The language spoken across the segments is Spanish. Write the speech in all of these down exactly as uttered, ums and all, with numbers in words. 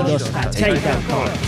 Bienvenidos a Chaigan Corps.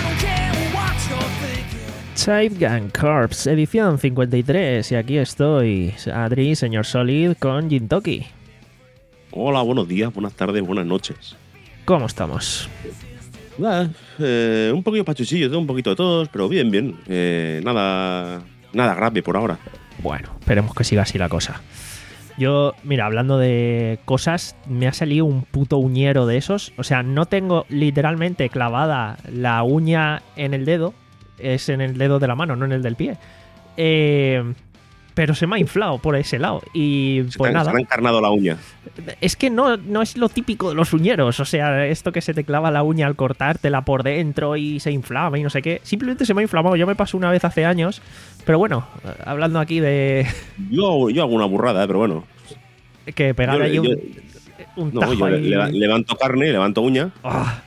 Chaigan Corps, edición cincuenta y tres, y aquí estoy, Adri, señor Solid, con Jintoki. Hola, buenos días, buenas tardes, buenas noches. ¿Cómo estamos? Ah, eh, un poquito pachuchillo, tengo un poquito de tos, pero bien, bien. Eh, nada, nada grave por ahora. Bueno, esperemos que siga así la cosa. Yo, mira, hablando de cosas, me ha salido un puto uñero de esos. O sea, no tengo literalmente clavada la uña en el dedo. Es en el dedo de la mano, no en el del pie. Eh, pero se me ha inflado por ese lado. Y Se pues te, nada. se te ha encarnado la uña. Es que no, no es lo típico de los uñeros. O sea, esto que se te clava la uña al cortártela por dentro y se inflama y no sé qué. Simplemente se me ha inflamado. Yo me pasó una vez hace años. Pero bueno, hablando aquí de... Yo, yo hago una burrada, eh, pero bueno. Que pegar Yo- ahí un, yo- un No, tajo yo ahí. le- levanto carne, levanto uña Ah,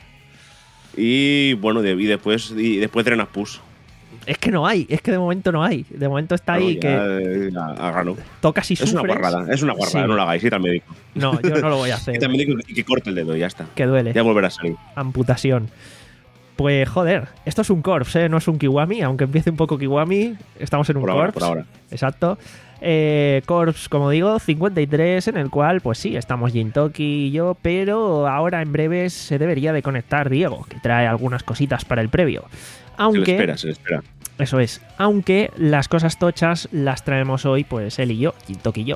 y bueno, de- y después y después drenas pus. es que no hay, es que de momento no hay. De momento está ahí Claro, que ya, eh, a- a grano. tocas y Es una sufres. guarrada, es una guarrada, Sí. no lo hagáis, ir al médico. No, yo no lo voy a hacer. Ir al médico y que corte el dedo y ya está. Que duele. Ya volverá a salir. Amputación. Pues joder, esto es un corps, ¿eh? No es un kiwami, aunque empiece un poco kiwami, estamos en un Por ahora, corps. por ahora. Exacto. Eh, corps, como digo, cincuenta y tres, en el cual, pues sí, estamos Jintoki y yo, pero ahora en breve se debería de conectar Diego, que trae algunas cositas para el previo. Se le Aunque, espera, se le espera. eso es, aunque las cosas tochas las traemos hoy, pues él y yo, Jintoki y yo.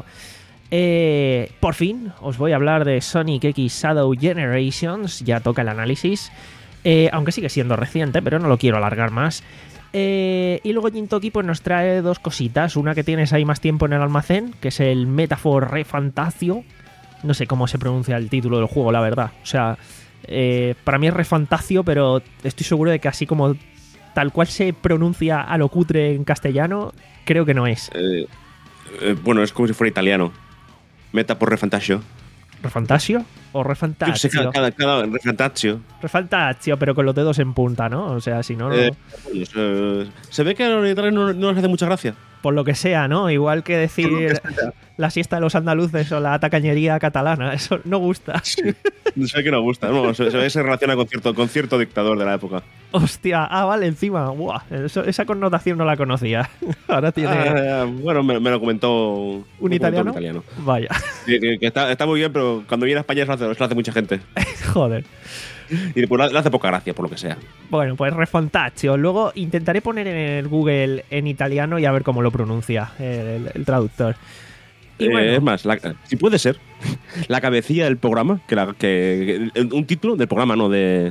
Eh, por fin, os voy a hablar de Sonic X Shadow Generations, ya toca el análisis. Eh, aunque sigue siendo reciente, pero no lo quiero alargar más. Eh, y luego Jintoki pues nos trae dos cositas. Una que tienes ahí más tiempo en el almacén, que es el Metaphor Refantasio. No sé cómo se pronuncia el título del juego, la verdad. O sea, eh, para mí es Refantasio, pero estoy seguro de que así como tal cual se pronuncia a lo cutre en castellano, creo que no es. Eh, eh, bueno, es como si fuera italiano. Meta por refantasio. ¿Refantasio o Yo sé, Refantasio? cada, cada, cada refantasio. Refantasio, pero con los dedos en punta, ¿no? O sea, si no, no. Eh, bueno, se, se ve que a los italianos no, no les hace mucha gracia. Por lo que sea, ¿no? Igual que decir Por lo que sea. la siesta de los andaluces o la tacañería catalana. Eso no gusta. No sé qué nos gusta. No, se, se ve que se relaciona con cierto, con cierto dictador de la época. Hostia, ah, vale, encima. Buah, eso- esa connotación no la conocía. Ahora tiene Ah, bueno, me, me lo comentó un me lo comentó italiano. un italiano. Vaya, Que, que- que está, está muy bien, pero cuando viene a España se lo hace, se lo hace mucha gente. joder. Y pues le hace poca gracia, por lo que sea. Bueno, pues Refantasio. Luego intentaré poner en el Google en italiano y a ver cómo lo pronuncia el, el traductor. Y Eh, bueno, Es más, la- si puede ser, la cabecilla del programa, que, la, que, que- un título del programa, no de.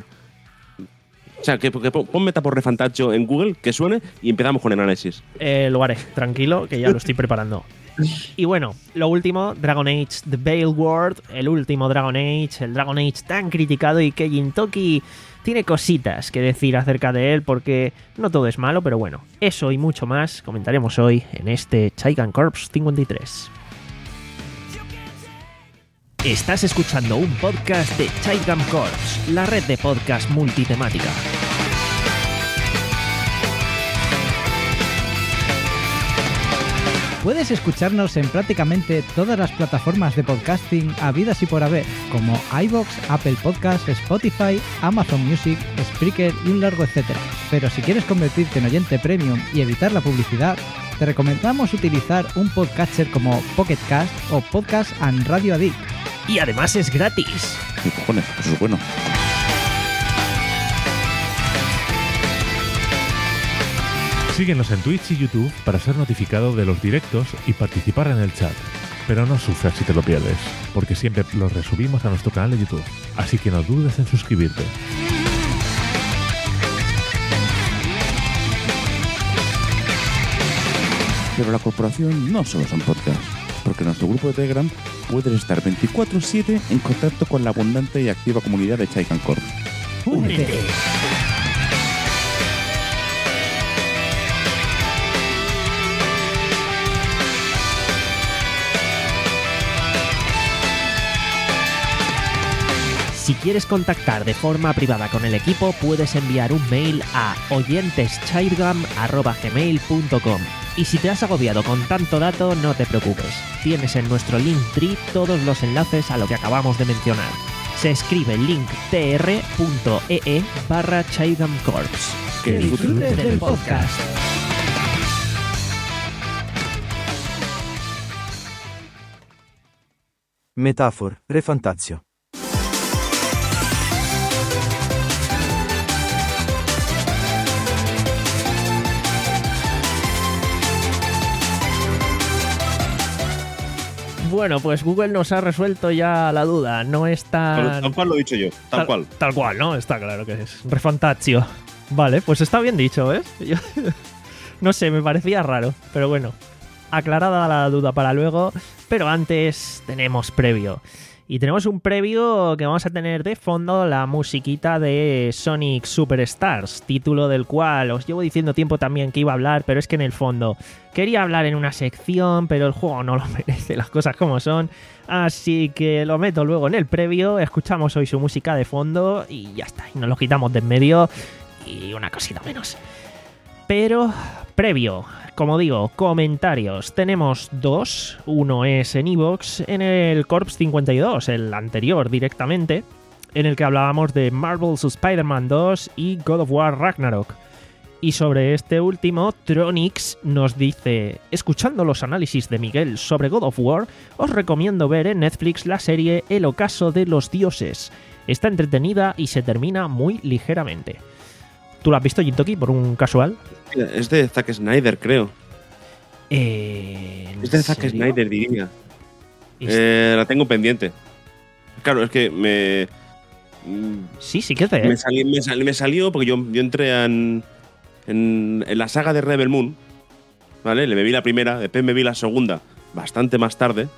O sea, que, que pon Meta por Refantasio en Google, que suene y empezamos con el análisis. eh, lo haré, tranquilo, que ya lo estoy preparando. Y bueno, lo último, Dragon Age The Veil World, el último Dragon Age, el Dragon Age tan criticado y que Jintoki tiene cositas que decir acerca de él porque no todo es malo, pero bueno, eso y mucho más comentaremos hoy en este Chaigan Corps cincuenta y tres. Estás escuchando un podcast de Chaigan Corps, la red de podcast multitemática. Puedes escucharnos en prácticamente todas las plataformas de podcasting habidas y por haber, como iVoox, Apple Podcasts, Spotify, Amazon Music, Spreaker y un largo etcétera. Pero si quieres convertirte en oyente premium y evitar la publicidad, te recomendamos utilizar un podcatcher como Pocket Cast o Podcast and Radio Addict. Y además es gratis. ¿Qué cojones? Eso es bueno. Síguenos en Twitch y YouTube para ser notificado de los directos y participar en el chat. Pero no sufras si te lo pierdes, porque siempre los resubimos a nuestro canal de YouTube. Así que no dudes en suscribirte. Pero la corporación no solo son podcasts, porque en nuestro grupo de Telegram puedes estar veinticuatro siete en contacto con la abundante y activa comunidad de Chaigan Corps. ¡Únete! Si quieres contactar de forma privada con el equipo, puedes enviar un mail a oyenteschirgam arroba gmail punto com. Y si te has agobiado con tanto dato, no te preocupes. Tienes en nuestro Linktree todos los enlaces a lo que acabamos de mencionar. Se escribe linktr punto ee barra Chaigam Corps. Que disfrutes del podcast. Metafor, Refantazio. Bueno, pues Google nos ha resuelto ya la duda. No es tan... Tal cual lo he dicho yo, tal, tal cual. Tal cual, ¿no? Está claro que es Refantazio. Vale, pues está bien dicho, ¿ves? Yo- no sé, me parecía raro, pero bueno. Aclarada la duda para luego, pero antes tenemos previo. Y tenemos un previo que vamos a tener de fondo la musiquita de Sonic Superstars, título del cual os llevo diciendo tiempo también que iba a hablar, pero es que en el fondo quería hablar en una sección, pero el juego no lo merece, las cosas como son. Así que lo meto luego en el previo, escuchamos hoy su música de fondo y ya está, y nos lo quitamos de en medio y una cosita menos. Pero previo, como digo, comentarios. Tenemos dos. Uno es en iVoox, en el Corps cincuenta y dos, el anterior directamente, en el que hablábamos de Marvel's Spider-Man dos y God of War Ragnarok. Y sobre este último, Tronix nos dice: escuchando los análisis de Miguel sobre God of War, os recomiendo ver en Netflix la serie El ocaso de los dioses. Está entretenida y se termina muy ligeramente. ¿Tú la has visto, Jintoki, por un casual? Es de Zack Snyder, creo. Eh, ¿en Es de Zack serio? Snyder, diría. Es- Eh, la tengo pendiente. Claro, es que me. mm, Sí, sí que es de él. Me, salí- me sal- me salió porque yo, yo entré en, en, en la saga de Rebel Moon. ¿Vale? Le me vi la primera, después me vi la segunda bastante más tarde.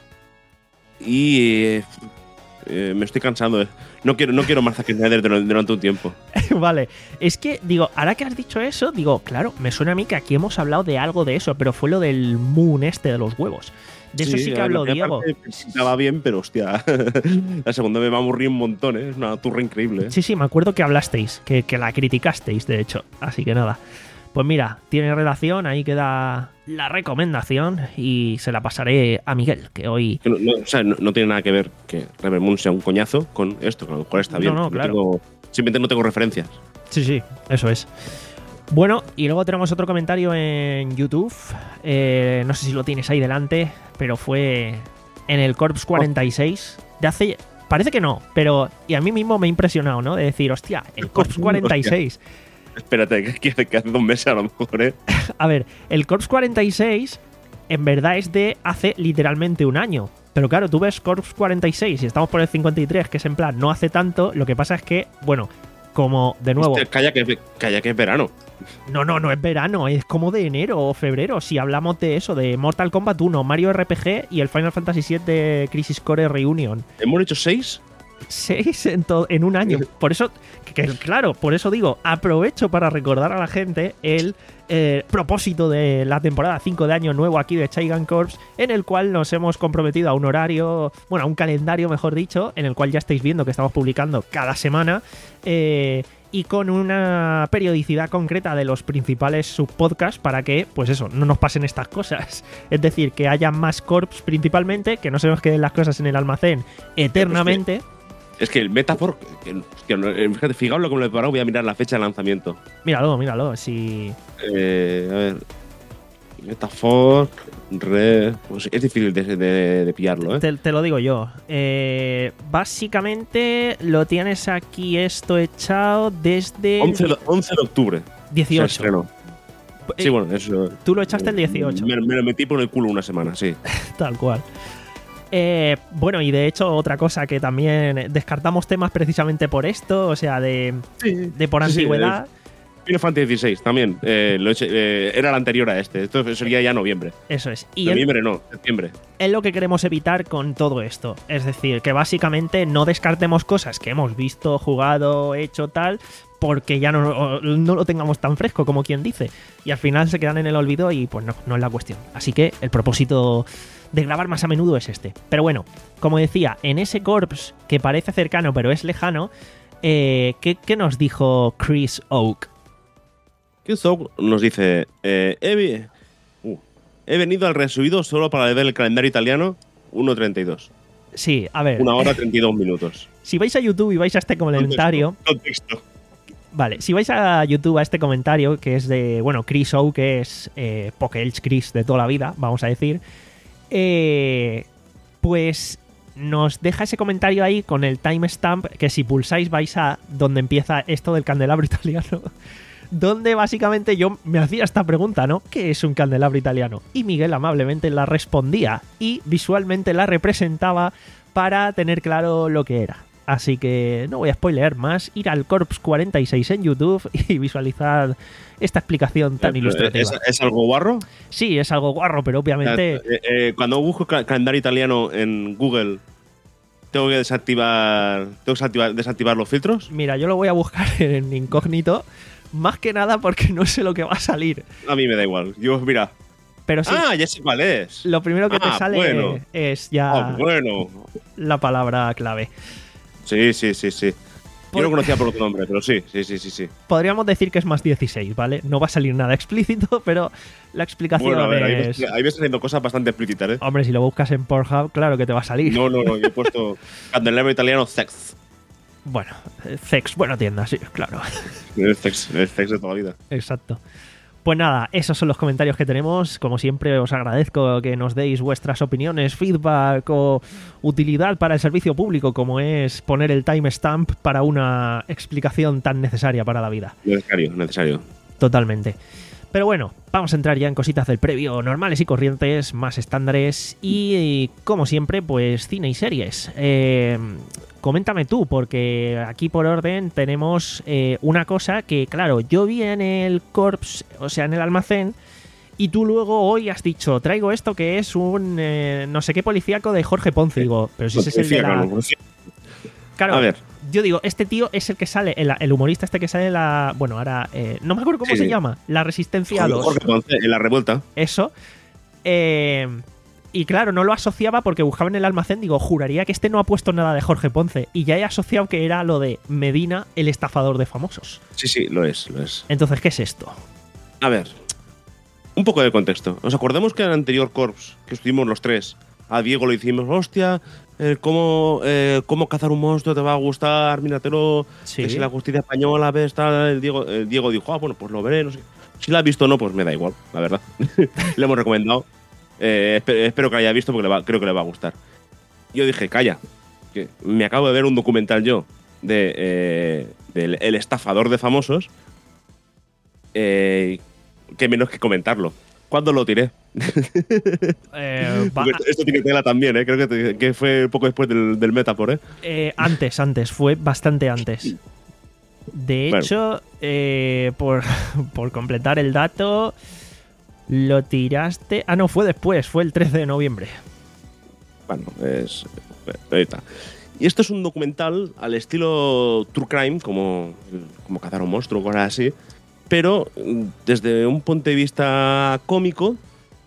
Y. eh, eh, me estoy cansando. de- No quiero, no quiero más Zack Snyder durante, durante un tiempo. Vale, es que, digo, ahora que has dicho eso, digo, claro, me suena a mí que aquí hemos hablado de algo de eso, pero fue lo del Moon este de los huevos. De eso sí, que la habló primera Diego. parte Estaba bien, pero hostia. La segunda me va a aburrir un montón, ¿eh? Es una turra increíble. ¿eh? Sí, sí, me acuerdo que hablasteis, que, que la criticasteis, de hecho. Así que nada. Pues mira, tiene relación, ahí queda la recomendación y se la pasaré a Miguel, que hoy... Que no, no, o sea, no, no tiene nada que ver que Rebel Moon sea un coñazo con esto, que a lo mejor está No, bien. no, No claro. tengo- simplemente no tengo referencias. Sí, sí, eso es. Bueno, y luego tenemos otro comentario en YouTube. Eh, no sé si lo tienes ahí delante, pero fue en el Corps cuarenta y seis. De hace. Parece que no, pero. Y a mí mismo me ha impresionado, ¿no? De decir, hostia, el Corps cuarenta y seis. Espérate, que, que, hace- que hace dos meses a lo mejor, ¿eh? A ver, el Corps cuarenta y seis en verdad es de hace literalmente un año. Pero claro, tú ves Corps cuarenta y seis y estamos por el cincuenta y tres, que es en plan, no hace tanto. Lo que pasa es que, bueno, como de nuevo. Hostia, calla, que, calla que es verano. No, no, no es verano, es como de enero o febrero. Si hablamos de eso, de Mortal Kombat uno, Mario R P G y el Final Fantasy siete Crisis Core Reunion. ¿Hemos hecho seis? Seis en, to- en un año. Por eso, que, que, claro, por eso digo, aprovecho para recordar a la gente el eh, propósito de la temporada cinco de Año Nuevo aquí de Chaigan Corps, en el cual nos hemos comprometido a un horario, bueno, a un calendario, mejor dicho, en el cual ya estáis viendo que estamos publicando cada semana. Eh, y con una periodicidad concreta de los principales subpodcasts para que, pues eso, no nos pasen estas cosas. Es decir, que haya más corps principalmente, que no se nos queden las cosas en el almacén eternamente. Es que el Metafor. Que, hostia, no, eh, fíjate, fijaos lo que me lo he preparado, voy a mirar la fecha de lanzamiento. Míralo, míralo. Si... Eh, a ver. Metafor. Re. Pues es difícil de, de- de pillarlo, ¿eh? Te, te lo digo yo. Eh, básicamente lo tienes aquí esto echado desde once, de- once de octubre. Se dieciocho. estrenó. Eh, Sí, bueno, eso. Tú lo echaste el dieciocho. Me, me lo metí por el culo una semana, sí. Tal cual. Eh, bueno, y de hecho, otra cosa que también descartamos temas precisamente por esto, o sea, de, de por Sí, sí, antigüedad. Final Fantasy dieciséis también. Eh, lo he hecho- eh, era el anterior a este. Esto sería ya noviembre. Eso es. Y es, Noviembre no, septiembre. es lo que queremos evitar con todo esto. Es decir, que básicamente no descartemos cosas que hemos visto, jugado, hecho tal, porque ya no, no lo tengamos tan fresco como quien dice. Y al final se quedan en el olvido y pues no, no es la cuestión. Así que el propósito de grabar más a menudo es este. Pero bueno, como decía, en ese Corps que parece cercano pero es lejano, eh, ¿qué, qué nos dijo Chris Oak? Chris Oak nos dice: eh, he, vi- uh, he venido al resubido solo para ver el calendario italiano uno treinta y dos. Sí, a ver. Una hora treinta y dos minutos. Si vais a YouTube y vais a este comentario. Contexto. Vale, si vais a YouTube a este comentario, que es de, bueno, Chris O, que es eh, Pokeelch Chris de toda la vida, vamos a decir, eh, pues nos deja ese comentario ahí con el timestamp, que si pulsáis vais a donde empieza esto del candelabro italiano, donde básicamente yo me hacía esta pregunta, ¿no? ¿Qué es un candelabro italiano? Y Miguel amablemente la respondía y visualmente la representaba para tener claro lo que era. Así que no voy a spoilear más, ir al Corps cuarenta y seis en YouTube y visualizar esta explicación tan ilustrativa. ¿Es, ¿Es algo guarro? Sí, es algo guarro, pero obviamente... Eh, eh, cuando busco ca- calendario italiano en Google, ¿tengo que desactivar, tengo que desactivar, desactivar los filtros? Mira, yo lo voy a buscar en incógnito, más que nada porque no sé lo que va a salir. A mí me da igual. Yo, mira. Pero sí, Ah, ya sé cuál es. lo primero que ah, te sale bueno. es ya Ah, bueno. la palabra clave. Sí, sí, sí, sí. Por- Yo lo conocía por otro nombre, pero sí, sí, sí, sí, sí. Podríamos decir que es más dieciséis, ¿vale? No va a salir nada explícito, pero la explicación Bueno, a ver, ahí es... ves, ahí ves saliendo cosas bastante explícitas, ¿eh? Hombre, si lo buscas en Pornhub, claro que te va a salir. No, no, no, yo he puesto candelabro italiano sex. Bueno, eh, Zex, buena tienda, sí, claro. El sex, el sex de toda la vida. Exacto. Pues nada, esos son los comentarios que tenemos. Como siempre, os agradezco que nos deis vuestras opiniones, feedback o utilidad para el servicio público, como es poner el timestamp para una explicación tan necesaria para la vida. Necesario, necesario. Totalmente. Pero bueno, vamos a entrar ya en cositas del previo, normales y corrientes, más estándares y, como siempre, pues cine y series. Eh, coméntame tú, porque aquí por orden tenemos eh, una cosa que, claro, yo vi en el Corps, o sea, en el almacén, y tú luego hoy has dicho, traigo esto que es un eh, no sé qué policíaco de Jorge Ponce. Digo, pero si ese es el de la... Claro, A ver. yo digo, este tío es el que sale, el, el humorista este que sale en la... Bueno, ahora eh, no me acuerdo cómo Sí, se sí. llama, La Resistencia a Jorge, dos. Jorge Ponce, en la revuelta. Eso. Eh, y claro, no lo asociaba porque buscaba en el almacén, digo, juraría que este no ha puesto nada de Jorge Ponce. Y ya he asociado que era lo de Medina, el estafador de famosos. Sí, sí, lo es, lo es. Entonces, ¿qué es esto? A ver, un poco de contexto. ¿Os acordamos que en el anterior Corps, que estuvimos los tres, a Diego le hicimos, hostia, eh, cómo, eh, cómo cazar un monstruo te va a gustar, míratelo, Sí. que si la justicia española ves, tal, el Diego, el Diego dijo, ah, bueno, pues lo veré, no sé. Si la has visto o no, pues me da igual, la verdad. Le hemos recomendado. Eh, espero, espero que la haya visto porque le va- creo que le va a gustar. Yo dije, calla, que me acabo de ver un documental yo de eh, del El estafador de famosos. Eh, que menos que comentarlo. ¿Cuándo lo tiré? Eh, va- Porque esto, esto tiene tela también, ¿eh? Creo que, te- que fue poco después del, del Metapor, ¿eh? eh, antes, antes, fue bastante antes. De Bueno. hecho, eh, por, por completar el dato, lo tiraste... Ah, no, fue después, fue el trece de noviembre. Bueno, es. Ahí está. Y esto es un documental al estilo True Crime, como, como cazar un monstruo, cosas así, pero mm, desde un punto de vista cómico,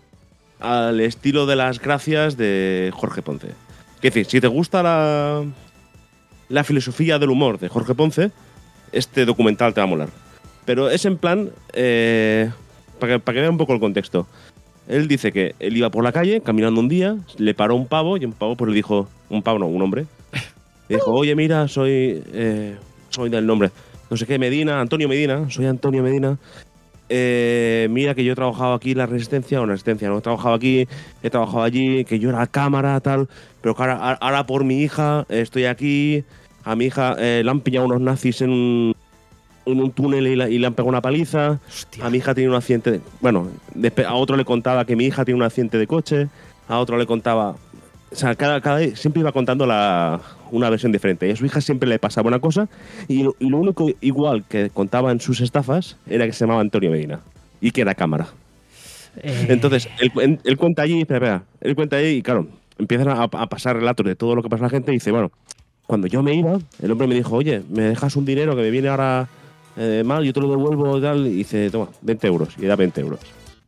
al estilo de las gracias de Jorge Ponce. Es decir, si te gusta la, la filosofía del humor de Jorge Ponce, este documental te va a molar. Pero es en plan, eh, para que, para que vean un poco el contexto. Él dice que él iba por la calle caminando un día, le paró un pavo y un pavo pues le dijo, un pavo no, un hombre, le dijo, oye mira, soy, eh, soy del nombre, no sé qué, Medina, Antonio Medina, soy Antonio Medina, eh, mira que yo he trabajado aquí en la Resistencia, o en la Resistencia, no he trabajado aquí, he trabajado allí, que yo era cámara, tal, pero que ahora, ahora por mi hija eh, estoy aquí, a mi hija eh, le han pillado unos nazis en un, en un túnel y, la- y le han pegado una paliza. Hostia. A mi hija tiene un accidente. De, bueno, despe- a otro le contaba que mi hija tiene un accidente de coche. A otro le contaba. O sea, cada, cada siempre iba contando la, una versión diferente. Y a su hija siempre le pasaba una cosa. Y lo, y lo único igual que contaba en sus estafas era que se llamaba Antonio Medina. Y que era cámara. Eh, Entonces, él, él- él cuenta allí, espera, espera, él cuenta allí y claro, empiezan a, a pasar relatos de todo lo que pasa a la gente y dice, bueno, cuando yo me iba, el hombre me dijo, oye, me dejas un dinero que me viene ahora eh, mal, yo te lo devuelvo y tal, y dice, toma, veinte euros, y da veinte euros.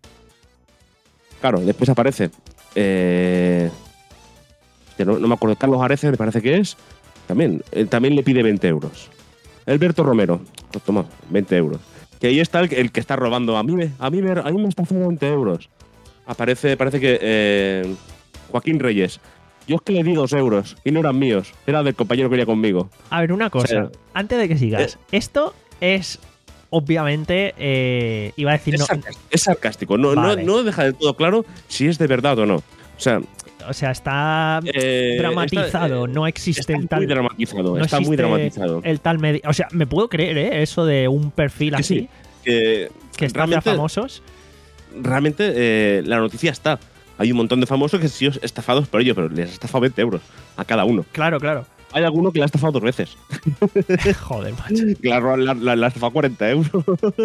Claro, después aparece, eh, que no, no me acuerdo, Carlos Areces me parece que es, también, él también le pide veinte euros. Alberto Romero, pues toma, veinte euros. Que ahí está el, el que está robando. A mí me, a mí me, a mí me está haciendo veinte euros. Aparece, parece que eh, Joaquín Reyes. Yo es que le di dos euros y no eran míos, era del compañero que venía conmigo. A ver, una cosa, O sea, antes de que sigas, eh, esto es obviamente, eh, iba a decir, Es, no, sarcástico, es sarcástico. No, Vale. no, no deja del todo claro si es de verdad o no. O sea, o sea, está eh, dramatizado, está, eh, no existe está el tal. muy dramatizado. no está muy existe dramatizado. El tal medi- o sea, me puedo creer, ¿eh? Eso de un perfil Que así, sí, que que está hacia realmente, famosos. realmente eh, la noticia está. Hay un montón de famosos que han sido estafados por ello, pero les ha estafado veinte euros a cada uno. Claro, claro. Hay alguno que le ha estafado dos veces. Joder, macho. Que le ha, la- la- le ha estafado cuarenta euros.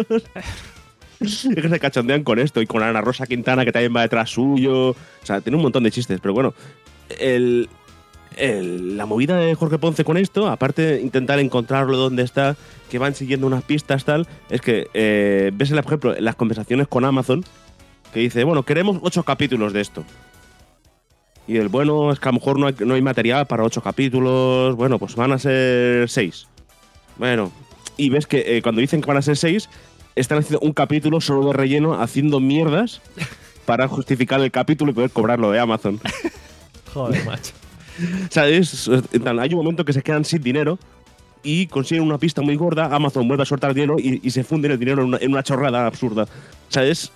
Es que se cachondean con esto y con Ana Rosa Quintana, que también va detrás suyo. O sea, tiene un montón de chistes, pero bueno. El, el- la movida de Jorge Ponce con esto, aparte de intentar encontrarlo donde está, que van siguiendo unas pistas, tal, es que eh, ves, por ejemplo, en las conversaciones con Amazon, que dice, bueno, queremos ocho capítulos de esto. Y el bueno es que a lo mejor no hay, no hay material para ocho capítulos, bueno, pues van a ser seis. Bueno, y ves que eh, cuando dicen que van a ser seis, están haciendo un capítulo solo de relleno, haciendo mierdas para justificar el capítulo y poder cobrarlo de Amazon. Joder, macho. O sea, es- en plan, hay un momento que se quedan sin dinero y consiguen una pista muy gorda, Amazon vuelve a soltar dinero y, y se funden el dinero en una, en una chorrada absurda. O sea, es.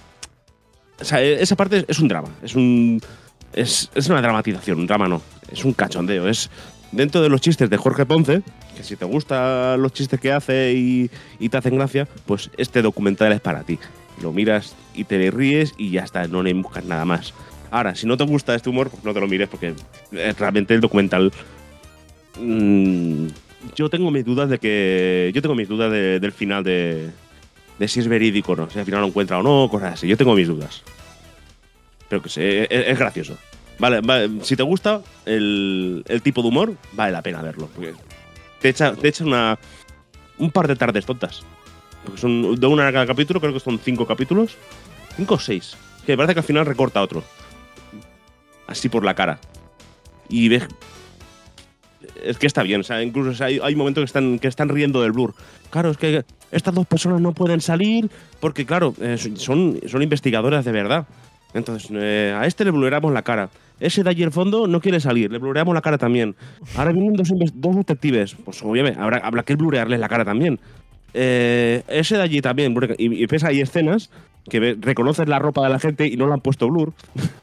O sea, esa parte es un drama. Es un. Es, es una dramatización, un drama no. Es un cachondeo. Es dentro de los chistes de Jorge Ponce, que si te gustan los chistes que hace y, y te hacen gracia, pues este documental es para ti. Lo miras y te ríes y ya está, no le buscas nada más. Ahora, si no te gusta este humor, pues no te lo mires porque eh, realmente el documental. Mmm, yo tengo mis dudas de que. Yo tengo mis dudas de- del final de. De si es verídico o no. Si al final lo encuentra o no, cosas así. Yo tengo mis dudas. Pero que sé, es, es gracioso. Vale, vale, si te gusta el, el tipo de humor, vale la pena verlo. Porque te echa, te echa una, un par de tardes tontas. Porque son de una a cada capítulo, creo que son cinco capítulos. Cinco o seis. Que me parece que al final recorta otro. Así por la cara. Y ves. Es que está bien, o sea, incluso o sea, hay, hay momentos que están, que están riendo del blur. Claro, es que estas dos personas no pueden salir porque, claro, eh, son, son investigadoras de verdad. Entonces, eh, a este le blurreamos la cara. Ese de allí al fondo no quiere salir, le blurreamos la cara también. Ahora vienen dos, inves- dos detectives. Pues obviamente, habrá, habrá que blurrearles la cara también. Eh, ese de allí también. blurre- Y, y ves, hay escenas que ve- reconoces la ropa de la gente y no le han puesto blur.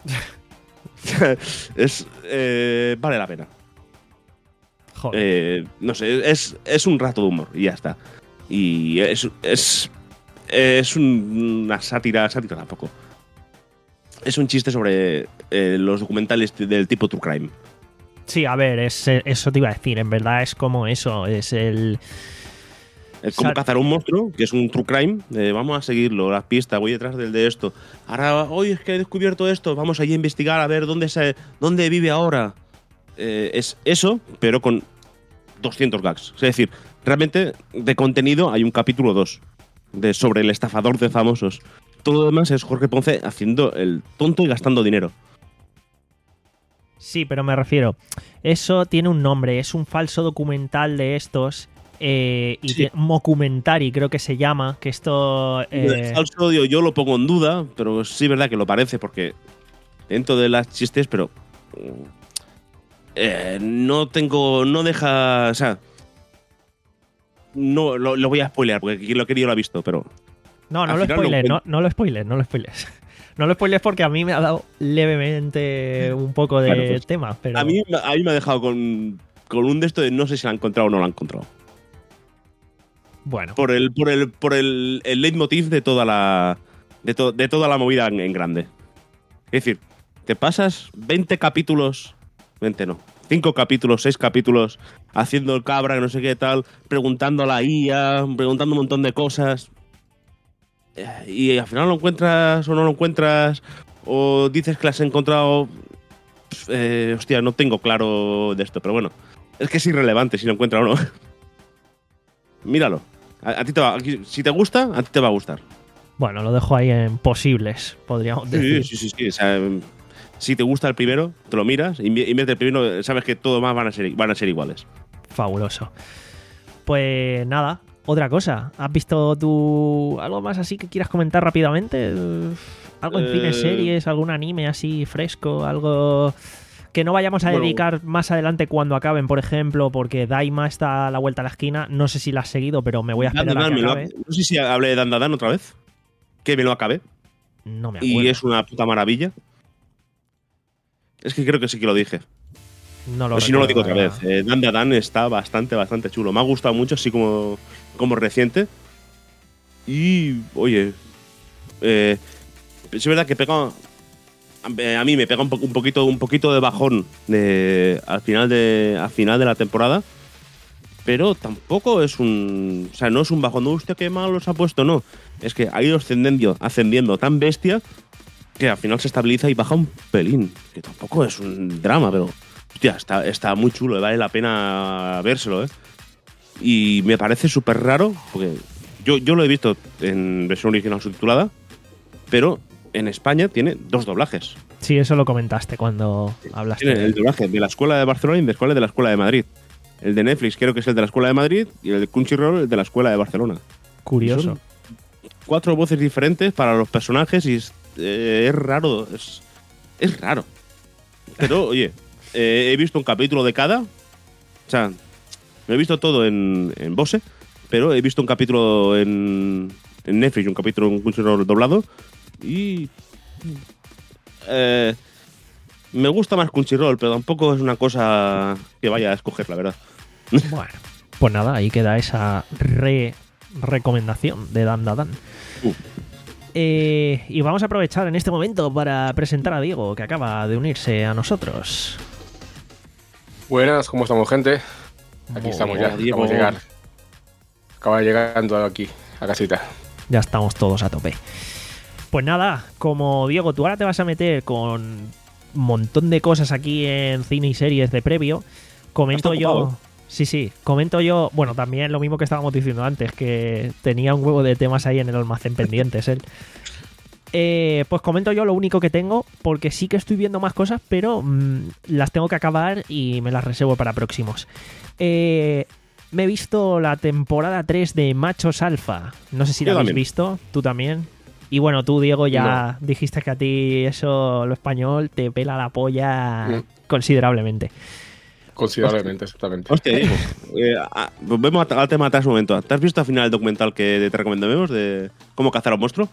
es eh, vale la pena. Joder. Eh, no sé, es, es un rato de humor y ya está. Y es, es, es un- una sátira, sátira tampoco. Es un chiste sobre eh, los documentales del tipo True Crime. Sí, a ver, es, eh, eso te iba a decir. En verdad es como eso. Es el. Es como Sat- cazar un monstruo, que es un True Crime. eh, vamos a seguirlo, las pistas, voy detrás del de esto. Ahora, hoy es que he descubierto esto, vamos allí a investigar a ver dónde, se, dónde vive ahora. Eh, es eso, pero con doscientos gags. Es decir, realmente de contenido hay un capítulo dos de sobre el estafador de famosos. Todo lo demás es Jorge Ponce haciendo el tonto y gastando dinero. Sí, pero me refiero. Eso tiene un nombre. Es un falso documental de estos. Eh, y Sí. tiene- Mockumentary, creo que se llama. Que esto. Lo del eh, falso digo, yo lo pongo en duda, pero sí es verdad que lo parece porque dentro de las chistes, pero eh, no tengo, no deja, o sea, no lo, lo voy a spoilear porque quien lo ha querido lo ha visto, pero No, no Al lo final spoiles, lo no, no lo spoiles, no lo spoiles. No lo spoiles porque a mí me ha dado levemente un poco de Claro, pues, tema, pero a mí, a mí me ha dejado con, con un de esto de no sé si lo han encontrado o no lo han encontrado. bueno. Por el, por el, por el, el leitmotiv de toda la, de, to- de toda la movida en, en grande. Es decir, te pasas veinte capítulos, veinte no, cinco capítulos, seis capítulos haciendo el cabra, no sé qué tal, preguntando a la I A, preguntando un montón de cosas. Eh, Y al final lo encuentras o no lo encuentras, o dices que lo has encontrado. Pf, eh, hostia, no tengo claro de esto, pero bueno. Es que es irrelevante si lo encuentras o no. Míralo. A, a ti te va, aquí- si te gusta, a ti te va a gustar. Bueno, lo dejo ahí en posibles, podríamos Sí, decir. sí, sí, sí. O sea, si te gusta el primero, te lo miras y y ves el primero, sabes que todo más van a ser, van a ser iguales. Fabuloso. Pues nada, otra cosa. ¿Has visto tú algo más así que quieras comentar rápidamente? Eh, ¿Algo en Eh, cine, series, algún anime así fresco? ¿Algo que no vayamos a Bueno. dedicar más adelante cuando acaben, por ejemplo, porque Daima está a la vuelta a la esquina. No sé si la has seguido, pero me voy a esperar Dan, a Dan, que me lo ha- acabe. no sé si hablé de Dan Dan otra vez. Que me lo acabé. No me acuerdo. Y es una puta maravilla. Es que creo que sí que lo dije. No lo Pero si no lo digo recuerdo, otra la vez. Eh, Dan Dan está bastante, bastante chulo. Me ha gustado mucho, así como, como reciente. Y, oye, eh, es verdad que pega. A mí me pega un, po- un poquito, un poquito de bajón de, al final de, al final de la temporada. Pero tampoco es un. O sea, no es un bajón. No, hostia, qué mal los ha puesto, no. Es que ha ido ascendiendo, ascendiendo tan bestia que al final se estabiliza y baja un pelín. Que tampoco es un drama, pero. Hostia, está, está muy chulo, vale la pena vérselo, ¿eh? Y me parece súper raro, porque yo, yo lo he visto en versión original subtitulada, pero en España tiene dos doblajes. Sí, eso lo comentaste cuando hablaste. Tiene de el él. doblaje de la Escuela de Barcelona y el de la Escuela de Madrid. El de Netflix creo que es el de la Escuela de Madrid y el de Crunchyroll el de la Escuela de Barcelona. Curioso. Son cuatro voces diferentes para los personajes y es, eh, es raro. Es, es raro. Pero, oye, eh, he visto un capítulo de cada. O sea, me he visto todo en, en Bose, pero he visto un capítulo en, en Netflix y un capítulo en Crunchyroll doblado. Y. Eh, me gusta más Crunchyroll, pero tampoco es una cosa que vaya a escoger, la verdad. Bueno, pues nada, ahí queda esa re recomendación de Dan Da Dan. Uh. Eh, y vamos a aprovechar en este momento para presentar a Diego, que acaba de unirse a nosotros. Buenas, ¿cómo estamos, gente? Aquí Muy estamos bien, ya, Diego. acabamos de llegar. Acaba llegando aquí, a casita. Ya estamos todos a tope. Pues nada, como Diego, tú ahora te vas a meter con un montón de cosas aquí en cine y series de previo. Comento Está yo. ocupado. Sí, sí, comento yo. Bueno, también lo mismo que estábamos diciendo antes, que tenía un huevo de temas ahí en el almacén pendientes él. Eh, pues comento yo lo único que tengo, porque sí que estoy viendo más cosas, pero mmm, las tengo que acabar y me las reservo para próximos. Eh, me he visto la temporada tres de Machos Alfa. No sé si la Yo habéis también. visto, tú también. Y bueno, tú, Diego, ya dijiste que a ti eso, lo español, te pela la polla Mm. considerablemente. Considerablemente, exactamente. Hostia, Diego. eh, ah, volvemos al tema atrás un momento. ¿Te has visto al final el documental que te recomendamos de cómo cazar a un monstruo?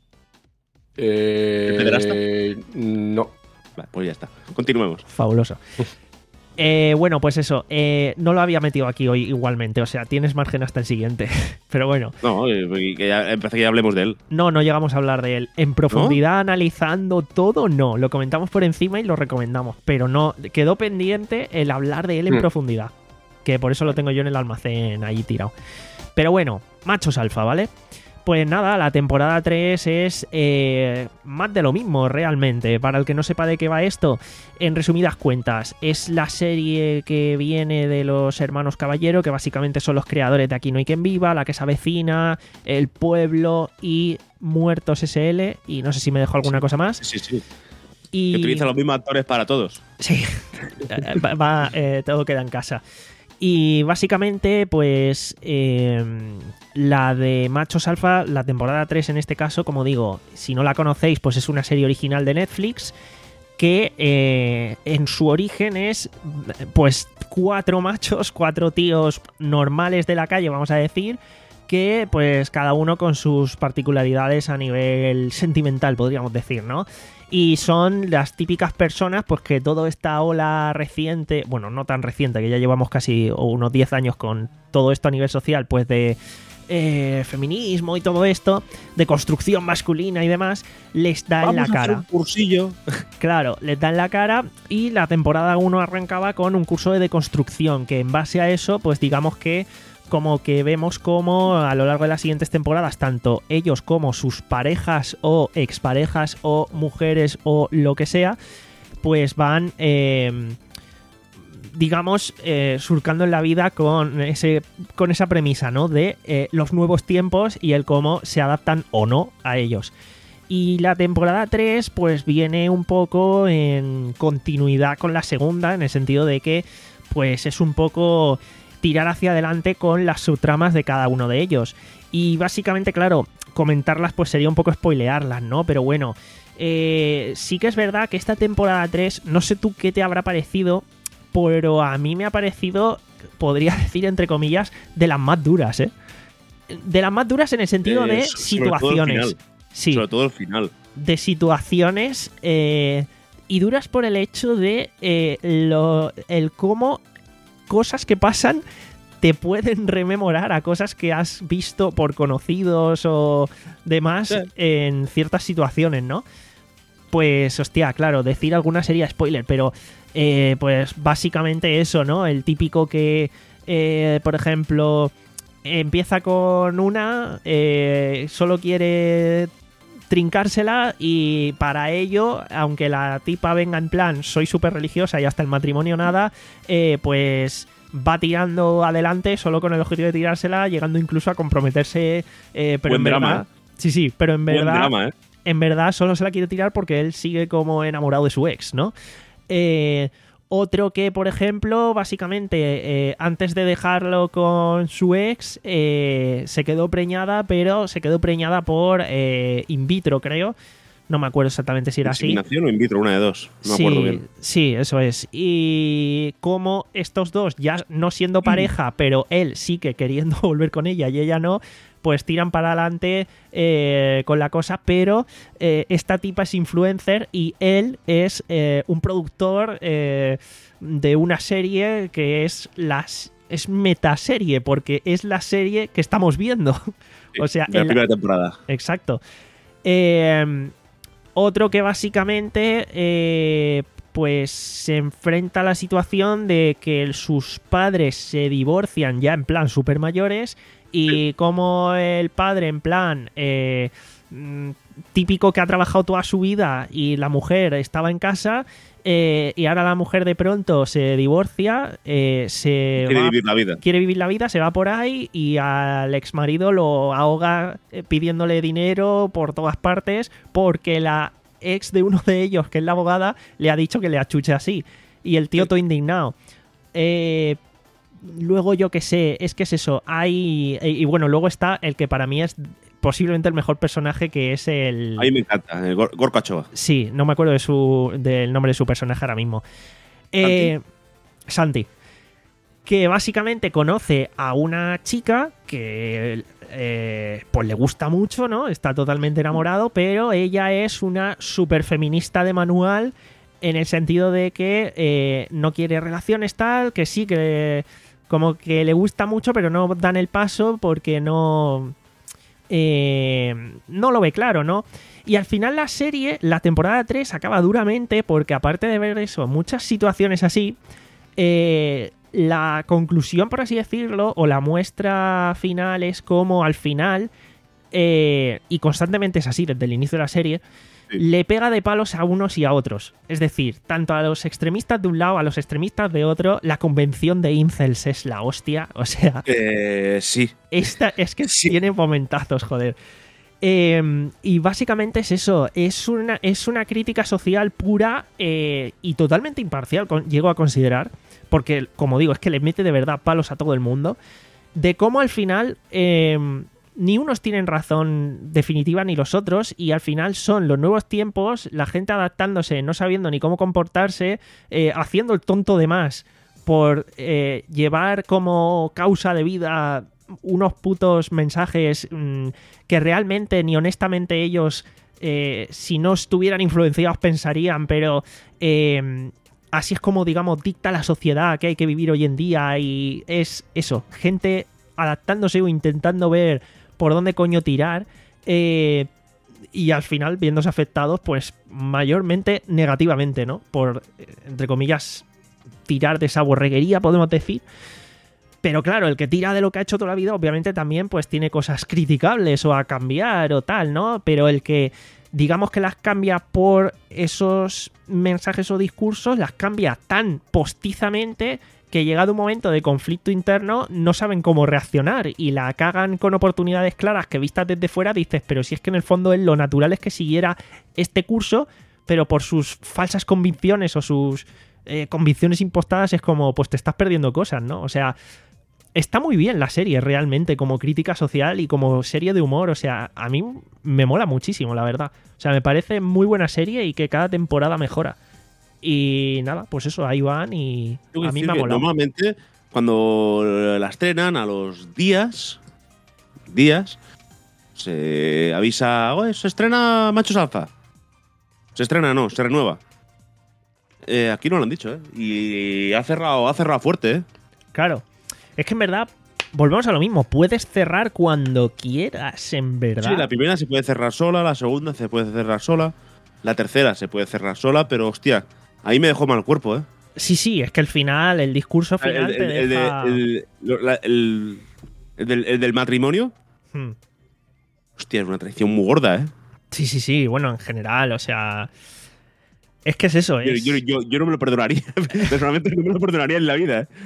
Eh, ¿El pederasta? no. Vale, pues ya está. Continuemos. Fabuloso. Eh, bueno, pues eso, eh, no lo había metido aquí hoy igualmente, o sea, tienes margen hasta el siguiente. Pero bueno, No, eh, que ya, empecé que ya hablemos de él. no, no llegamos a hablar de él. En profundidad, analizando todo, no. Lo comentamos por encima y lo recomendamos, pero no, quedó pendiente el hablar de él en Hmm. profundidad. Que por eso lo tengo yo en el almacén ahí tirado. Pero bueno, Machos Alfa, ¿vale? Pues nada, la temporada tres es eh, más de lo mismo realmente. Para el que no sepa de qué va esto, en resumidas cuentas, es la serie que viene de los hermanos Caballero, que básicamente son los creadores de Aquí no hay quien viva, La que se avecina, El pueblo y Muertos S L, y no sé si me dejo alguna cosa más. Sí, sí. Y... Que utiliza los mismos actores para todos. Sí, va, va, eh, todo queda en casa. Y básicamente, pues eh, la de Machos Alfa, la temporada tres en este caso, como digo, si no la conocéis, pues es una serie original de Netflix que eh, en su origen es pues cuatro machos, cuatro tíos normales de la calle, vamos a decir, que pues cada uno con sus particularidades a nivel sentimental, podríamos decir, ¿no? Y son las típicas personas pues que toda esta ola reciente, bueno, no tan reciente, que ya llevamos casi unos diez años con todo esto a nivel social, pues de eh, feminismo y todo esto, de construcción masculina y demás, les da en la Vamos a hacer cara. un cursillo. Claro, les da en la cara y la temporada uno arrancaba con un curso de deconstrucción, que en base a eso, pues digamos que como que vemos como a lo largo de las siguientes temporadas, tanto ellos como sus parejas o exparejas o mujeres o lo que sea, pues van, eh, digamos, eh, surcando en la vida con, ese, con esa premisa, ¿no? De eh, los nuevos tiempos y el cómo se adaptan o no a ellos. Y la temporada tres pues viene un poco en continuidad con la segunda, en el sentido de que pues es un poco... tirar hacia adelante con las subtramas de cada uno de ellos. Y básicamente, claro, comentarlas pues sería un poco spoilearlas, ¿no? Pero bueno, eh, sí que es verdad que esta temporada tres, no sé tú qué te habrá parecido, pero a mí me ha parecido, podría decir entre comillas, de las más duras, ¿eh? De las más duras en el sentido Eh, de so- sobre situaciones. todo el final. Sí, Sobre todo el final. de situaciones eh, y duras por el hecho de eh, lo, el cómo cosas que pasan te pueden rememorar a cosas que has visto por conocidos o demás Sí. en ciertas situaciones, ¿no? Pues, hostia, claro, decir alguna sería spoiler, pero eh, pues básicamente eso, ¿no? El típico que, eh, por ejemplo, empieza con una, eh, solo quiere trincársela y para ello, aunque la tipa venga en plan soy súper religiosa y hasta el matrimonio nada, eh, pues va tirando adelante solo con el objetivo de tirársela, llegando incluso a comprometerse, eh, pero Buen en verdad... drama, Sí, sí, pero en Buen verdad... drama, ¿eh? en verdad solo se la quiere tirar porque él sigue como enamorado de su ex, ¿no? Eh, otro que, por ejemplo, básicamente, eh, antes de dejarlo con su ex, eh, se quedó preñada, pero se quedó preñada por eh, in vitro, creo. No me acuerdo exactamente si era así. ¿Inseminación o in vitro? Una de dos. No me sí, acuerdo bien. sí, eso es. Y como estos dos, ya no siendo pareja, pero él sí que queriendo volver con ella y ella no, pues tiran para adelante eh, con la cosa, pero eh, esta tipa es influencer y él es eh, un productor eh, de una serie que es las es metaserie, porque es la serie que estamos viendo. O sea, de la en la- primera temporada. Exacto. Eh, otro que básicamente eh, pues se enfrenta a la situación de que sus padres se divorcian ya en plan super mayores y como el padre en plan eh, mm, típico que ha trabajado toda su vida y la mujer estaba en casa eh, y ahora la mujer de pronto se divorcia, eh, se Quiere va- vivir la vida. quiere vivir la vida, se va por ahí y al exmarido lo ahoga eh, pidiéndole dinero por todas partes porque la ex de uno de ellos, que es la abogada, le ha dicho que le achuche así. Y el tío Sí. todo indignado. Eh, luego yo qué sé, es que es eso. Hay y, y bueno, luego está el que para mí es posiblemente el mejor personaje, que es el... A mí me encanta. eh, Gor- Gorka Ochoa. Sí, no me acuerdo de su, del nombre de su personaje ahora mismo. Eh, Santi. Que básicamente conoce a una chica que eh, pues le gusta mucho, ¿no? Está totalmente enamorado, pero ella es una super feminista de manual en el sentido de que eh, no quiere relaciones tal, que sí, que como que le gusta mucho, pero no dan el paso porque no... eh, no lo ve claro, ¿no? Y al final la serie, la temporada tres, acaba duramente porque aparte de ver eso, muchas situaciones así, eh, la conclusión, por así decirlo, o la muestra final es como al final, eh, y constantemente es así desde el inicio de la serie, Sí. le pega de palos a unos y a otros. Es decir, tanto a los extremistas de un lado, a los extremistas de otro, la convención de incels es la hostia. O sea, Eh, sí. esta es que Sí. tiene momentazos, joder. Eh, y básicamente es eso, es una, es una crítica social pura eh, y totalmente imparcial, con- llego a considerar, porque como digo, es que le mete de verdad palos a todo el mundo, de cómo al final eh, ni unos tienen razón definitiva ni los otros, y al final son los nuevos tiempos, la gente adaptándose, no sabiendo ni cómo comportarse, eh, haciendo el tonto de más por eh, llevar como causa de vida unos putos mensajes mmm, que realmente ni honestamente ellos, eh, si no estuvieran influenciados, pensarían, pero eh, así es como, digamos, dicta la sociedad que hay que vivir hoy en día, y es eso, gente adaptándose o intentando ver por dónde coño tirar, eh, y al final viéndose afectados, pues mayormente negativamente, ¿no? Por, eh, entre comillas, tirar de esa borreguería, podemos decir. Pero claro, el que tira de lo que ha hecho toda la vida, obviamente también pues tiene cosas criticables o a cambiar o tal, ¿no? Pero el que, digamos que las cambia por esos mensajes o discursos, las cambia tan postizamente que llegado un momento de conflicto interno no saben cómo reaccionar y la cagan con oportunidades claras que vistas desde fuera dices, pero si es que en el fondo él lo natural es que siguiera este curso, pero por sus falsas convicciones o sus eh, convicciones impostadas es como, pues te estás perdiendo cosas, ¿no? O sea, está muy bien la serie realmente, como crítica social y como serie de humor. O sea, a mí me mola muchísimo, la verdad. O sea, me parece muy buena serie y que cada temporada mejora. Y nada, pues eso, ahí van y Tengo que a mí decir me ha que molado. normalmente, cuando la estrenan, a los días, días, se avisa, "Oye, se estrena Machos Alfa". Se estrena, no, se renueva. Eh, aquí no lo han dicho, ¿eh? Y ha cerrado, ha cerrado fuerte, ¿eh? Claro. Es que en verdad, volvemos a lo mismo. Puedes cerrar cuando quieras, en verdad. Sí, la primera se puede cerrar sola, la segunda se puede cerrar sola, la tercera se puede cerrar sola, pero hostia, ahí me dejó mal cuerpo, ¿eh? Sí, sí, es que el final, el discurso final el, te el- el de- deja... el- lo- la- el- el del, el del matrimonio, Hmm. hostia, es una traición muy gorda, ¿eh? Sí, sí, sí. Bueno, en general, o sea... Es que es eso, Yo, es... yo, yo, yo no me lo perdonaría. Personalmente no me lo perdonaría en la vida, ¿eh?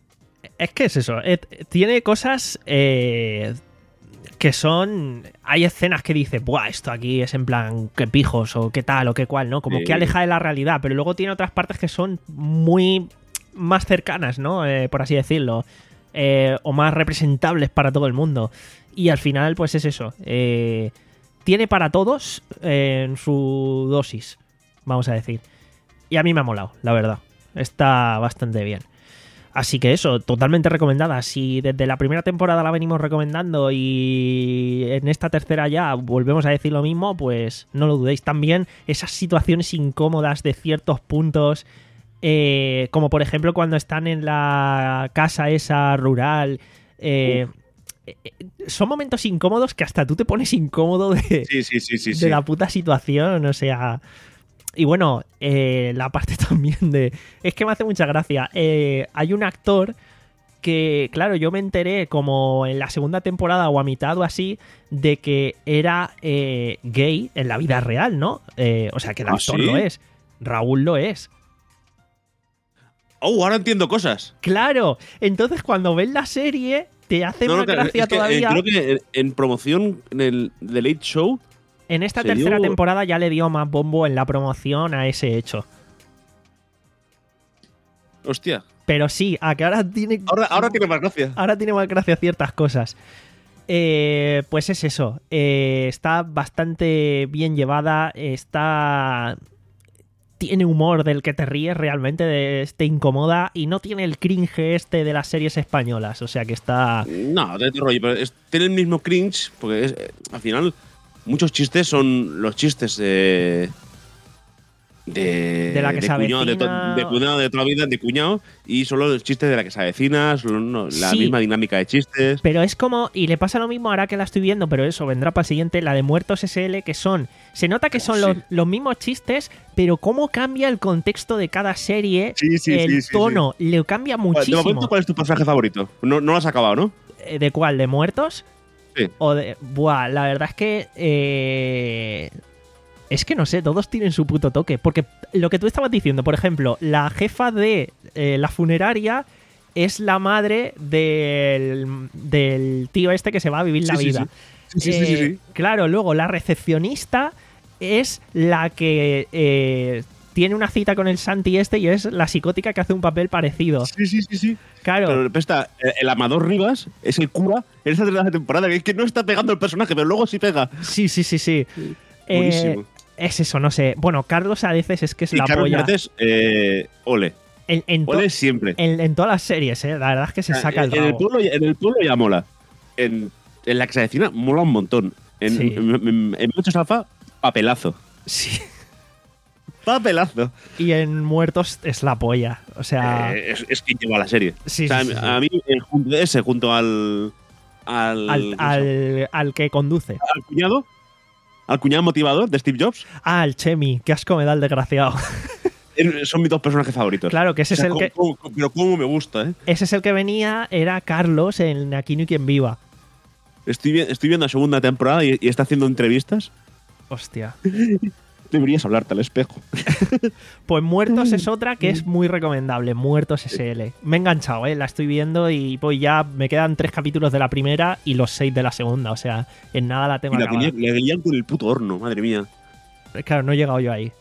Es que es eso. eh, tiene cosas eh, que son... Hay escenas que dices, buah, esto aquí es en plan, qué pijos o qué tal o qué cual, ¿no? Como Sí. que aleja de la realidad. Pero luego tiene otras partes que son muy más cercanas, ¿no? Eh, por así decirlo. Eh, o más representables para todo el mundo. Y al final, pues es eso. eh, tiene para todos eh, en su dosis, vamos a decir. Y a mí me ha molado, la verdad. Está bastante bien. Así que eso, totalmente recomendada. Si desde la primera temporada la venimos recomendando y en esta tercera ya volvemos a decir lo mismo, pues no lo dudéis. También esas situaciones incómodas de ciertos puntos, eh, como por ejemplo cuando están en la casa esa rural, eh, eh, son momentos incómodos que hasta tú te pones incómodo de, Sí, sí, sí, sí. de sí. la puta situación, o sea... Y bueno, eh, la parte también de... Es que me hace mucha gracia. Eh, hay un actor que, claro, yo me enteré como en la segunda temporada o a mitad o así, de que era eh, gay en la vida real, ¿no? Eh, o sea, que el ¿Ah, actor sí? lo es. Raúl lo es. Oh, ahora entiendo cosas. Claro, entonces cuando ves la serie te hace No, no, una que- gracia es que, eh, todavía. creo que en, en promoción en el The Late Show. En esta se tercera dio- temporada ya le dio más bombo en la promoción a ese hecho. Hostia. Pero sí, a que ahora tiene... Ahora, ahora tiene más gracia. Ahora tiene más gracia ciertas cosas. Eh, pues es eso. Eh, está bastante bien llevada. Está. Tiene humor del que te ríes realmente, de, te incomoda. Y no tiene el cringe este de las series españolas. O sea que está. No, de otro rollo, pero es- tiene el mismo cringe, porque es, eh, al final muchos chistes son los chistes de. De, De la que se cuñado, de, to- avecina. de cuñado de toda la vida, de cuñado, y solo los chistes de la que se avecina, son no, la Sí. misma dinámica de chistes. Pero es como, y le pasa lo mismo ahora que la estoy viendo, pero eso vendrá para el siguiente, la de Muertos S L, que son, se nota que Oh, son sí. los, los mismos chistes, pero cómo cambia el contexto de cada serie, Sí, sí, el sí, sí, tono, le cambia De muchísimo. momento, ¿cuál es tu personaje favorito? No, no lo has acabado, ¿no? Eh, ¿De cuál? ¿De Muertos? Sí. O de, buah, la verdad es que eh, es que no sé, todos tienen su puto toque, porque lo que tú estabas diciendo, por ejemplo, la jefa de eh, la funeraria es la madre del, del tío este que se va a vivir la Sí, sí, vida. Sí, sí, sí, sí, Eh, sí. Claro, luego la recepcionista es la que eh, tiene una cita con el Santi este y es la psicótica que hace un papel parecido. Sí, sí, sí, sí. Claro, Pero después está el, el Amador Rivas, es el cura en esa tercera temporada, que es que no está pegando el personaje, pero luego sí pega. sí, sí, sí, sí. Eh, Buenísimo. es eso, no sé. Bueno, Carlos a veces es que es Y la Carlos polla. Martes, eh, ole. En, en to- Ole siempre. en- en todas las series, ¿eh? La verdad es que se saca el en, el rabo. pueblo, ya- en el pueblo ya mola. En, en la que se avecina mola un montón. En, Sí. en, en- en Muchos Alfa, papelazo. Sí. Papelazo. Y en Muertos es la polla. O sea, Eh, es, es quien lleva la serie. Sí, O sea, sí, sí, sí. A mí, el junto de ese, junto al. Al, al, al, al que conduce. al cuñado. Al cuñado motivador de Steve Jobs. Ah, el Chemi. Qué asco me da el desgraciado. eh, Son mis dos personajes favoritos. Claro, que ese O sea, es el cómo- que. cómo- pero cómo me gusta, ¿eh? Ese es el que venía, era Carlos en Aquí no hay quien viva. Estoy, vi- estoy viendo la segunda temporada y, y está haciendo entrevistas. Hostia. Deberías hablarte al espejo. Pues Muertos es otra que es muy recomendable. Muertos S L. Me he enganchado, ¿eh? La estoy viendo y pues ya me quedan tres capítulos de la primera y los seis de la segunda. O sea, en nada la tengo Y la acabada. tenía- le veían con el puto horno, madre mía. Claro, no he llegado yo ahí.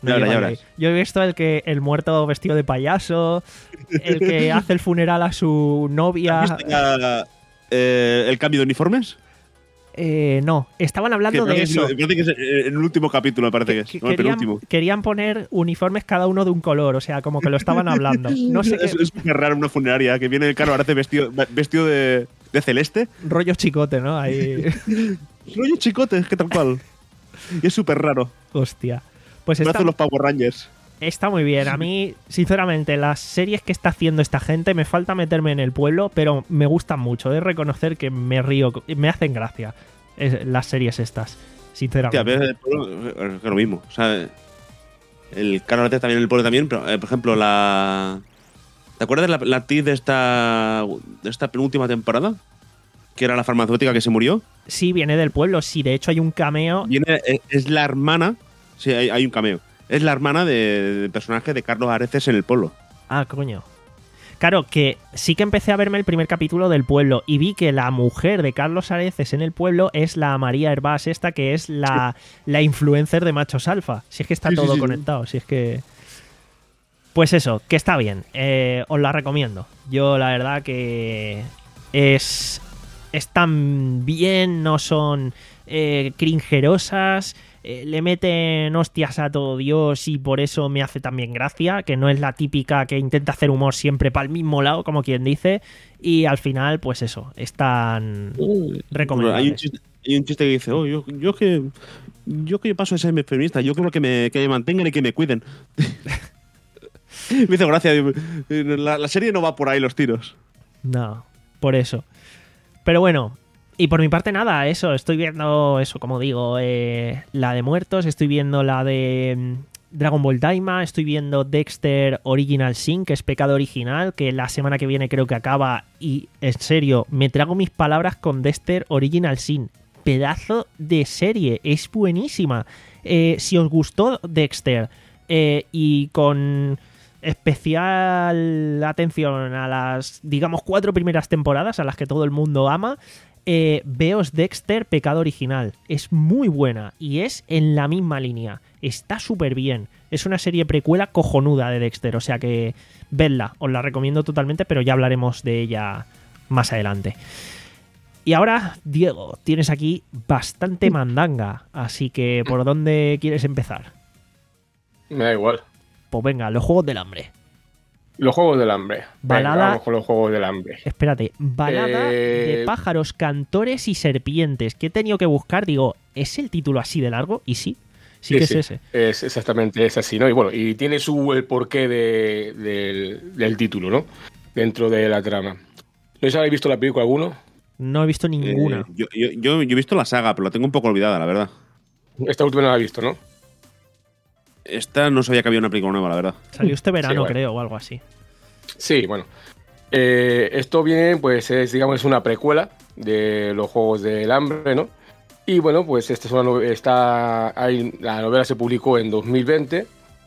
No Ya llego verás, ya ahí. verás. Yo he visto el que el muerto vestido de payaso, el que hace el funeral a su novia. ¿Has visto ya, eh, el cambio de uniformes? Eh, no, estaban Que hablando de parece, eso. que, parece que es en el último capítulo, me parece que, Que- es. que No, el querían, penúltimo. querían poner uniformes cada uno de un color, o sea, como que lo estaban hablando. No sé qué Es, es muy raro una funeraria que viene el Carlos Arce vestido, vestido de, de celeste. rollo chicote, ¿no? Ahí. Rollo chicote, es que tal cual. Y es súper raro. Hostia. Pues Me está, hacen los Power Rangers. está muy bien. A mí, sinceramente, las series que está haciendo esta gente, me falta meterme en el pueblo, pero me gustan mucho. Es reconocer que me río, me hacen gracia es- las series estas, sinceramente. Hostia, a ver, el pueblo, es lo mismo. O sea, el Carlos Arce también en el pueblo también, pero eh, por ejemplo, la. ¿Te acuerdas de la, la actriz de esta, de esta penúltima temporada? Que era la farmacéutica que se murió. Sí, viene del pueblo. Sí, de hecho hay un cameo. Viene, es, es la hermana. Sí, hay, hay un cameo. Es la hermana de- del personaje de Carlos Areces en el pueblo. Ah, coño. Claro, que sí que empecé a verme el primer capítulo del pueblo y vi que la mujer de Carlos Areces en el pueblo es la María Hervás esta, que es la, la influencer de Machos Alfa. Si es que está Sí, sí, todo sí, sí. conectado, si es que... Pues eso, que está bien. Eh, os la recomiendo. Yo la verdad que es... Están bien, no son eh, cringerosas, eh, le meten hostias a todo Dios y por eso me hace también gracia, que no es la típica que intenta hacer humor siempre para el mismo lado, como quien dice, y al final, pues eso, están Hay un, recomendables. chiste, hay un chiste que dice, oh, yo, yo que yo que paso de ser feminista, yo creo que me, que me mantengan y que me cuiden. Me hizo gracia. La, la serie no va por ahí los tiros. No, por eso. Pero bueno, y por mi parte nada, eso, estoy viendo eso, como digo, eh, la de muertos, estoy viendo la de mm, Dragon Ball Daima, estoy viendo Dexter Original Sin, que es Pecado Original, que la semana que viene creo que acaba y, en serio, me trago mis palabras con Dexter Original Sin. Pedazo de serie, es buenísima. Eh, si os gustó Dexter eh, y con especial atención a las, digamos, cuatro primeras temporadas a las que todo el mundo ama, eh, veos Dexter Pecado Original. Es muy buena y es en la misma línea. Está súper bien. Es una serie precuela cojonuda de Dexter, o sea que vedla, os la recomiendo totalmente, pero ya hablaremos de ella más adelante. Y ahora, Diego, tienes aquí bastante mandanga, así que ¿por dónde quieres empezar? Me da igual. Pues venga, los Juegos del Hambre. Los Juegos del Hambre. Venga, Balada- vamos con los Juegos del Hambre. Espérate, balada Eh, de pájaros, cantores y serpientes. Que he tenido que buscar, digo, ¿es el título así de largo? Y sí, sí, que es ese. Es exactamente es así, ¿no? Y bueno, y tiene su el porqué de- del, del título, ¿no? Dentro de la trama. No sé si habéis visto la película alguno. No he visto ninguna. Eh, yo, yo, yo- yo he visto la saga, pero la tengo un poco olvidada, la verdad. Esta última no la he visto, ¿no? Esta no sabía que había una película nueva, la verdad. Salió este verano, sí, bueno. creo, o algo así. Sí, bueno. Eh, esto viene, pues, es, digamos, es una precuela de los Juegos del Hambre, ¿no? Y bueno, pues esta es una no- está, hay, la novela se publicó en dos mil veinte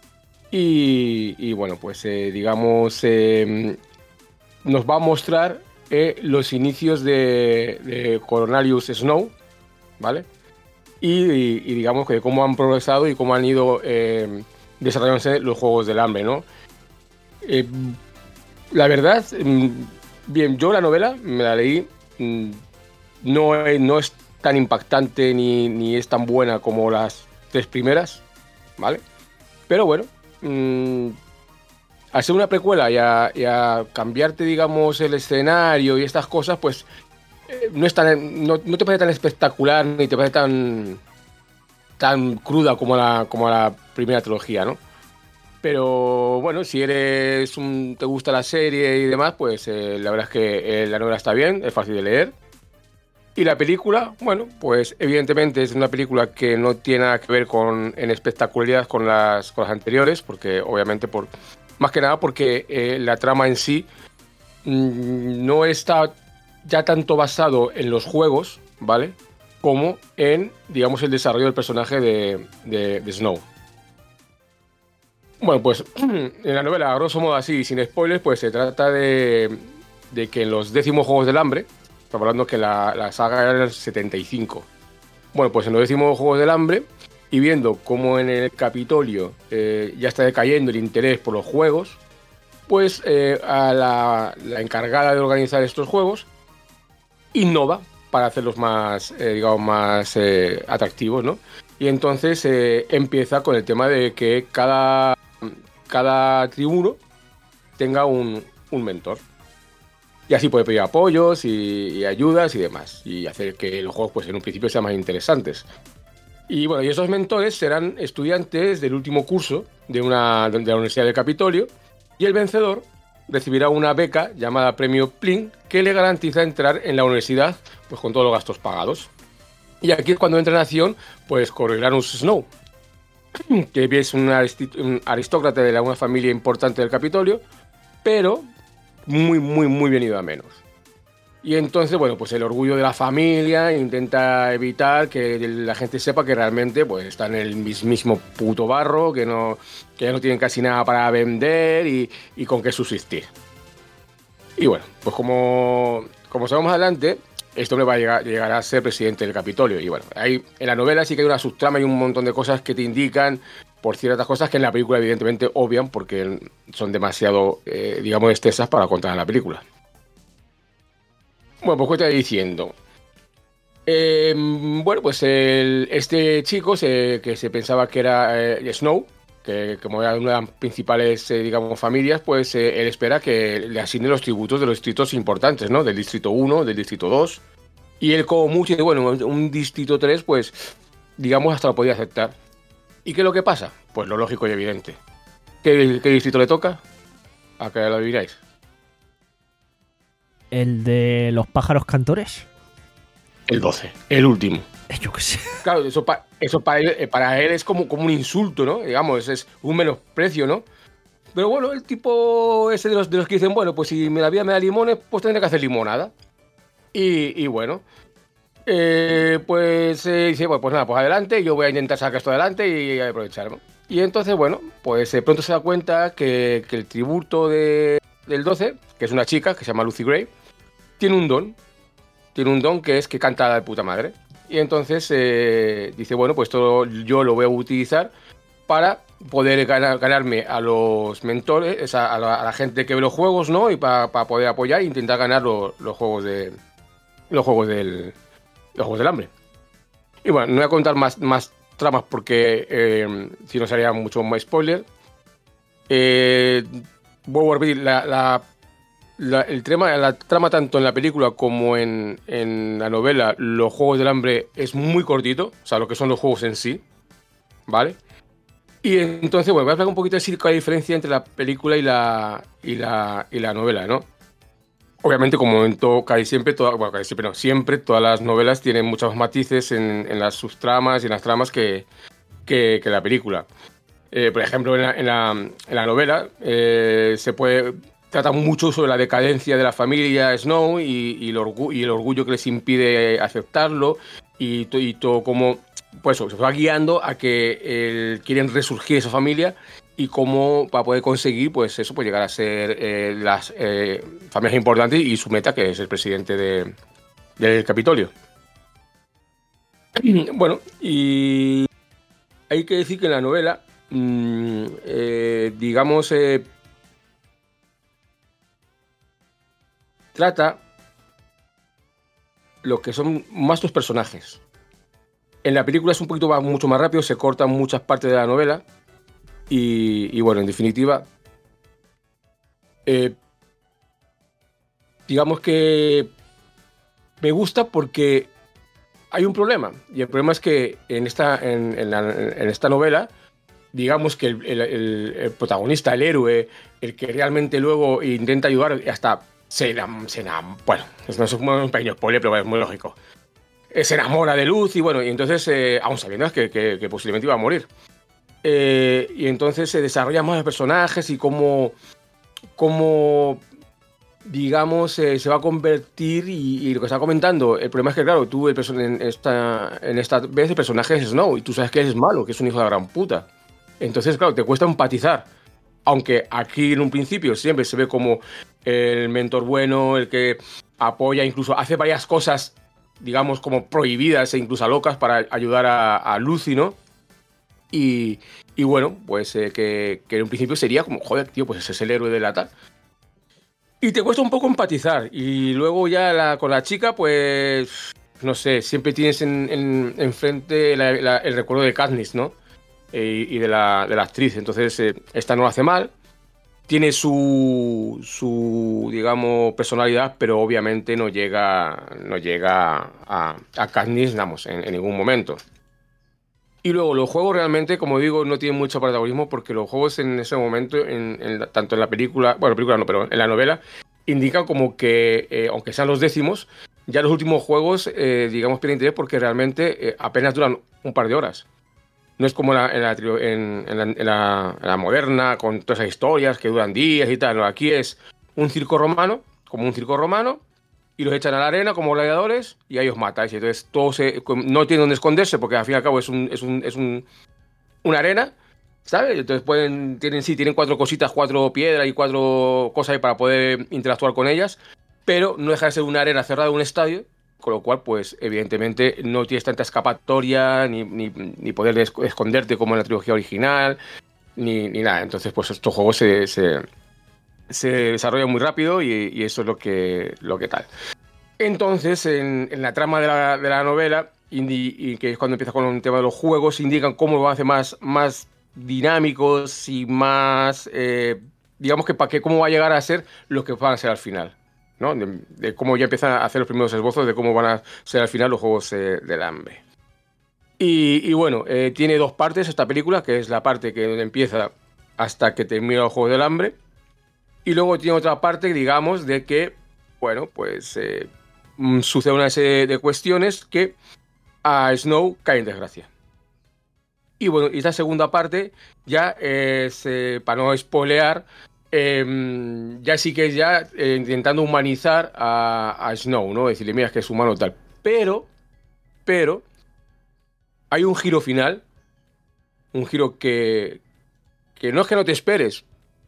y, y bueno, pues eh, digamos, eh, nos va a mostrar eh, los inicios de, de Cornelius Snow, ¿vale? Y, y- y digamos que cómo han progresado y cómo han ido eh, desarrollándose los Juegos del Hambre, ¿no? Eh, la verdad, mm, bien, yo la novela me la leí, mm, no, es- no es tan impactante ni, ni es tan buena como las tres primeras, ¿vale? Pero bueno, mm, al ser una precuela y a, y a cambiarte, digamos, el escenario y estas cosas, pues eh, no, es tan, no, no te parece tan espectacular ni te parece tan, tan cruda como la, como la primera trilogía, ¿no? Pero bueno, si eres un, te gusta la serie y demás, pues eh, la verdad es que eh, la novela está bien, es fácil de leer. Y la película, bueno, pues evidentemente es una película que no tiene nada que ver con, en espectacularidad con las, con las anteriores, porque obviamente, por más que nada porque eh, la trama en sí mmm, no está ya tanto basado en los juegos, ¿vale? Como en, digamos, el desarrollo del personaje de, de, de Snow. Bueno, pues en la novela, a grosso modo así, sin spoilers, pues se trata de, de que en los décimos Juegos del Hambre, estamos hablando que la, la saga era del setenta y cinco. Bueno, pues en los décimos Juegos del Hambre y viendo cómo en el Capitolio eh, ya está decayendo el interés por los juegos, pues eh, a la, la encargada de organizar estos juegos innova para hacerlos más, eh, digamos, más eh, atractivos, ¿no? Y entonces eh, empieza con el tema de que cada, cada tribuno tenga un, un mentor. Y así puede pedir apoyos y, y ayudas y demás. Y hacer que los juegos, pues en un principio, sean más interesantes. Y bueno, y esos mentores serán estudiantes del último curso de, una, de la Universidad del Capitolio. Y el vencedor recibirá una beca llamada Premio Plin, que le garantiza entrar en la universidad pues con todos los gastos pagados. Y aquí es cuando entra en acción pues Coriolanus Snow, que es un, un aristócrata de la, una familia importante del Capitolio, pero muy, muy, muy venido a menos. Y entonces, bueno, pues el orgullo de la familia intenta evitar que la gente sepa que realmente pues está en el mismísimo puto barro, que, no, que ya no tienen casi nada para vender y, y con qué subsistir. Y bueno, pues como, como sabemos más adelante, este hombre va a llegar, llegar a ser presidente del Capitolio. Y bueno, ahí en la novela sí que hay una subtrama y un montón de cosas que te indican por ciertas cosas que en la película evidentemente obvian porque son demasiado, eh, digamos, extensas para contar en la película. Bueno, pues ¿qué te diciendo? Eh, bueno, pues el, este chico se, que se pensaba que era eh, Snow, que como era una de las principales, eh, digamos, familias, pues eh, él espera que le asigne los tributos de los distritos importantes, ¿no? Del distrito uno, del distrito dos. Y él como mucho, y bueno, un distrito tres, pues, digamos, hasta lo podía aceptar. ¿Y qué es lo que pasa? Pues lo lógico y evidente. ¿Qué, qué distrito le toca? ¿A qué lo diráis? ¿El de los pájaros cantores? El doce, el último. Yo qué sé. Claro, eso, pa, eso para, él, para él es como, como un insulto, ¿no? Digamos, es un menosprecio, ¿no? Pero bueno, el tipo ese de los, de los que dicen, bueno, pues si me la vida me da limones, pues tendré que hacer limonada. Y, y bueno, eh, pues eh, dice, bueno, pues nada, pues adelante, yo voy a intentar sacar esto adelante y aprovecharlo. Y entonces, bueno, pues eh, pronto se da cuenta que, que el tributo de, del doce, que es una chica que se llama Lucy Gray, tiene un don. Tiene un don que es que canta de puta madre. Y entonces eh, dice, bueno, pues esto yo lo voy a utilizar para poder ganar, ganarme a los mentores, a, a, la, a la gente que ve los juegos, ¿no? Y para pa poder apoyar e intentar ganar lo, los juegos de los juegos del los juegos del hambre. Y bueno, no voy a contar más, más tramas porque eh, si no sería mucho más spoiler. Eh, vuelvo a repetir, la, la La, el trama, la trama tanto en la película como en, en la novela, los Juegos del Hambre, es muy cortito, o sea, lo que son los juegos en sí, ¿vale? Y entonces, bueno, voy a hablar un poquito de la diferencia entre la película y la, y la, y la novela, ¿no? Obviamente, como en todo, casi siempre, toda, bueno, casi siempre no, siempre todas las novelas tienen muchos matices en, en las subtramas y en las tramas que, que, que la película. Eh, por ejemplo, en la, en la, en la novela eh, se puede... Trata mucho sobre la decadencia de la familia Snow y, y, el, orgu y el orgullo que les impide aceptarlo y, to y todo como pues se va guiando a que eh, quieren resurgir esa familia y cómo para poder conseguir pues eso pues llegar a ser eh, las eh, familias importantes y su meta que es el presidente de, del Capitolio. Bueno, y hay que decir que en la novela mmm, eh, digamos eh, trata lo que son más tus personajes. En la película es un poquito más, mucho más rápido, se cortan muchas partes de la novela y, y bueno, en definitiva, eh, digamos que me gusta porque hay un problema y el problema es que en esta, en, en la, en esta novela, digamos que el, el, el, el protagonista, el héroe, el que realmente luego intenta ayudar hasta Se, se enamora, bueno, no es un pequeño spoiler, pero es muy lógico. Se enamora de Luz y bueno, y entonces, eh, aún sabiendo que, que, que posiblemente iba a morir. Eh, y entonces se desarrollan más los personajes y cómo, cómo digamos, eh, se va a convertir y, y lo que está comentando. El problema es que, claro, tú el en, esta, en esta vez el personaje es Snow y tú sabes que es malo, que es un hijo de la gran puta. Entonces, claro, te cuesta empatizar. Aunque aquí en un principio siempre se ve como el mentor bueno, el que apoya, incluso hace varias cosas, digamos, como prohibidas e incluso locas para ayudar a, a Lucy, ¿no? Y, y bueno, pues eh, que, que en un principio sería como, joder, tío, pues ese es el héroe de la tal. Y te cuesta un poco empatizar. Y luego ya la, con la chica, pues, no sé, siempre tienes en, en, enfrente la, la, el recuerdo de Katniss, ¿no? Eh, y de la, de la actriz. Entonces, eh, esta no lo hace mal. Tiene su, su, digamos, personalidad, pero obviamente no llega, no llega a, a Katniss, vamos, en, en ningún momento. Y luego los juegos realmente, como digo, no tienen mucho protagonismo porque los juegos en ese momento, en, en la, tanto en la película, bueno, película no, pero en la novela, indican como que, eh, aunque sean los décimos, ya los últimos juegos, eh, digamos, pierden interés porque realmente eh, apenas duran un par de horas. No es como la, en, la, en, en, la, en, la, en la moderna, con todas esas historias que duran días y tal. No, aquí es un circo romano, como un circo romano, y los echan a la arena como gladiadores y ahí os matáis. Y entonces todos se, no tienen donde esconderse porque al fin y al cabo es, un, es, un, es un, una arena, ¿sabes? Entonces pueden, tienen, sí, tienen cuatro cositas, cuatro piedras y cuatro cosas ahí para poder interactuar con ellas, pero no deja de ser una arena cerrada, un estadio, con lo cual, pues, evidentemente, no tienes tanta escapatoria ni, ni, ni poder esconderte como en la trilogía original, ni, ni nada. Entonces, pues, estos juegos se... se se desarrolla muy rápido y, y eso es lo que, lo que tal. Entonces, en, en la trama de la, de la novela, indi, y que es cuando empieza con el tema de los juegos, indican cómo lo van a hacer más, más dinámicos y más, eh, digamos que para que cómo va a llegar a ser lo que van a ser al final, ¿no? De, de cómo ya empiezan a hacer los primeros esbozos de cómo van a ser al final los juegos eh, del hambre. Y, y bueno, eh, tiene dos partes esta película, que es la parte que donde empieza hasta que termina los juegos del hambre. Y luego tiene otra parte, digamos, de que, bueno, pues eh, sucede una serie de cuestiones que a Snow cae en desgracia. Y bueno, y esta segunda parte ya es, eh, para no spoilear, eh, ya sí que es ya eh, intentando humanizar a, a Snow, ¿no? Decirle, mira, es que es humano tal. Pero, pero, hay un giro final, un giro que, que no es que no te esperes,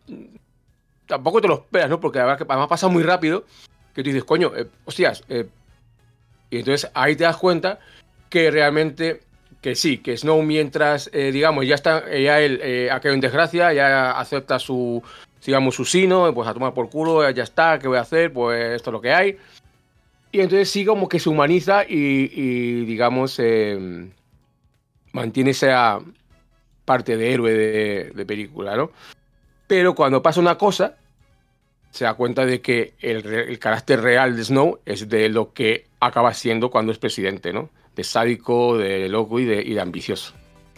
tampoco te lo esperas, ¿no? Porque además pasa muy rápido que tú dices, coño, eh, hostias. Eh, y entonces ahí te das cuenta que realmente, que sí, que Snow mientras, eh, digamos, ya está, ya él eh, ha caído en desgracia, ya acepta su, digamos, su sino, pues a tomar por culo, ya está, ¿qué voy a hacer? Pues esto es lo que hay. Y entonces sí como que se humaniza y, y digamos, eh, mantiene esa parte de héroe de, de película, ¿no? Pero cuando pasa una cosa, se da cuenta de que el, el carácter real de Snow es de lo que acaba siendo cuando es presidente, ¿no? De sádico, de loco y de, y de ambicioso.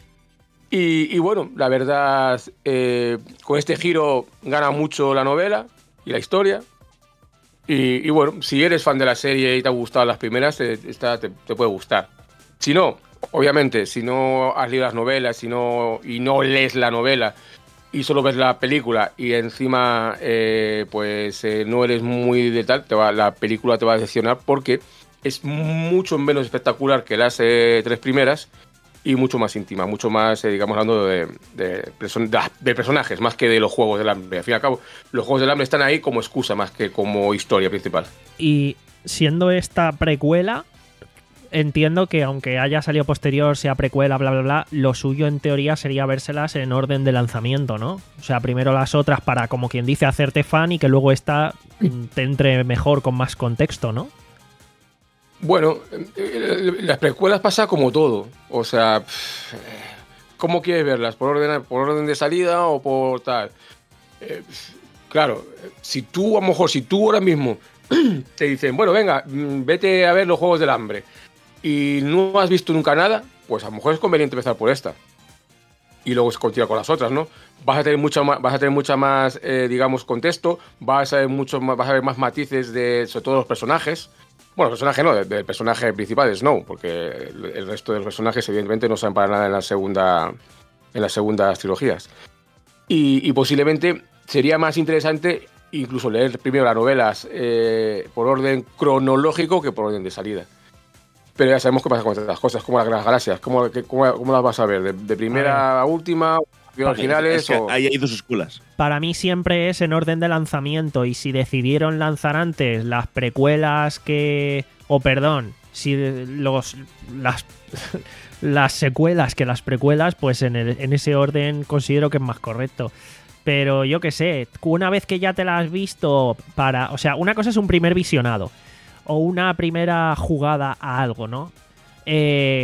Y, y bueno, la verdad, eh, con este giro gana mucho la novela y la historia. Y, y bueno, si eres fan de la serie y te ha gustado las primeras, te, esta te, te puede gustar. Si no, obviamente, si no has leído las novelas si no, y no lees la novela y solo ves la película y encima eh, pues eh, no eres muy de tal, te va, la película te va a decepcionar porque es mucho menos espectacular que las eh, tres primeras y mucho más íntima, mucho más, eh, digamos, hablando de, de, person de personajes, más que de los Juegos del Hambre. Al fin y al cabo, los Juegos del Hambre están ahí como excusa más que como historia principal. Y siendo esta precuela, entiendo que aunque haya salido posterior, sea precuela, bla, bla, bla, lo suyo en teoría sería vérselas en orden de lanzamiento, ¿no? O sea, primero las otras para, como quien dice, hacerte fan y que luego esta te entre mejor con más contexto, ¿no? Bueno, las precuelas pasa como todo. O sea, ¿cómo quieres verlas? ¿Por orden, por orden de salida o por tal? Eh, claro, si tú, a lo mejor, si tú ahora mismo te dicen, bueno, venga, vete a ver los Juegos del Hambre y no has visto nunca nada, pues a lo mejor es conveniente empezar por esta y luego se continúa con las otras, ¿no? Vas a tener mucha más, vas a tener mucha más, eh, digamos, contexto, vas a ver mucho más, vas a ver más matices de, sobre todo los personajes. Bueno, el personaje no, del de personaje principal de Snow, porque el, el resto de los personajes evidentemente no saben para nada en la segunda, en las segundas trilogías. Y, y posiblemente sería más interesante incluso leer primero las novelas eh, por orden cronológico que por orden de salida. Pero ya sabemos qué pasa con estas cosas, como las, las galaxias, ¿cómo, cómo, cómo las vas a ver? ¿De, de primera a última? Originales, es que o... ahí hay dos escuelas. Para mí siempre es en orden de lanzamiento y si decidieron lanzar antes las precuelas que... o perdón, si los, las las secuelas que las precuelas, pues en, el, en ese orden considero que es más correcto. Pero yo qué sé, una vez que ya te la has visto para... O sea, una cosa es un primer visionado o una primera jugada a algo, ¿no? Eh,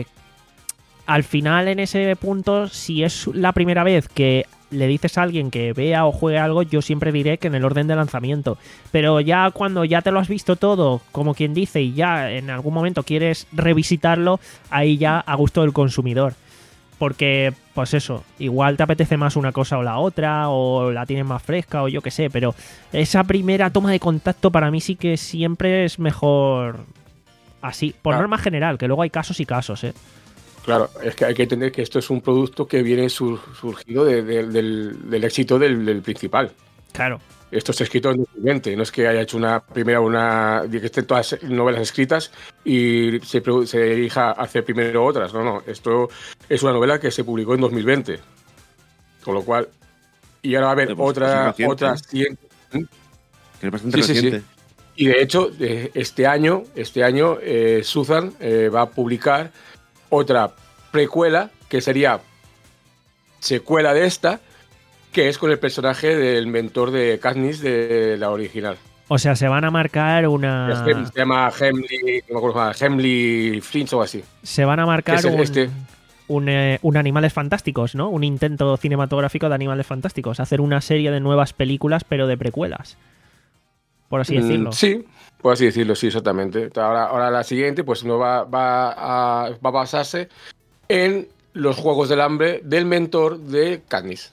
al final, en ese punto, si es la primera vez que le dices a alguien que vea o juegue algo, yo siempre diré que en el orden de lanzamiento. Pero ya cuando ya te lo has visto todo, como quien dice, y ya en algún momento quieres revisitarlo, ahí ya a gusto del consumidor. Porque, pues eso, igual te apetece más una cosa o la otra, o la tienes más fresca, o yo qué sé, pero esa primera toma de contacto para mí sí que siempre es mejor así, por Ah. norma general, que luego hay casos y casos, ¿eh? Claro, es que hay que entender que esto es un producto que viene sur- surgido de- de- del, del éxito del, del principal. Claro. Esto se ha escrito en dos mil veinte, no es que haya hecho una primera, una que estén todas novelas escritas y se, produ- se dirija a hacer primero otras. No, no, esto es una novela que se publicó en dos mil veinte. Con lo cual, y ahora va a haber Pues, pues otra, es reciente. otra siguiente. Que es bastante Sí, sí, sí. reciente. Y de hecho, eh, este año, este año eh, Suzanne eh, va a publicar otra precuela que sería secuela de esta, que es con el personaje del mentor de Katniss de la original. O sea, se van a marcar una... Es Hem- Se llama Hemley, no me acuerdo cómo se llama, Hemley Flinch o algo así. Se van a marcar Que es un, este. un, eh, un Animales Fantásticos, ¿no? Un intento cinematográfico de Animales Fantásticos. Hacer una serie de nuevas películas, pero de precuelas. Por así Mm, decirlo. Sí, por así decirlo, sí, exactamente. Ahora, ahora la siguiente pues no va, va, a, va a basarse en los Juegos del Hambre del mentor de Katniss.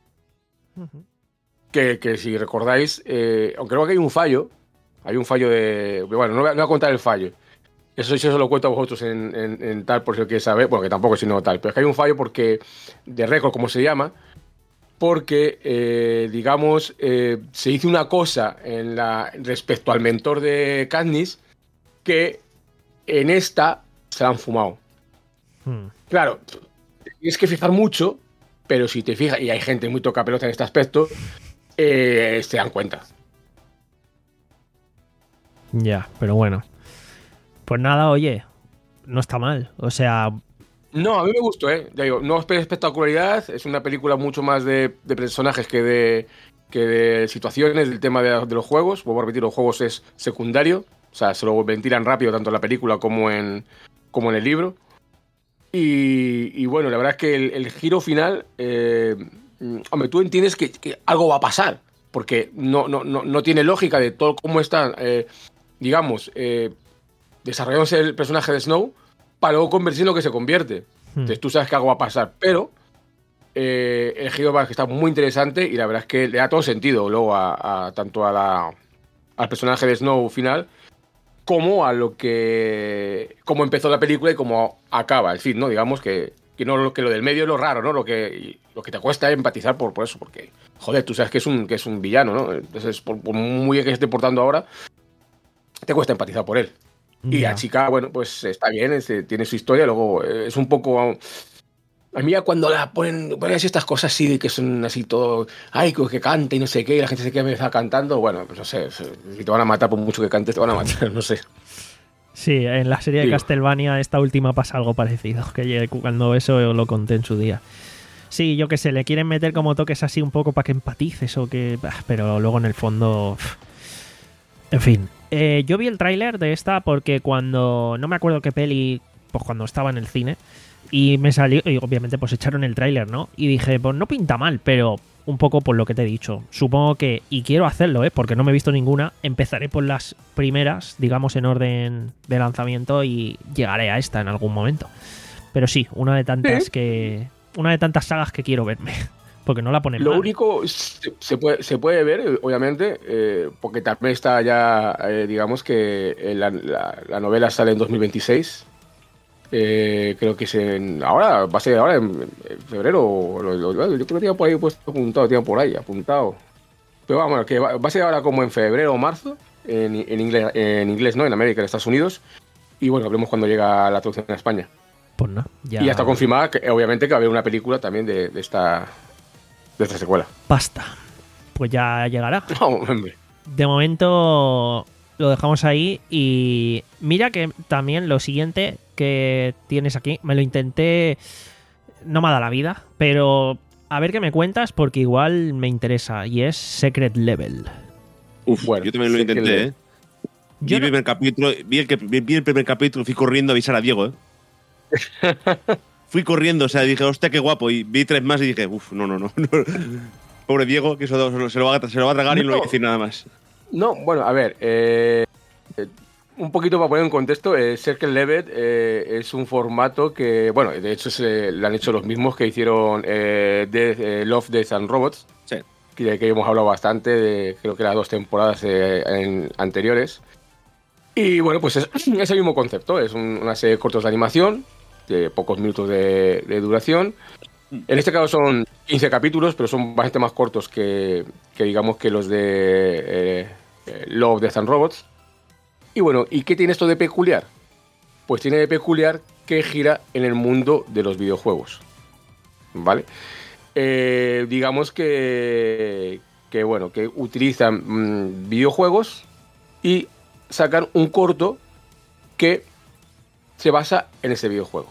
Ujú. Que, que si recordáis, eh, aunque creo que hay un fallo, hay un fallo de... Bueno, no voy a, no voy a contar el fallo. Eso sí, eso lo cuento a vosotros en, en- en tal, por si lo quieres saber. Bueno, que tampoco, sino tal. Pero es que hay un fallo porque, de récord, como se llama, porque, eh, digamos, eh, se hizo una cosa en la, respecto al mentor de Katniss que en esta se la han fumado. Hmm. Claro, tienes que fijar mucho, pero si te fijas, y hay gente muy toca pelota en este aspecto, eh, se dan cuenta. Ya, pero bueno. Pues nada, oye, no está mal. O sea, No, a mí me gustó, ¿eh? Ya digo, no esperes espectacularidad, es una película mucho más de, de personajes que de, que de situaciones, del tema de, de los juegos. Vuelvo a repetir, los juegos es secundario, o sea, se lo ventilan rápido tanto en la película como en, como en el libro. Y, y bueno, la verdad es que el, el giro final, eh, hombre, tú entiendes que, que algo va a pasar, porque no, no, no, no tiene lógica de todo cómo está, eh, digamos, eh, desarrollándose el personaje de Snow para luego convertirse en lo que se convierte. Hmm. Entonces tú sabes que algo va a pasar, pero eh, el giro va- que está muy interesante y la verdad es que le da todo sentido luego a, a- tanto a la, al personaje de Snow final como a lo que cómo empezó la película y cómo acaba, en fin, ¿no? Digamos que, que no lo que lo del medio es lo raro, ¿no? Lo que y lo que te cuesta es empatizar por, por eso, porque joder, tú sabes que es un que es un villano, ¿no? Entonces, por, por muy bien que se esté portando ahora, te cuesta empatizar por él. Y ya. la chica, bueno, pues está bien, es, eh, tiene su historia, luego eh, es un poco... A mí ya cuando la ponen, ponen así estas cosas así, de que son así todo, ay, que canta y no sé qué, y la gente se queda empezar cantando, bueno, pues no sé, si te van a matar por mucho que cantes, te van a matar, no sé. Sí, en la serie de Digo. Castlevania esta última pasa algo parecido, que llegué- cuando eso lo conté en su día. Sí, yo qué sé, le quieren meter como toques así un poco para que empatices o que... bah, pero luego en el fondo... pff. En fin, eh, yo vi el tráiler de esta porque cuando... No me acuerdo qué peli, pues cuando estaba en el cine, y me salió... Y obviamente pues echaron el tráiler, ¿no? Y dije, pues no pinta mal, pero un poco por lo que te he dicho. Supongo que... Y quiero hacerlo, ¿eh? Porque no me he visto ninguna. Empezaré por las primeras, digamos, en orden de lanzamiento y llegaré a esta en algún momento. Pero sí, una de tantas Sí. que... Una de tantas sagas que quiero verme. Porque no la ponen Lo mal. único, se, se puede, se puede ver, eh, obviamente, eh, porque también está ya, eh, digamos que eh, la, la- la novela sale en dos mil veintiséis. Eh, creo que es en, ahora, va a ser ahora en, en febrero. o lo- lo- yo creo que tenía por ahí puesto apuntado, tenía por ahí apuntado. Pero vamos, que va, va a ser ahora como en febrero o marzo, en, en inglés, en inglés, ¿no? En América, en Estados Unidos. Y bueno, hablemos cuando llega la traducción a España. Pues no, ya... Y ya está confirmada, que, obviamente, que va a haber una película también de, de esta, de esta secuela. Pasta. Pues ya llegará. No, hombre. De momento lo dejamos ahí y mira que también lo siguiente que tienes aquí. Me lo intenté, no me ha dado la vida, pero a ver qué me cuentas porque igual me interesa. Y es Secret Level. Uf, Bueno, yo también lo sí que intenté, le- ¿eh? Vi Yo el no- primer capítulo, vi el, que, vi el primer capítulo, fui corriendo a avisar a Diego, ¿eh? Fui corriendo, o sea, dije, hostia, qué guapo. Y vi tres más y dije, uff, no, no, no. no. Pobre Diego, que eso se lo va a, se lo va a tragar y no le voy a decir nada más. No, bueno, a ver, eh, eh, un poquito para poner en contexto, eh, Circle Level eh, es un formato que, bueno, de hecho se lo han hecho los mismos que hicieron eh, Death- eh, Love, Death and Robots, Sí. que, de que hemos hablado bastante, de, creo que las dos temporadas eh, en- anteriores. Y bueno, pues es, es el mismo concepto, es un- una serie de cortos de animación, de pocos minutos de, de duración. En este caso son quince capítulos, pero son bastante más cortos que, que digamos que los de eh, eh, Love, Death and Robots. Y bueno, ¿y qué tiene esto de peculiar? Pues tiene de peculiar que gira en el mundo de los videojuegos. ¿Vale? Eh, digamos que, que, bueno, que utilizan mm, videojuegos y sacan un corto que se basa en ese videojuego.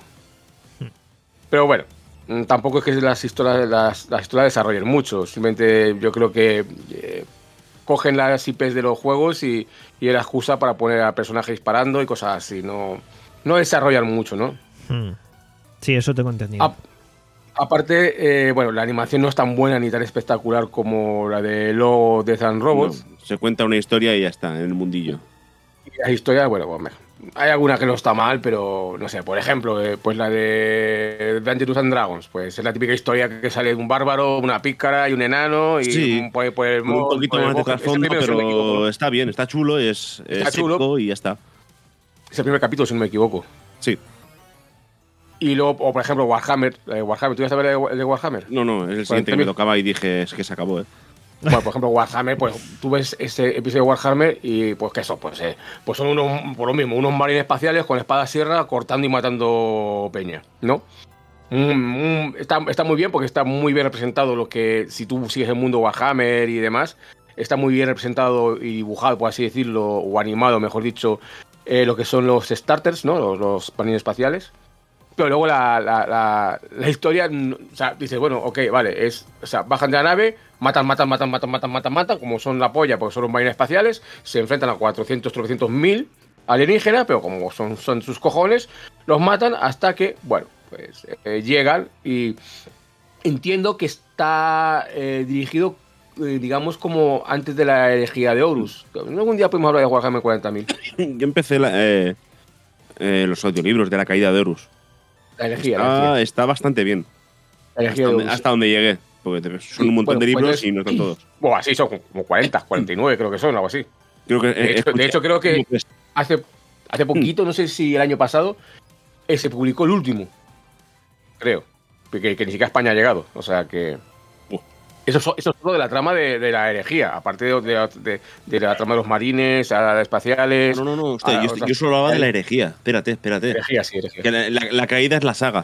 Pero bueno, mm, tampoco es que las historias, las, las historias desarrollen mucho. Simplemente yo creo que eh, cogen las I Pes de los juegos y, y es la excusa para poner a personajes disparando y cosas así. No, no desarrollan mucho, ¿no? Hmm. Sí, eso tengo entendido. A- aparte, eh, bueno, la animación no es tan buena ni tan espectacular como la de Love, Death and Robots. No, se cuenta una historia y ya está, en el mundillo. Y las historias, bueno, pues, me- hay alguna que no está mal, pero no sé, por ejemplo, eh, pues la de Dungeons and Dragons, pues es la típica historia que sale de un bárbaro, una pícara y un enano y Sí, un, pues, pues, Con un poquito pues, más de ese trasfondo, primero, si no me equivoco, pero ¿no? está bien, está chulo, es, es Está chulo. seco y ya está. Es el primer capítulo, si no me equivoco. Sí. Y luego, o por ejemplo, Warhammer. eh, Warhammer, ¿tú ibas a ver el de Warhammer? No, no, es el siguiente que me tocaba y dije, es que se acabó, ¿eh? Bueno, por ejemplo, Warhammer, pues tú ves ese episodio de Warhammer y pues que eso, pues, eh, pues son unos, por lo mismo, unos marines espaciales con espada sierra cortando y matando peña, ¿no? Mm, mm, está, está muy bien porque está muy bien representado lo que, si tú sigues el mundo Warhammer y demás, está muy bien representado y dibujado, por así decirlo, o animado, mejor dicho, eh, lo que son los starters, ¿no? Los, los marines espaciales. Pero luego la, la, la, la historia, mm, o sea, dices, bueno, ok, vale, es, o sea, bajan de la nave, matan, matan, matan, matan, matan, matan, matan, como son la polla, porque son los marines espaciales, se enfrentan a cuatrocientos, trescientos mil alienígenas, pero como son, son sus cojones, los matan hasta que, bueno, pues eh, llegan y entiendo que está eh, dirigido, eh, digamos, como antes de la herejía de Horus. Algún día podemos hablar de Warhammer cuarenta mil. Yo empecé la- eh, eh, los audiolibros de la caída de Horus. La herejía, la Está, herejía, está bastante bien. la herejía Hasta de donde, Horus. hasta donde llegué. Porque te- son un montón Bueno, de libros pues es- y no están todos. Bueno, así son como cuarenta, cuarenta y nueve creo que son, algo así. Creo que, De eh, hecho, escuché- de hecho, creo que hace, hace poquito, no sé si el año pasado, eh, se publicó el último. Creo. Que, que ni siquiera a España ha llegado. O sea que. Uh. Eso, es- eso es todo de la trama de, de la herejía. Aparte de, de, de- de la trama de los marines, a las espaciales. No, no, no, hostia, a yo, otras- yo solo hablaba de la herejía. Espérate, espérate. Herejía, sí, herejía. Que la, la- la caída es la saga.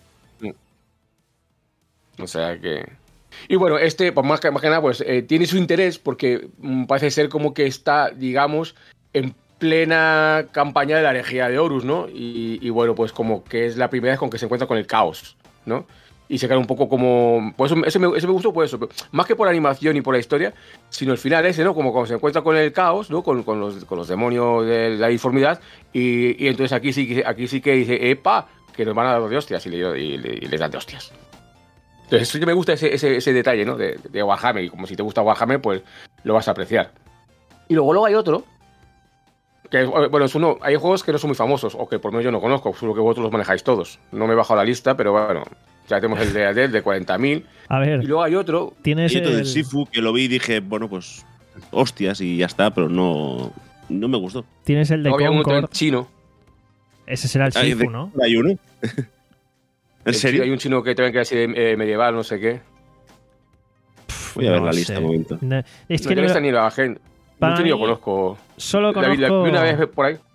O sea que. Y bueno, este, pues más que, más que nada, pues eh, tiene su interés porque mm, parece ser como que está, digamos, en plena campaña de la herejía de Horus, ¿no? Y, y bueno, pues como que es la primera vez con que se encuentra con el caos, ¿no? Y se queda un poco como. Pues eso, ese, me, ese me gustó por eso. Pero más que por la animación y por la historia, sino el final ese, ¿no? Como cuando se encuentra con el caos, ¿no? Con, con, los, con los demonios de la informidad. Y, y entonces aquí sí, que- aquí sí que dice, ¡epa! Que nos van a dar de hostias y, le- y le- y les dan de hostias. Entonces sí que me gusta ese, ese, ese detalle, ¿no? De, de Warhammer. Y como si te gusta Warhammer, pues lo vas a apreciar. Y luego, luego hay otro. Que, bueno, es uno, hay juegos que no son muy famosos, o que por lo menos yo no conozco, seguro que vosotros los manejáis todos. No me he bajado la lista, pero bueno, ya tenemos el de Adel de cuarenta mil. A ver, Y luego hay otro. tienes Y esto del el... Sifu, que lo vi y dije, bueno, pues hostias y ya está, pero no, no me gustó. Tienes el de Luego había uno también Concord. chino. Ese será el Ay, Sifu, de- ¿no? ¿Hay uno? ¿En El chino- serio? Hay un chino que también que es así de, eh, medieval, no sé qué. Voy a ver No la sé. lista un momento. No, es No, que yo no- esta ni la gente. Para Mucho ni lo mí- conozco. solo La vi- la vi conozco... una vez por ahí.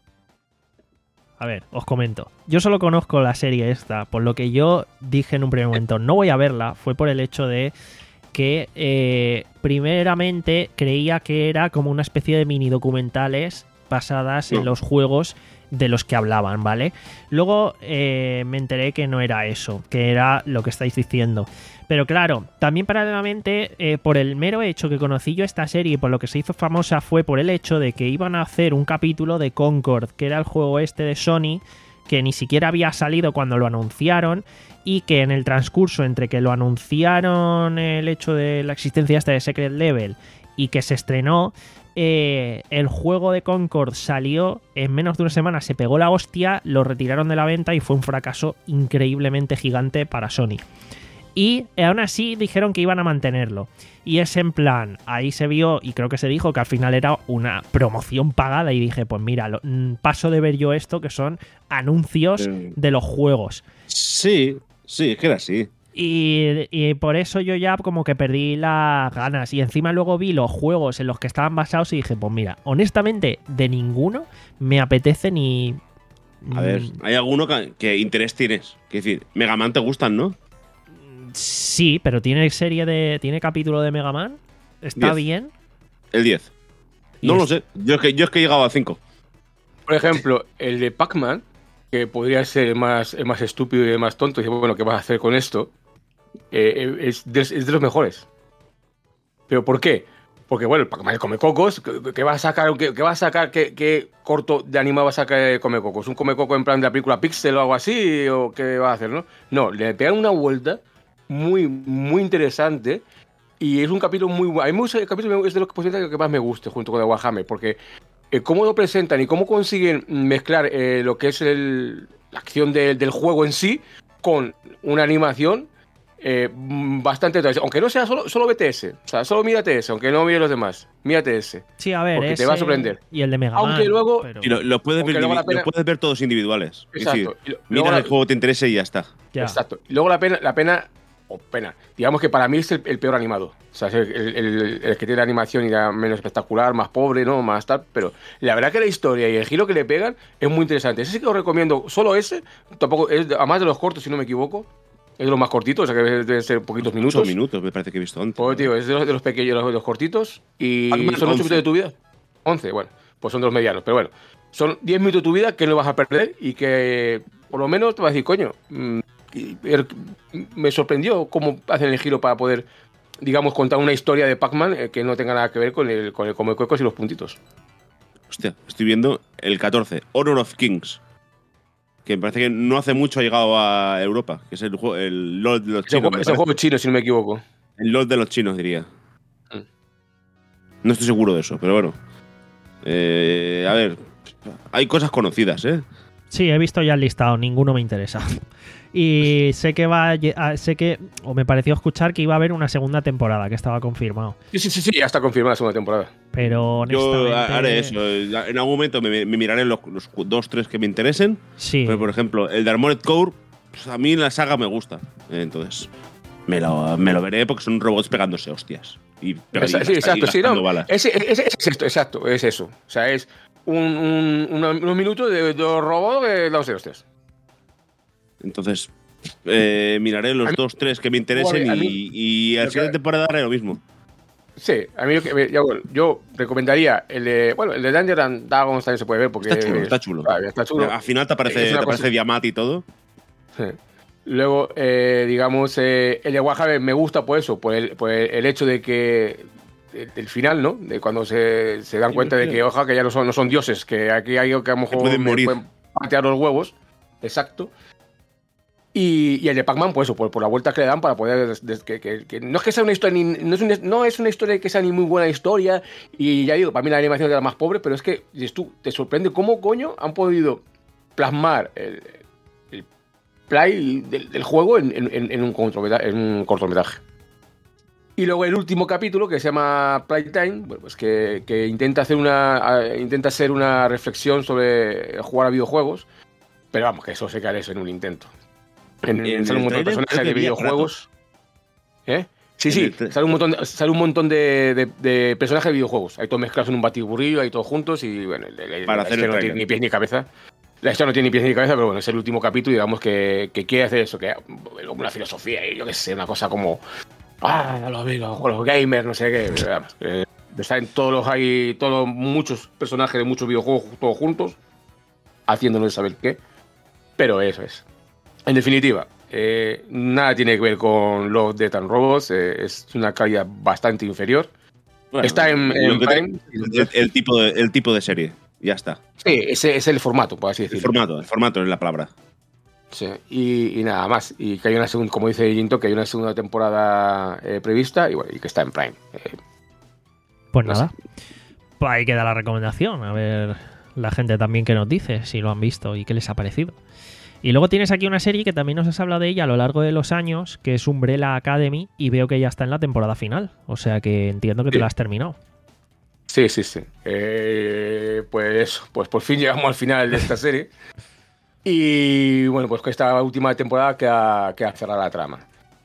A ver, os comento. Yo solo conozco la serie esta, por lo que yo dije en un primer momento, no voy a verla, fue por el hecho de que eh, primeramente creía que era como una especie de mini documentales basadas No. en los juegos de los que hablaban, ¿vale? Luego eh, me enteré que no era eso, que era lo que estáis diciendo. Pero claro, también paralelamente, eh, por el mero hecho que conocí yo esta serie y por lo que se hizo famosa fue por el hecho de que iban a hacer un capítulo de Concord, que era el juego este de Sony, que ni siquiera había salido cuando lo anunciaron y que en el transcurso entre que lo anunciaron el hecho de la existencia esta de Secret Level y que se estrenó, eh, el juego de Concord salió en menos de una semana, se pegó la hostia, lo retiraron de la venta y fue un fracaso increíblemente gigante para Sony. Y aún así dijeron que iban a mantenerlo. Y es en plan, ahí se vio y creo que se dijo que al final era una promoción pagada y dije, pues mira, lo, paso de ver yo esto que son anuncios Mm. de los juegos. Sí, sí, es que era así. Y, y por eso yo ya como que perdí las ganas. Y encima luego vi los juegos en los que estaban basados y dije, pues mira, honestamente, de ninguno me apetece ni... A ver, mm, hay alguno que, que interés tienes. Es decir, Mega Man te gustan, ¿no? Sí, pero tiene serie de... ¿Tiene capítulo de Mega Man? ¿Está Diez. bien? El diez. Y No lo es- sé. Yo es que, yo es que he llegado a cinco. Por ejemplo, el de Pac-Man, que podría ser el más, el más estúpido y el más tonto, y dice, bueno, ¿qué vas a hacer con esto? Eh, es, de, es de los mejores. ¿Pero por qué? Porque, bueno, el Pac-Man come cocos, ¿qué, qué va a sacar? ¿Qué, qué va a sacar? ¿Qué, qué corto de animado va a sacar el come cocos? ¿Un come coco en plan de la película Pixel o algo así? ¿O qué va a hacer, no? No, le pegan una vuelta muy, muy interesante. Y es un capítulo muy bueno. A mí me gusta, el capítulo es de los que, que más me guste junto con el Warhammer, porque eh, cómo lo presentan y cómo consiguen mezclar eh, lo que es el, la acción de- del juego en sí con una animación eh, bastante tradicional. Aunque no sea solo, solo B T S, o sea, solo mírate ese, aunque no mire los demás, mírate ese. Sí, a ver, Porque te ese va a sorprender. Y el de Mega Man. Aunque luego- pero- Y lo, lo puedes Aunque ver, luego la indivi- pena- lo puedes ver todos individuales. Es decir, Exacto. Y lo- luego mira la- el juego que te interese y ya está. ya. Exacto. Y luego la pena, la pena, o pena, digamos que para mí es el, el peor animado. O sea, es el, el- el- el que tiene la animación y la menos espectacular, más pobre, ¿no? Más tal. Pero la verdad que la historia y el giro que le pegan es muy interesante. Ese sí que os recomiendo, solo ese, tampoco, es de- además de los cortos, si no me equivoco. Es de los más cortitos, o sea que deben ser poquitos minutos. Ocho minutos, me parece que he visto antes. Pues, tío, es de los, de los pequeños, de los, de los cortitos. Y Pac-Man, son ocho once. minutos de tu vida. once, bueno, pues son de los medianos. Pero bueno, son diez minutos de tu vida que no vas a perder y que por lo menos te vas a decir, coño, mm, y- er- me sorprendió cómo hacen el giro para poder, digamos, contar una historia de Pac-Man eh, que no tenga nada que ver con el, con el come cuecos y los puntitos. Hostia, estoy viendo el catorce, Honor of Kings. Que me parece que no hace mucho ha llegado a Europa. Que es el, juego- el LOL de los Ese chinos. juego, me ese parece. juego chino, si no me equivoco. El LOL de los chinos, diría. Mm. No estoy seguro de eso, pero bueno. Eh, a ver, hay cosas conocidas, ¿eh? Sí, he visto ya el listado, ninguno me interesa. Y sé que va a lle- a- sé que, o me pareció escuchar que iba a haber una segunda temporada, que estaba confirmado. Sí, sí, sí, sí, ya está confirmada la segunda temporada. Pero Yo honestamente... haré eso. En algún momento me, me miraré los, los dos, tres que me interesen. Sí, Pero, por ejemplo, el de Armored Core, pues a mí la saga me gusta. Entonces, me lo, me lo veré porque son robots pegándose hostias. Y, pega- y Esa- sí, gasta- y exacto, sí, gastando no, balas. ese- ese- es esto, exacto, es eso. O sea, es un, un- una- unos minutos de dos robots de dos de hostias. Entonces, eh, miraré los A mí- dos, tres que me interesen a y, mí- y a la Lo que- siguiente temporada haré lo mismo. Sí, a mí lo que, ya, bueno, yo recomendaría el de, bueno, el de Danger and Dragons también se puede ver porque Está chulo, está chulo. Claro, está chulo. Al final te aparece, Es una te aparece cosa- Diamante y todo. Sí. Luego, eh, digamos, eh, el de Warhammer me gusta por eso, por el, por el, el hecho de que el, el final, ¿no? De cuando se, se dan Sí, cuenta de tío. que, ojalá, que ya no son, no son dioses, que aquí hay algo que a lo mejor pueden me morir. pueden patear los huevos. Exacto. Y, y el de Pac-Man, pues eso, por, por la vuelta que le dan para poder. des- des- que, que- que no es que sea una historia, ni, no, es una, no es una historia que sea ni muy buena historia. Y ya digo, para mí la animación era más pobre, pero es que dices tú, te sorprende cómo coño han podido plasmar el, el play del, del juego en, en- en un cortometa- en un cortometraje. Y luego el último capítulo, que se llama Playtime, bueno, pues que, que intenta hacer una a- intenta hacer una reflexión sobre jugar a videojuegos, pero vamos, que eso se cae eso en un intento. En, En en- el sale un montón de trailer personajes creo de que vi a videojuegos. ¿Eh? Sí, En sí, el tra- sale un montón, de, sale un montón de, de- de personajes de videojuegos. Hay todos mezclados en un batiburrillo, hay todos juntos y bueno, el- el- Para la hacer historia el no tiene trailer. ni pies ni cabeza. La historia no tiene ni pies ni cabeza, pero bueno, es el último capítulo, digamos, que, que quiere hacer eso, que una filosofía y yo qué sé, una cosa como. Ah, los, los, los gamers, no sé qué. pero vamos, eh, están todos los hay, todos muchos personajes de muchos videojuegos todos juntos. haciendo no saber qué, pero eso es. En definitiva, eh, nada tiene que ver con Love, Death and Robots, eh, es una calidad bastante inferior. Bueno, Está en, en lo que te- Prime. el, el tipo de, el tipo de serie, ya está. Sí, ese es el formato, por así El decirlo. formato, el formato es la palabra. Sí, y, y nada más. Y que hay una segunda, como dice Ginto, que hay una segunda temporada eh, prevista y, bueno, y que está en Prime. Eh, Pues No nada. Pues ahí queda la recomendación. A ver la gente también que nos dice si lo han visto y qué les ha parecido. Y luego tienes aquí una serie que también nos has hablado de ella a lo largo de los años, que es Umbrella Academy, y veo que ya está en la temporada final. O sea que entiendo que te Sí. la has terminado. sí, sí, sí. Eh, pues eso, pues por fin llegamos al final de esta serie. Y bueno, pues con esta última temporada queda, queda cerrar la trama.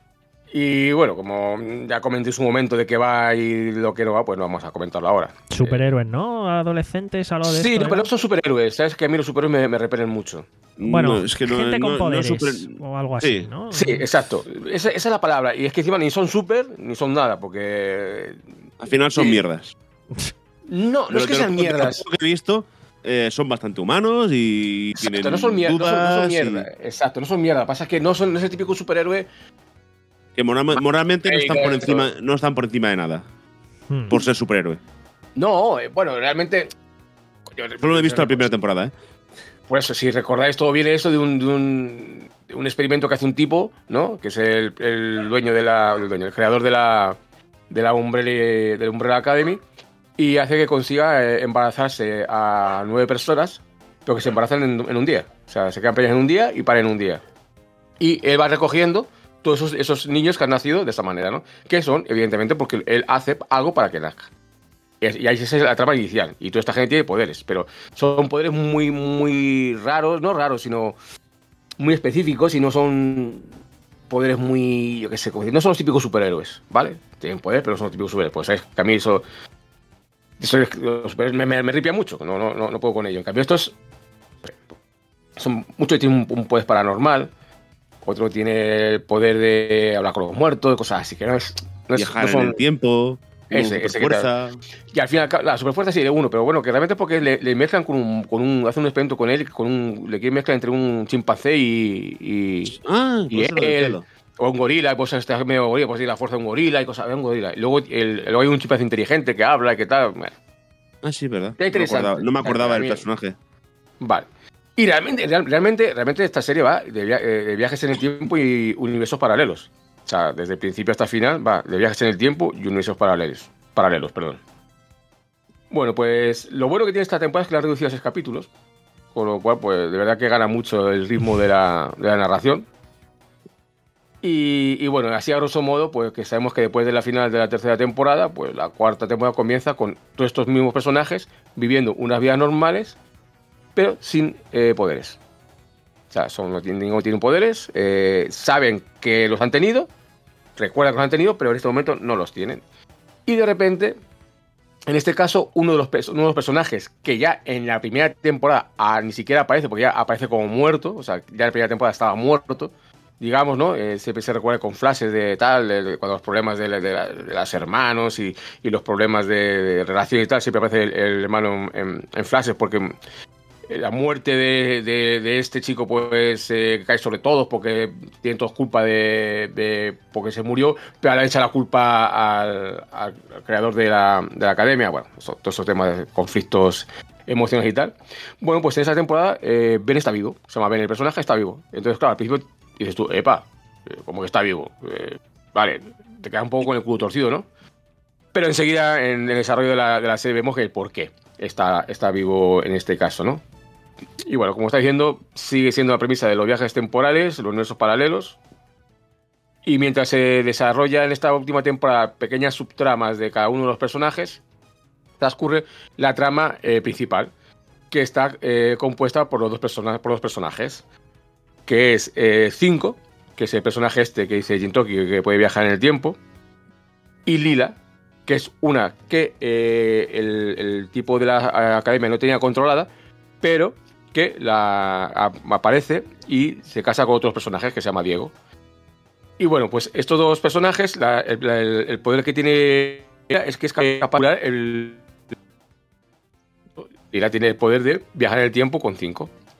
Y bueno, como ya comenté en su momento de qué va y lo que no va, pues no vamos a comentarlo ahora. Superhéroes, ¿no? Adolescentes, a lo de Sí, esto, no, pero ¿no? no son superhéroes. Sabes que a mí los superhéroes me, me repelen mucho. Bueno, No, es que no, gente no- con no poderes super- o algo así, Sí. ¿no? Sí, exacto. Esa, esa es la palabra. Y es que encima ni son super ni son nada, porque. Al final son Sí. mierdas. No, no De es que lo- sean de lo- de lo mierdas. poco que he visto, eh, son bastante humanos y Exacto, tienen no son, mier- no son- no son dudas mierda. y Exacto, no son mierda. Pasa que no son no es el típico superhéroe. que moral- moralmente no Ey, están por dentro. encima, no están por encima de nada Hmm. por ser superhéroe. No, eh, bueno, realmente. Coño, Solo he visto la primera temporada, ¿eh? Por eso, si recordáis, todo viene eso de un, de un, de un experimento que hace un tipo, ¿no? Que es el, el dueño de la. El, dueño, el creador de la. De la Umbrella, de la Umbrella Academy. Y hace que consiga eh, embarazarse a nueve personas, pero que se embarazan en, en un día. O sea, se quedan preñas en un día y paren en un día. Y él va recogiendo todos esos, esos niños que han nacido de esta manera, ¿no? Que son, evidentemente, porque él hace algo para que nazca. Y es- y ahí esa es la trama inicial. Y toda esta gente tiene poderes, pero son poderes muy, muy raros, no raros, sino muy específicos y no son poderes muy, yo qué sé, como decir, no son los típicos superhéroes, ¿vale? Tienen poderes, pero no son los típicos superhéroes. Pues sabes que a mí eso, eso es- los superhéroes me, me, me ripia mucho, no, no, no, no puedo con ello. En cambio, estos son, muchos tienen un, un poder paranormal, otro tiene el poder de hablar con los muertos, cosas así, que no es... No es- Viajar no son- en el tiempo, Ese- ese que fuerza. y al final, la superfuerza sí de uno, pero bueno, que realmente es porque le, le mezclan con un, con un. Hacen un experimento con él, con un. Le quieren mezclar entre un chimpancé y. y Ah, y pues eso lo del él, pelo. o un gorila, pues este medio gorila, pues sí, la fuerza de un gorila y cosas, un gorila. Y luego, el, luego hay un chimpancé inteligente que habla y que tal. Bueno, Ah, sí, verdad. Está No me interesante. acordaba, no me acordaba del También. personaje. vale. Y realmente, real- realmente, realmente esta serie va de, via- eh, de viajes en el tiempo y universos paralelos. O sea, desde el principio hasta el final va de viajes en el tiempo y universos paralelos. Paralelos, perdón. Bueno, pues lo bueno que tiene esta temporada es que la ha reducido a seis capítulos. Con lo cual, pues de verdad que gana mucho el ritmo de la, de la narración. Y, y bueno, así a grosso modo, pues que sabemos que después de la final de la tercera temporada, pues la cuarta temporada comienza con todos estos mismos personajes viviendo unas vidas normales, pero sin eh, poderes. O sea, son, no tienen, ninguno tienen poderes, eh, saben que los han tenido, recuerdan que los han tenido, pero en este momento no los tienen. Y de repente, en este caso, uno de los, pers- uno de los personajes que ya en la primera temporada ah, ni siquiera aparece, porque ya aparece como muerto, o sea, ya en la primera temporada estaba muerto, digamos, ¿no? Eh, siempre se recuerda con flashes de tal, de, de cuando los problemas de, de, la- de las hermanos y, y los problemas de, de relación y tal, siempre aparece el, el hermano en, en flashes, porque la muerte de, de, de este chico pues eh, cae sobre todos porque tienen todos culpa de, de porque se murió, pero ahora le echa la culpa al, al creador de la, de la academia. Bueno, eso- todos esos temas de conflictos emocionales y tal. Bueno, pues en esa temporada eh, Ben está vivo, se llama Ben, el personaje está vivo. Entonces, claro, al principio dices tú, epa, eh, ¿cómo que está vivo? Eh, vale, te quedas un poco con el culo torcido, ¿no? Pero enseguida en el desarrollo de la, de la serie vemos que el por qué está, está vivo en este caso, ¿no? Y bueno, como está diciendo, sigue siendo la premisa de los viajes temporales, los universos paralelos. Y mientras se desarrolla en esta última temporada pequeñas subtramas de cada uno de los personajes, transcurre la trama eh, principal, que está eh, compuesta por los dos persona- por los personajes, que es eh, Cinco, que es el personaje este que dice Jintoki, que puede viajar en el tiempo, y Lila, que es una que eh, el, el tipo de la eh, academia no tenía controlada, pero que la a- aparece y se casa con otros personajes que se llama Diego. Y bueno, pues estos dos personajes, la- el, el- el poder que tiene es que es capaz de el Lila tiene el poder de viajar en el tiempo con cinco.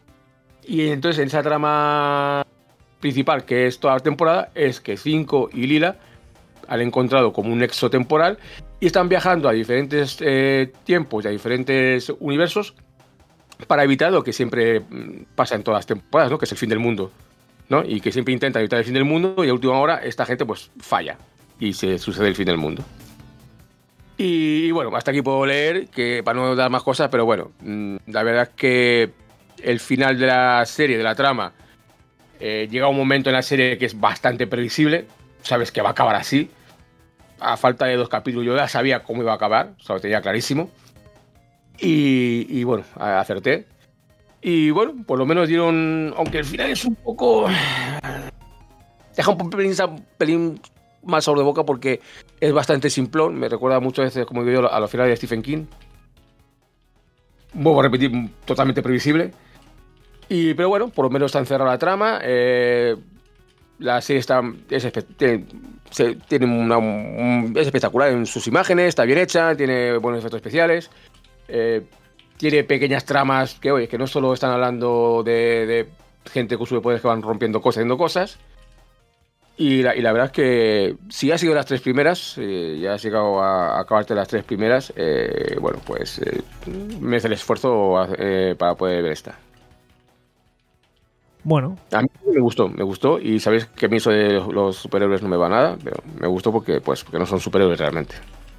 Y entonces en esa trama principal, que es toda la temporada, es que Cinco y Lila han encontrado como un nexo temporal y están viajando a diferentes eh, tiempos y a diferentes universos para evitar lo que siempre pasa en todas las temporadas, ¿no? Que es el fin del mundo, ¿no? Y que siempre intenta evitar el fin del mundo y a última hora esta gente pues falla y se sucede el fin del mundo. Y, y bueno, hasta aquí puedo leer, que para no dar más cosas, pero bueno, la verdad es que el final de la serie, de la trama, eh, llega un momento en la serie que es bastante previsible, sabes que va a acabar así. A falta de dos capítulos yo ya sabía cómo iba a acabar, o sea, lo tenía clarísimo. Y, y bueno, acerté. Y bueno, por lo menos dieron, aunque el final es un poco... Deja un pelín, un pelín más sabor de boca porque es bastante simplón, me recuerda muchas veces, como digo yo, a los finales de Stephen King. Vuelvo a repetir, totalmente previsible. Y, pero bueno, por lo menos está encerrada la trama. Eh, la serie está, es, tiene, se, tiene una, un, es espectacular en sus imágenes, está bien hecha, tiene buenos efectos especiales. Eh, tiene pequeñas tramas que, oye, que no solo están hablando de, de gente con superpoderes que van rompiendo cosas, haciendo cosas. Y la, y la verdad es que si has sido las tres primeras, eh, ya has llegado a, a acabarte las tres primeras, eh, bueno, pues eh, merece el esfuerzo eh, para poder ver esta. Bueno. A mí me gustó, me gustó, y sabéis que a mí eso de los superhéroes no me va nada, pero me gustó porque, pues, porque no son superhéroes realmente.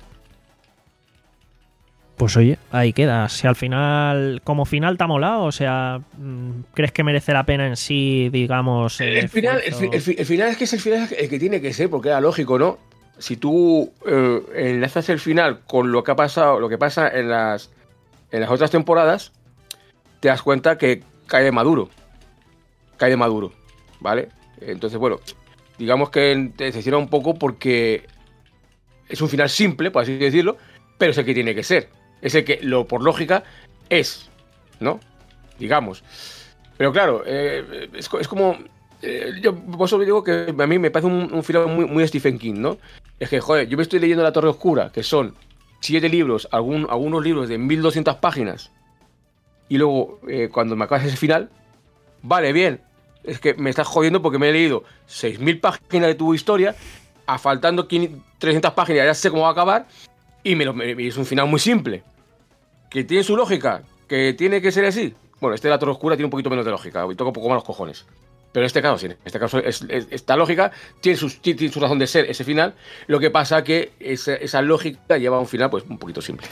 Pues oye, ahí queda. Si al final, como final te ha molado, o sea, ¿crees que merece la pena en sí, digamos? El, el, final, el, el, el final es que es el final el que tiene que ser, porque era lógico, ¿no? Si tú eh, enlazas el final con lo que ha pasado, lo que pasa en las, en las otras temporadas, te das cuenta que cae de maduro. Cae de maduro, ¿vale? Entonces, bueno, digamos que te decepciona un poco porque es un final simple, por así decirlo, pero es el que tiene que ser. Es el que, lo por lógica, es, ¿no? Digamos. Pero claro, eh, es, es como... Eh, yo por eso digo que a mí me parece un, un final muy, muy Stephen King, ¿no? Es que, joder, yo me estoy leyendo La Torre Oscura, que son siete libros, algún, algunos libros de mil doscientas páginas, y luego, eh, cuando me acabas ese final, vale, bien, es que me estás jodiendo porque me he leído seis mil páginas de tu historia, a faltando trescientas páginas, ya sé cómo va a acabar, y me lo, me, es un final muy simple. Que tiene su lógica, que tiene que ser así. Bueno, este de La Torre Oscura tiene un poquito menos de lógica, y toca un poco más los cojones. Pero en este caso sí, en este caso es, es, esta lógica tiene su, tiene su razón de ser ese final. Lo que pasa que esa, esa lógica lleva a un final pues un poquito simple.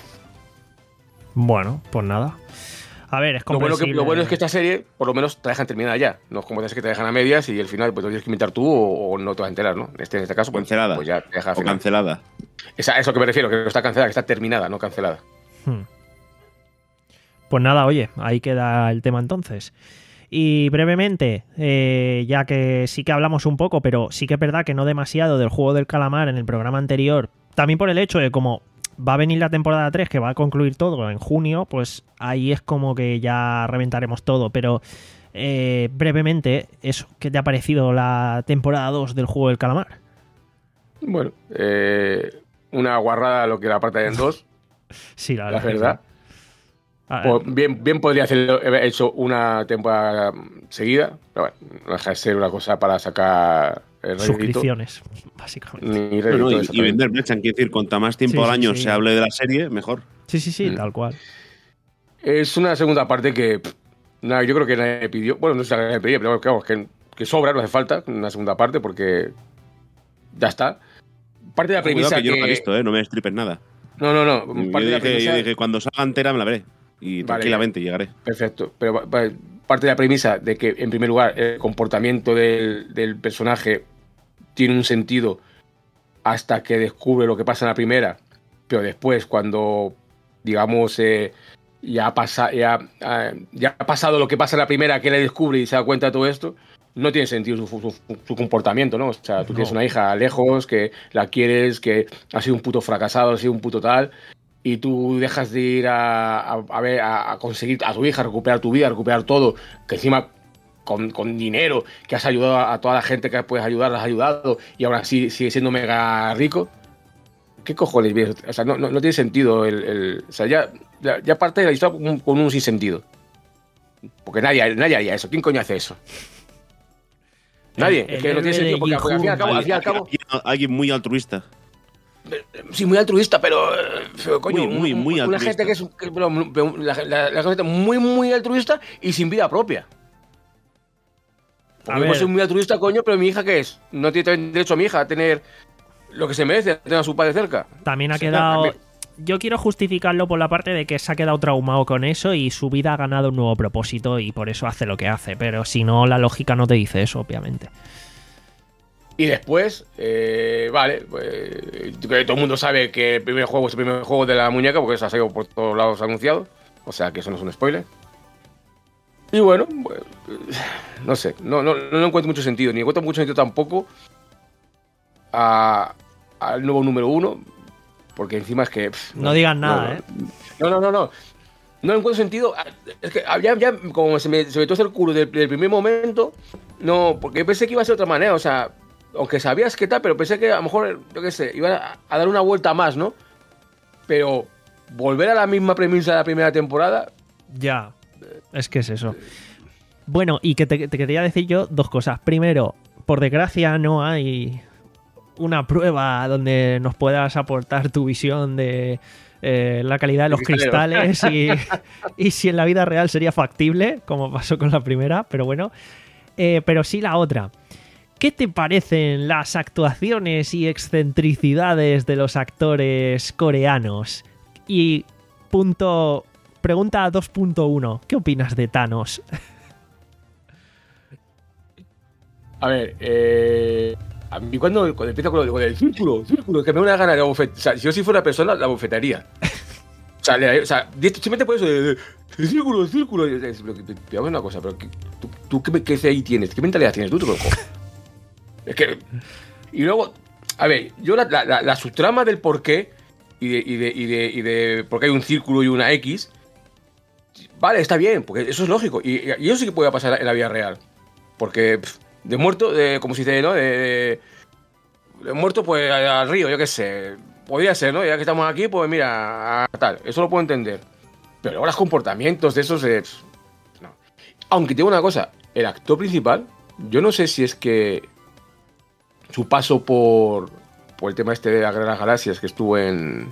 Bueno, pues nada. A ver, es lo bueno, que, comprensible. lo bueno es que esta serie por lo menos te dejan terminada ya. No es como te que te dejan a medias y al final pues lo tienes que inventar tú o, o no te vas a enterar, ¿no? En este, en este caso pues, cancelada. Pues ya te deja o cancelada. Esa, eso que me refiero, que no está cancelada, que está terminada, no cancelada. Hmm. Pues nada, oye, ahí queda el tema entonces. Y brevemente, eh, ya que sí que hablamos un poco, pero sí que es verdad que no demasiado del juego del calamar en el programa anterior, también por el hecho de como va a venir la temporada tres, que va a concluir todo en junio, pues ahí es como que ya reventaremos todo, pero eh, brevemente, eso, ¿qué te ha parecido la temporada dos del juego del calamar? Bueno, eh, una guarrada lo que la parte en dos. Sí, la, la verdad. Sí. Ah, pues bien, bien podría haber hecho una temporada seguida, pero bueno, no deja de ser una cosa para sacar el suscripciones, básicamente. Ni no, no, y, y vender merchan, quiere decir, cuanta más tiempo sí, al año sí, sí. se hable de la serie, mejor. Sí, sí, sí, mm. tal cual. Es una segunda parte que pff, nada, yo creo que nadie pidió, bueno, no sé si nadie pidió, pero claro, que, que sobra, no hace falta una segunda parte porque ya está. Parte de la premisa que, que yo que... no la he visto, ¿eh? No me destripes nada. No, no, no. Parte yo, de la dije, premisa... yo dije, cuando salga entera me la veré. Y vale, tranquilamente llegaré. Perfecto. Pero vale, parte de la premisa de que, en primer lugar, el comportamiento del, del personaje tiene un sentido hasta que descubre lo que pasa en la primera, pero después, cuando, digamos, eh, ya, pasa, ya, eh, ya ha pasado lo que pasa en la primera, que le descubre y se da cuenta de todo esto, no tiene sentido su, su, su comportamiento, ¿no? O sea, tú no. tienes una hija lejos, que la quieres, que ha sido un puto fracasado, ha sido un puto tal... y tú dejas de ir a, a, a ver a, a conseguir a tu hija, recuperar tu vida, recuperar todo, que encima con, con dinero, que has ayudado a, a toda la gente que puedes ayudar, has ayudado, y ahora sí sigue siendo mega rico. ¿Qué cojones? O sea, no, no, no tiene sentido. El, el, o sea, ya, ya, ya parte de la historia con, con un sinsentido. Porque nadie, nadie haría eso. ¿Quién coño hace eso? Nadie. El- es que el no tiene héroe sentido, porque de al fin y al cabo, al fin y al Alguien, cabo alguien- alguien muy altruista. sí, muy altruista, pero, eh, pero, coño, Muy, muy, muy una altruista. gente que es que, pero, pero, la, la- la gente muy, muy altruista y sin vida propia. A Porque yo ver. soy muy altruista, coño, pero mi hija, ¿qué es? No tiene también derecho a mi hija a tener lo que se merece, a tener a su padre cerca. También ha Sí, quedado. también. Yo quiero justificarlo por la parte de que se ha quedado traumado con eso y su vida ha ganado un nuevo propósito y por eso hace lo que hace. Pero si no, la lógica no te dice eso, obviamente. Y después, eh, vale, pues, que todo el mundo sabe que el primer juego es el primer juego de la muñeca porque se ha salido por todos lados anunciado. O sea que eso no es un spoiler. Y bueno, pues, no sé, no, no, no encuentro mucho sentido. Ni encuentro mucho sentido tampoco a- al nuevo número uno. Porque encima es que... pff, No digas nada, ¿eh? No, no, no, no. No encuentro sentido. Es que ya, ya como se me, se me torce el culo del, del primer momento, no, porque pensé que iba a ser de otra manera. O sea, aunque sabías que tal, pero pensé que a lo mejor, yo qué sé, iban a, a dar una vuelta más, ¿no? Pero volver a la misma premisa de la primera temporada. Ya. Es que es eso. Bueno, y que te, te quería decir yo dos cosas. Primero, por desgracia no hay una prueba donde nos puedas aportar tu visión de eh, la calidad de los cristales y, y si en la vida real sería factible, como pasó con la primera, pero bueno. Eh, pero sí la otra. ¿Qué te parecen las actuaciones y excentricidades de los actores coreanos? Y punto... Pregunta dos punto uno. ¿Qué opinas de Thanos? A ver, eh... A mí cuando, cuando empiezo con, lo, con el círculo, círculo, que me da una gana de bofetar. O sea, si yo si fuera persona, la bofetaría. O sea, le, o sea simplemente por eso, de, de, el círculo, el círculo. Pero una cosa, pero ¿tú, tú qué, qué C I tienes? ¿Qué mentalidad tienes tú, tronco? Es que... Y luego, a ver, yo la, la, la, la subtrama del porqué y de, y, de, y, de, y de por qué hay un círculo y una X, vale, está bien, porque eso es lógico. Y, y eso sí que puede pasar en la vida real. Porque... Pff, de muerto, de, como se dice, ¿no? De, de, de muerto, pues al río, yo qué sé. Podría ser, ¿no? Ya que estamos aquí, pues mira, a, tal. Eso lo puedo entender. Pero luego los comportamientos de esos es... No. Aunque tengo una cosa, el actor principal, yo no sé si es que su paso por, por el tema este de la Guerra de las Galaxias, que estuvo en...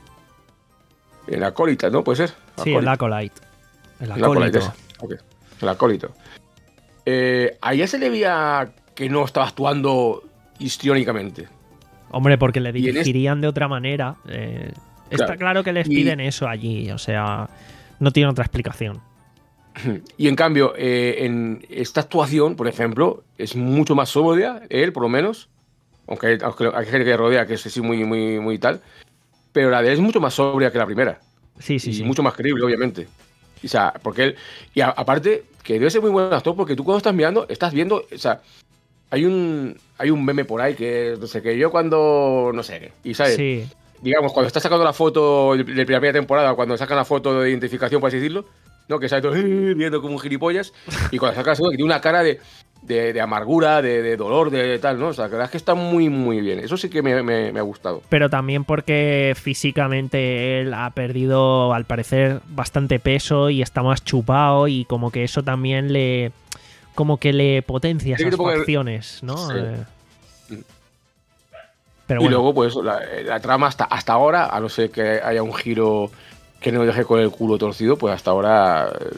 En Acólita, ¿no? ¿Puede ser? Sí, el Acolyte. El El Acólito. Acólito. Okay. El Acólito. Eh, a ella se le veía que no estaba actuando histriónicamente. Hombre, porque le Y en dirigirían este... de otra manera. Eh, está Claro. claro que les Y- piden eso allí. O sea, no tiene otra explicación. Y en cambio, eh, en esta actuación, por ejemplo, es mucho más sobria, él por lo menos, aunque, aunque hay gente que rodea que es así muy, muy, muy tal, pero la de él es mucho más sobria que la primera. Sí, sí, y sí. mucho más creíble, obviamente. O sea, porque él. Y a- aparte, que debe ser muy buen actor, porque tú cuando estás mirando, estás viendo. O sea, hay un. Hay un meme por ahí que no sé, que yo cuando. No sé qué. Y sabes, Sí. digamos, cuando estás sacando la foto de de primera temporada, cuando sacan la foto de identificación, por así decirlo, ¿no? Que sale todo viendo como un gilipollas. Y cuando sacan la segunda, que tiene una cara de. De, de amargura, de, de dolor, de, tal, ¿no? O sea, que la verdad es que está muy, muy bien. Eso sí que me, me- me ha gustado. Pero también porque físicamente él ha perdido, al parecer, bastante peso y está más chupado y como que eso también le... como que le potencia Sí, esas que te ponga- facciones, ¿no? Sí. Eh, Pero Y bueno, luego, pues, la, la trama hasta, hasta ahora, a no ser que haya un giro que no deje con el culo torcido, pues hasta ahora eh,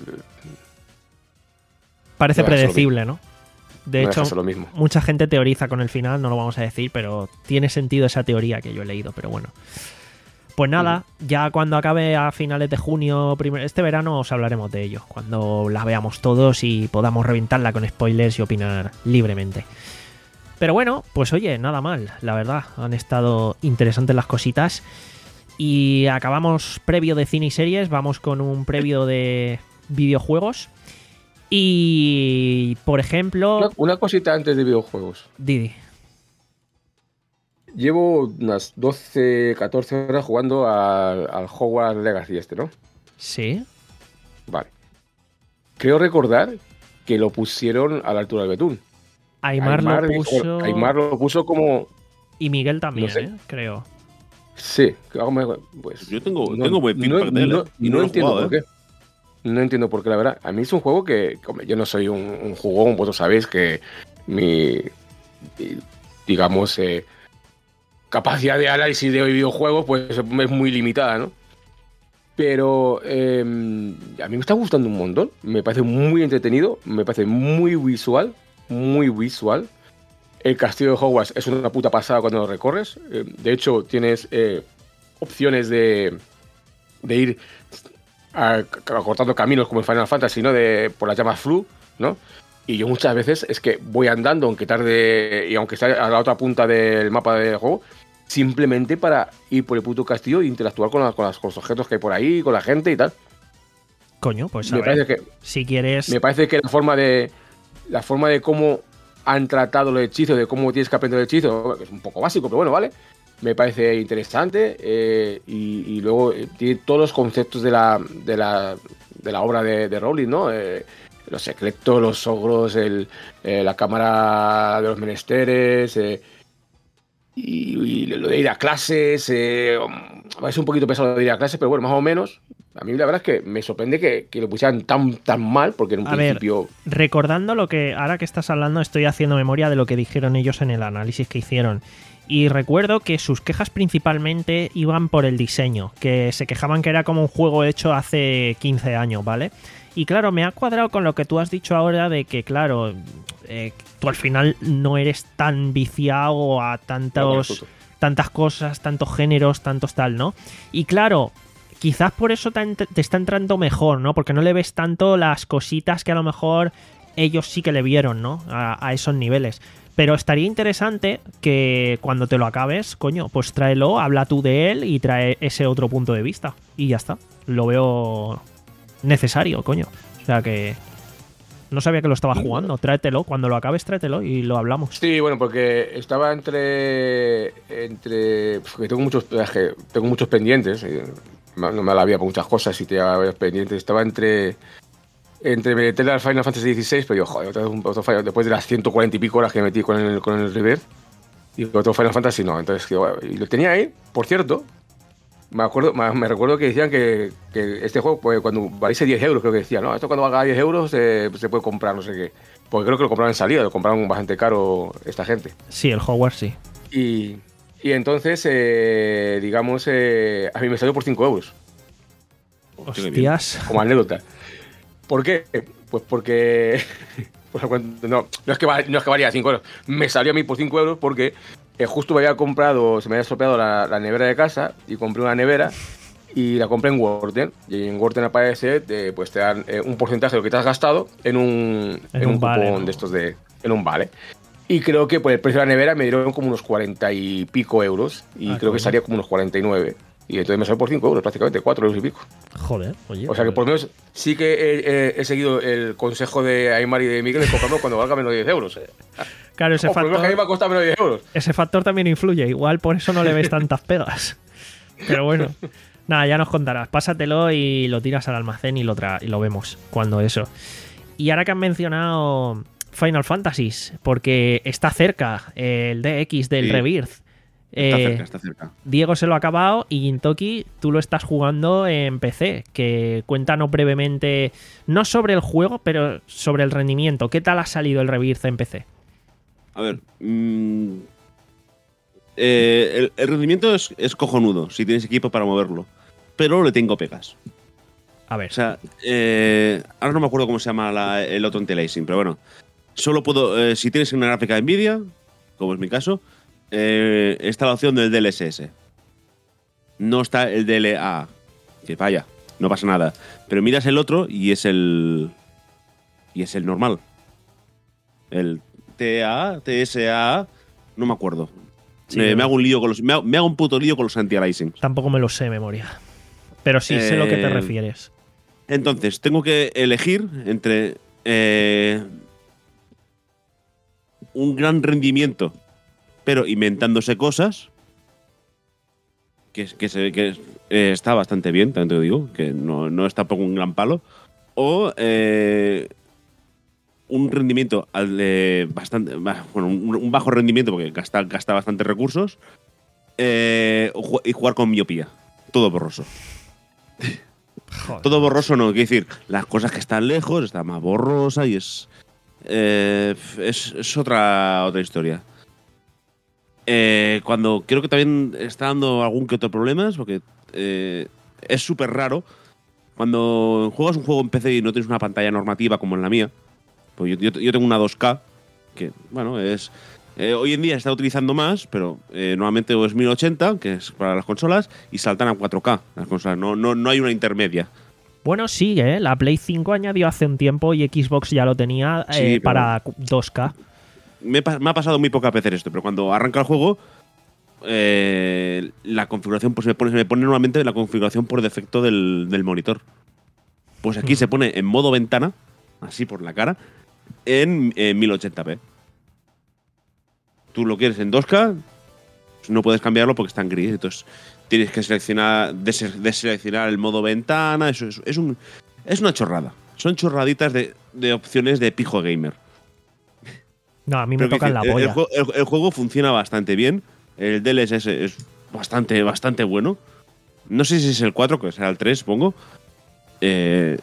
parece no deja ser lo predecible, ¿no? De no hecho, deja ser lo mismo. mucha gente teoriza con el final, no lo vamos a decir, pero tiene sentido esa teoría que yo he leído, pero bueno. Pues nada, ya cuando acabe a finales de junio, primer- este verano os hablaremos de ello, cuando la veamos todos y podamos reventarla con spoilers y opinar libremente. Pero bueno, pues oye, nada mal, la verdad, han estado interesantes las cositas. Y acabamos previo de cine y series, vamos con un previo de videojuegos. Y, por ejemplo, Una, una cosita antes de videojuegos. Didi. Llevo unas doce, catorce horas jugando al, al Hogwarts Legacy este, ¿no? Sí. Vale. Creo recordar que lo pusieron a la altura del betún. Aymar, lo dijo- puso. Aymar lo puso como... Y Miguel también, no sé. ¿eh? Creo. Sí, que hago me- pues... Yo tengo, no- tengo buen no- feedback de él, no- ¿eh? Y no no lo he entiendo jugado, por ¿eh? qué. No entiendo por qué, la verdad. A mí es un juego que, hombre, yo no soy un, un jugón, vosotros sabéis que mi, mi, digamos, eh, capacidad de análisis de videojuegos pues es muy limitada, ¿no? Pero eh, a mí me está gustando un montón. Me parece muy entretenido, me parece muy visual, muy visual. El castillo de Hogwarts es una puta pasada cuando lo recorres. Eh, de hecho, tienes eh, opciones de, de ir a, acortando caminos como en Final Fantasy, ¿no? De, por las llamas flu, ¿no? Y yo muchas veces es que voy andando, aunque tarde y aunque esté a la otra punta del mapa del juego, simplemente para ir por el puto castillo e interactuar con, la, con, las, con los objetos que hay por ahí, con la gente y tal. Coño, pues a me ver, parece que, si quieres... Me parece que la forma de la forma de cómo han tratado los hechizos, de cómo tienes que aprender el hechizo, que es un poco básico, pero bueno, vale. Me parece interesante eh, y, y luego eh, tiene todos los conceptos de la, de la, de la obra de, de Rowling, ¿no? Eh, los secretos, los ogros, el, eh, la cámara de los menesteres, eh, y, y lo de ir a clases. Eh, es un poquito pesado de ir a clases, pero bueno, más o menos. A mí la verdad es que me sorprende que, que lo pusieran tan, tan mal, porque en un A principio... ver, recordando lo que, ahora que estás hablando, estoy haciendo memoria de lo que dijeron ellos en el análisis que hicieron. Y recuerdo que sus quejas principalmente iban por el diseño, que se quejaban que era como un juego hecho hace quince años, ¿vale? Y claro, me ha cuadrado con lo que tú has dicho ahora de que, claro, eh, tú al final no eres tan viciado a tantos, tantas cosas, tantos géneros, tantos tal, ¿no? Y claro... Quizás por eso te, te está entrando mejor, ¿no? Porque no le ves tanto las cositas que a lo mejor ellos sí que le vieron, ¿no? A, a esos niveles. Pero estaría interesante que cuando te lo acabes, coño, pues tráelo, habla tú de él y trae ese otro punto de vista. Y ya está. Lo veo necesario, coño. O sea que... No sabía que lo estaba jugando. Tráetelo. Cuando lo acabes, tráetelo y lo hablamos. Sí, bueno, porque estaba entre... entre porque tengo muchos, tengo muchos pendientes. No me la había por muchas cosas y tenía varios pendientes. Estaba entre... Entre meterle al Final Fantasy dieciséis, pero yo, joder, otro, otro Final, después de las ciento cuarenta y pico horas que metí con el, con el Rebirth, y otro Final Fantasy no. Entonces, bueno, y lo tenía ahí, por cierto. Me acuerdo, me, me recuerdo que decían que, que este juego, pues, cuando valiese diez euros, creo que decían, no, esto cuando valga diez euros eh, se puede comprar, no sé qué. Porque creo que lo compraron en salida, lo compraron bastante caro esta gente. Sí, el Hogwarts sí. Y, y entonces, eh, digamos, eh, a mí me salió por cinco euros. Hostias. Como anécdota. ¿Por qué? Pues porque... no, no, es que, no es que valía cinco euros. Me salió a mí por cinco euros porque eh, justo me había comprado, se me había estropeado la, la nevera de casa y compré una nevera y la compré en Worten. Y en Worten aparece, eh, pues te dan eh, un porcentaje de lo que te has gastado en un, en en un, un vale, cupón ¿no? de estos de... En un vale. Y creo que por el precio de la nevera me dieron como unos cuarenta y pico euros. Y Ah, creo coño. que salía como unos cuarenta y nueve. Y entonces me salió por cinco euros, prácticamente, cuatro euros y pico. Joder, oye. O sea que por lo menos sí que he, he- he seguido el consejo de Aymar y de Miguel de comprarlo cuando valga menos de diez euros. Eh. Claro, ese O por lo menos que a mí me factor, ha costado menos de diez euros. ese factor también influye. Igual por eso no le ves tantas pegas. Pero bueno. Nada, ya nos contarás. Pásatelo y lo tiras al almacén y lo, tra y lo vemos cuando eso. Y ahora que han mencionado Final Fantasies, porque está cerca eh, el D X del Sí. Rebirth. Está Eh, cerca, está cerca. Diego se lo ha acabado y Gintoki, tú lo estás jugando en P C. Que cuéntanos brevemente, no sobre el juego, pero sobre el rendimiento. ¿Qué tal ha salido el Rebirth en P C? A ver. mm, eh, el, el rendimiento es, es cojonudo si tienes equipo para moverlo. Pero le tengo pegas. A ver. O sea, eh, ahora no me acuerdo cómo se llama la- el otro anti-aliasing, pero bueno. Solo puedo. Eh, si tienes una gráfica de Nvidia, como es mi caso, eh, está la opción del D L S S. No está el D L A. Que vaya, no pasa nada. Pero miras el otro y es el. Y es el normal. El T A, T S A, no me acuerdo. Sí, me, no. me hago un lío con los. Me hago, me hago un puto lío con los anti-aliasings. Tampoco me lo sé de memoria. Pero sí, sé lo que te Eh, refieres. Entonces, tengo que elegir entre eh, un gran rendimiento, pero inventándose cosas, que, que, se, que eh, está bastante bien, también te lo digo, que no, no es tampoco un gran palo, o eh, un rendimiento al de bastante, bah, bueno, un, un bajo rendimiento porque gasta, gasta bastantes recursos, eh, o ju- y jugar con miopía, todo borroso. Joder. Todo borroso no, quiero decir, las cosas que están lejos está más borrosa y es. Eh, es, es otra, otra historia. Eh, cuando creo que también está dando algún que otro problemas, porque eh, es súper raro. Cuando juegas un juego en P C y no tienes una pantalla normativa como en la mía, pues yo, yo, yo tengo una dos K, que bueno, es. Eh, hoy en día se está utilizando más, pero eh, normalmente es mil ochenta, que es para las consolas, y saltan a cuatro K las consolas. No, no, no hay una intermedia. Bueno, sí, ¿eh? La Play cinco añadió hace un tiempo y Xbox ya lo tenía eh, Sí, para dos K. Me, me ha pasado muy poca veces esto, pero cuando arranca el juego, eh, la configuración pues me pone, me pone normalmente la configuración por defecto del, del monitor. Pues aquí Mm. se pone en modo ventana, así por la cara, en, en mil ochenta p. Tú lo quieres en dos K, no puedes cambiarlo porque está en gris. Entonces tienes que seleccionar, des- deseleccionar el modo ventana. Eso es, es, un, es una chorrada. Son chorraditas de, de opciones de pijo gamer. No, a mí me Pero que tocan la decir, el, polla. el jue- el- el juego funciona bastante bien. El D L S S es bastante, bastante bueno. No sé si es el cuatro, que será el tres, supongo. Eh,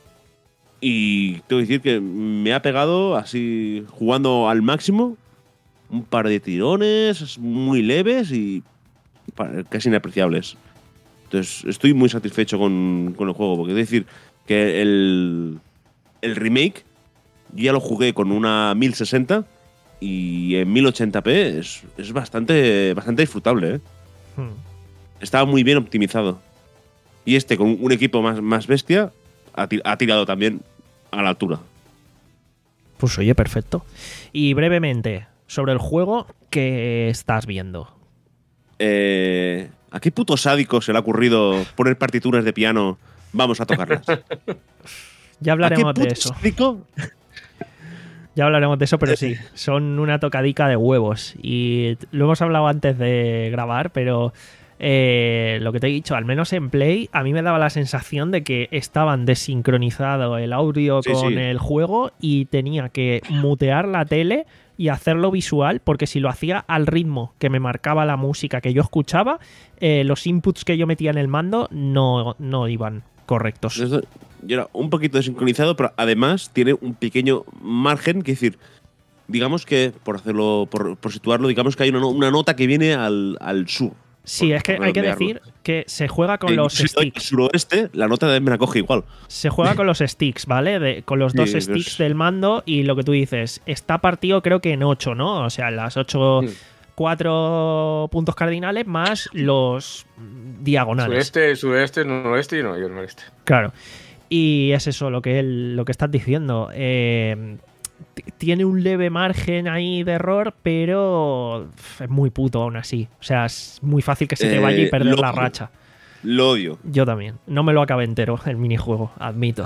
y tengo que decir que me ha pegado así, jugando al máximo, un par de tirones muy leves y pa- casi inapreciables. Entonces, estoy muy satisfecho con, con el juego, porque es decir, que el, el remake yo ya lo jugué con una mil sesenta y en mil ochenta p es, es bastante, bastante disfrutable, ¿eh? Hmm. Estaba muy bien optimizado. Y este, con un equipo más, más bestia, ha, ti- ha tirado también a la altura. Pues oye, perfecto. Y brevemente, sobre el juego, ¿qué estás viendo? Eh, ¿A qué puto sádico se le ha ocurrido poner partituras de piano? Vamos a tocarlas. Ya ¿A hablaremos qué de puto eso. sádico? Ya hablaremos de eso, pero sí, son una tocadica de huevos. Y lo hemos hablado antes de grabar, pero eh, lo que te he dicho, al menos en Play, a mí me daba la sensación de que estaban desincronizado el audio Sí, con sí. el juego y tenía que mutear la tele y hacerlo visual, porque si lo hacía al ritmo que me marcaba la música que yo escuchaba, eh, los inputs que yo metía en el mando no, no iban correctos. Esto- Yo era un poquito desincronizado, pero además tiene un pequeño margen, que decir, digamos que, por hacerlo, por, por situarlo, digamos que hay una, no- una nota que viene al, al sur. Sí, por- es que por hay que redondearlo. decir que se juega con Eh, los si estoy al sticks. suroeste, la nota también me la coge igual. Se juega con los sticks, ¿vale? De- con los Sí, dos pero sticks es- del mando y lo que tú dices, está partido creo que en ocho, ¿no? O sea, las ocho, Mm. cuatro puntos cardinales más los mm, diagonales. Sureste, sureste, noroeste y no- y el noreste. Claro. Y es eso lo que, él- lo que estás diciendo. Eh, t- tiene un leve margen ahí de error, pero es muy puto aún así. O sea, es muy fácil que se te vaya y Eh, perder lo- la racha. Lo odio. Yo también. No me lo acabé entero el minijuego, admito.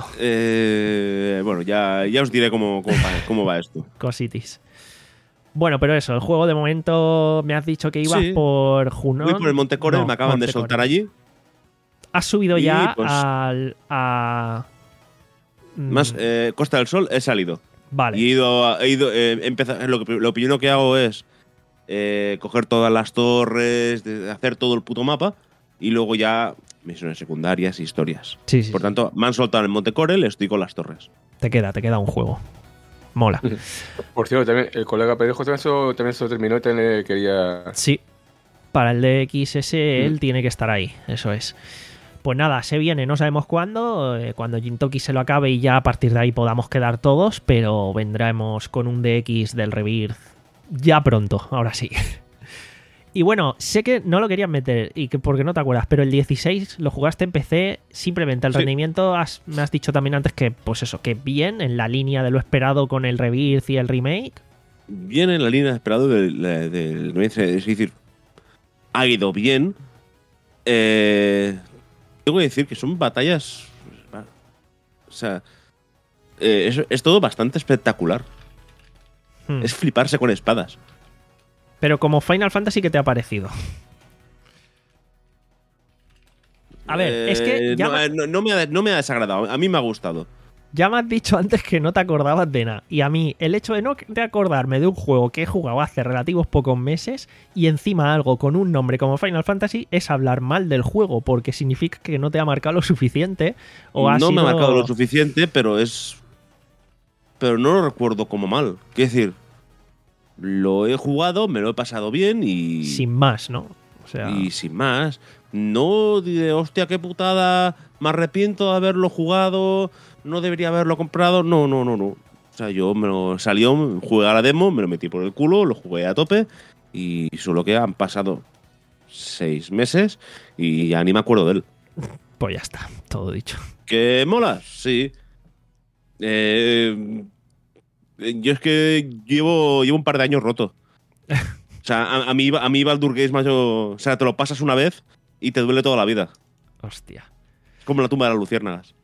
Eh, bueno, ya, ya os diré cómo, cómo, va, cómo va esto. Cositis. Bueno, pero eso, el juego de momento me has dicho que ibas Sí. por Junon. Voy por el Monte Corel, No, me acaban de Monte soltar Corel. allí. Has subido Y, ya pues, al, a... mm, Más eh, Costa del Sol he salido. Vale. Y he ido, a- he ido eh, he empezado- lo, que, lo primero que hago es eh, coger todas las torres, de- hacer todo el puto mapa y luego ya misiones secundarias y historias. Sí, sí, Por sí. tanto, me han soltado en Monte Corel, estoy con las torres. Te queda, te queda un juego. Mola. Por cierto, también el colega Pedro también se, lo- también se lo terminó y también quería. Sí. Para el D X S él Mm. tiene que estar ahí, eso es. Pues nada, se viene, no sabemos cuándo, eh, cuando Jintoki se lo acabe y ya a partir de ahí podamos quedar todos, pero vendremos con un D X del Rebirth ya pronto, ahora sí. Y bueno, sé que no lo querías meter y que porque no te acuerdas, pero el dieciséis lo jugaste en P C, simplemente el Sí. rendimiento, has- me has dicho también antes que, pues eso, que bien, en la línea de lo esperado con el Rebirth y el remake. Viene en la línea esperada del, del, es decir, ha ido bien. Eh, tengo que decir que son batallas. O sea, eh, es, es todo bastante espectacular. Hmm. Es fliparse con espadas. Pero como Final Fantasy, ¿qué te ha parecido? A ver, es que Eh, ya no, me- eh, no- no me ha, no me ha desagradado. A mí me ha gustado. Ya me has dicho antes que no te acordabas de nada. Y a mí, el hecho de no de acordarme de un juego que he jugado hace relativos pocos meses y encima algo con un nombre como Final Fantasy es hablar mal del juego, porque significa que no te ha marcado lo suficiente. O ha no sido... me ha marcado lo suficiente, pero es. Pero no lo recuerdo como mal. Quiero decir, lo he jugado, me lo he pasado bien y. Sin más, ¿no? O sea... Y sin más. No diré, hostia, qué putada, me arrepiento de haberlo jugado, no debería haberlo comprado. No, no, no, no. O sea, yo me lo salió, jugué a la demo, me lo metí por el culo, lo jugué a tope y solo que han pasado seis meses y ya ni me acuerdo de él. Pues ya está, todo dicho. ¿Que mola? Sí. Eh, yo es que llevo, llevo un par de años roto. O sea, a, a mí, a mí Baldur's Gate, macho, o sea, te lo pasas una vez y te duele toda la vida. Hostia. Es como la tumba de las luciérnagas.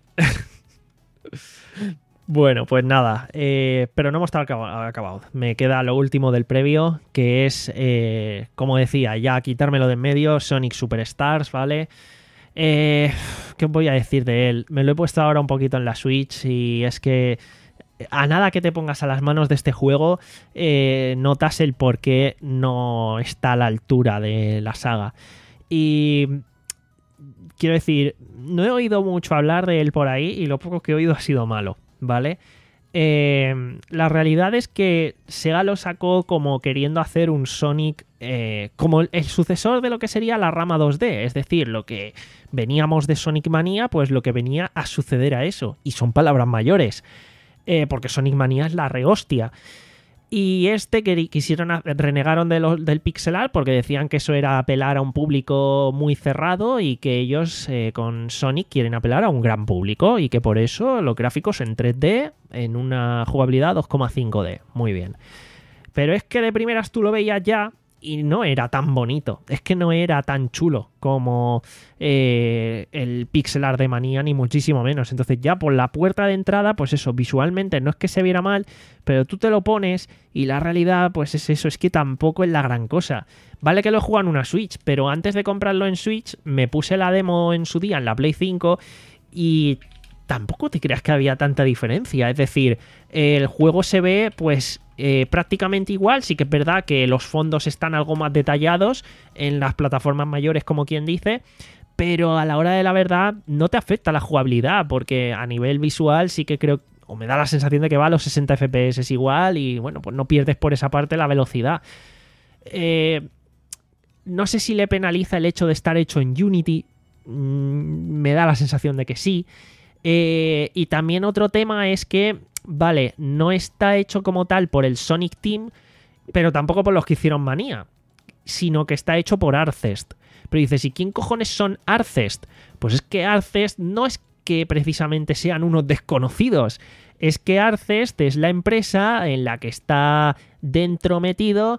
Bueno, pues nada, eh, pero no hemos estado acabado. Me queda lo último del previo, que es, eh, como decía, ya quitármelo de en medio, Sonic Superstars, ¿vale? Eh, ¿Qué os voy a decir de él? Me lo he puesto ahora un poquito en la Switch y es que a nada que te pongas a las manos de este juego, eh, notas el por qué no está a la altura de la saga. Y quiero decir, no he oído mucho hablar de él por ahí y lo poco que he oído ha sido malo, ¿vale? Eh, la realidad es que Sega lo sacó como queriendo hacer un Sonic eh, como el sucesor de lo que sería la rama dos D, es decir, lo que veníamos de Sonic Mania, pues lo que venía a suceder a eso, y son palabras mayores, eh, porque Sonic Mania es la rehostia. Y este que quisieron renegaron de lo, del pixel art porque decían que eso era apelar a un público muy cerrado y que ellos eh, con Sonic quieren apelar a un gran público y que por eso los gráficos en tres D en una jugabilidad dos coma cinco D. Muy bien. Pero es que de primeras tú lo veías ya y no era tan bonito. Es que no era tan chulo como eh, el pixel art de Manía, ni muchísimo menos. Entonces ya por la puerta de entrada, pues eso, visualmente no es que se viera mal, pero tú te lo pones y la realidad pues es eso, es que tampoco es la gran cosa. Vale que lo he jugado en una Switch, pero antes de comprarlo en Switch me puse la demo en su día en la Play cinco y tampoco te creas que había tanta diferencia. Es decir, el juego se ve pues eh, prácticamente igual. Sí que es verdad que los fondos están algo más detallados en las plataformas mayores, como quien dice, pero a la hora de la verdad no te afecta la jugabilidad, porque a nivel visual sí que creo, o me da la sensación de que va a los sesenta F P S igual y bueno, pues no pierdes por esa parte la velocidad. Eh, no sé si le penaliza el hecho de estar hecho en Unity, mm, me da la sensación de que sí. Eh, y también otro tema es que, vale, no está hecho como tal por el Sonic Team, pero tampoco por los que hicieron Manía, sino que está hecho por Arcest. Pero dices, ¿y quién cojones son Arcest? Pues es que Arcest no es que precisamente sean unos desconocidos, es que Arcest es la empresa en la que está dentro metido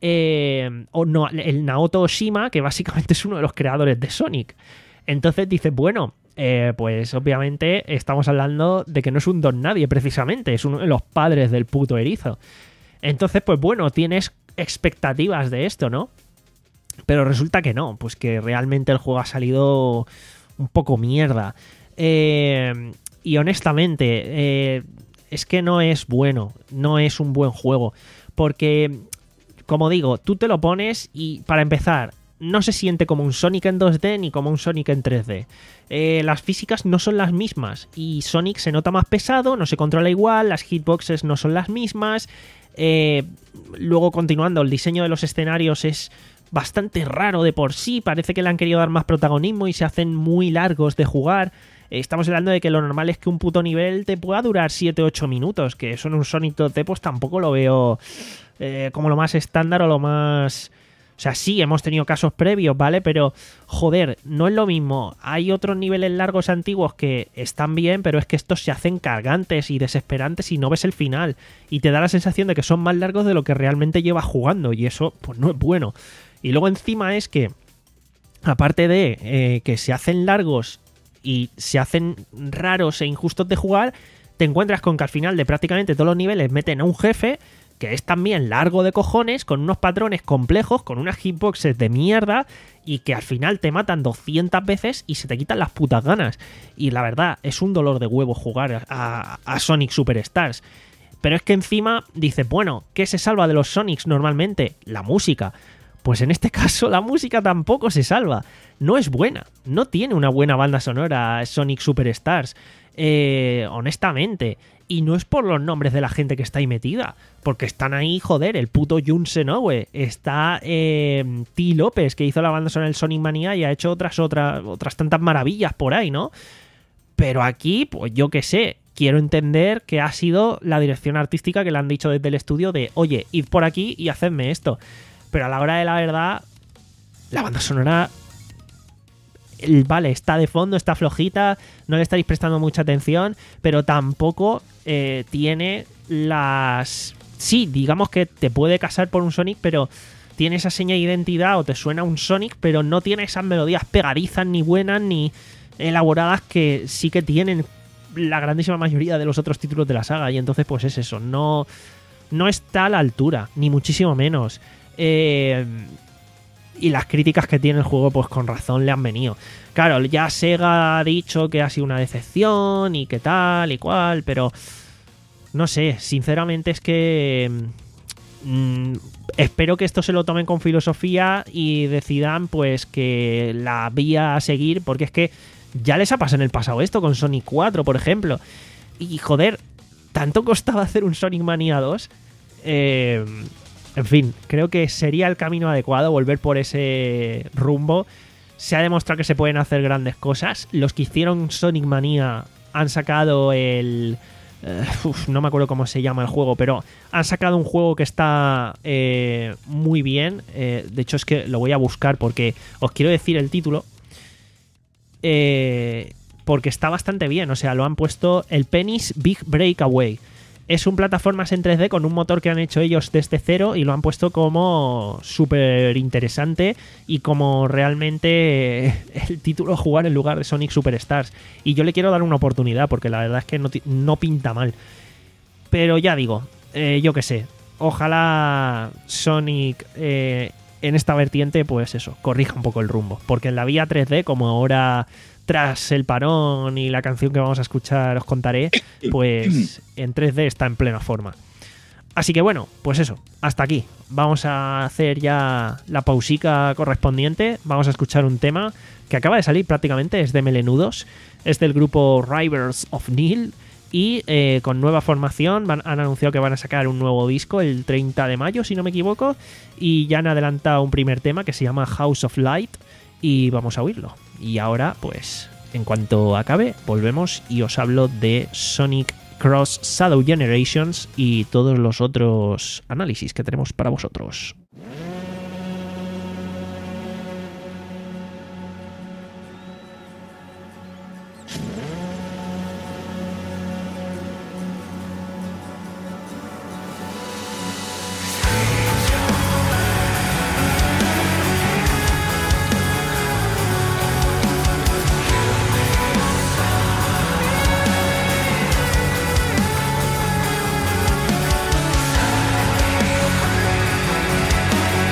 eh, o no, el Naoto Oshima, que básicamente es uno de los creadores de Sonic. Entonces dices, bueno, eh, pues obviamente estamos hablando de que no es un don nadie precisamente, es uno de los padres del puto erizo. Entonces, pues bueno, tienes expectativas de esto, ¿no? Pero resulta que no, pues que realmente el juego ha salido un poco mierda. Eh, y honestamente, eh, es que no es bueno, no es un buen juego. Porque, como digo, tú te lo pones y, para empezar, no se siente como un Sonic en dos D ni como un Sonic en tres D. Eh, las físicas no son las mismas y Sonic se nota más pesado, no se controla igual, las hitboxes no son las mismas. Eh, luego, continuando, el diseño de los escenarios es bastante raro de por sí, parece que le han querido dar más protagonismo y se hacen muy largos de jugar. Eh, estamos hablando de que lo normal es que un puto nivel te pueda durar siete u ocho minutos, que eso en un Sonic dos D pues tampoco lo veo eh, como lo más estándar o lo más... O sea, sí, hemos tenido casos previos, ¿vale? Pero, joder, no es lo mismo. Hay otros niveles largos antiguos que están bien, pero es que estos se hacen cargantes y desesperantes y no ves el final. Y te da la sensación de que son más largos de lo que realmente llevas jugando. Y eso, pues no es bueno. Y luego encima es que, aparte de eh, que se hacen largos y se hacen raros e injustos de jugar, te encuentras con que al final de prácticamente todos los niveles meten a un jefe que es también largo de cojones, con unos patrones complejos, con unas hitboxes de mierda y que al final te matan doscientas veces y se te quitan las putas ganas. Y la verdad, es un dolor de huevo jugar a, a Sonic Superstars. Pero es que encima dices, bueno, ¿qué se salva de los Sonics normalmente? La música. Pues en este caso la música tampoco se salva. No es buena. No tiene una buena banda sonora Sonic Superstars. Eh, honestamente. Y no es por los nombres de la gente que está ahí metida. Porque están ahí, joder, el puto Jun Senoue. Está eh, T. López, que hizo la banda sonora del Sonic Mania y ha hecho otras, otras, otras tantas maravillas por ahí, ¿no? Pero aquí, pues yo qué sé. Quiero entender que ha sido la dirección artística que le han dicho desde el estudio de, oye, id por aquí y hacedme esto. Pero a la hora de la verdad, la banda sonora, vale, está de fondo, está flojita, no le estáis prestando mucha atención, pero tampoco eh, tiene las... Sí, digamos que te puede casar por un Sonic, pero tiene esa seña de identidad o te suena un Sonic, pero no tiene esas melodías pegadizas, ni buenas, ni elaboradas que sí que tienen la grandísima mayoría de los otros títulos de la saga. Y entonces pues es eso, no, no está a la altura, ni muchísimo menos. Eh, y las críticas que tiene el juego pues con razón le han venido. Claro, ya Sega ha dicho que ha sido una decepción y que tal y cual, pero no sé, sinceramente es que mmm, espero que esto se lo tomen con filosofía y decidan pues que la vía a seguir, porque es que ya les ha pasado en el pasado esto con Sonic cuatro, por ejemplo. Y joder, tanto costaba hacer un Sonic Mania dos. Eh, en fin, creo que sería el camino adecuado volver por ese rumbo. Se ha demostrado que se pueden hacer grandes cosas. Los que hicieron Sonic Mania han sacado el... Uh, uf, no me acuerdo cómo se llama el juego, pero han sacado un juego que está eh, muy bien. Eh, de hecho, es que lo voy a buscar porque os quiero decir el título. Eh, porque está bastante bien, o sea, lo han puesto el Penny's Big Breakaway. Es un plataformas en tres D con un motor que han hecho ellos desde cero y lo han puesto como súper interesante y como realmente el título a jugar en lugar de Sonic Superstars. Y yo le quiero dar una oportunidad porque la verdad es que no, no pinta mal. Pero ya digo, eh, yo qué sé, ojalá Sonic... Eh, en esta vertiente, pues eso, corrija un poco el rumbo. Porque en la vía tres D, como ahora tras el parón y la canción que vamos a escuchar os contaré, pues en tres D está en plena forma. Así que bueno, pues eso, hasta aquí. Vamos a hacer ya la pausica correspondiente. Vamos a escuchar un tema que acaba de salir prácticamente, es de Melenudos. Es del grupo Rivers of Nihil. Y eh, con nueva formación van, han anunciado que van a sacar un nuevo disco el treinta de mayo, si no me equivoco. Y ya han adelantado un primer tema que se llama House of Light. Y vamos a oírlo. Y ahora, pues, en cuanto acabe, volvemos y os hablo de Sonic Cross Shadow Generations y todos los otros análisis que tenemos para vosotros. We'll be right back.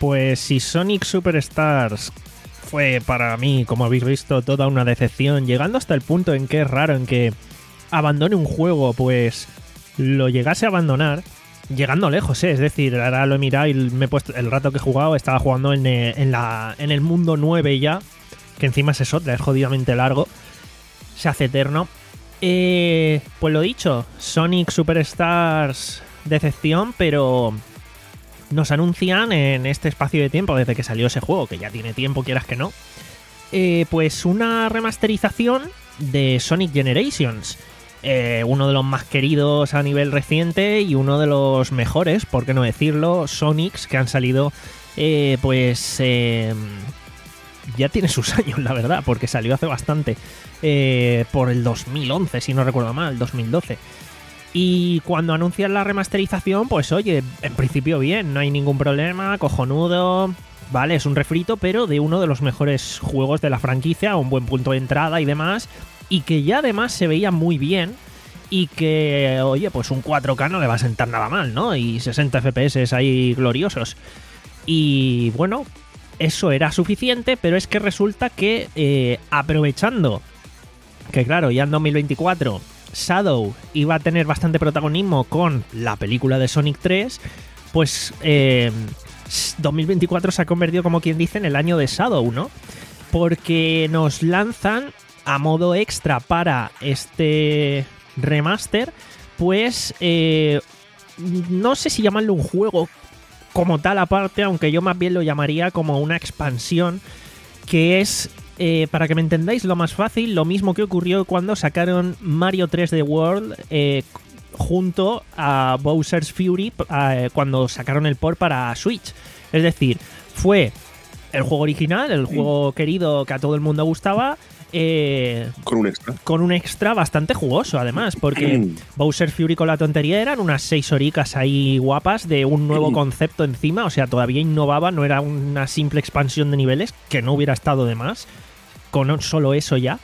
Pues si Sonic Superstars fue para mí, como habéis visto, toda una decepción, llegando hasta el punto en que es raro en que abandone un juego, pues lo llegase a abandonar, llegando lejos, ¿eh? Es decir, ahora lo he mirado y me he puesto el rato que he jugado, estaba jugando en, en, la, en el mundo nueve ya, que encima es otra, es jodidamente largo, se hace eterno. Eh, pues lo dicho, Sonic Superstars decepción, pero nos anuncian en este espacio de tiempo, desde que salió ese juego, que ya tiene tiempo, quieras que no, eh, pues una remasterización de Sonic Generations. Eh, uno de los más queridos a nivel reciente y uno de los mejores, por qué no decirlo, Sonics que han salido, eh, pues eh, ya tiene sus años, la verdad, porque salió hace bastante, eh, por el dos mil once, si no recuerdo mal, dos mil doce. Y cuando anuncian la remasterización, pues oye, en principio bien, no hay ningún problema, cojonudo, vale, es un refrito, pero de uno de los mejores juegos de la franquicia, un buen punto de entrada y demás, y que ya además se veía muy bien y que, oye, pues un cuatro K no le va a sentar nada mal, ¿no? Y sesenta F P S ahí gloriosos. Y bueno, eso era suficiente, pero es que resulta que eh, aprovechando que, claro, ya en dos mil veinticuatro Shadow iba a tener bastante protagonismo con la película de Sonic tres, pues eh, dos mil veinticuatro se ha convertido, como quien dice, en el año de Shadow, ¿no? Porque nos lanzan a modo extra para este remaster, pues eh, no sé si llamarlo un juego como tal aparte, aunque yo más bien lo llamaría como una expansión, que es, eh, para que me entendáis lo más fácil, lo mismo que ocurrió cuando sacaron Mario tres D World eh, junto a Bowser's Fury, eh, cuando sacaron el port para Switch. Es decir, fue el juego original, el juego querido que a todo el mundo gustaba, Eh, con un extra. Con un extra bastante jugoso, además, porque Bowser Fury con la tontería eran unas seis horicas ahí guapas de un nuevo concepto encima, o sea, todavía innovaba, no era una simple expansión de niveles, que no hubiera estado de más, con solo eso ya.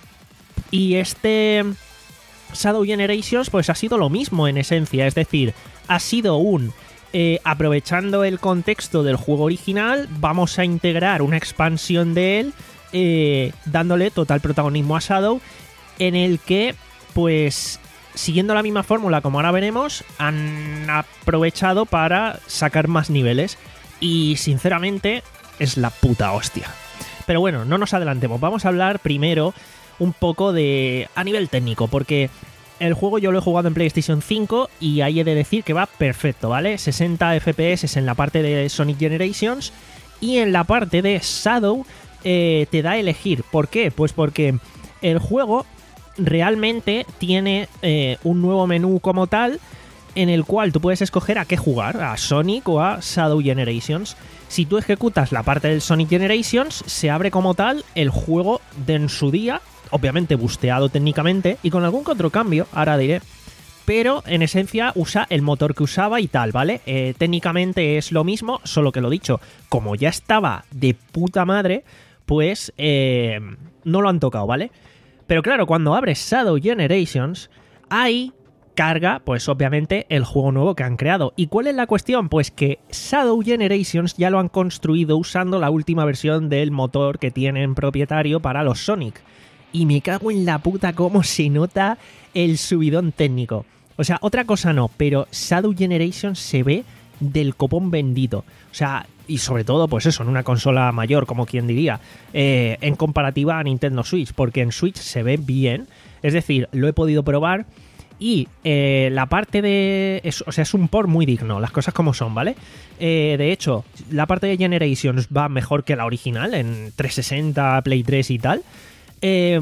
Y este Shadow Generations, pues ha sido lo mismo en esencia, es decir, ha sido un... Eh, aprovechando el contexto del juego original, vamos a integrar una expansión de él, Eh, dándole total protagonismo a Shadow, en el que, pues, siguiendo la misma fórmula como ahora veremos, han aprovechado para sacar más niveles y, sinceramente, es la puta hostia. Pero bueno, no nos adelantemos, vamos a hablar primero un poco de a nivel técnico, porque el juego yo lo he jugado en PlayStation cinco y ahí he de decir que va perfecto, ¿vale? sesenta F P S en la parte de Sonic Generations y en la parte de Shadow Eh, te da a elegir. ¿Por qué? Pues porque el juego realmente tiene eh, un nuevo menú como tal, en el cual tú puedes escoger a qué jugar, a Sonic o a Shadow Generations. Si tú ejecutas la parte del Sonic Generations, se abre como tal el juego de en su día, obviamente busteado técnicamente y con algún que otro cambio, ahora diré, pero en esencia usa el motor que usaba y tal, ¿vale? Eh, técnicamente es lo mismo, solo que lo dicho, como ya estaba de puta madre, pues eh, no lo han tocado, ¿vale? Pero claro, cuando abres Shadow Generations, ahí carga, pues obviamente, el juego nuevo que han creado. ¿Y cuál es la cuestión? Pues que Shadow Generations ya lo han construido usando la última versión del motor que tienen propietario para los Sonic. Y me cago en la puta cómo se nota el subidón técnico. O sea, otra cosa no, pero Shadow Generations se ve del copón bendito. O sea, y sobre todo, pues eso, en una consola mayor, como quien diría, eh, en comparativa a Nintendo Switch, porque en Switch se ve bien. Es decir, lo he podido probar y eh, la parte de... Es, o sea, es un port muy digno, las cosas como son, ¿vale? Eh, de hecho, la parte de Generations va mejor que la original, en trescientos sesenta, Play tres y tal. Eh,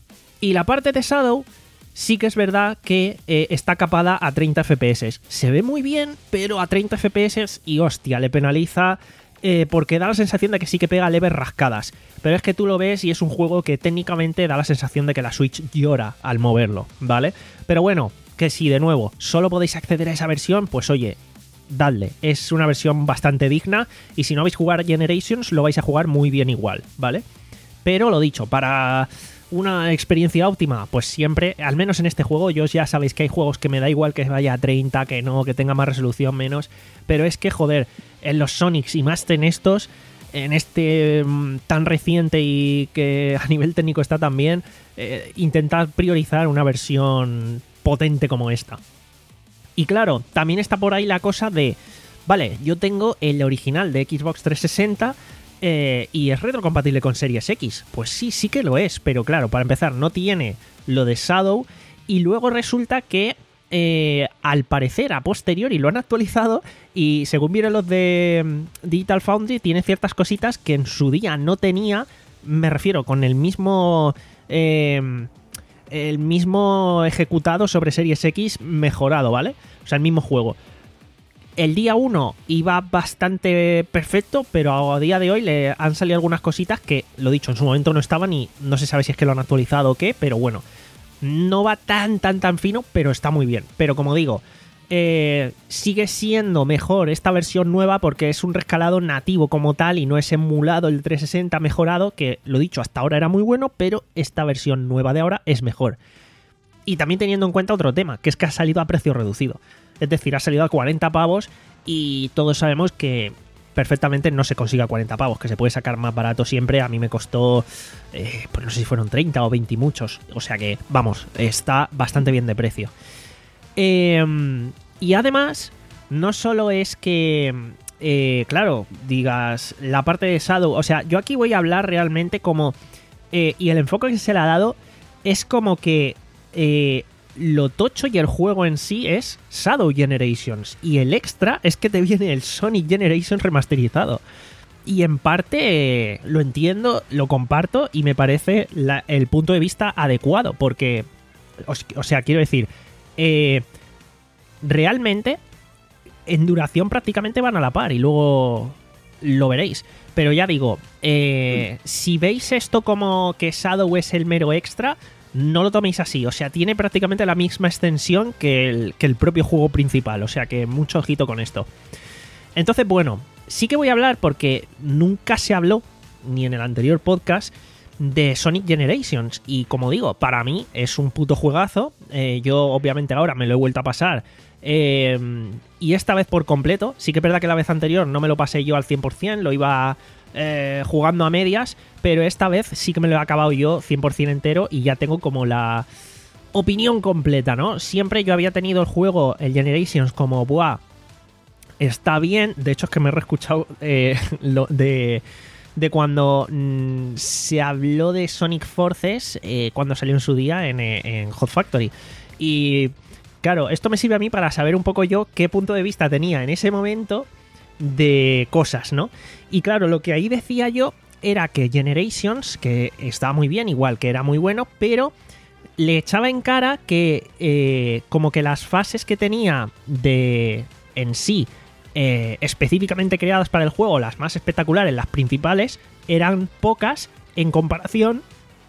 y la parte de Shadow sí que es verdad que eh, está capada a treinta F P S. Se ve muy bien, pero a treinta F P S y hostia, le penaliza eh, porque da la sensación de que sí que pega leves rascadas. Pero es que tú lo ves y es un juego que técnicamente da la sensación de que la Switch llora al moverlo, ¿vale? Pero bueno, que si de nuevo solo podéis acceder a esa versión, pues oye, dadle. Es una versión bastante digna y si no vais a jugar Generations lo vais a jugar muy bien igual, ¿vale? Pero lo dicho, para una experiencia óptima, pues siempre, al menos en este juego, yo ya sabéis que hay juegos que me da igual que vaya a treinta, que no, que tenga más resolución, menos, pero es que, joder, en los Sonics y más en estos, en este mm, tan reciente y que a nivel técnico está tan bien, eh, intentar priorizar una versión potente como esta. Y claro, también está por ahí la cosa de, vale, yo tengo el original de Xbox trescientos sesenta eh, y es retrocompatible con Series X. Pues sí, sí que lo es, pero claro, para empezar no tiene lo de Shadow y luego resulta que eh, al parecer a posteriori lo han actualizado y según vieron los de mm, Digital Foundry tiene ciertas cositas que en su día no tenía, me refiero con el mismo... Eh, el mismo ejecutado sobre Series X mejorado, ¿vale? O sea, el mismo juego. El día uno iba bastante perfecto, pero a día de hoy le han salido algunas cositas que, lo dicho, en su momento no estaban y no se sabe si es que lo han actualizado o qué, pero bueno, no va tan, tan, tan fino, pero está muy bien. Pero como digo, eh, sigue siendo mejor esta versión nueva porque es un rescalado nativo como tal y no es emulado el trescientos sesenta mejorado, que lo dicho, hasta ahora era muy bueno, pero esta versión nueva de ahora es mejor. Y también teniendo en cuenta otro tema, que es que ha salido a precio reducido. Es decir, ha salido a cuarenta pavos y todos sabemos que perfectamente no se consigue a cuarenta pavos, que se puede sacar más barato siempre. A mí me costó, eh, pues no sé si fueron treinta o veinte y muchos. O sea que, vamos, está bastante bien de precio. Eh, y además, no solo es que, eh, claro, digas la parte de Shadow, o sea, yo aquí voy a hablar realmente como, eh, y el enfoque que se le ha dado es como que eh, lo tocho y el juego en sí es Shadow Generations, y el extra es que te viene el Sonic Generations remasterizado. Y en parte eh, lo entiendo, lo comparto y me parece la, el punto de vista adecuado, porque, o, o sea, quiero decir... Eh, realmente en duración prácticamente van a la par y luego lo veréis, pero ya digo, eh, mm. si veis esto como que Shadow es el mero extra, no lo toméis así, o sea, tiene prácticamente la misma extensión que el, que el propio juego principal, o sea que mucho ojito con esto. Entonces, bueno, sí que voy a hablar porque nunca se habló, ni en el anterior podcast, de Sonic Generations, y como digo, para mí es un puto juegazo. eh, yo obviamente ahora me lo he vuelto a pasar eh, y esta vez por completo. Sí que es verdad que la vez anterior no me lo pasé yo al cien por ciento, lo iba eh, jugando a medias, pero esta vez sí que me lo he acabado yo cien por ciento entero y ya tengo como la opinión completa, ¿no? Siempre yo había tenido el juego, el Generations, como buah, está bien. De hecho es que me he reescuchado eh, lo de... de cuando mmm, se habló de Sonic Forces eh, cuando salió en su día en, en Hot Factory. Y claro, esto me sirve a mí para saber un poco yo qué punto de vista tenía en ese momento de cosas, ¿no? Y claro, lo que ahí decía yo era que Generations, que estaba muy bien, igual que era muy bueno, pero le echaba en cara que eh, como que las fases que tenía de en sí Eh, específicamente creadas para el juego, las más espectaculares, las principales, eran pocas en comparación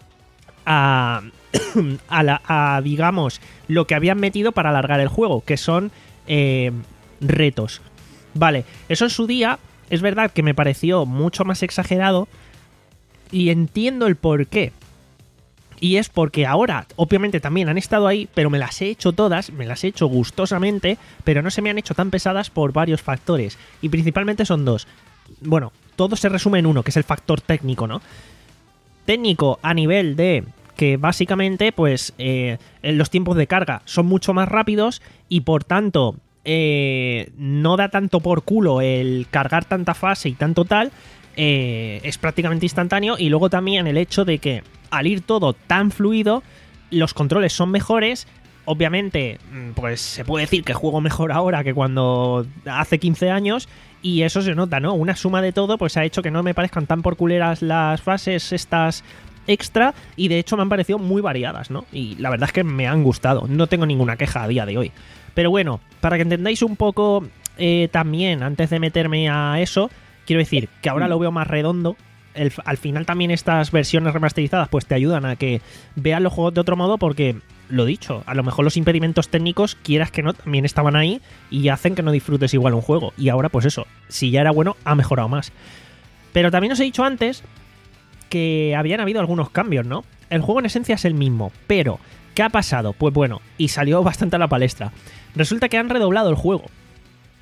a, a, la, a digamos, lo que habían metido para alargar el juego, que son eh, retos. Vale, eso en su día es verdad que me pareció mucho más exagerado y entiendo el porqué. Y es porque ahora, obviamente también han estado ahí, pero me las he hecho todas, me las he hecho gustosamente, pero no se me han hecho tan pesadas por varios factores. Y principalmente son dos. Bueno, todo se resume en uno, que es el factor técnico, ¿no? Técnico a nivel de que básicamente, pues, eh, los tiempos de carga son mucho más rápidos y por tanto eh, no da tanto por culo el cargar tanta fase y tanto tal. Eh, es prácticamente instantáneo. Y luego también el hecho de que al ir todo tan fluido, los controles son mejores. Obviamente, pues se puede decir que juego mejor ahora que cuando hace quince años, y eso se nota, ¿no? Una suma de todo pues ha hecho que no me parezcan tan por culeras las fases estas extra, y de hecho me han parecido muy variadas, ¿no? Y la verdad es que me han gustado, no tengo ninguna queja a día de hoy. Pero bueno, para que entendáis un poco eh, también, antes de meterme a eso, quiero decir que ahora lo veo más redondo. El, al final también estas versiones remasterizadas pues te ayudan a que veas los juegos de otro modo, porque, lo dicho, a lo mejor los impedimentos técnicos, quieras que no, también estaban ahí y hacen que no disfrutes igual un juego. Y ahora pues eso, si ya era bueno, ha mejorado más. Pero también os he dicho antes que habían habido algunos cambios, ¿no? El juego en esencia es el mismo, pero ¿qué ha pasado? Pues bueno, y salió bastante a la palestra. Resulta que han redoblado el juego.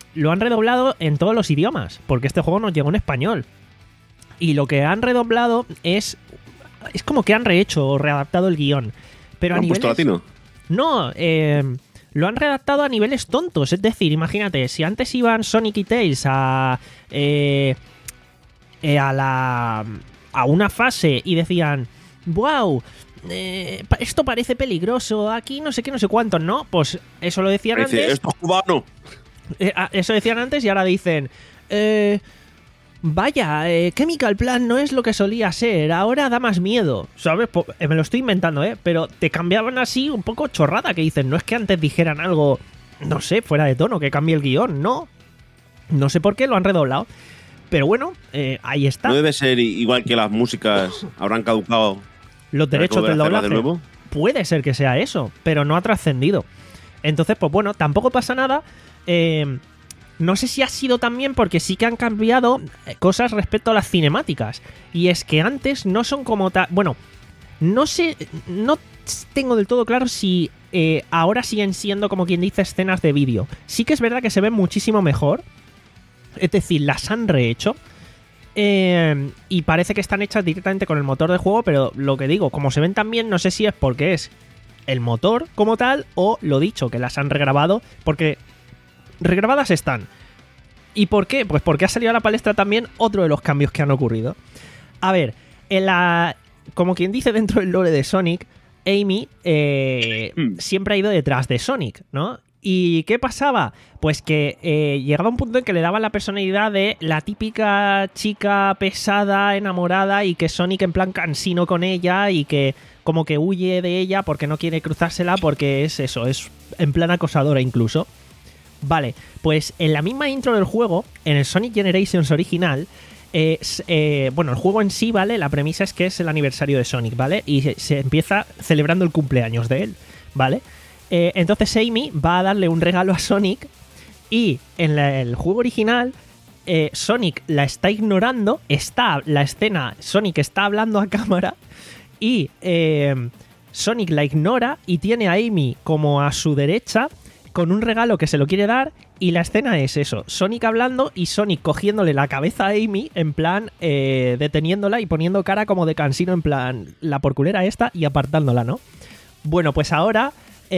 lo han redoblado en todos los idiomas, porque este juego nos llegó en español. Y lo que han redoblado es... Es como que han rehecho o readaptado el guión. Pero ¿Lo a han puesto niveles... latino? No, eh, lo han redactado a niveles tontos. Es decir, imagínate, si antes iban Sonic y Tails a... Eh, eh, a la... a una fase y decían... ¡Wow! Eh, esto parece peligroso, aquí no sé qué, no sé cuánto, ¿no? Pues eso lo decían Dice, antes. esto es cubano. Eh, eso decían antes y ahora dicen... Eh, vaya, eh, Chemical Plant no es lo que solía ser, ahora da más miedo, ¿sabes? Po- eh, me lo estoy inventando, ¿eh? Pero te cambiaban así un poco chorrada, que dicen, no es que antes dijeran algo, no sé, fuera de tono, que cambie el guión, no. No sé por qué lo han redoblado. Pero bueno, eh, ahí está. ¿No debe ser igual que las músicas habrán caducado? Los derechos del ¿Hacerlas doblaje. de nuevo? Puede ser que sea eso, pero no ha trascendido. Entonces, pues bueno, tampoco pasa nada. Eh, no sé si ha sido también porque sí que han cambiado cosas respecto a las cinemáticas. Y es que antes no son como tal... Bueno, no sé... No tengo del todo claro si eh, ahora siguen siendo, como quien dice, escenas de vídeo. Sí que es verdad que se ven muchísimo mejor. Es decir, las han rehecho. Eh, y parece que están hechas directamente con el motor de juego, pero lo que digo, como se ven tan bien, no sé si es porque es el motor como tal o lo dicho, que las han regrabado, porque regrabadas están. ¿Y por qué? Pues porque ha salido a la palestra también otro de los cambios que han ocurrido. A ver, en la, como quien dice dentro del lore de Sonic, Amy eh, Mm. siempre ha ido detrás de Sonic, ¿no? ¿Y qué pasaba? Pues que eh, llegaba un punto en que le daban la personalidad de la típica chica pesada, enamorada, y que Sonic en plan cansino con ella y que como que huye de ella porque no quiere cruzársela porque es eso, es en plan acosadora incluso. Vale, pues en la misma intro del juego, en el Sonic Generations original, eh, s- eh, bueno, el juego en sí, ¿vale? La premisa es que es el aniversario de Sonic, ¿vale? Y se, se empieza celebrando el cumpleaños de él, ¿vale? Eh, entonces Amy va a darle un regalo a Sonic y en la- el juego original eh, Sonic la está ignorando, está la escena, Sonic está hablando a cámara y eh, Sonic la ignora y tiene a Amy como a su derecha con un regalo que se lo quiere dar y la escena es eso, Sonic hablando y Sonic cogiéndole la cabeza a Amy en plan eh, deteniéndola y poniendo cara como de cansino en plan la porculera esta y apartándola, ¿no? Bueno, pues ahora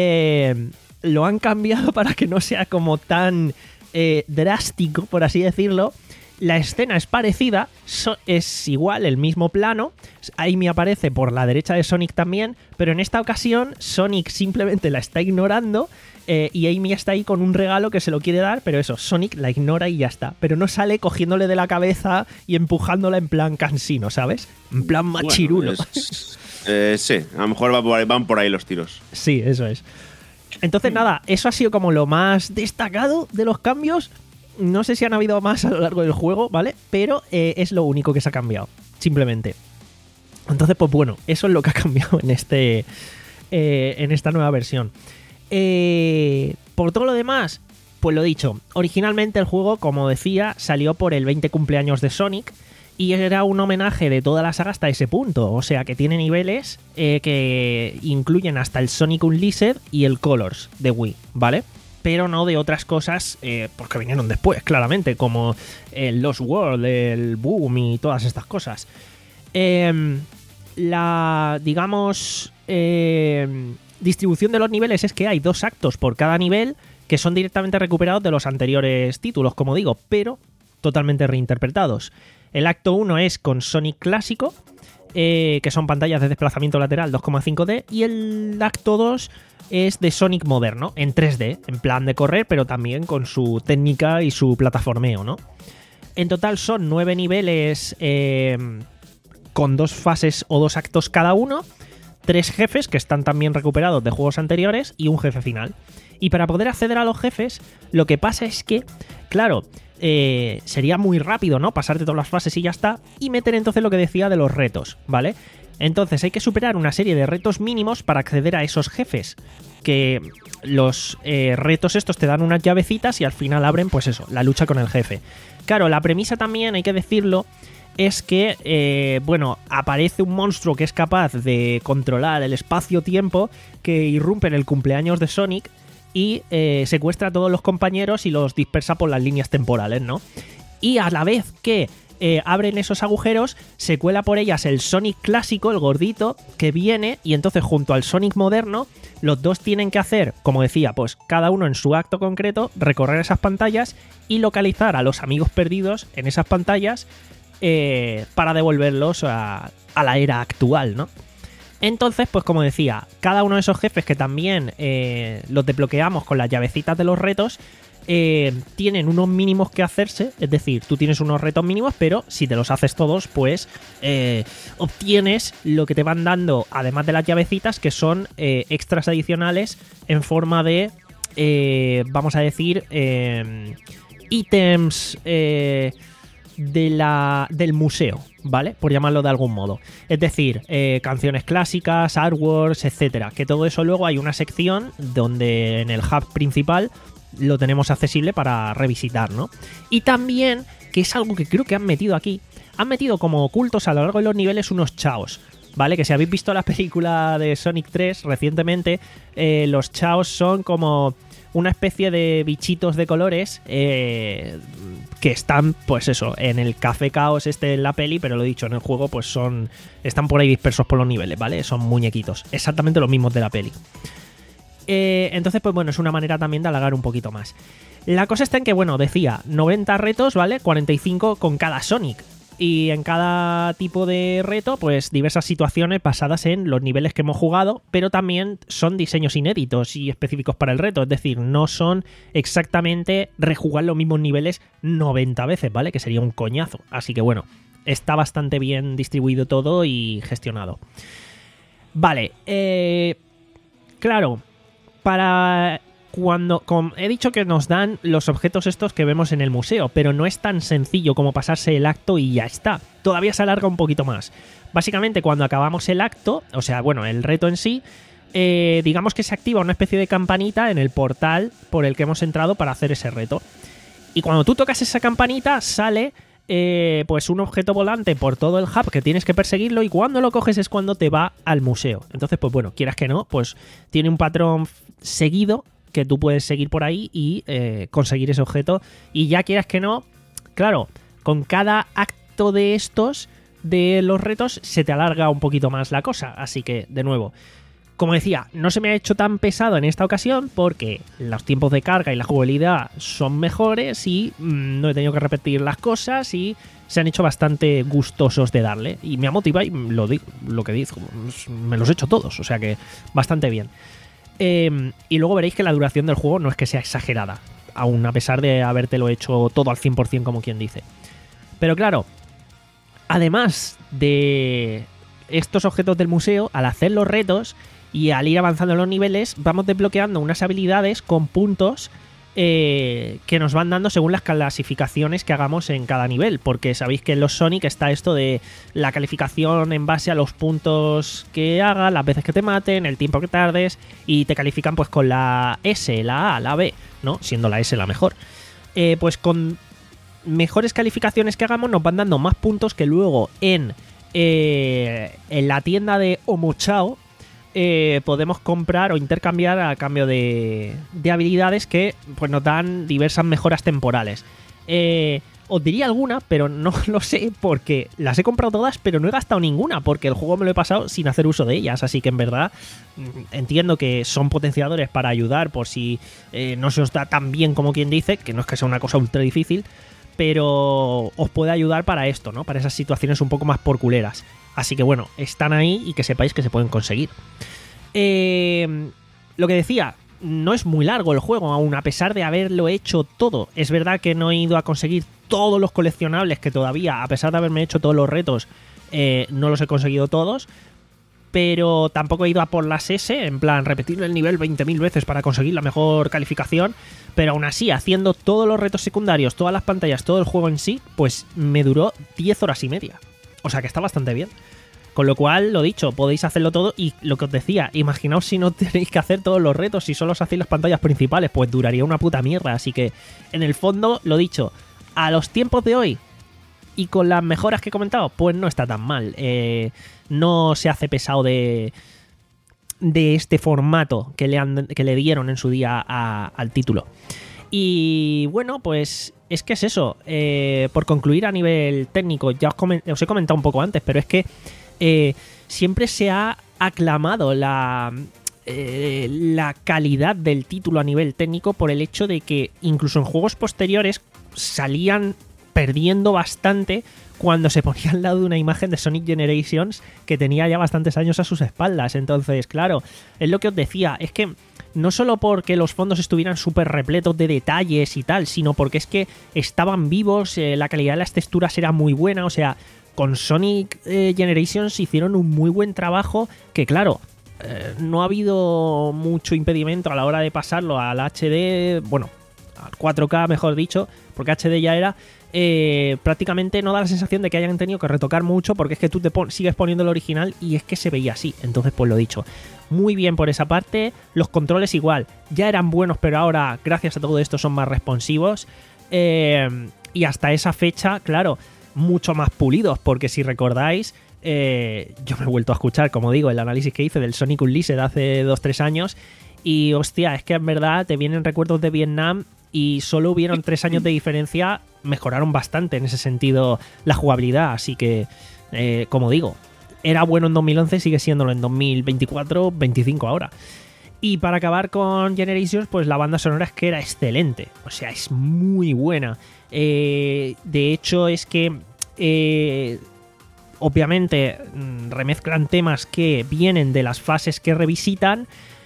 eh, lo han cambiado para que no sea como tan eh, drástico, por así decirlo. La escena es parecida, so- es igual, el mismo plano. Amy aparece por la derecha de Sonic también, pero en esta ocasión Sonic simplemente la está ignorando eh, y Amy está ahí con un regalo que se lo quiere dar, pero eso, Sonic la ignora y ya está. Pero no sale cogiéndole de la cabeza y empujándola en plan cansino, ¿sabes? En plan machirulo. Bueno, es- eh, sí, a lo mejor va por ahí- van por ahí los tiros. Sí, eso es. Entonces, nada, eso ha sido como lo más destacado de los cambios. No sé si han habido más a lo largo del juego, ¿vale? Pero eh, es lo único que se ha cambiado, simplemente. Entonces, pues bueno, eso es lo que ha cambiado en este eh, en esta nueva versión. Eh, por todo lo demás, pues lo dicho, originalmente el juego, como decía, salió por el veinte cumpleaños de Sonic y era un homenaje de toda la saga hasta ese punto. O sea, que tiene niveles eh, que incluyen hasta el Sonic Unleashed y el Colors de Wii, ¿vale? Pero no de otras cosas, eh, porque vinieron después, claramente, como el Lost World, el Boom y todas estas cosas. Eh, la, digamos, eh, distribución de los niveles es que hay dos actos por cada nivel que son directamente recuperados de los anteriores títulos, como digo, pero totalmente reinterpretados. El acto uno es con Sonic clásico, eh, que son pantallas de desplazamiento lateral dos coma cinco D, y el acto dos es de Sonic moderno, en tres D, en plan de correr, pero también con su técnica y su plataformeo, ¿no? En total son nueve niveles eh, con dos fases o dos actos cada uno, tres jefes que están también recuperados de juegos anteriores y un jefe final. Y para poder acceder a los jefes, lo que pasa es que, claro, eh, sería muy rápido, ¿no? Pasarte todas las fases y ya está, y meter entonces lo que decía de los retos, ¿vale? Entonces hay que superar una serie de retos mínimos para acceder a esos jefes, que los eh, retos estos te dan unas llavecitas y al final abren, pues eso, la lucha con el jefe. Claro, la premisa también, hay que decirlo, es que, eh, bueno, aparece un monstruo que es capaz de controlar el espacio-tiempo que irrumpe en el cumpleaños de Sonic y eh, secuestra a todos los compañeros y los dispersa por las líneas temporales, ¿no? Y a la vez que eh, abren esos agujeros, se cuela por ellas el Sonic clásico, el gordito, que viene, y entonces junto al Sonic moderno, los dos tienen que hacer, como decía, pues cada uno en su acto concreto, recorrer esas pantallas y localizar a los amigos perdidos en esas pantallas eh, para devolverlos a, a la era actual, ¿no? Entonces, pues como decía, cada uno de esos jefes que también eh, los desbloqueamos con las llavecitas de los retos, eh, tienen unos mínimos que hacerse, es decir, tú tienes unos retos mínimos, pero si te los haces todos, pues eh, obtienes lo que te van dando, además de las llavecitas, que son eh, extras adicionales en forma de, eh, vamos a decir, eh, ítems eh, de la, del museo, ¿vale? Por llamarlo de algún modo. Es decir, eh, canciones clásicas, artworks, etcétera. Que todo eso luego hay una sección donde en el hub principal lo tenemos accesible para revisitar, ¿no? Y también, que es algo que creo que han metido aquí, han metido como ocultos a lo largo de los niveles unos chaos, ¿vale? Que si habéis visto la película de Sonic tres recientemente, eh, los chaos son como una especie de bichitos de colores eh, que están, pues eso, en el Café Caos este en la peli, pero lo he dicho, en el juego pues son, están por ahí dispersos por los niveles, ¿vale? Son muñequitos, exactamente los mismos de la peli. Eh, entonces, pues bueno, es una manera también de halagar un poquito más. La cosa está en que, bueno, decía, noventa retos, ¿vale? cuarenta y cinco con cada Sonic. Y en cada tipo de reto, pues diversas situaciones basadas en los niveles que hemos jugado, pero también son diseños inéditos y específicos para el reto. Es decir, no son exactamente rejugar los mismos niveles noventa veces, ¿vale? Que sería un coñazo. Así que bueno, está bastante bien distribuido todo y gestionado. Vale, eh, claro, para cuando... Con, he dicho que nos dan los objetos estos que vemos en el museo, pero no es tan sencillo como pasarse el acto y ya está. Todavía se alarga un poquito más. Básicamente, cuando acabamos el acto, o sea, bueno, el reto en sí, eh, digamos que se activa una especie de campanita en el portal por el que hemos entrado para hacer ese reto. Y cuando tú tocas esa campanita, sale... Eh, pues un objeto volante por todo el hub que tienes que perseguirlo, y cuando lo coges es cuando te va al museo. Entonces, pues bueno, quieras que no, pues tiene un patrón seguido que tú puedes seguir por ahí y eh, conseguir ese objeto. Y ya quieras que no, claro, con cada acto de estos, de los retos, se te alarga un poquito más la cosa. Así que, de nuevo, como decía, no se me ha hecho tan pesado en esta ocasión porque los tiempos de carga y la jugabilidad son mejores y mmm, no he tenido que repetir las cosas y se han hecho bastante gustosos de darle. Y me ha motivado y lo, digo, lo que digo, me los he hecho todos, o sea que bastante bien. Eh, y luego veréis que la duración del juego no es que sea exagerada, aún a pesar de habértelo hecho todo al cien por ciento como quien dice. Pero claro, además de estos objetos del museo, al hacer los retos y al ir avanzando en los niveles, vamos desbloqueando unas habilidades con puntos eh, que nos van dando según las clasificaciones que hagamos en cada nivel. Porque sabéis que en los Sonic está esto de la calificación en base a los puntos que hagas, las veces que te maten, el tiempo que tardes, y te califican pues con la S, la A, la B, ¿no? Siendo la S la mejor. Eh, pues con mejores calificaciones que hagamos nos van dando más puntos que luego en, eh, en la tienda de Omochao Eh, podemos comprar o intercambiar a cambio de, de habilidades que pues nos dan diversas mejoras temporales. Eh, os diría alguna, pero no lo sé porque las he comprado todas, pero no he gastado ninguna porque el juego me lo he pasado sin hacer uso de ellas. Así que en verdad entiendo que son potenciadores para ayudar por si eh, no se os da tan bien como quien dice, que no es que sea una cosa ultra difícil, pero os puede ayudar para esto, ¿no? Para esas situaciones un poco más porculeras. Así que bueno, están ahí y que sepáis que se pueden conseguir. Eh, lo que decía, no es muy largo el juego, aún a pesar de haberlo hecho todo. Es verdad que no he ido a conseguir todos los coleccionables, que todavía, a pesar de haberme hecho todos los retos, eh, no los he conseguido todos. Pero tampoco he ido a por las S, en plan, repetir el nivel veinte mil veces para conseguir la mejor calificación. Pero aún así, haciendo todos los retos secundarios, todas las pantallas, todo el juego en sí, pues me duró diez horas y media. O sea que está bastante bien. Con lo cual, lo dicho, podéis hacerlo todo. Y lo que os decía, imaginaos si no tenéis que hacer todos los retos, si solo os hacéis las pantallas principales, pues duraría una puta mierda. Así que, en el fondo, lo dicho, a los tiempos de hoy y con las mejoras que he comentado, pues no está tan mal. Eh, no se hace pesado de, de este formato que le, han, que le dieron en su día a, al título. Y bueno, pues es que es eso. Eh, por concluir a nivel técnico, ya os, coment- os he comentado un poco antes, pero es que eh, siempre se ha aclamado la, eh, la calidad del título a nivel técnico por el hecho de que incluso en juegos posteriores salían perdiendo bastante cuando se ponía al lado de una imagen de Sonic Generations que tenía ya bastantes años a sus espaldas. Entonces, claro, es lo que os decía, es que no solo porque los fondos estuvieran súper repletos de detalles y tal, sino porque es que estaban vivos, eh, la calidad de las texturas era muy buena, o sea, con Sonic eh, Generations hicieron un muy buen trabajo que, claro, eh, no ha habido mucho impedimento a la hora de pasarlo al H D, bueno, al cuatro K mejor dicho, porque H D ya era, eh, prácticamente no da la sensación de que hayan tenido que retocar mucho, porque es que tú te pon- sigues poniendo el original y es que se veía así. Entonces, pues lo dicho, muy bien por esa parte. Los controles igual, ya eran buenos, pero ahora, gracias a todo esto, son más responsivos. Eh, y hasta esa fecha, claro, mucho más pulidos, porque si recordáis, eh, yo me he vuelto a escuchar, como digo, el análisis que hice del Sonic Unleashed hace dos tres años, y hostia, es que en verdad te vienen recuerdos de Vietnam y solo hubieron tres años de diferencia, mejoraron bastante en ese sentido la jugabilidad, así que, eh, como digo, era bueno en dos mil once, sigue siéndolo en dos mil veinticuatro, veinticinco ahora. Y para acabar con Generations, pues la banda sonora es que era excelente, o sea, es muy buena. Eh, de hecho, es que eh, obviamente remezclan temas que vienen de las fases que revisitan,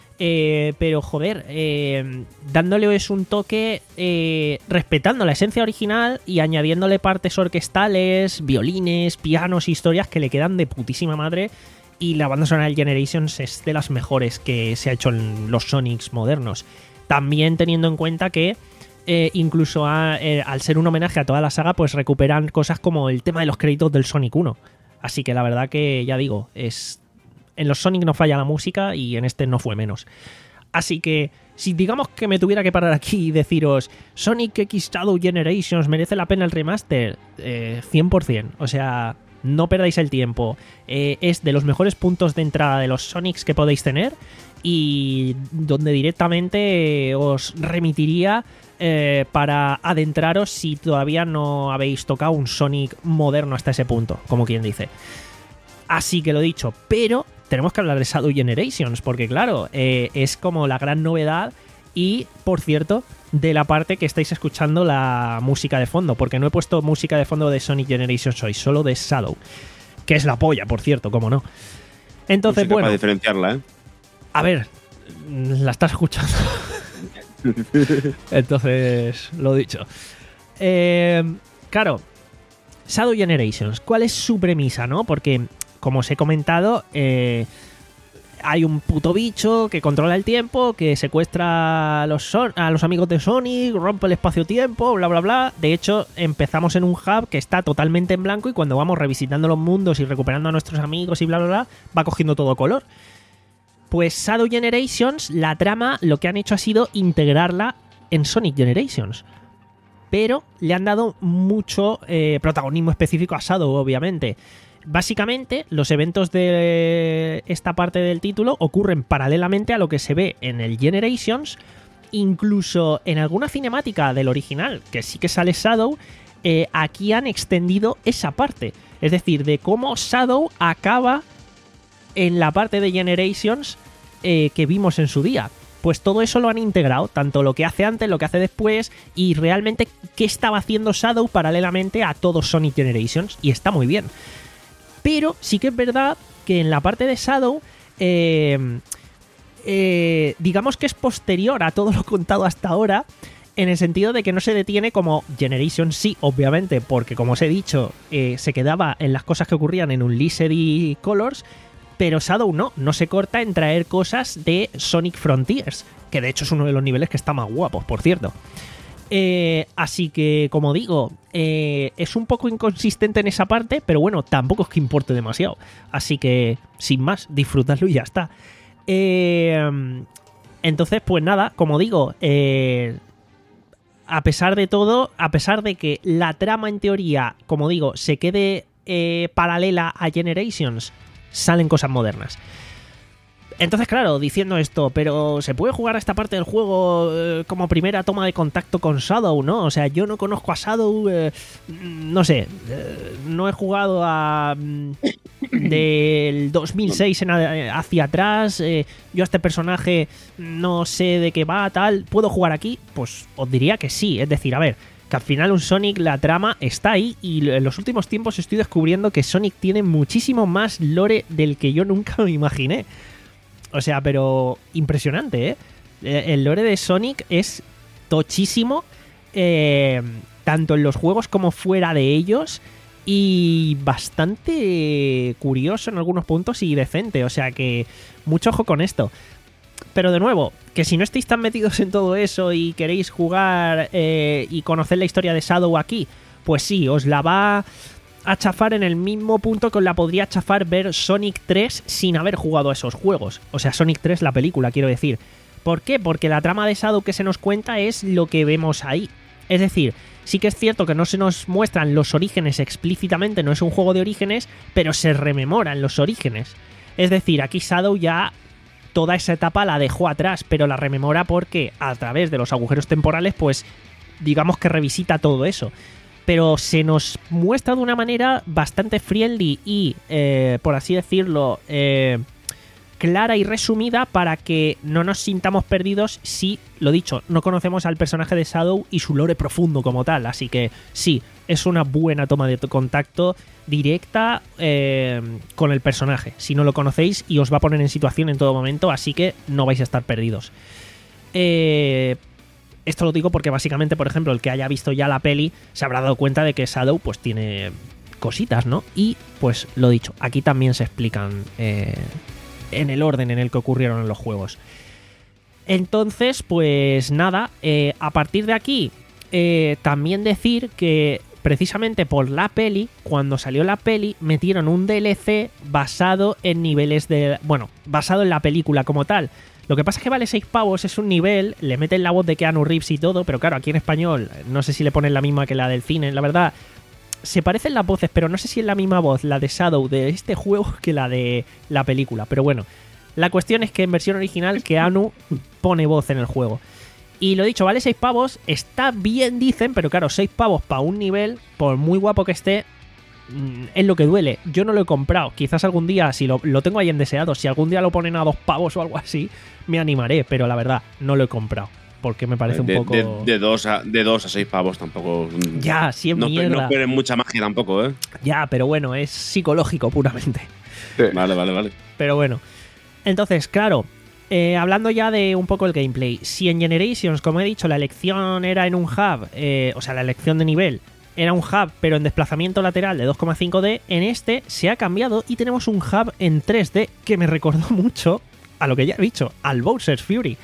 eh, pero joder, eh, dándoles un toque, eh, respetando la esencia original y añadiéndole partes orquestales, violines, pianos, historias que le quedan de putísima madre. Y la banda sonora del Generations es de las mejores que se ha hecho en los Sonics modernos. También teniendo en cuenta que eh, incluso a, eh, al ser un homenaje a toda la saga, pues recuperan cosas como el tema de los créditos del Sonic uno. Así que la verdad que, ya digo, es en los Sonic no falla la música y en este no fue menos. Así que, si digamos que me tuviera que parar aquí y deciros Sonic X Shadow Generations merece la pena el remaster, eh, cien por ciento. O sea, no perdáis el tiempo. Eh, es de los mejores puntos de entrada de los Sonics que podéis tener y donde directamente os remitiría eh, para adentraros si todavía no habéis tocado un Sonic moderno hasta ese punto, como quien dice. Así que lo dicho, pero tenemos que hablar de Shadow Generations, porque claro, eh, es como la gran novedad y, por cierto, de la parte que estáis escuchando la música de fondo, porque no he puesto música de fondo de Sonic Generations hoy, solo de Shadow, que es la polla, por cierto, como no. Entonces, no sé bueno, para diferenciarla, ¿eh? A ver, la estás escuchando. Entonces, lo dicho. Eh, claro, Shadow Generations, ¿cuál es su premisa, no? Porque, como os he comentado, eh, hay un puto bicho que controla el tiempo, que secuestra a los, son- a los amigos de Sonic, rompe el espacio-tiempo, bla, bla, bla. De hecho, empezamos en un hub que está totalmente en blanco y cuando vamos revisitando los mundos y recuperando a nuestros amigos y bla, bla, bla, va cogiendo todo color. Pues Shadow Generations, la trama, lo que han hecho ha sido integrarla en Sonic Generations. Pero le han dado mucho eh, protagonismo específico a Shadow, obviamente. Básicamente, los eventos de esta parte del título ocurren paralelamente a lo que se ve en el Generations. Incluso en alguna cinemática del original, que sí que sale Shadow, eh, aquí han extendido esa parte. Es decir, de cómo Shadow acaba en la parte de Generations eh, que vimos en su día. Pues todo eso lo han integrado, tanto lo que hace antes, lo que hace después, y realmente qué estaba haciendo Shadow paralelamente a todo Sonic Generations, y está muy bien. Pero sí que es verdad que en la parte de Shadow, eh, eh, digamos que es posterior a todo lo contado hasta ahora, en el sentido de que no se detiene como Generations, sí, obviamente, porque como os he dicho, eh, se quedaba en las cosas que ocurrían en Unleashed y Colors, pero Shadow no, no se corta en traer cosas de Sonic Frontiers, que de hecho es uno de los niveles que está más guapos, por cierto. Eh, así que, como digo, eh, es un poco inconsistente en esa parte, pero bueno, tampoco es que importe demasiado. Así que, sin más, disfrutadlo y ya está. Eh, entonces, pues nada, como digo, eh, a pesar de todo, a pesar de que la trama en teoría, como digo, se quede eh, paralela a Generations, salen cosas modernas. Entonces, claro, diciendo esto, pero ¿se puede jugar a esta parte del juego eh, como primera toma de contacto con Shadow, no? O sea, yo no conozco a Shadow, eh, no sé, eh, no he jugado a... Mm, del dos mil seis en a, hacia atrás, eh, yo a este personaje no sé de qué va, tal, ¿puedo jugar aquí? Pues os diría que sí, es decir, a ver, que al final un Sonic, la trama está ahí y en los últimos tiempos estoy descubriendo que Sonic tiene muchísimo más lore del que yo nunca me imaginé. O sea, pero impresionante, ¿eh? El lore de Sonic es tochísimo, eh, tanto en los juegos como fuera de ellos, y bastante curioso en algunos puntos y decente. O sea que mucho ojo con esto. Pero de nuevo, que si no estáis tan metidos en todo eso y queréis jugar eh, y conocer la historia de Shadow aquí, pues sí, os la va a chafar en el mismo punto que os la podría chafar ver Sonic tres sin haber jugado a esos juegos. O sea, Sonic tres, la película, quiero decir. ¿Por qué? Porque la trama de Shadow que se nos cuenta es lo que vemos ahí. Es decir, sí que es cierto que no se nos muestran los orígenes explícitamente, no es un juego de orígenes, pero se rememoran los orígenes. Es decir, aquí Shadow ya toda esa etapa la dejó atrás, pero la rememora porque a través de los agujeros temporales, pues digamos que revisita todo eso. Pero se nos muestra de una manera bastante friendly y, eh, por así decirlo, eh, clara y resumida para que no nos sintamos perdidos si, lo dicho, no conocemos al personaje de Shadow y su lore profundo como tal. Así que sí, es una buena toma de contacto directa eh, con el personaje, si no lo conocéis, y os va a poner en situación en todo momento, así que no vais a estar perdidos. Eh... Esto lo digo porque básicamente, por ejemplo, el que haya visto ya la peli se habrá dado cuenta de que Shadow pues tiene cositas, ¿no? Y pues lo dicho, aquí también se explican eh, en el orden en el que ocurrieron en los juegos. Entonces, pues nada, eh, a partir de aquí eh, también decir que precisamente por la peli, cuando salió la peli, metieron un D L C basado en niveles de... Bueno, basado en la película como tal. Lo que pasa es que vale seis pavos, es un nivel, le meten la voz de Keanu Reeves y todo, pero claro, aquí en español no sé si le ponen la misma que la del cine. La verdad, se parecen las voces, pero no sé si es la misma voz, la de Shadow de este juego, que la de la película. Pero bueno, la cuestión es que en versión original Keanu pone voz en el juego. Y lo dicho, vale seis pavos, está bien dicen, pero claro, seis pavos para un nivel, por muy guapo que esté, es lo que duele. Yo no lo he comprado. Quizás algún día, si lo, lo tengo ahí en deseado, si algún día lo ponen a dos pavos o algo así, me animaré, pero la verdad, no lo he comprado. Porque me parece un de, poco... De, de, dos a, de dos a seis pavos tampoco... Ya, sí es no, mierda. No esperen mucha magia tampoco, ¿eh? Ya, pero bueno, es psicológico puramente. Sí. Vale, vale, vale. Pero bueno. Entonces, claro, eh, hablando ya de un poco el gameplay. Si en Generations, como he dicho, la elección era en un hub, eh, o sea, la elección de nivel... Era un hub, pero en desplazamiento lateral de dos coma cinco D. En este se ha cambiado y tenemos un hub en tres D que me recordó mucho a lo que ya he dicho, al Bowser's Fury.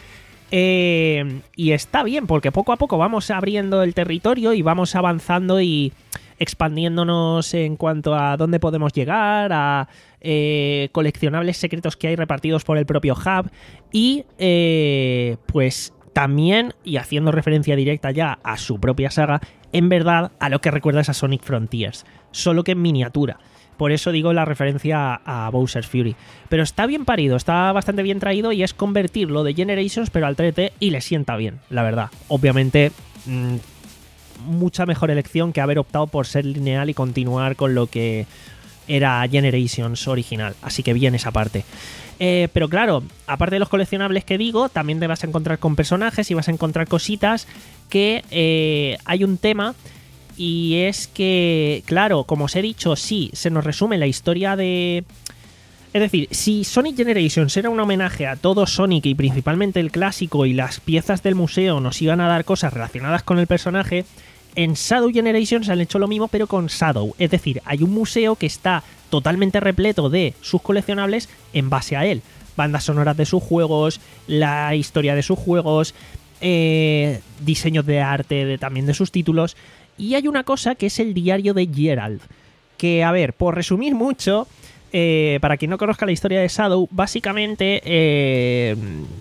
Eh, y está bien, porque poco a poco vamos abriendo el territorio y vamos avanzando y expandiéndonos en cuanto a dónde podemos llegar, a eh, coleccionables secretos que hay repartidos por el propio hub. Y eh, pues también, y haciendo referencia directa ya a su propia saga, en verdad a lo que recuerda es a Sonic Frontiers, solo que en miniatura. Por eso digo la referencia a Bowser's Fury. Pero está bien parido, está bastante bien traído y es convertirlo de Generations pero al tres D y le sienta bien, la verdad. Obviamente, mmm, mucha mejor elección que haber optado por ser lineal y continuar con lo que era Generations original. Así que bien esa parte. Eh, pero claro, aparte de los coleccionables que digo, también te vas a encontrar con personajes y vas a encontrar cositas que eh, hay un tema, y es que, claro, como os he dicho, sí, se nos resume la historia de... Es decir, si Sonic Generations era un homenaje a todo Sonic y principalmente el clásico y las piezas del museo nos iban a dar cosas relacionadas con el personaje, en Shadow Generations han hecho lo mismo pero con Shadow. Es decir, hay un museo que está totalmente repleto de sus coleccionables en base a él. Bandas sonoras de sus juegos, la historia de sus juegos, eh, diseños de arte de, también de sus títulos. Y hay una cosa que es el diario de Gerald. Que, a ver, por resumir mucho, eh, para quien no conozca la historia de Shadow, básicamente, eh,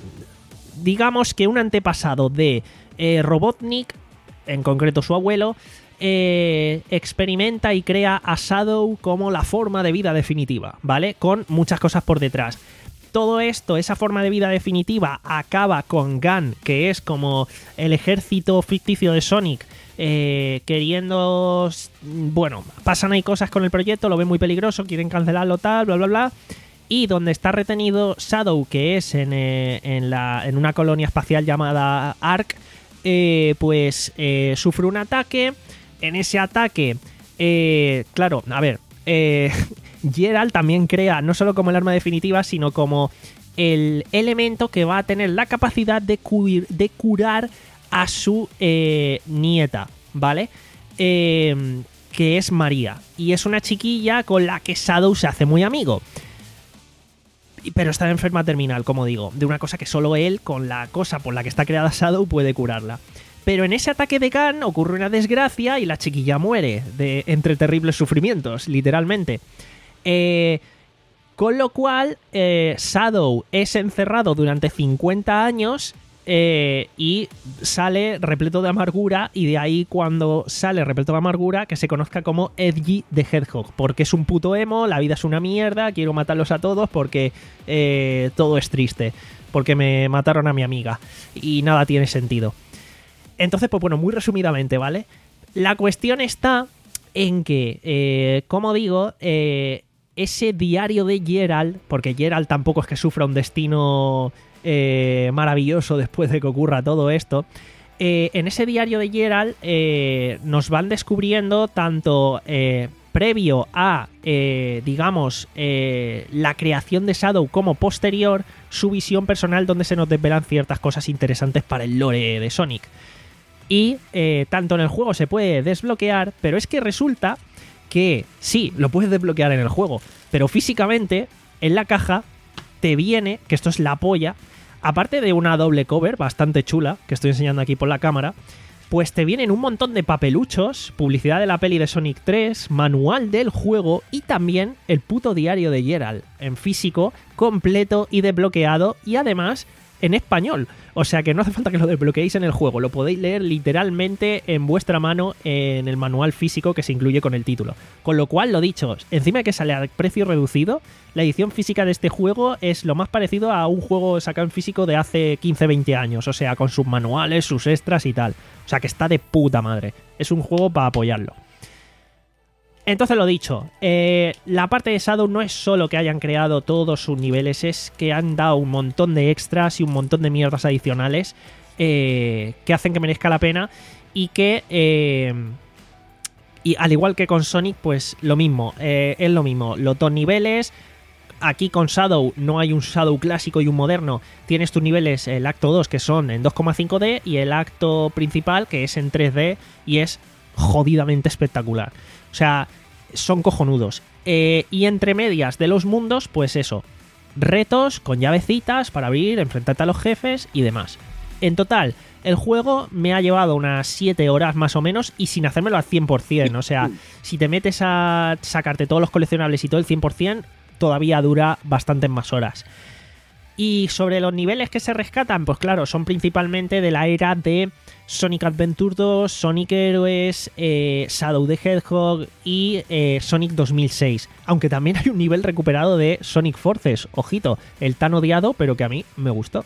digamos que un antepasado de eh, Robotnik, en concreto su abuelo, eh, experimenta y crea a Shadow como la forma de vida definitiva, ¿vale? Con muchas cosas por detrás. todo esto, esa forma de vida definitiva, acaba con Gun, que es como el ejército ficticio de Sonic, eh, queriendo... Bueno, pasan ahí cosas con el proyecto, lo ven muy peligroso, quieren cancelarlo, tal, bla, bla, bla. Y donde está retenido Shadow, que es en, eh, en, la, en una colonia espacial llamada Ark, eh, pues eh, sufre un ataque. En ese ataque, eh, claro, a ver, eh, Gerald también crea no solo como el arma definitiva, sino como el elemento que va a tener la capacidad de, cu- de curar a su eh, nieta, ¿vale? Eh, que es María. Y es una chiquilla con la que Shadow se hace muy amigo. Pero está enferma terminal, como digo, de una cosa que solo él, con la cosa por la que está creada Shadow, puede curarla. Pero en ese ataque de Gun ocurre una desgracia y la chiquilla muere de, entre terribles sufrimientos, literalmente. Eh, con lo cual, eh, Shadow es encerrado durante cincuenta años eh, y sale repleto de amargura, y de ahí cuando sale repleto de amargura que se conozca como Edgy the Hedgehog, porque es un puto emo, la vida es una mierda, quiero matarlos a todos porque eh, todo es triste, porque me mataron a mi amiga y nada tiene sentido. Entonces, pues bueno, muy resumidamente, ¿vale? La cuestión está en que, eh, como digo, eh, ese diario de Gerald, porque Gerald tampoco es que sufra un destino eh, maravilloso después de que ocurra todo esto, eh, en ese diario de Gerald eh, nos van descubriendo tanto eh, previo a, eh, digamos, eh, la creación de Shadow como posterior, su visión personal donde se nos desvelan ciertas cosas interesantes para el lore de Sonic. Y eh, tanto en el juego se puede desbloquear, pero es que resulta que sí, lo puedes desbloquear en el juego, pero físicamente en la caja te viene, que esto es la polla, aparte de una doble cover bastante chula, que estoy enseñando aquí por la cámara, pues te vienen un montón de papeluchos, publicidad de la peli de Sonic tres, manual del juego y también el puto diario de Gerald, en físico, completo y desbloqueado, y además en español. O sea que no hace falta que lo desbloqueéis en el juego, lo podéis leer literalmente en vuestra mano en el manual físico que se incluye con el título. Con lo cual, lo dicho, encima de que sale a precio reducido, la edición física de este juego es lo más parecido a un juego sacado en físico de hace quince veinte años, o sea, con sus manuales, sus extras y tal. O sea que está de puta madre. Es un juego para apoyarlo. Entonces, lo dicho, eh, la parte de Shadow no es solo que hayan creado todos sus niveles, es que han dado un montón de extras y un montón de mierdas adicionales eh, que hacen que merezca la pena y que, eh, y al igual que con Sonic, pues lo mismo, eh, es lo mismo, los dos niveles. Aquí con Shadow no hay un Shadow clásico y un moderno, tienes tus niveles, el acto dos que son en dos coma cinco D y el acto principal que es en tres D y es jodidamente espectacular. O sea, son cojonudos. Eh, y entre medias de los mundos, pues eso, retos con llavecitas para abrir, enfrentarte a los jefes y demás. En total, el juego me ha llevado unas siete horas más o menos y sin hacérmelo al cien por ciento. O sea, si te metes a sacarte todos los coleccionables y todo el cien por ciento, todavía dura bastantes más horas. Y sobre los niveles que se rescatan, pues claro, son principalmente de la era de Sonic Adventure dos, Sonic Heroes, eh, Shadow the Hedgehog y eh, Sonic dos mil seis. Aunque también hay un nivel recuperado de Sonic Forces, ojito, el tan odiado, pero que a mí me gustó.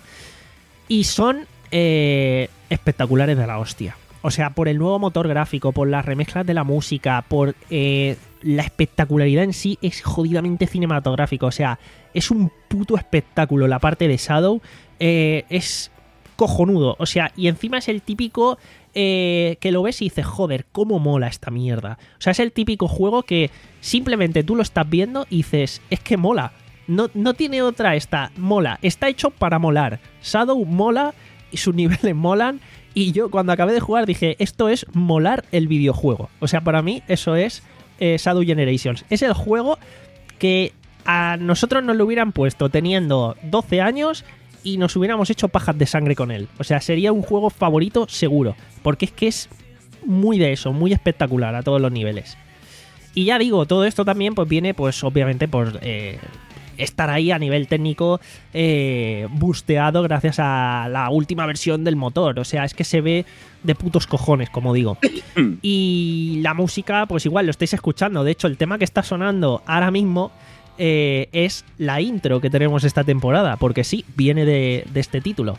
Y son eh, espectaculares de la hostia. O sea, por el nuevo motor gráfico, por las remezclas de la música, por eh, la espectacularidad en sí, es jodidamente cinematográfico. O sea, es un puto espectáculo. La parte de Shadow eh, es cojonudo. O sea, y encima es el típico eh, que lo ves y dices, joder, cómo mola esta mierda. O sea, es el típico juego que simplemente tú lo estás viendo y dices, es que mola. No, no tiene otra esta, mola. Está hecho para molar. Shadow mola y sus niveles molan. Y yo cuando acabé de jugar dije, esto es molar el videojuego. O sea, para mí eso es eh, Shadow Generations. Es el juego que a nosotros nos lo hubieran puesto teniendo doce años y nos hubiéramos hecho pajas de sangre con él. O sea, sería un juego favorito seguro. Porque es que es muy de eso, muy espectacular a todos los niveles. Y ya digo, todo esto también pues viene pues obviamente por... Eh, estar ahí a nivel técnico eh, busteado gracias a la última versión del motor. O sea, es que se ve de putos cojones, como digo. Y la música, pues igual lo estáis escuchando. De hecho, el tema que está sonando ahora mismo eh, es la intro que tenemos esta temporada, porque sí, viene de, de este título.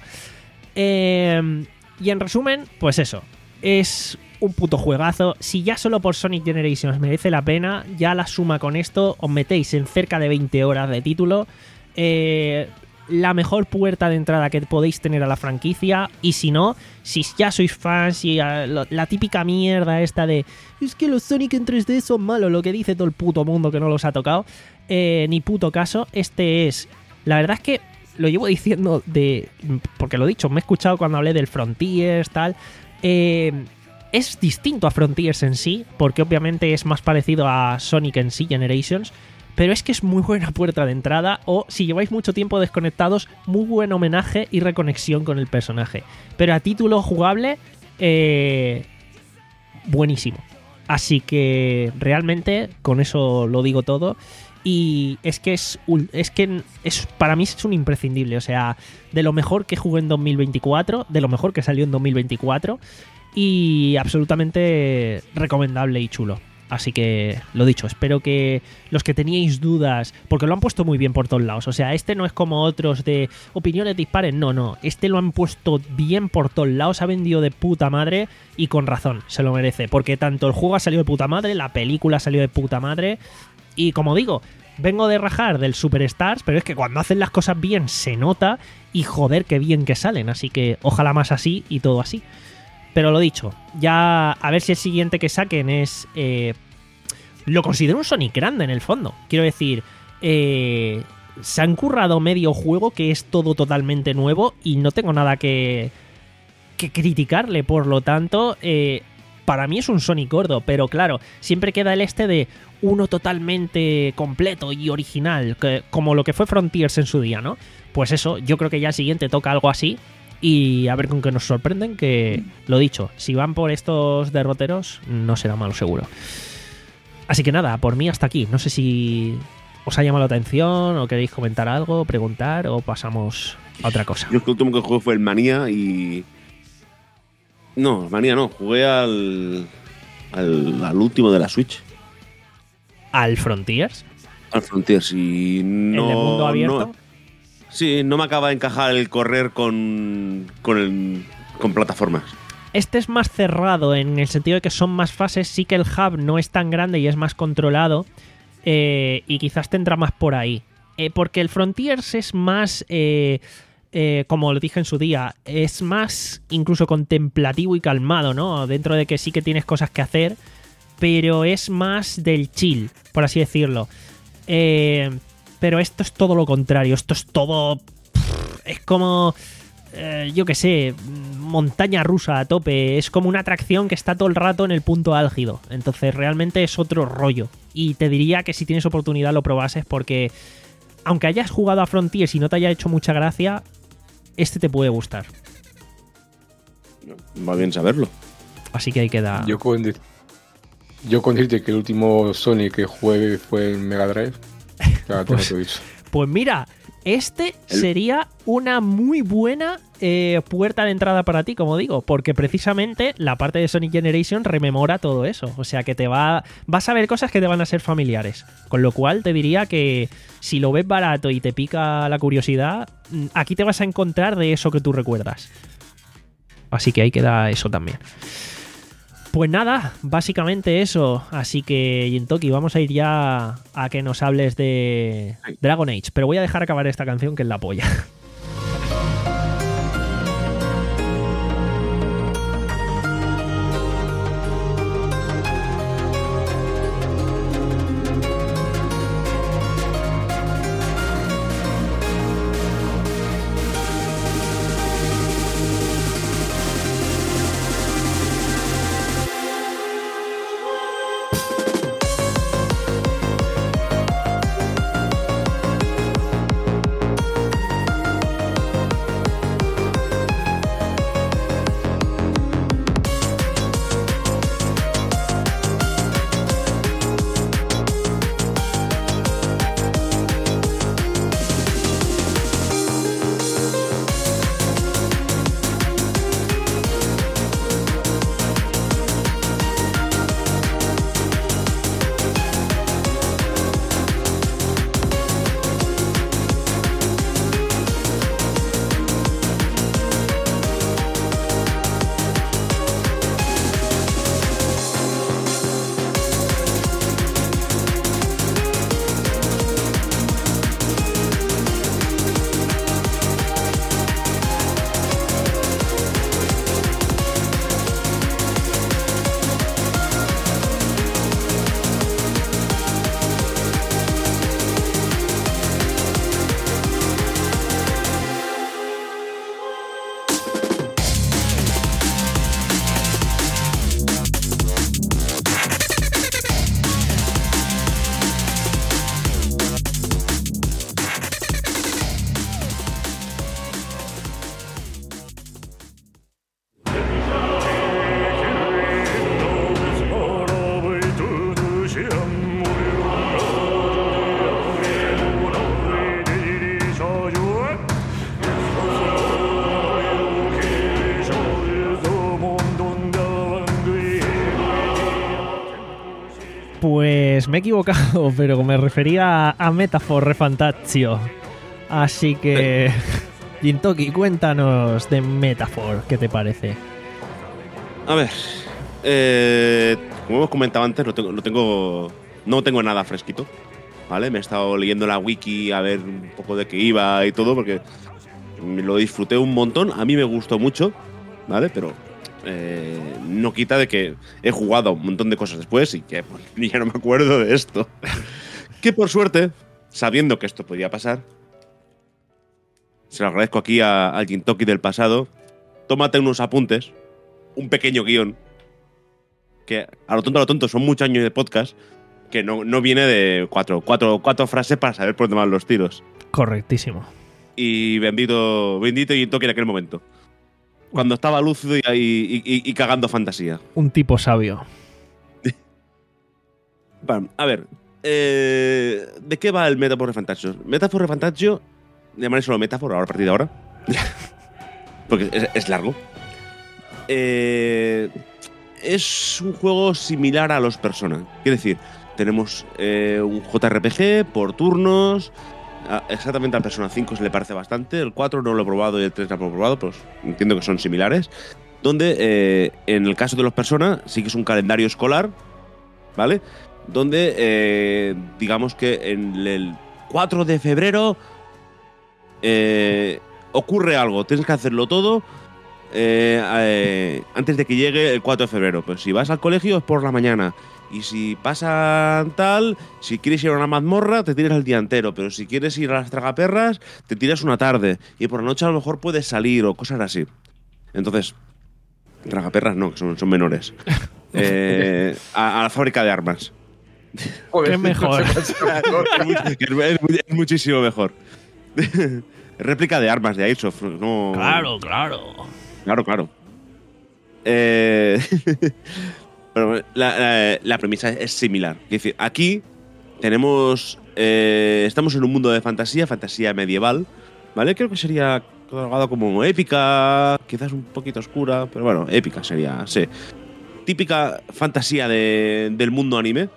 Eh, y en resumen, pues eso, es un puto juegazo. Si ya solo por Sonic Generations merece la pena, ya la suma con esto, os metéis en cerca de veinte horas de título. Eh, la mejor puerta de entrada que podéis tener a la franquicia. Y si no, si ya sois fans y uh, lo, la típica mierda esta de es que los Sonic en tres D son malos, lo que dice todo el puto mundo que no los ha tocado, eh, ni puto caso. Este es, la verdad es que lo llevo diciendo de, porque lo he dicho, me he escuchado cuando hablé del Frontiers, tal. eh, es distinto a Frontiers en sí, porque obviamente es más parecido a Sonic en sí, Generations, pero es que es muy buena puerta de entrada, o si lleváis mucho tiempo desconectados, muy buen homenaje y reconexión con el personaje. Pero a título jugable, eh, buenísimo. Así que realmente con eso lo digo todo. Y es que es, es que es para mí es un imprescindible. O sea, de lo mejor que jugué en dos mil veinticuatro, de lo mejor que salió en dos mil veinticuatro, y absolutamente recomendable y chulo. Así que, lo dicho, espero que los que teníais dudas, porque lo han puesto muy bien por todos lados, o sea, este no es como otros de opiniones dispares, no, no, este lo han puesto bien por todos lados, ha vendido de puta madre y con razón, se lo merece, porque tanto el juego ha salido de puta madre, la película ha salido de puta madre, y como digo, vengo de rajar del Superstars, pero es que cuando hacen las cosas bien se nota, y joder, qué bien que salen, así que ojalá más así y todo así. Pero lo dicho, ya a ver si el siguiente que saquen es... Eh, lo considero un Sonic grande en el fondo. Quiero decir, eh, se han currado medio juego que es todo totalmente nuevo y no tengo nada que, que criticarle. Por lo tanto, eh, para mí es un Sonic gordo. Pero claro, siempre queda el este de uno totalmente completo y original, que, como lo que fue Frontiers en su día, ¿no? Pues eso, yo creo que ya el siguiente toca algo así. Y a ver con qué nos sorprenden, que lo dicho, si van por estos derroteros, no será malo seguro. Así que nada, por mí hasta aquí. No sé si os ha llamado la atención o queréis comentar algo, preguntar o pasamos a otra cosa. Yo el último que jugué fue el Manía y... No, Manía no, jugué al, al, al último de la Switch. ¿Al Frontiers? Al Frontiers y no... ¿En el mundo abierto? No, sí, no me acaba de encajar el correr con, con, el, con plataformas. Este es más cerrado en el sentido de que son más fases, sí que el hub no es tan grande y es más controlado, eh, y quizás tendrá más por ahí. Eh, porque el Frontiers es más, eh, eh, como lo dije en su día, es más incluso contemplativo y calmado, ¿no? Dentro de que sí que tienes cosas que hacer, pero es más del chill, por así decirlo. Eh... Pero esto es todo lo contrario, esto es todo... Es como, eh, yo qué sé, montaña rusa a tope, es como una atracción que está todo el rato en el punto álgido. Entonces realmente es otro rollo. Y te diría que si tienes oportunidad lo probases porque, aunque hayas jugado a Frontiers y no te haya hecho mucha gracia, este te puede gustar. Va bien saberlo. Así que ahí queda... Yo con, de- yo con decirte que el último Sonic que jugué fue en Mega Drive. Ya te Pues- lo he dicho. Pues mira, este sería una muy buena eh, puerta de entrada para ti, como digo, porque precisamente la parte de Sonic Generation rememora todo eso. O sea que te va, vas a ver cosas que te van a ser familiares. Con lo cual te diría que si lo ves barato y te pica la curiosidad, mm, aquí te vas a encontrar de eso que tú recuerdas. Así que ahí queda eso también. Pues nada, básicamente eso. Así que, Jintoki, vamos a ir ya a que nos hables de Dragon Age. Pero voy a dejar acabar esta canción que es la polla. Pues me he equivocado, pero me refería a Metaphor Refantazio. Así que, Gintoki, cuéntanos de Metaphor, ¿qué te parece? A ver, eh, como hemos comentado antes, no tengo, no tengo, no tengo nada fresquito, ¿vale? Me he estado leyendo la wiki a ver un poco de qué iba y todo, porque lo disfruté un montón. A mí me gustó mucho, ¿vale? Pero eh, no quita de que he jugado un montón de cosas después y que pues, ya no me acuerdo de esto. Que por suerte, sabiendo que esto podía pasar, se lo agradezco aquí a, al Gintoki del pasado. Tómate unos apuntes, un pequeño guión, que a lo tonto a lo tonto son muchos años de podcast, que no, no viene de cuatro, cuatro, cuatro frases para saber por dónde van los tiros. Correctísimo. Y bendito, bendito Gintoki en aquel momento. Cuando estaba lúcido y, y, y, y cagando fantasía. Un tipo sabio. Bueno, a ver, eh, ¿de qué va el Metaphor Refantazio? Metaphor Refantazio, llamaré solo Metaphor ahora a partir de ahora, porque es, es largo. Eh, es un juego similar a los Persona. Quiere decir, tenemos eh, un J R P G por turnos. Exactamente al Persona cinco se le parece bastante. El cuatro no lo he probado y el tres no lo he probado, pues entiendo que son similares. Donde, eh, en el caso de los Persona, sí que es un calendario escolar, ¿vale? Donde, eh, digamos que en el cuatro de febrero eh, ocurre algo. Tienes que hacerlo todo eh, eh, antes de que llegue el cuatro de febrero. Pues si vas al colegio es por la mañana. Y si pasa tal, si quieres ir a una mazmorra, te tiras el día entero. Pero si quieres ir a las tragaperras, te tiras una tarde. Y por la noche a lo mejor puedes salir o cosas así. Entonces, tragaperras no, que son, son menores. eh, a, a la fábrica de armas. Joder, Qué mejor. es, es, es muchísimo mejor. Réplica de armas de Airsoft. No, Claro, claro. Claro, claro. Eh, pero la, la, la premisa es similar. Es decir, aquí tenemos. Eh, estamos en un mundo de fantasía, fantasía medieval, ¿vale? Creo que sería catalogado como épica, quizás un poquito oscura, pero bueno, épica sería, sí. Típica fantasía de, del mundo anime.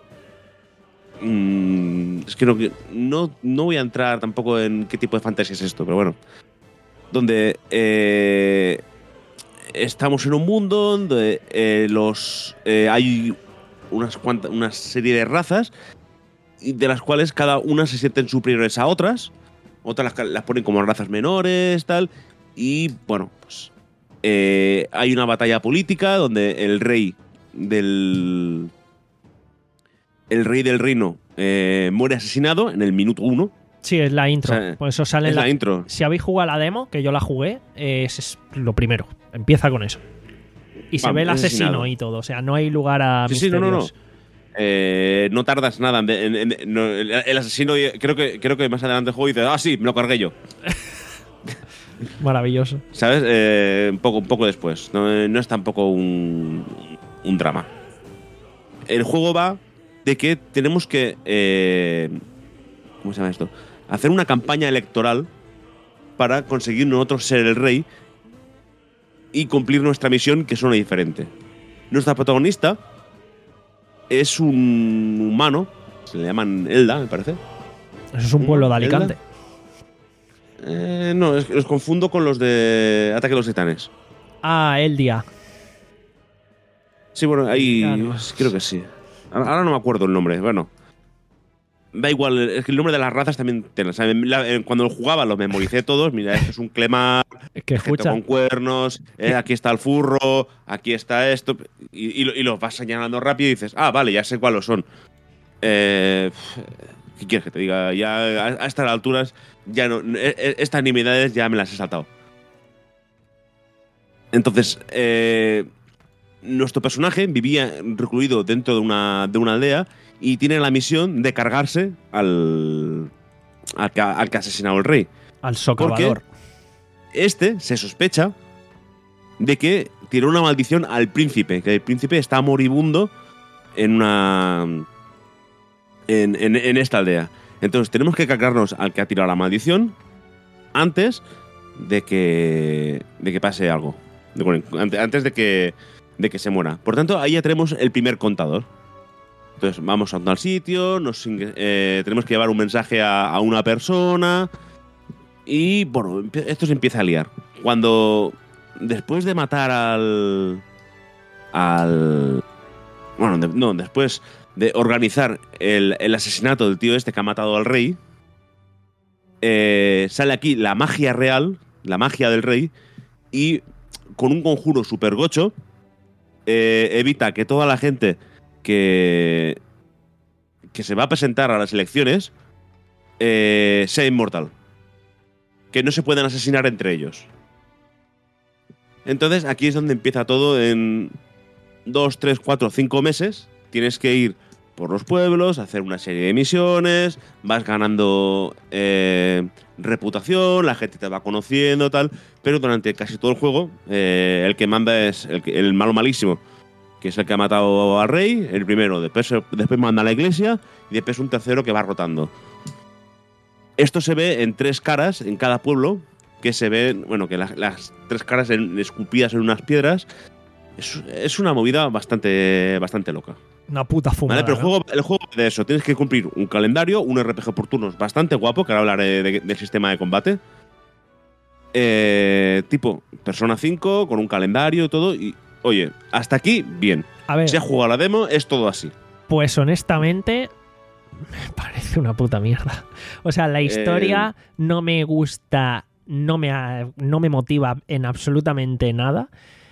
Mm, es que no, no, no voy a entrar tampoco en qué tipo de fantasía es esto, pero bueno. Donde eh, estamos en un mundo donde eh, los eh, hay unas cuantas, una serie de razas de las cuales cada una se sienten superiores a otras, otras las, las ponen como razas menores, tal, y bueno, pues eh, hay una batalla política donde el rey del el rey del reino eh, muere asesinado en el minuto uno. Sí, es la intro. O sea, Por eso sale es la, la intro. Si habéis jugado a la demo, que yo la jugué, eh, es, es lo primero. Empieza con eso. Y se Vamos, ve el asesino asesinado. y todo. O sea, no hay lugar a Sí, sí, no, misterios. no, no. Eh, no tardas nada. En, en- en- no, el, el asesino, creo que, creo que más adelante el juego dice, ah, sí, me lo cargué yo. Maravilloso. ¿Sabes? Eh, un, poco, un poco después. No, no es tampoco un, un drama. El juego va de que tenemos que. Eh, ¿Cómo se llama esto? Hacer una campaña electoral para conseguir nosotros ser el rey y cumplir nuestra misión, que es una diferente. Nuestra protagonista es un humano, se le llaman Elda, me parece. Eso es un pueblo de ¿Elda? Alicante. Eh, no, es- los confundo con los de Ataque a los Titanes. Ah, Eldia. Sí, bueno, ahí Claro. creo que sí. Ahora ahora no me acuerdo el nombre, bueno. Da igual, es que el nombre de las razas también te lo saben. La- eh, Cuando lo jugaba los memoricé todos. Mira, esto es un clemar, Es que gente escucha. con cuernos, eh, aquí está el furro, aquí está esto. Y, y lo- y los vas señalando rápido y dices, ah, vale, ya sé cuáles son. Eh, ¿Qué quieres que te diga? Ya a, a estas alturas, ya no, e- e- estas nimiedades ya me las he saltado. Entonces, eh, nuestro personaje vivía recluido dentro de una, de una aldea y tiene la misión de cargarse al, al, que, al que ha asesinado al rey. Al socavador. Este se sospecha de que tiró una maldición al príncipe, que el príncipe está moribundo en una. En, en- en esta aldea. Entonces tenemos que cargarnos al que ha tirado la maldición antes de que. de que pase algo. De- bueno, ante- antes de que. de que se muera. Por tanto, ahí ya tenemos el primer contador. Entonces vamos a un tal sitio, nos, eh, tenemos que llevar un mensaje a, a una persona y bueno, esto se empieza a liar. Cuando después de matar al... al bueno, de, no, después de organizar el, el asesinato del tío este que ha matado al rey, eh, sale aquí la magia real, la magia del rey, y con un conjuro super gocho eh, evita que toda la gente que, que se va a presentar a las elecciones eh, sea inmortal. Que no se puedan asesinar entre ellos. Entonces aquí es donde empieza todo en dos, tres, cuatro, cinco meses. Tienes que ir por los pueblos, hacer una serie de misiones, vas ganando eh, reputación, la gente te va conociendo, tal, pero durante casi todo el juego eh, el que manda es el, el malo malísimo, que es el que ha matado al rey, el primero, después, después manda a la iglesia y después un tercero que va rotando. Esto se ve en tres caras en cada pueblo, que se ven, bueno, que las, las tres caras en, esculpidas en unas piedras. Es, es una movida bastante, bastante loca. Una puta fumada. Vale, pero el, ¿no? juego, el juego de eso, tienes que cumplir un calendario, un R P G por turnos bastante guapo, que ahora hablaré de, del sistema de combate. Eh, tipo Persona cinco, con un calendario y todo. Y, oye, hasta aquí, bien. A ver, Si has jugado la demo, es todo así. pues honestamente me parece una puta mierda. O sea, la historia Eh. no me gusta, no me, ha- no me motiva en absolutamente nada.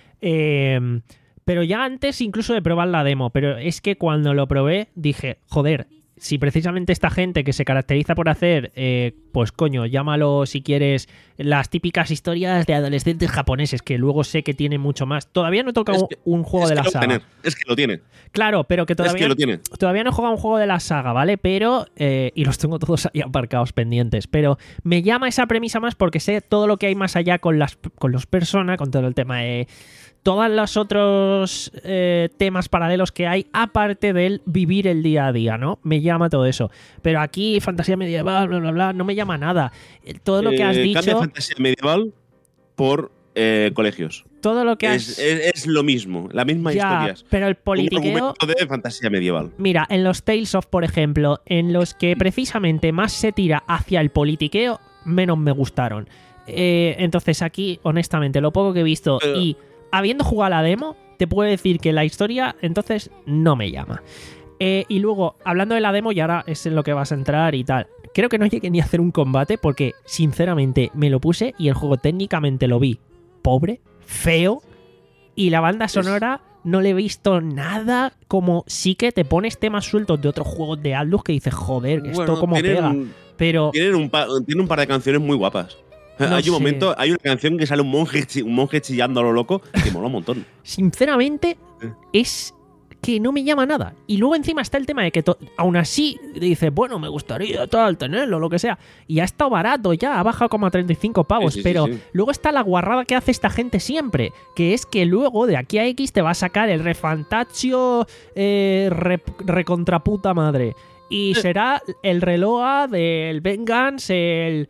Eh, pero ya antes incluso de probar la demo, pero es que cuando lo probé dije, joder, si precisamente esta gente que se caracteriza por hacer, eh, pues coño, llámalo si quieres, las típicas historias de adolescentes japoneses, que luego sé que tienen mucho más. Todavía no he tocado Es que- un juego es de que la lo va a saga. tener, es que lo tiene. Claro, pero que Es todavía, que lo tiene. todavía no he jugado un juego de la saga, ¿vale? Pero, eh, y los tengo todos ahí aparcados pendientes, pero me llama esa premisa más porque sé todo lo que hay más allá con, las, con los personas, con todo el tema de todos los otros eh, temas paralelos que hay, aparte del vivir el día a día, ¿no? Me llama todo eso. Pero aquí, fantasía medieval, bla, bla, bla, no me llama nada. Eh, Todo lo que has Eh, Cambia dicho, fantasía medieval por eh, colegios. todo lo que has... Es, es- es lo mismo, la misma ya, historia. pero el Un politiqueo... argumento de fantasía medieval. Mira, en los Tales of, por ejemplo, en los que precisamente más se tira hacia el politiqueo, menos me gustaron. Eh, entonces aquí, honestamente, lo poco que he visto Pero- y habiendo jugado la demo, te puedo decir que la historia, entonces, no me llama. Eh, y luego, hablando de la demo, y ahora es en lo que vas a entrar y tal, creo que no llegué ni a hacer un combate porque, sinceramente, me lo puse y el juego técnicamente lo vi pobre, feo, y la banda sonora no le he visto nada. Como sí que te pones temas sueltos de otros juegos de Atlus que dices, joder, esto Bueno, como tienen, pega. Pero Tienen un, pa- tienen un par de canciones muy guapas. No hay sé. un momento, hay una canción que sale un monje, chi- un monje chillando a lo loco que mola un montón. sinceramente Eh. es que no me llama nada. Y luego encima está el tema de que to- aún así dices, bueno, me gustaría tal, tenerlo, lo que sea. Y ha estado barato ya, ha bajado como a treinta y cinco pavos. Sí, sí, sí, pero sí. luego está la guarrada que hace esta gente siempre, que es que luego de aquí a X te va a sacar el refantaccio eh, re, recontraputa madre. Y será el reloa del Vengeance, el...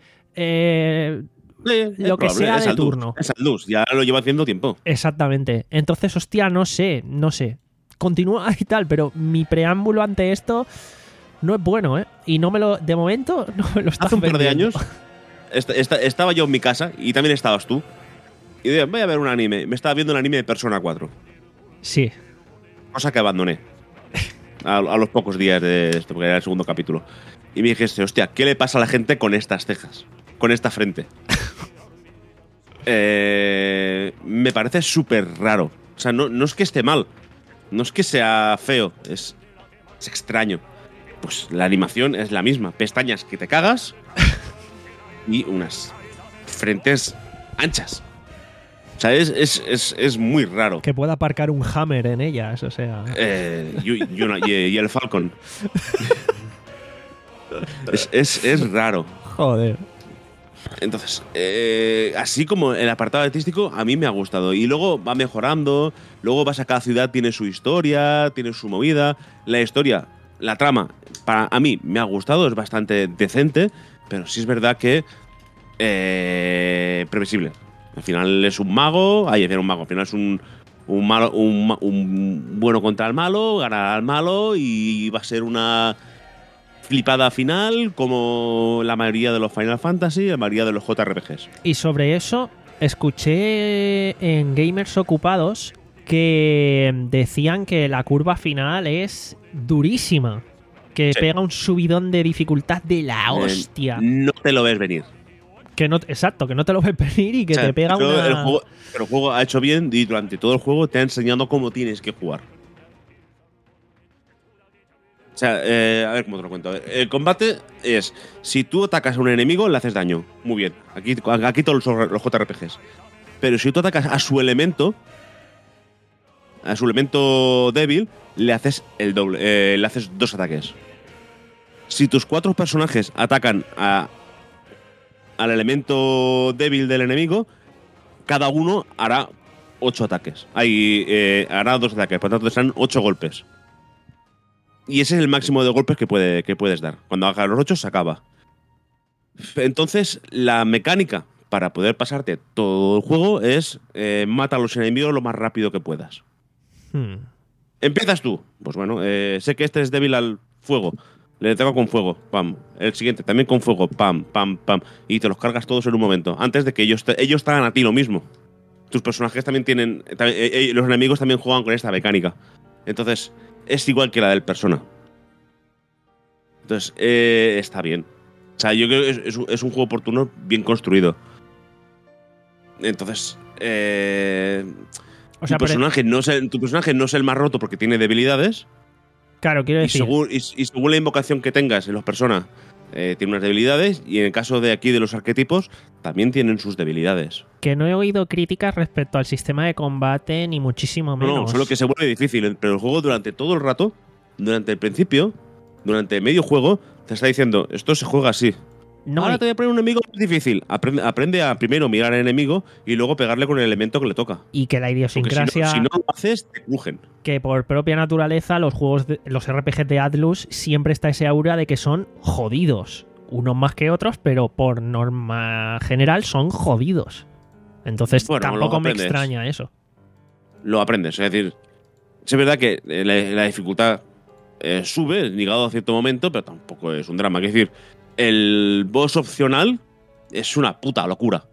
eh, Eh, Lo es que probable, sea es de Atlus, turno. Es Atlus, ya lo lleva haciendo tiempo. Exactamente. Entonces, hostia, no sé, no sé. Continúa y tal, pero mi preámbulo ante esto no es bueno, ¿eh? Y no me lo. De momento, no me lo está Hace un par de vendiendo. años est- esta- estaba yo en mi casa y también estabas tú. Y dije, voy a ver un anime. Me estaba viendo el anime de Persona cuatro. Sí. Cosa que abandoné. A, a los pocos días de esto, porque era el segundo capítulo. Y me dijiste, hostia, ¿qué le pasa a la gente con estas cejas? Con esta frente. Eh, me parece súper raro. O sea, no, no es que esté mal. No es que sea feo. Es, es extraño. Pues la animación es la misma. Pestañas que te cagas. Y unas frentes anchas. O sea, es, es, es, es muy raro. Que pueda aparcar un Hammer en ellas, o sea. Eh, y, y una- y- y el Falcon. es, es, es raro. Joder. Entonces, eh, así como el apartado artístico, a mí me ha gustado. Y luego va mejorando. Luego vas a cada ciudad, tiene su historia, tiene su movida. La historia, la trama, para a mí me ha gustado, es bastante decente. Pero sí es verdad que. Eh, previsible. Al final es un mago. Ahí es un mago. Al final es un, un, malo, un, un bueno contra el malo, ganar al malo y va a ser una flipada final como la mayoría de los Final Fantasy, la mayoría de los J R P Gs. Y sobre eso, escuché en Gamers Ocupados que decían que la curva final es durísima, que Sí. pega un subidón de dificultad de la Eh, hostia. no te lo ves venir. Que no, exacto, que no te lo ves venir y que O sea, te pega pero una... el juego, pero el juego ha hecho bien y durante todo el juego te ha enseñado cómo tienes que jugar. O sea, eh, a ver cómo te lo cuento. El combate es, si tú atacas a un enemigo, le haces daño. Muy bien. Aquí, aquí todos los, los J R P Gs. Pero si tú atacas a su elemento, a su elemento débil, le haces el doble, eh, le haces dos ataques. Si tus cuatro personajes atacan a, al elemento débil del enemigo, cada uno hará ocho ataques. Ahí eh, hará dos ataques, por lo tanto serán ocho golpes. Y ese es el máximo de golpes que, puede, que puedes dar. Cuando hagas los ocho se acaba. Entonces, la mecánica para poder pasarte todo el juego es eh, mata a los enemigos lo más rápido que puedas. Hmm. Empiezas tú. Pues bueno, eh, sé que este es débil al fuego. Le tengo con fuego, pam. El siguiente también con fuego, pam, pam, pam. Y te los cargas todos en un momento. Antes de que ellos te, ellos te hagan a ti lo mismo. Tus personajes también tienen. También, eh, eh, los enemigos también juegan con esta mecánica. Entonces, es igual que la del Persona. Entonces, eh, está bien. O sea, yo creo que es, es, es un juego por turno bien construido. Entonces, eh, O sea, tu, pero- personaje no es el, tu personaje no es el más roto porque tiene debilidades. claro, quiero Y decir... según, y, y según la invocación que tengas en los personas, eh, tiene unas debilidades. Y en el caso de aquí de los arquetipos, también tienen sus debilidades. Que no he oído críticas respecto al sistema de combate, ni muchísimo No, menos. no, solo que se vuelve difícil. Pero el juego durante todo el rato, durante el principio, durante medio juego, te está diciendo, esto se juega así. No, Ahora y- te voy a poner un enemigo más difícil. Aprende, aprende a primero mirar al enemigo y luego pegarle con el elemento que le toca. y que la Porque si no, idiosincrasia, si no lo haces, te crujen. que por propia naturaleza los juegos, de- los R P G de Atlus siempre está ese aura de que son jodidos. Unos más que otros, pero por norma general son jodidos. Entonces Bueno, tampoco lo me aprendes. extraña eso. Lo aprendes. Es decir, es verdad que eh, la, la dificultad eh, sube, llegado a cierto momento, pero tampoco es un drama. Es decir, el boss opcional es una puta locura.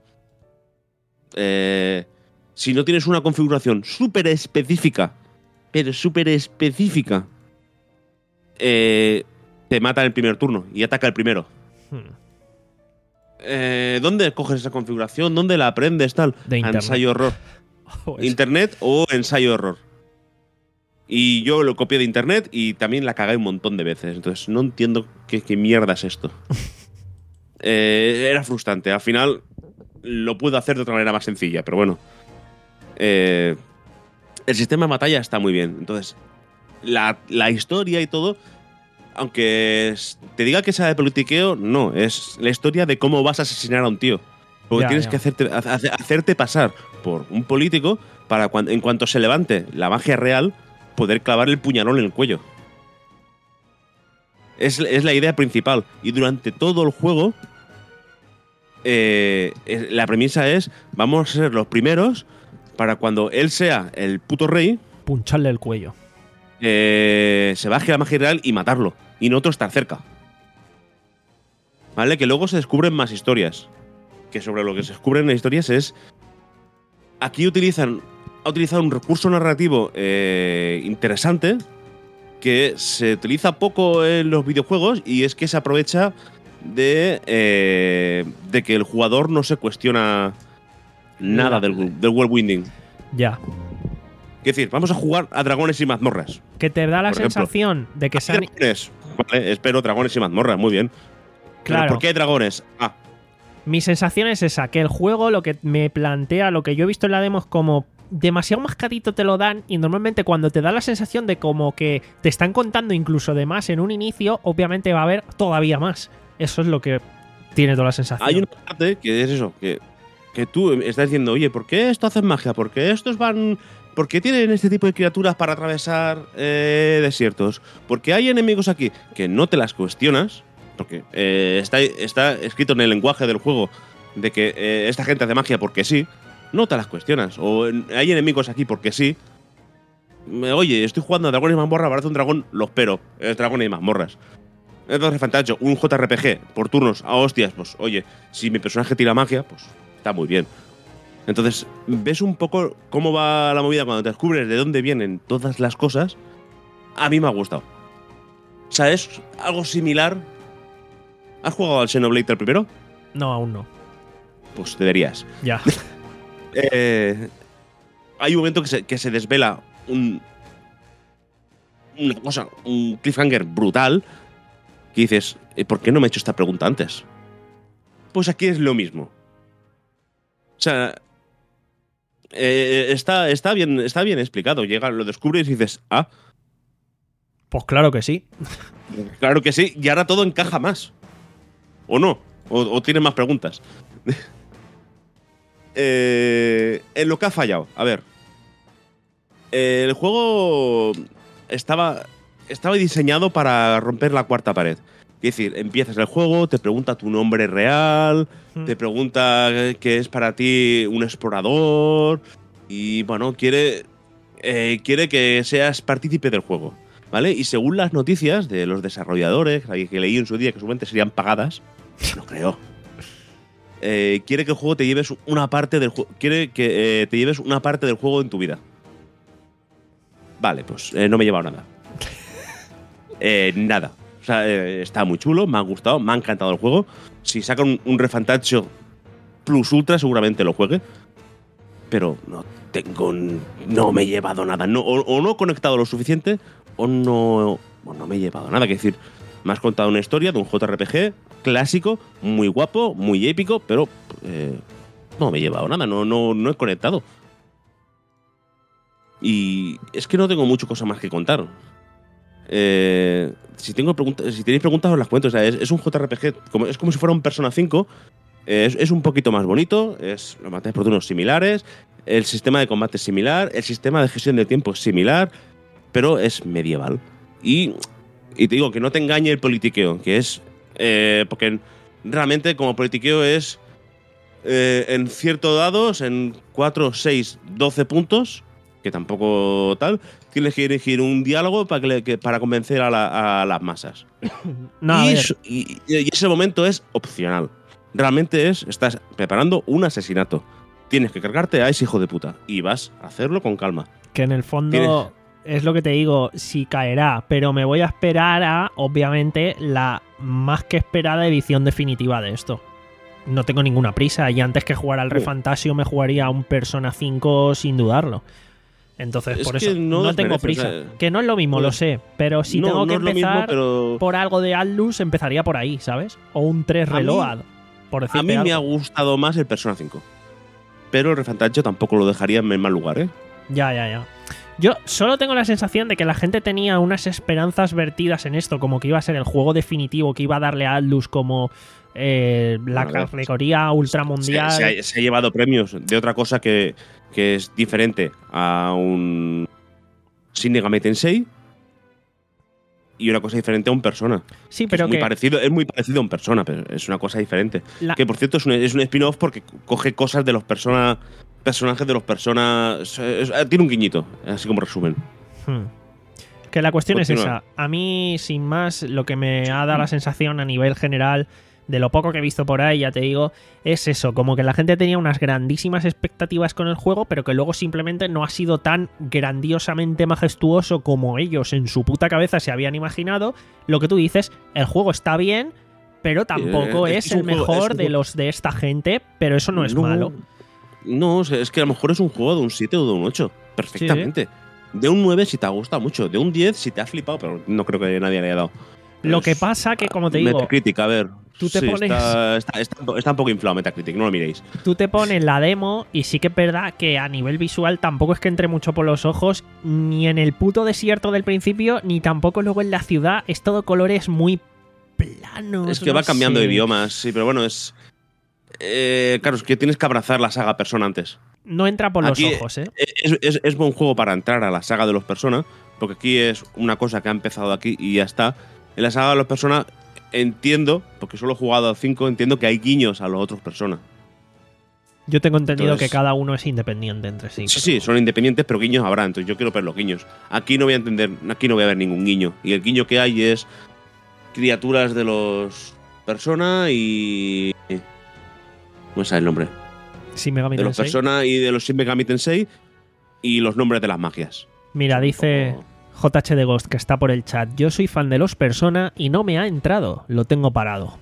Eh, si no tienes una configuración súper específica, pero súper específica, eh, te mata en el primer turno y ataca el primero. Hmm. Eh, ¿Dónde coges esa configuración? ¿Dónde la aprendes? Tal. De internet. Ensayo error. Pues, Internet o ensayo error. Y yo lo copié de internet y también la cagué un montón de veces. Entonces no entiendo qué, qué mierda es esto. Eh, era frustrante. Al final lo puedo hacer de otra manera más sencilla, pero bueno. Eh, el sistema de batalla está muy bien. Entonces, la, la historia y todo, aunque es- te diga que sea de politiqueo, no. Es la historia de cómo vas a asesinar a un tío. Porque Ya, tienes ya. que hacerte, hace- hacerte pasar por un político para cuando, en cuanto se levante la magia real, poder clavar el puñalón en el cuello. Es, es la idea principal. Y durante todo el juego, eh, es- la premisa es: vamos a ser los primeros para cuando él sea el puto rey, puncharle el cuello. eh, se baje la magia real y matarlo. Y nosotros estar cerca. ¿Vale? Que luego se descubren más historias. Que sobre lo que se descubren las historias es. Aquí utilizan. Ha utilizado un recurso narrativo eh, interesante. Que se utiliza poco en los videojuegos. Y es que se aprovecha de. eh, de que el jugador no se cuestiona nada La- del, del world building. Ya. Es decir, vamos a jugar a dragones y mazmorras. Que te da la Por ejemplo, sensación de que se han... Dragones. Vale, espero dragones y mazmorras, muy bien. Pero Claro. ¿por qué hay dragones? Ah, Mi sensación es esa, que el juego lo que me plantea, lo que yo he visto en la demo es como demasiado mascadito te lo dan y normalmente cuando te da la sensación de como que te están contando incluso de más en un inicio, obviamente va a haber todavía más. Eso es lo que tiene toda la sensación. hay una parte que es eso, que, que tú estás diciendo, oye, ¿por qué esto hacen magia? ¿Por qué estos van...? ¿Por qué tienen este tipo de criaturas para atravesar eh, desiertos? ¿Por qué hay enemigos aquí que no te las cuestionas? Porque eh, está, está escrito en el lenguaje del juego de que eh, esta gente hace magia porque sí. no te las cuestionas. O hay enemigos aquí porque sí. Oye, estoy jugando a Dragones y Mazmorras, aparece un dragón, lo espero. Es Dragones y Mazmorras. Entonces, fantástico, un J R P G por turnos a hostias, pues oye, si mi personaje tira magia, pues está muy bien. Entonces, ves un poco cómo va la movida cuando te descubres de dónde vienen todas las cosas. A mí me ha gustado. O sea, es algo similar. ¿Has jugado al Xenoblade el primero? No, aún no. Pues deberías. Ya. eh, hay un momento que se, que se desvela un, una cosa, un cliffhanger brutal, que dices, ¿por qué no me he hecho esta pregunta antes? Pues aquí es lo mismo. O sea, eh, está, está, bien, está bien explicado. Llega, lo descubres y dices, ah, Pues claro que sí. claro que sí, y ahora todo encaja más. ¿O no? ¿O, o tienes más preguntas? eh, en lo que ha fallado, a ver. Eh, el juego estaba, estaba diseñado para romper la cuarta pared. Es decir, empiezas el juego, te pregunta tu nombre real, Mm. te pregunta qué es para ti un explorador y, bueno, quiere, eh, quiere que seas partícipe del juego, ¿vale? Y según las noticias de los desarrolladores, que leí en su día que seguramente serían pagadas, no creo, eh, quiere que el juego te lleves una parte del juego, quiere que eh, te lleves una parte del juego en tu vida. Vale, pues eh, no me he llevado nada. eh, nada. O sea, eh, está muy chulo, me ha gustado, me ha encantado el juego. Si sacan un, un Refantaccio Plus Ultra, seguramente lo juegue. Pero no tengo. No me he llevado nada. No, o, o no he conectado lo suficiente, o no, o no me he llevado nada. Es decir, me has contado una historia de un J R P G clásico, muy guapo, muy épico, pero eh, no me he llevado nada, no, no, no he conectado. Y es que no tengo mucho cosa más que contar. Eh, si tengo preguntas, si tenéis preguntas os las cuento. O sea, es, es un J R P G, como, es como si fuera un Persona cinco. Eh, es, es un poquito más bonito, es los batallas por turnos similares, el sistema de combate es similar, el sistema de gestión de tiempo es similar, pero es medieval. Y, y te digo que no te engañe el politiqueo, que es eh, porque realmente como politiqueo es eh, en ciertos dados, en cuatro, seis, doce puntos, que tampoco tal, tienes que dirigir un diálogo para, que le- que- para convencer a, la- a las masas. No, a y, ver, eso- y- y ese momento es opcional. Realmente es, estás preparando un asesinato. Tienes que cargarte a ese hijo de puta y vas a hacerlo con calma. que en el fondo es lo que te digo, si caerá, pero me voy a esperar a, obviamente, la más que esperada edición definitiva de esto. No tengo ninguna prisa y antes que jugar al Uh. Refantasio me jugaría a un Persona cinco sin dudarlo. Entonces, Es por que eso no no tengo desmerece, prisa. o sea, que no es lo mismo, no lo es- sé, pero si no, tengo no que es lo mismo, empezar pero por algo de Atlus, empezaría por ahí, ¿sabes? O un tres A mí- Reload, por decirte a mí me ha algo. gustado más el Persona cinco. Pero el Refantaccio tampoco lo dejaría en mal lugar, ¿eh? Ya, ya, ya. Yo solo tengo la sensación de que la gente tenía unas esperanzas vertidas en esto, como que iba a ser el juego definitivo, que iba a darle a Atlus como eh, la Bueno, a ver, categoría ultramundial. Se, se ha, se ha llevado premios de otra cosa que, que es diferente a un Shin Megami Tensei y una cosa diferente a un Persona. sí, Que pero es muy que parecido, es muy parecido a un Persona, pero es una cosa diferente. la- Que por cierto es un, es un spin-off porque coge cosas de los Persona, personajes de los Persona. es- es- tiene un guiñito, así como resumen. Hmm. Que la cuestión es Continúa. esa. A mí, sin más, lo que me ha dado la sensación a nivel general, de lo poco que he visto por ahí, ya te digo, es eso, como que la gente tenía unas grandísimas expectativas con el juego, pero que luego simplemente no ha sido tan grandiosamente majestuoso como ellos en su puta cabeza se habían imaginado. Lo que tú dices, el juego está bien, pero tampoco Eh, es, es el un juego- mejor es un de juego- los de esta gente, pero eso no es malo. No, o sea, es que a lo mejor es un juego de un siete o de un ocho. Perfectamente. De un nueve si te ha gustado mucho. De un diez si te ha flipado, pero no creo que nadie le haya dado. Lo que Es- pasa que, como te digo, Metacritic, a ver. tú te sí, pones- Está, está, está, está un poco inflado Metacritic, no lo miréis. tú te pones la demo y sí que es verdad que a nivel visual tampoco es que entre mucho por los ojos, ni en el puto desierto del principio, ni tampoco luego en la ciudad. Es todo colores muy planos. Es que no va cambiando sé. de idiomas, sí, pero bueno, es. Eh, claro, es que tienes que abrazar la saga Persona antes. No entra por Aquí- los ojos, ¿eh? Es, es, es buen juego para entrar a la saga de los Persona, porque aquí es una cosa que ha empezado aquí y ya está. En la saga de los Persona entiendo, porque solo he jugado al cinco, entiendo que hay guiños a los otros Persona. Yo tengo entendido Entonces- que cada uno es independiente entre sí. Sí, sí, son independientes, pero guiños habrá. Entonces yo quiero ver los guiños. Aquí no voy a entender, aquí no voy a ver ningún guiño. Y el guiño que hay es criaturas de los Persona y. ¿Cómo es el nombre? Sí, Megami De los Tensei. Persona y de los Shin Megami Tensei y los nombres de las magias. Mira, Un dice poco- J H de Ghost, que está por el chat. Yo soy fan de los Persona y no me ha entrado. Lo tengo parado.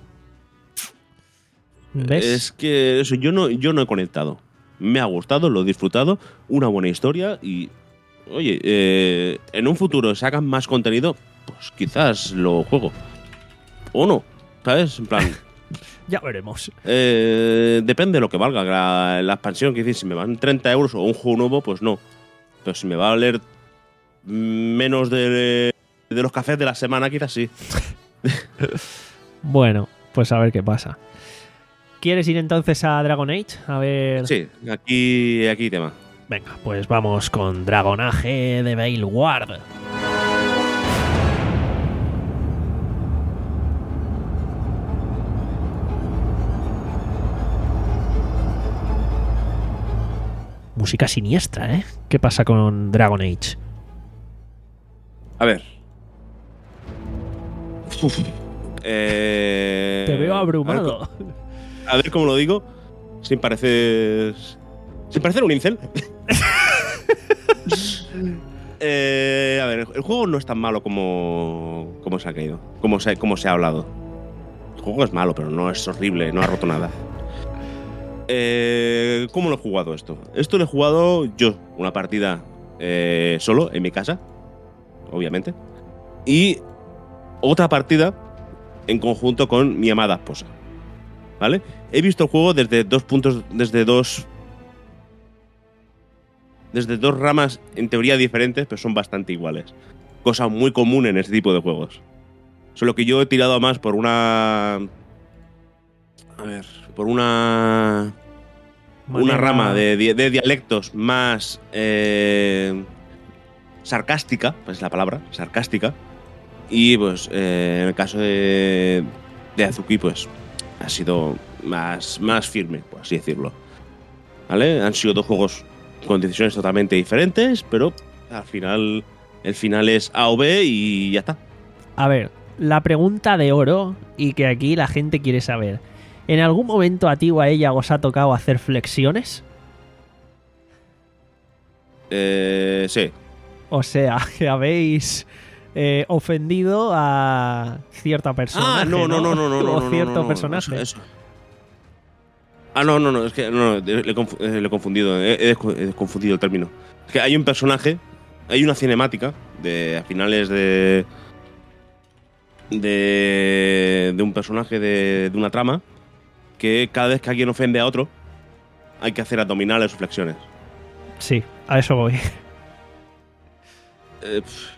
¿Ves? Es que eso, yo no, yo no he conectado. Me ha gustado, lo he disfrutado, una buena historia y. Oye, eh, en un futuro sacan más contenido, pues quizás lo juego. O no, ¿sabes? En plan. Ya veremos. Eh, depende de lo que valga la, la expansión. Que decir, si me van treinta euros o un juego nuevo, pues no. Pero si me va a valer menos de, de los cafés de la semana, quizás sí. Bueno, pues a ver qué pasa. ¿Quieres ir entonces a Dragon Age? A ver. Sí, aquí, aquí tema. Venga, pues vamos con Dragon Age de Veilguard. Música siniestra, ¿eh? ¿Qué pasa con Dragon Age? A ver. Uf. Eh, Te veo a ver, abrumado. co- A ver cómo lo digo, sin parecer. Sin parecer un incel. Eh, a ver, el juego no es tan malo como, como se ha caído, como se, como se ha hablado. El juego es malo, pero no es horrible, no ha roto nada. Eh, ¿Cómo lo he jugado esto? Esto lo he jugado yo, una partida eh, solo, en mi casa, obviamente. Y otra partida en conjunto con mi amada esposa. ¿Vale? He visto el juego desde dos puntos, desde dos desde dos ramas en teoría diferentes, pero son bastante iguales. Cosa muy común en este tipo de juegos. Solo que yo he tirado más por una... A ver, por una... Una Manera- rama de, di- de dialectos más eh, sarcástica, pues es la palabra, sarcástica. Y pues eh, en el caso de, de Azuki, pues ha sido más, más firme, por así decirlo. ¿Vale? Han sido dos juegos con decisiones totalmente diferentes, pero al final el final es A o B y ya está. A ver, la pregunta de oro y que aquí la gente quiere saber. ¿En algún momento a ti o a ella os ha tocado hacer flexiones? Eh, sí. O sea, que habéis eh, ofendido a cierta persona. Ah, no, no, no, no, no, no, O no, cierto no, no, personaje. eso- eso. Ah, no, no, no, es que no, no, le, he confu- eh, le he confundido, he, he desco- he confundido el término. Es que hay un personaje, hay una cinemática de a finales de de, de un personaje de, de una trama que cada vez que alguien ofende a otro hay que hacer abdominales o flexiones. Sí, a eso voy. Eh, pf.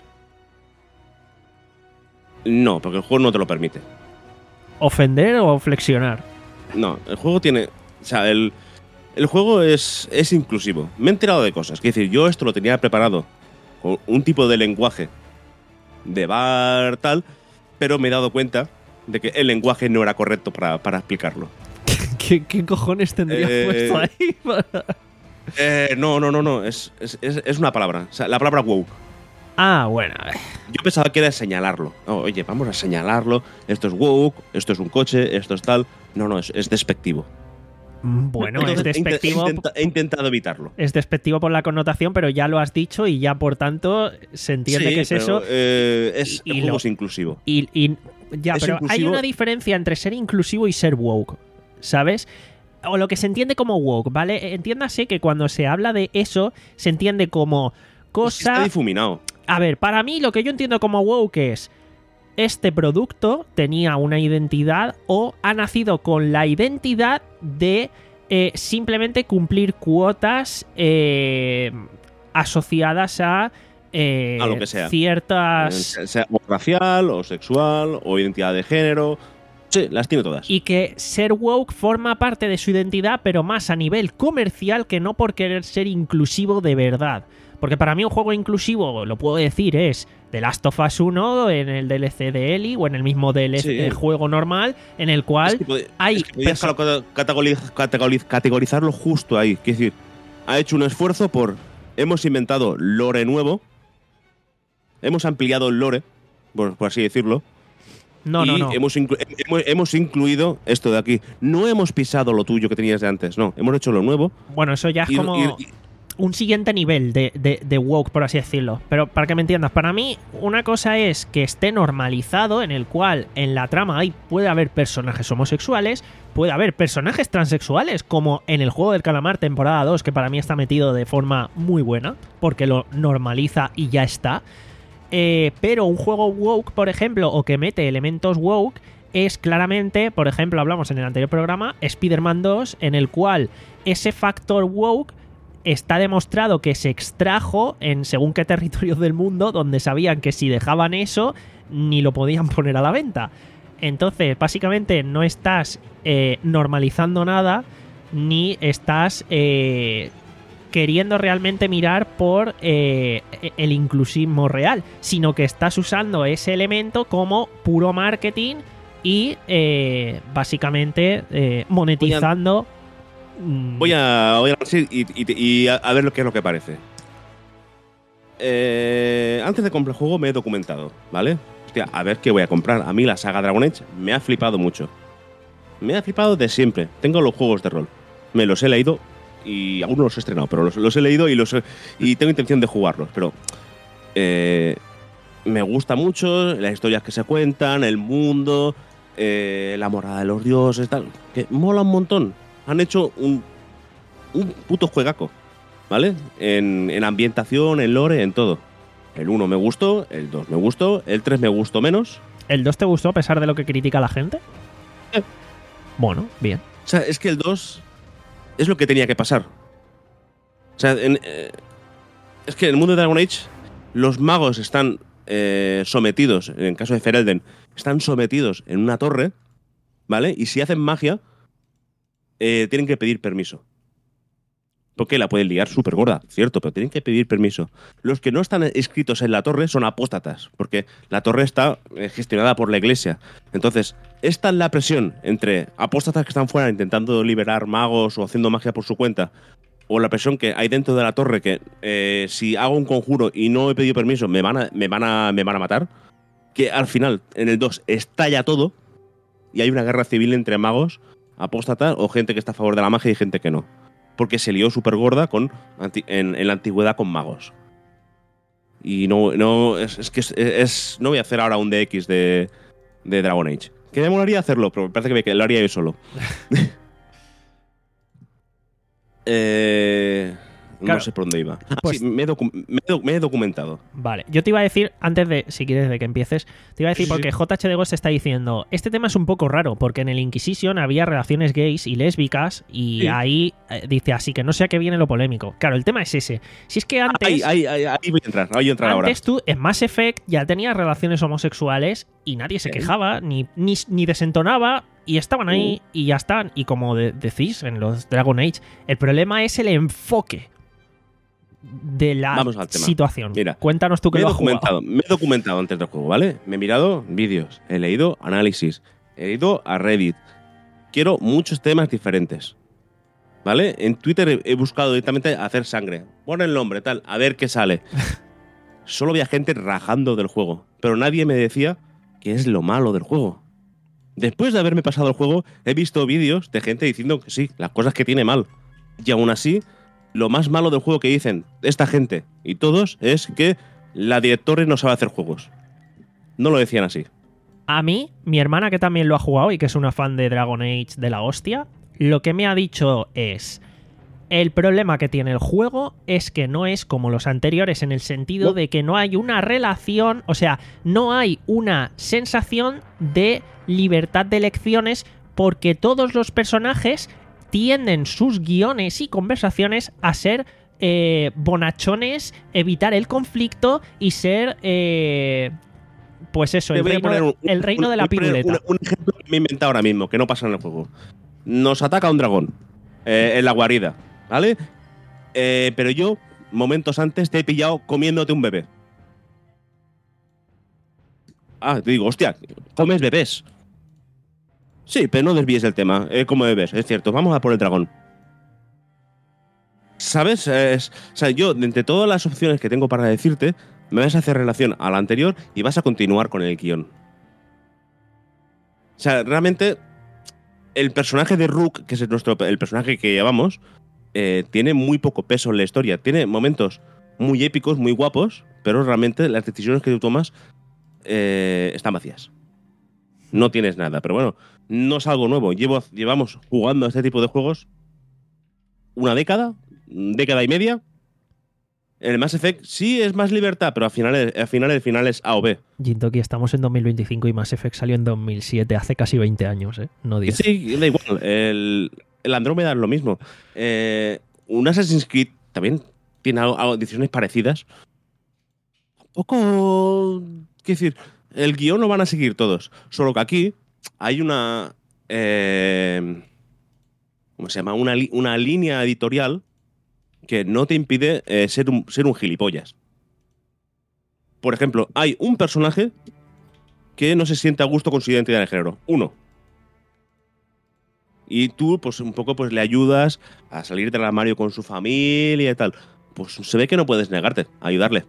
No, porque el juego no te lo permite. ¿Ofender o flexionar? No, el juego tiene. O sea, el, el juego es, es inclusivo. Me he enterado de cosas. Es decir, yo esto lo tenía preparado con un tipo de lenguaje de bar tal, pero me he dado cuenta de que el lenguaje no era correcto para, para explicarlo. ¿Qué, qué cojones tendrías Eh, puesto ahí? Eh, no, no, no, no. Es, es, es- es una palabra. O sea, la palabra woke. Ah, bueno, a ver. Yo pensaba que era señalarlo. Oh, oye, vamos a señalarlo. Esto es woke, esto es un coche, esto es tal. No, no, es, es despectivo. Mm, Bueno, es Entonces, he inte- despectivo. He, intenta- he intentado evitarlo. Es despectivo por la connotación, pero ya lo has dicho y ya por tanto se entiende Sí, que es pero, eso. eh, es, y el juego lo- es inclusivo. Y, y- ya, Es pero hay inclusivo- una diferencia entre ser inclusivo y ser woke, ¿sabes? O lo que se entiende como woke, ¿vale? Entiéndase que cuando se habla de eso, se entiende como Es que cosa... está difuminado. A ver, para mí lo que yo entiendo como woke es este producto tenía una identidad o ha nacido con la identidad de eh, simplemente cumplir cuotas eh, asociadas a, eh, A lo que sea. ciertas... Eh, Sea o racial, o sexual, o identidad de género. Sí, las tiene todas. Y que ser woke forma parte de su identidad, pero más a nivel comercial que no por querer ser inclusivo de verdad. Porque para mí un juego inclusivo, lo puedo decir, es The Last of Us uno en el D L C de Ellie o en el mismo D L C Sí. de juego normal, en el cual Es que pod- hay es que podías perso- calo- categoriz- categoriz- categorizarlo justo ahí. Es decir, ha hecho un esfuerzo por... Hemos inventado lore nuevo. Hemos ampliado el lore, por, por así decirlo. No, y no, no. Hemos, inclu- hemos, hemos incluido esto de aquí. No hemos pisado lo tuyo que tenías de antes, no. Hemos hecho lo nuevo. Bueno, eso ya es y- como y- y- un siguiente nivel de, de, de woke, por así decirlo. Pero para que me entiendas, para mí una cosa es que esté normalizado, en el cual en la trama hay, puede haber personajes homosexuales, puede haber personajes transexuales, como en el juego del calamar temporada dos, que para mí está metido de forma muy buena, porque lo normaliza y ya está. Eh, pero un juego woke, por ejemplo, o que mete elementos woke, es claramente, por ejemplo, hablamos en el anterior programa, Spider-Man dos, en el cual ese factor woke está demostrado que se extrajo en según qué territorios del mundo, donde sabían que si dejaban eso, ni lo podían poner a la venta. Entonces, básicamente, no estás eh, normalizando nada, ni estás eh, queriendo realmente mirar por eh, el inclusismo real, sino que estás usando ese elemento como puro marketing y eh, básicamente eh, monetizando. Voy a, voy a sí, y, y- y a, a ver lo que es lo que parece. Eh, antes de comprar el juego me he documentado, ¿vale? Hostia, a ver qué voy a comprar. A mí la saga Dragon Age me ha flipado mucho. Me ha flipado de siempre. Tengo los juegos de rol. Me los he leído y aún no los he estrenado, pero los, los he leído y, los he- y tengo intención de jugarlos. Pero eh, me gusta mucho las historias que se cuentan, el mundo, eh, la morada de los dioses, tal. Que mola un montón. Han hecho un, un puto juegaco, ¿vale? En, en ambientación, en lore, en todo. El uno me gustó, el dos me gustó, el tres me gustó menos. ¿El dos te gustó a pesar de lo que critica la gente? Eh. Bueno, bien. O sea, es que el dos es lo que tenía que pasar. O sea, en, eh, es que en el mundo de Dragon Age los magos están eh, sometidos, en el caso de Ferelden, están sometidos en una torre, ¿vale? Y si hacen magia, eh, tienen que pedir permiso. Porque la pueden liar súper gorda, cierto, pero tienen que pedir permiso. Los que no están inscritos en la torre son apóstatas, porque la torre está eh, gestionada por la iglesia. Entonces, esta es la presión entre apóstatas que están fuera intentando liberar magos o haciendo magia por su cuenta, o la presión que hay dentro de la torre que eh, si hago un conjuro y no he pedido permiso me van a, me van a, me van a matar, que al final, en el dos, estalla todo y hay una guerra civil entre magos, apóstatas o gente que está a favor de la magia y gente que no. Porque se lió súper gorda con, anti- en, en la antigüedad con magos. Y no, no es, es que es, es- no voy a hacer ahora un D X de, de Dragon Age. Que me molaría hacerlo, pero me parece que, me, que lo haría yo solo. eh, Claro. No sé por dónde iba. Ah, Pues- sí, me, he docu- me he doc- me he documentado. Vale, yo te iba a decir, antes de, si quieres de que empieces, te iba a decir Sí, sí, porque sí. J H de Ghost está diciendo, este tema es un poco raro, porque en el Inquisition había relaciones gays y lésbicas, y Sí. ahí eh, dice así, que no sé a qué viene lo polémico. Claro, el tema es ese. Si es que antes... Ahí, ahí, ahí, ahí voy a entrar, ahí voy a entrar ahora. Antes tú en Mass Effect ya tenías relaciones homosexuales y nadie se Sí. quejaba, ni, ni, ni desentonaba, y estaban ahí y ya están. Y como de- decís en los Dragon Age, el problema es el enfoque de la Vamos al tema. situación. Mira, Cuéntanos tú que Me he, lo has jugado. documentado, me he documentado antes del juego, ¿vale? Me he mirado vídeos, he leído análisis, he ido a Reddit. Quiero muchos temas diferentes, ¿vale? En Twitter he, he buscado directamente hacer sangre. Pon el nombre, tal, a ver qué sale. Solo había gente rajando del juego, pero nadie me decía qué es lo malo del juego. Después de haberme pasado el juego, he visto vídeos de gente diciendo que sí, las cosas que tiene mal. Y aún así, lo más malo del juego que dicen esta gente y todos es que la directora no sabe hacer juegos. No lo decían así. A mí, mi hermana que también lo ha jugado y que es una fan de Dragon Age de la hostia, lo que me ha dicho es... El problema que tiene el juego es que no es como los anteriores en el sentido No. de que no hay una relación, o sea, no hay una sensación de libertad de elecciones porque todos los personajes tienden sus guiones y conversaciones a ser eh, bonachones, evitar el conflicto y ser... eh, Pues eso, Te el voy a reino, poner un- el reino un- de la voy a poner piruleta. Un, un ejemplo que me he inventado ahora mismo, que no pasa en el juego. Nos ataca un dragón eh, en la guarida, ¿vale? Eh, pero yo, momentos antes, te he pillado comiéndote un bebé. Ah, te digo, hostia, comes bebés. Sí, pero no desvíes el tema. Eh, como bebés, es cierto. Vamos a por el dragón. ¿Sabes? Es- o sea, yo, de entre todas las opciones que tengo para decirte, me vas a hacer relación a la anterior y vas a continuar con el guión. O sea, realmente, el personaje de Rook, que es nuestro, el personaje que llevamos, eh, tiene muy poco peso en la historia. Tiene momentos muy épicos, muy guapos, pero realmente las decisiones que tú tomas eh, están vacías. No tienes nada, pero bueno, no es algo nuevo. Llevo, llevamos jugando a este tipo de juegos una década, década y media. En el Mass Effect sí es más libertad, pero al final, al final el final es A o B. Gintoki, estamos en dos mil veinticinco y Mass Effect salió en dos mil siete, hace casi veinte años, ¿eh? No diez. Sí, da igual. El, el Andrómeda es lo mismo. Eh, un Assassin's Creed también tiene algo, algo- decisiones parecidas. Un poco. ¿Qué decir? El guión lo van a seguir todos. Solo que aquí hay una. eh, ¿Cómo se llama? Una, li- una línea editorial que no te impide eh, ser, un, ser un gilipollas. Por ejemplo, hay un personaje que no se siente a gusto con su identidad de género. Uno. Y tú, pues, un poco pues, le ayudas a salir del armario con su familia y tal. Pues se ve que no puedes negarte a ayudarle.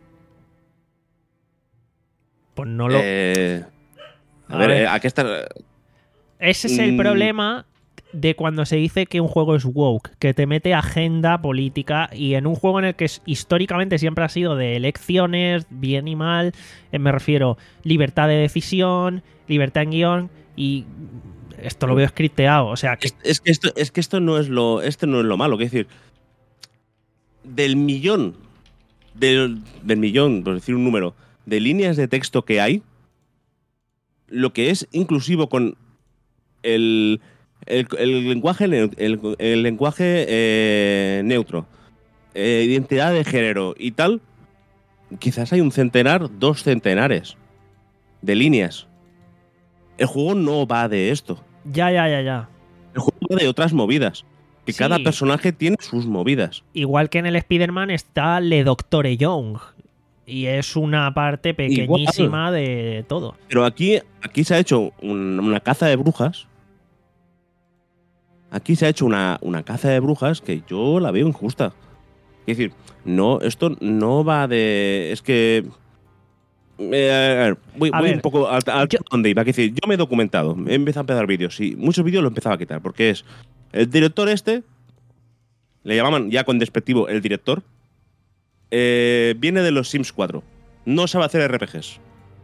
Pues no lo. Eh, a, A ver, ver. eh, aquí está. Ese es el Mm. problema de cuando se dice que un juego es woke, que te mete agenda política y en un juego en el que es- históricamente siempre ha sido de elecciones, bien y mal, eh, me refiero libertad de decisión, libertad en guión y esto lo veo scripteado, o sea, que Es, es que esto, es que esto no es lo, esto no es lo malo. Es decir, del millón, del, del millón, por decir un número, de líneas de texto que hay, lo que es inclusivo con el, el, el lenguaje, neu- el, el lenguaje eh, neutro, eh, identidad de género y tal, quizás hay un centenar, dos centenares de líneas. El juego no va de esto. ya, ya, ya, ya. El juego va de otras movidas. Que Sí. cada personaje tiene sus movidas. Igual que en el Spider-Man está Le Doctore Young y es una parte pequeñísima de todo. Pero aquí, aquí se ha hecho un- una caza de brujas. Aquí se ha hecho una, una caza de brujas que yo la veo injusta. Es decir, no, esto no va de. Es que. eh, a ver, voy, A voy ver, un poco al, al yo- donde iba. Es decir, yo me he documentado, he empezado a empezar vídeos y muchos vídeos los empezaba a quitar porque es el director este, le llamaban ya con despectivo el director, eh, viene de los Sims cuatro, no sabe hacer R P Gs.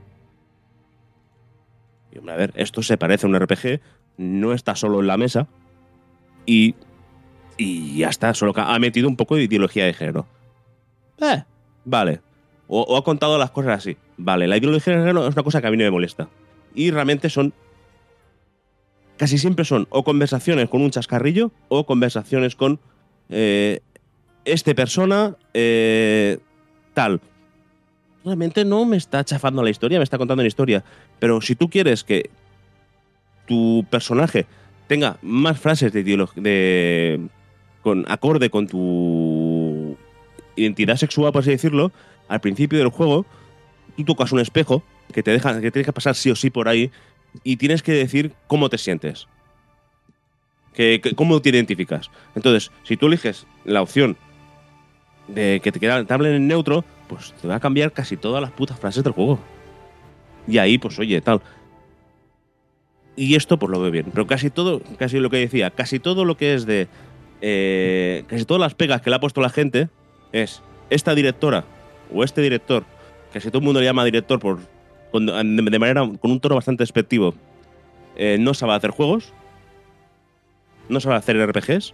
Y hombre, a ver, esto se parece a un R P G, no está solo en la mesa y, y ya está, solo que ha metido un poco de ideología de género. Eh, vale. O, o ha contado las cosas así. Vale, la ideología de género es una cosa que a mí no me molesta. Y realmente son. Casi siempre son o conversaciones con un chascarrillo o conversaciones con. eh, este persona. eh, tal. Realmente no me está chafando la historia, me está contando la historia. Pero si tú quieres que tu personaje tenga más frases de ideología. De, con acorde con tu identidad sexual, por así decirlo, al principio del juego, tú tocas un espejo que te deja, que tienes que pasar sí o sí por ahí y tienes que decir cómo te sientes. Que, que- cómo te identificas. Entonces, si tú eliges la opción de que te, queda, te hablen en neutro, pues te va a cambiar casi todas las putas frases del juego. Y ahí, pues oye, tal. Y esto, pues lo veo bien. Pero casi todo, casi lo que decía, casi todo lo que es de. eh, casi todas las pegas que le ha puesto la gente es esta directora o este director, que si todo el mundo le llama director por con- de manera con un tono bastante despectivo, eh, no sabe hacer juegos, no sabe hacer R P Gs.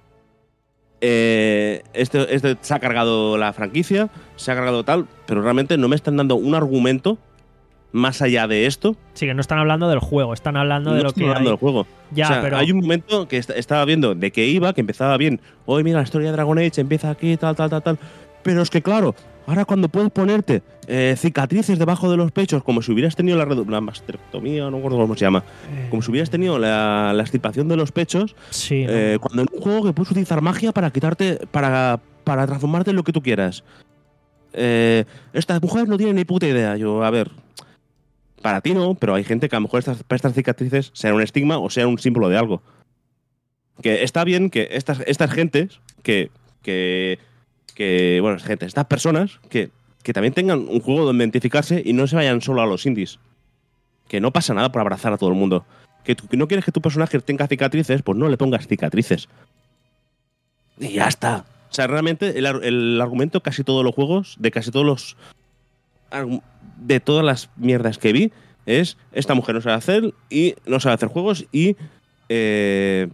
Eh, este, este se ha cargado la franquicia, se ha cargado tal, pero realmente no me están dando un argumento más allá de esto. Sí, que no están hablando del juego, están hablando de No lo estoy que hablando hay. del juego. Ya, O sea, pero hay un momento que est- estaba viendo de que iba, que empezaba bien. Hoy mira, la historia de Dragon Age empieza aquí, tal, tal, tal, tal. pero es que claro, ahora cuando puedes ponerte eh, cicatrices debajo de los pechos, como si hubieras tenido la, redu- la mastectomía, no recuerdo cómo se llama, como si hubieras tenido la, la extirpación de los pechos, Sí, ¿no? eh, cuando en un juego que puedes utilizar magia para quitarte, para, para transformarte en lo que tú quieras. Eh, esta mujer no tiene ni puta idea. Yo, a ver, para ti no, pero hay gente que a lo mejor estas, estas cicatrices sean un estigma o sean un símbolo de algo. Que está bien que estas, estas gentes, que, que, que, bueno, gente, estas personas, que, que también tengan un juego donde identificarse y no se vayan solo a los indies. Que no pasa nada por abrazar a todo el mundo. Que tú que no quieres que tu personaje tenga cicatrices, pues no le pongas cicatrices. Y ya está. O sea, realmente el, ar- el argumento de casi todos los juegos, de casi todos los... argu- de todas las mierdas que vi, es esta mujer no sabe hacer y no sabe hacer juegos y... Eh,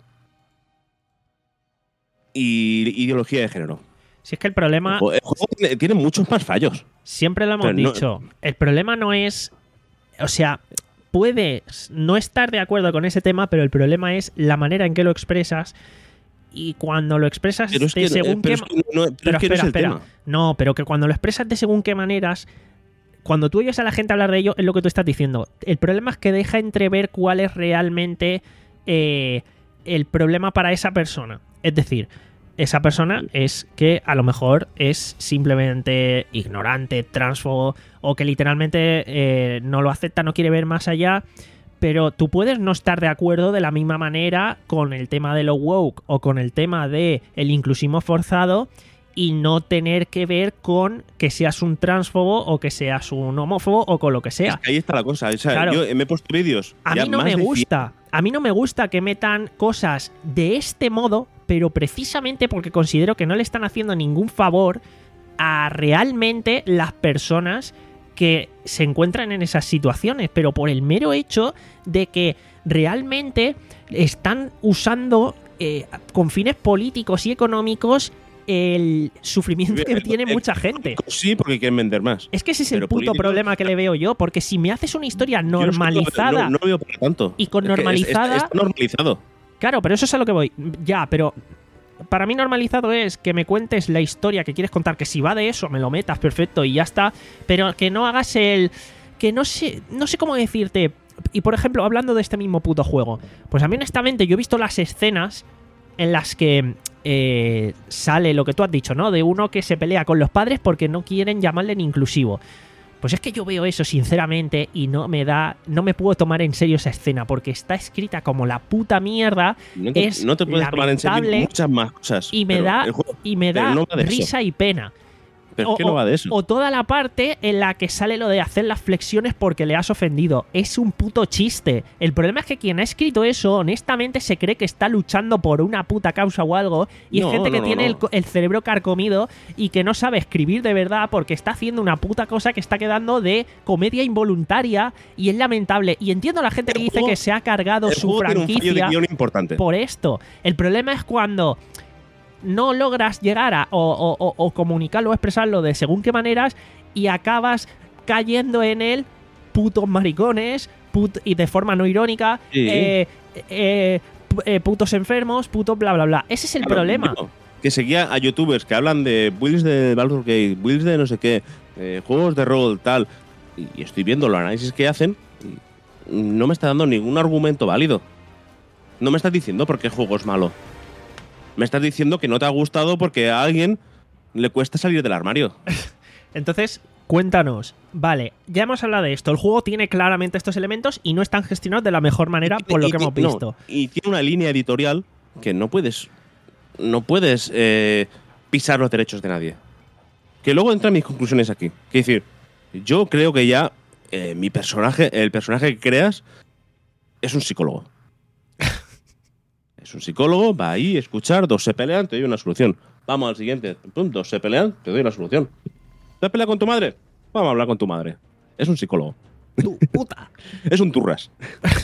y ideología de género. Si es que el problema, El juego, el juego tiene, tiene muchos más fallos. siempre lo hemos Pero no- dicho, el problema no es, o sea, puedes no estar de acuerdo con ese tema, pero el problema es la manera en que lo expresas y cuando lo expresas Pero es de que, según eh, pero qué... es que no, pero Pero es que no espera, es el espera. tema. No, pero que cuando lo expresas de según qué maneras, cuando tú oyes a la gente hablar de ello, es lo que tú estás diciendo. El problema es que deja entrever cuál es realmente eh, el problema para esa persona. Es decir, esa persona es que a lo mejor es simplemente ignorante, transfobo, o que literalmente eh, no lo acepta, no quiere ver más allá. Pero tú puedes no estar de acuerdo de la misma manera con el tema de lo woke o con el tema de el inclusismo forzado y no tener que ver con que seas un transfobo o que seas un homófobo o con lo que sea. Es que ahí está la cosa. O sea, Claro. yo me he puesto vídeos. A ya mí no más me de cien. gusta. A mí no me gusta que metan cosas de este modo, pero precisamente porque considero que no le están haciendo ningún favor a realmente las personas que se encuentran en esas situaciones, pero por el mero hecho de que realmente están usando eh, con fines políticos y económicos el sufrimiento que tiene mucha gente. Sí, porque quieren vender más. Es que ese es el Pero puto políticos- problema que le veo yo, porque si me haces una historia Yo no sé, normalizada, No, no veo para tanto. y con Es que es- normalizada- Está, está normalizado. claro, pero eso es a lo que voy. Ya, pero para mí normalizado es que me cuentes la historia que quieres contar, que si va de eso me lo metas perfecto y ya está, pero que no hagas el que no sé, no sé cómo decirte. Y por ejemplo, hablando de este mismo puto juego, pues a mí honestamente yo he visto las escenas en las que eh, sale lo que tú has dicho, ¿no? De uno que se pelea con los padres porque no quieren llamarle ni inclusivo. Pues es que yo veo eso sinceramente y no me da, no me puedo tomar en serio esa escena porque está escrita como la puta mierda. No te, Es no te puedes tomar en serio lamentable muchas más cosas. y me pero da el juego- y me pero da no va de eso. risa y pena. Pero es que no va de eso. O toda la parte en la que sale lo de hacer las flexiones porque le has ofendido. Es un puto chiste. El problema es que quien ha escrito eso, honestamente, se cree que está luchando por una puta causa o algo. Y No, es gente no, que no, tiene no. El, co- el cerebro carcomido y que no sabe escribir de verdad porque está haciendo una puta cosa que está quedando de comedia involuntaria y es lamentable. Y entiendo a la gente El que dice juego- que se ha cargado El su juego tiene un fallo de franquicia guión importante. por esto. El problema es cuando no logras llegar a o, o- o- o comunicarlo o expresarlo de según qué maneras y acabas cayendo en el putos maricones put- y de forma no irónica Sí. eh, eh, pu- eh, putos enfermos, putos bla bla bla. Ese es el Claro, yo yo, que seguía a youtubers que hablan de builds de Baldur's Gate, builds de no sé qué, eh, juegos de rol, tal. Y, y estoy viendo los análisis que hacen y no me está dando ningún argumento válido. No me estás diciendo por qué el juego es malo. Me estás diciendo que no te ha gustado porque a alguien le cuesta salir del armario. Entonces, cuéntanos. Vale, ya hemos hablado de esto. El juego tiene claramente estos elementos y no están gestionados de la mejor manera Y- por lo y- que y- hemos no, visto. y tiene una línea editorial que no puedes. No puedes eh, pisar los derechos de nadie. Que luego entran mis conclusiones aquí. Que decir, yo creo que ya eh, mi personaje, el personaje que creas, es un psicólogo. Es un psicólogo, va ahí a escuchar, dos se pelean, te doy una solución. Vamos al siguiente. Pum, dos se pelean, te doy una solución. ¿Te has peleado con tu madre? Vamos a hablar con tu madre. Es un psicólogo. Tu puta. Es un turras.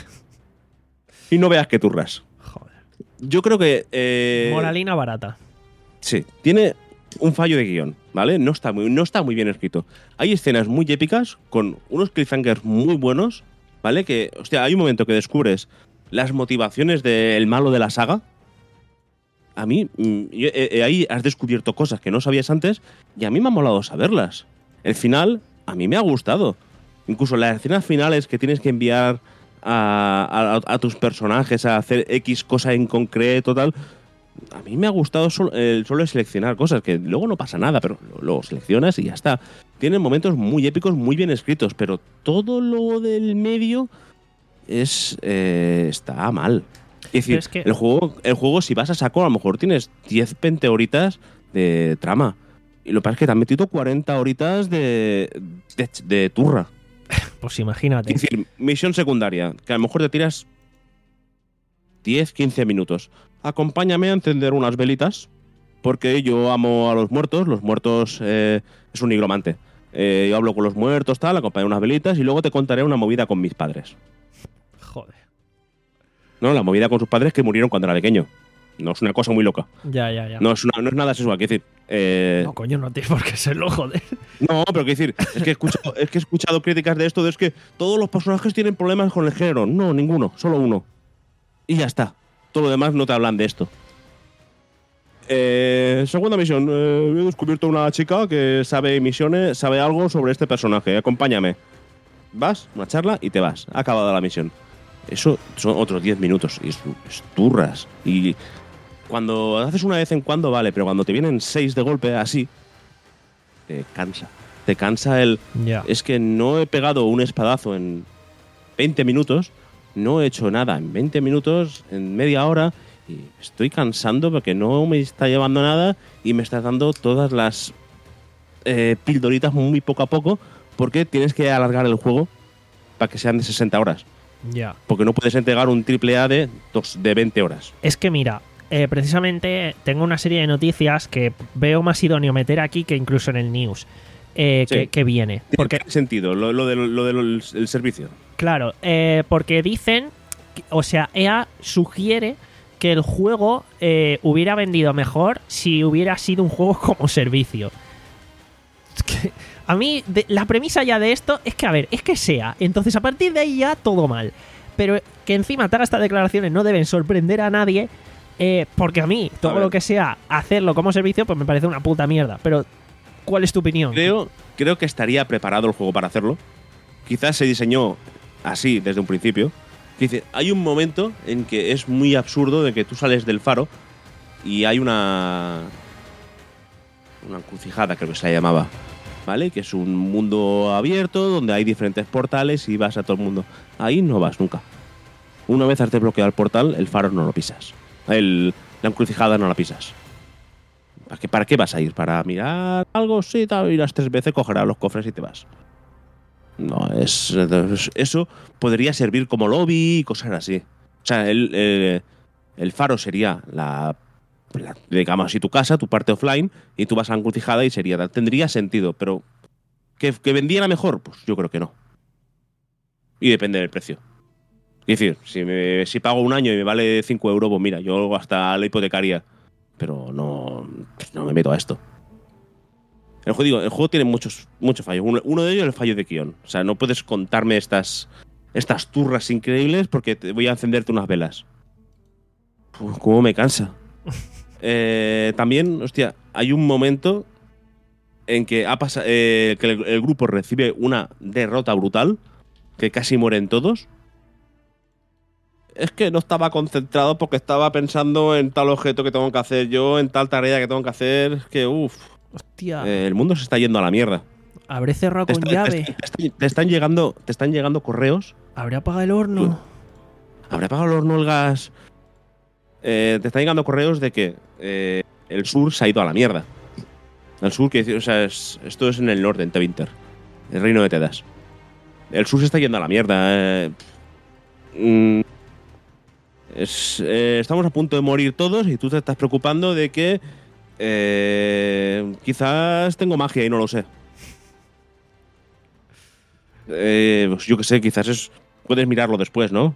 Y no veas que turras. Joder. Yo creo que. eh, Moralina barata. Sí, tiene un fallo de guión, ¿vale? No está, muy, no está muy bien escrito. Hay escenas muy épicas con unos cliffhangers muy buenos, ¿vale? Que, hostia, hay un momento que descubres las motivaciones del malo de la saga a mí, mm, yo, eh, eh, ahí has descubierto cosas que no sabías antes y a mí me ha molado saberlas. El final, a mí me ha gustado. Incluso las escenas finales que tienes que enviar a, a, a tus personajes a hacer X cosa en concreto, tal. A mí me ha gustado solo, eh, solo seleccionar cosas, que luego no pasa nada, pero lo, lo seleccionas y ya está. Tienen momentos muy épicos, muy bien escritos, pero todo lo del medio es eh, está mal. Es decir, es que... el, juego, el juego, si vas a saco, a lo mejor tienes diez, veinte horitas de trama. Y lo que pasa es que te han metido cuarenta horitas de, de, de turra. Pues imagínate. Es decir, misión secundaria, que a lo mejor te tiras diez, quince minutos. Acompáñame a encender unas velitas, porque yo amo a los muertos. Los muertos eh, es un nigromante. Eh, yo hablo con los muertos, tal, acompaño unas velitas y luego te contaré una movida con mis padres. Joder. No, la movida con sus padres que murieron cuando era pequeño. No es una cosa muy loca. Ya, ya, ya. No es, una, no es nada sexual, quiero decir. Eh, No, coño, no tiene por qué serlo, joder. No, pero quiero decir, es que, he escuchado, es que he escuchado críticas de esto, de es que todos los personajes tienen problemas con el género. No, ninguno, solo uno. Y ya está. Todo lo demás no te hablan de esto. Eh, segunda misión. Eh, he descubierto una chica que sabe misiones, sabe algo sobre este personaje. Acompáñame. Vas, una charla y te vas. Ha acabado la misión. Eso son otros diez minutos. Y es, es turras. Y cuando haces una vez en cuando, vale, pero cuando te vienen seis de golpe así, te cansa. Te cansa el... Ya. Es que no he pegado un espadazo en veinte minutos, no he hecho nada en veinte minutos, en media hora, y estoy cansando porque no me está llevando nada y me estás dando todas las eh, pildoritas muy poco a poco, porque tienes que alargar el juego para que sean de sesenta horas. Ya. Porque no puedes entregar un triple A de, dos, de veinte horas. Es que mira, eh, precisamente tengo una serie de noticias que veo más idóneo meter aquí que incluso en el news eh, Sí. que, que viene. Porque, Tiene sentido lo, lo del lo del el servicio. claro, eh, porque dicen, que- o sea, E A sugiere que el juego eh, hubiera vendido mejor si hubiera sido un juego como servicio. Es que a mí, de- la premisa ya de esto es que, a ver, es que sea. Entonces, a partir de ahí ya todo mal. Pero que encima te haga estas declaraciones no deben sorprender a nadie. eh, porque a mí, todo ver. lo que sea hacerlo como servicio, pues me parece una puta mierda. Pero, ¿cuál es tu opinión? Creo, creo que estaría preparado el juego para hacerlo. Quizás se diseñó así desde un principio. Dice, hay un momento en que es muy absurdo de que tú sales del faro y hay una una encrucijada, creo que se la llamaba, ¿vale? Que es un mundo abierto donde hay diferentes portales y vas a todo el mundo. Ahí no vas nunca. Una vez has desbloqueado el portal, el faro no lo pisas. El, la encrucijada no la pisas. ¿Para qué, ¿Para qué vas a ir? ¿Para mirar algo? Sí, tal, irás tres veces, cogerás los cofres y te vas. No, es, es- eso podría servir como lobby y cosas así. O sea, el, el, el faro sería la, la, digamos así, tu casa, tu parte offline, y tú vas a la encrucijada y sería, tendría sentido, pero ¿que, que vendiera mejor? Pues yo creo que no. Y depende del precio. Es decir, si, me, si pago un año y me vale cinco euros, pues mira, yo hasta la hipotecaria, pero no, no me meto a esto. El juego, digo, el juego tiene muchos, muchos fallos. Uno, uno de ellos es el fallo de guión. O sea, no puedes contarme estas, estas turras increíbles porque te voy a encenderte unas velas. Uf, cómo me cansa. Eh, también, hostia, hay un momento en que, ha pasa- eh, que el, el grupo recibe una derrota brutal, que casi mueren todos. Es que no estaba concentrado porque estaba pensando en tal objeto que tengo que hacer yo, en tal tarea que tengo que hacer. Es que, uff. Hostia, Eh, el mundo se está yendo a la mierda. habré cerrado Te, con está- llave. te- te están- te están llegando, te están llegando correos. Habré apagado el horno. ¿Habrá apagado el horno el gas? Eh, te están llegando correos de que eh, el sur se ha ido a la mierda. El sur, que o sea, es- esto es en el norte, en Tevinter, el reino de Tedas. El sur se está yendo a la mierda. eh. Mm, es- eh, estamos a punto de morir todos y tú te estás preocupando de que eh, quizás tengo magia y no lo sé. Eh, pues yo qué sé, quizás es. Puedes mirarlo después, ¿no?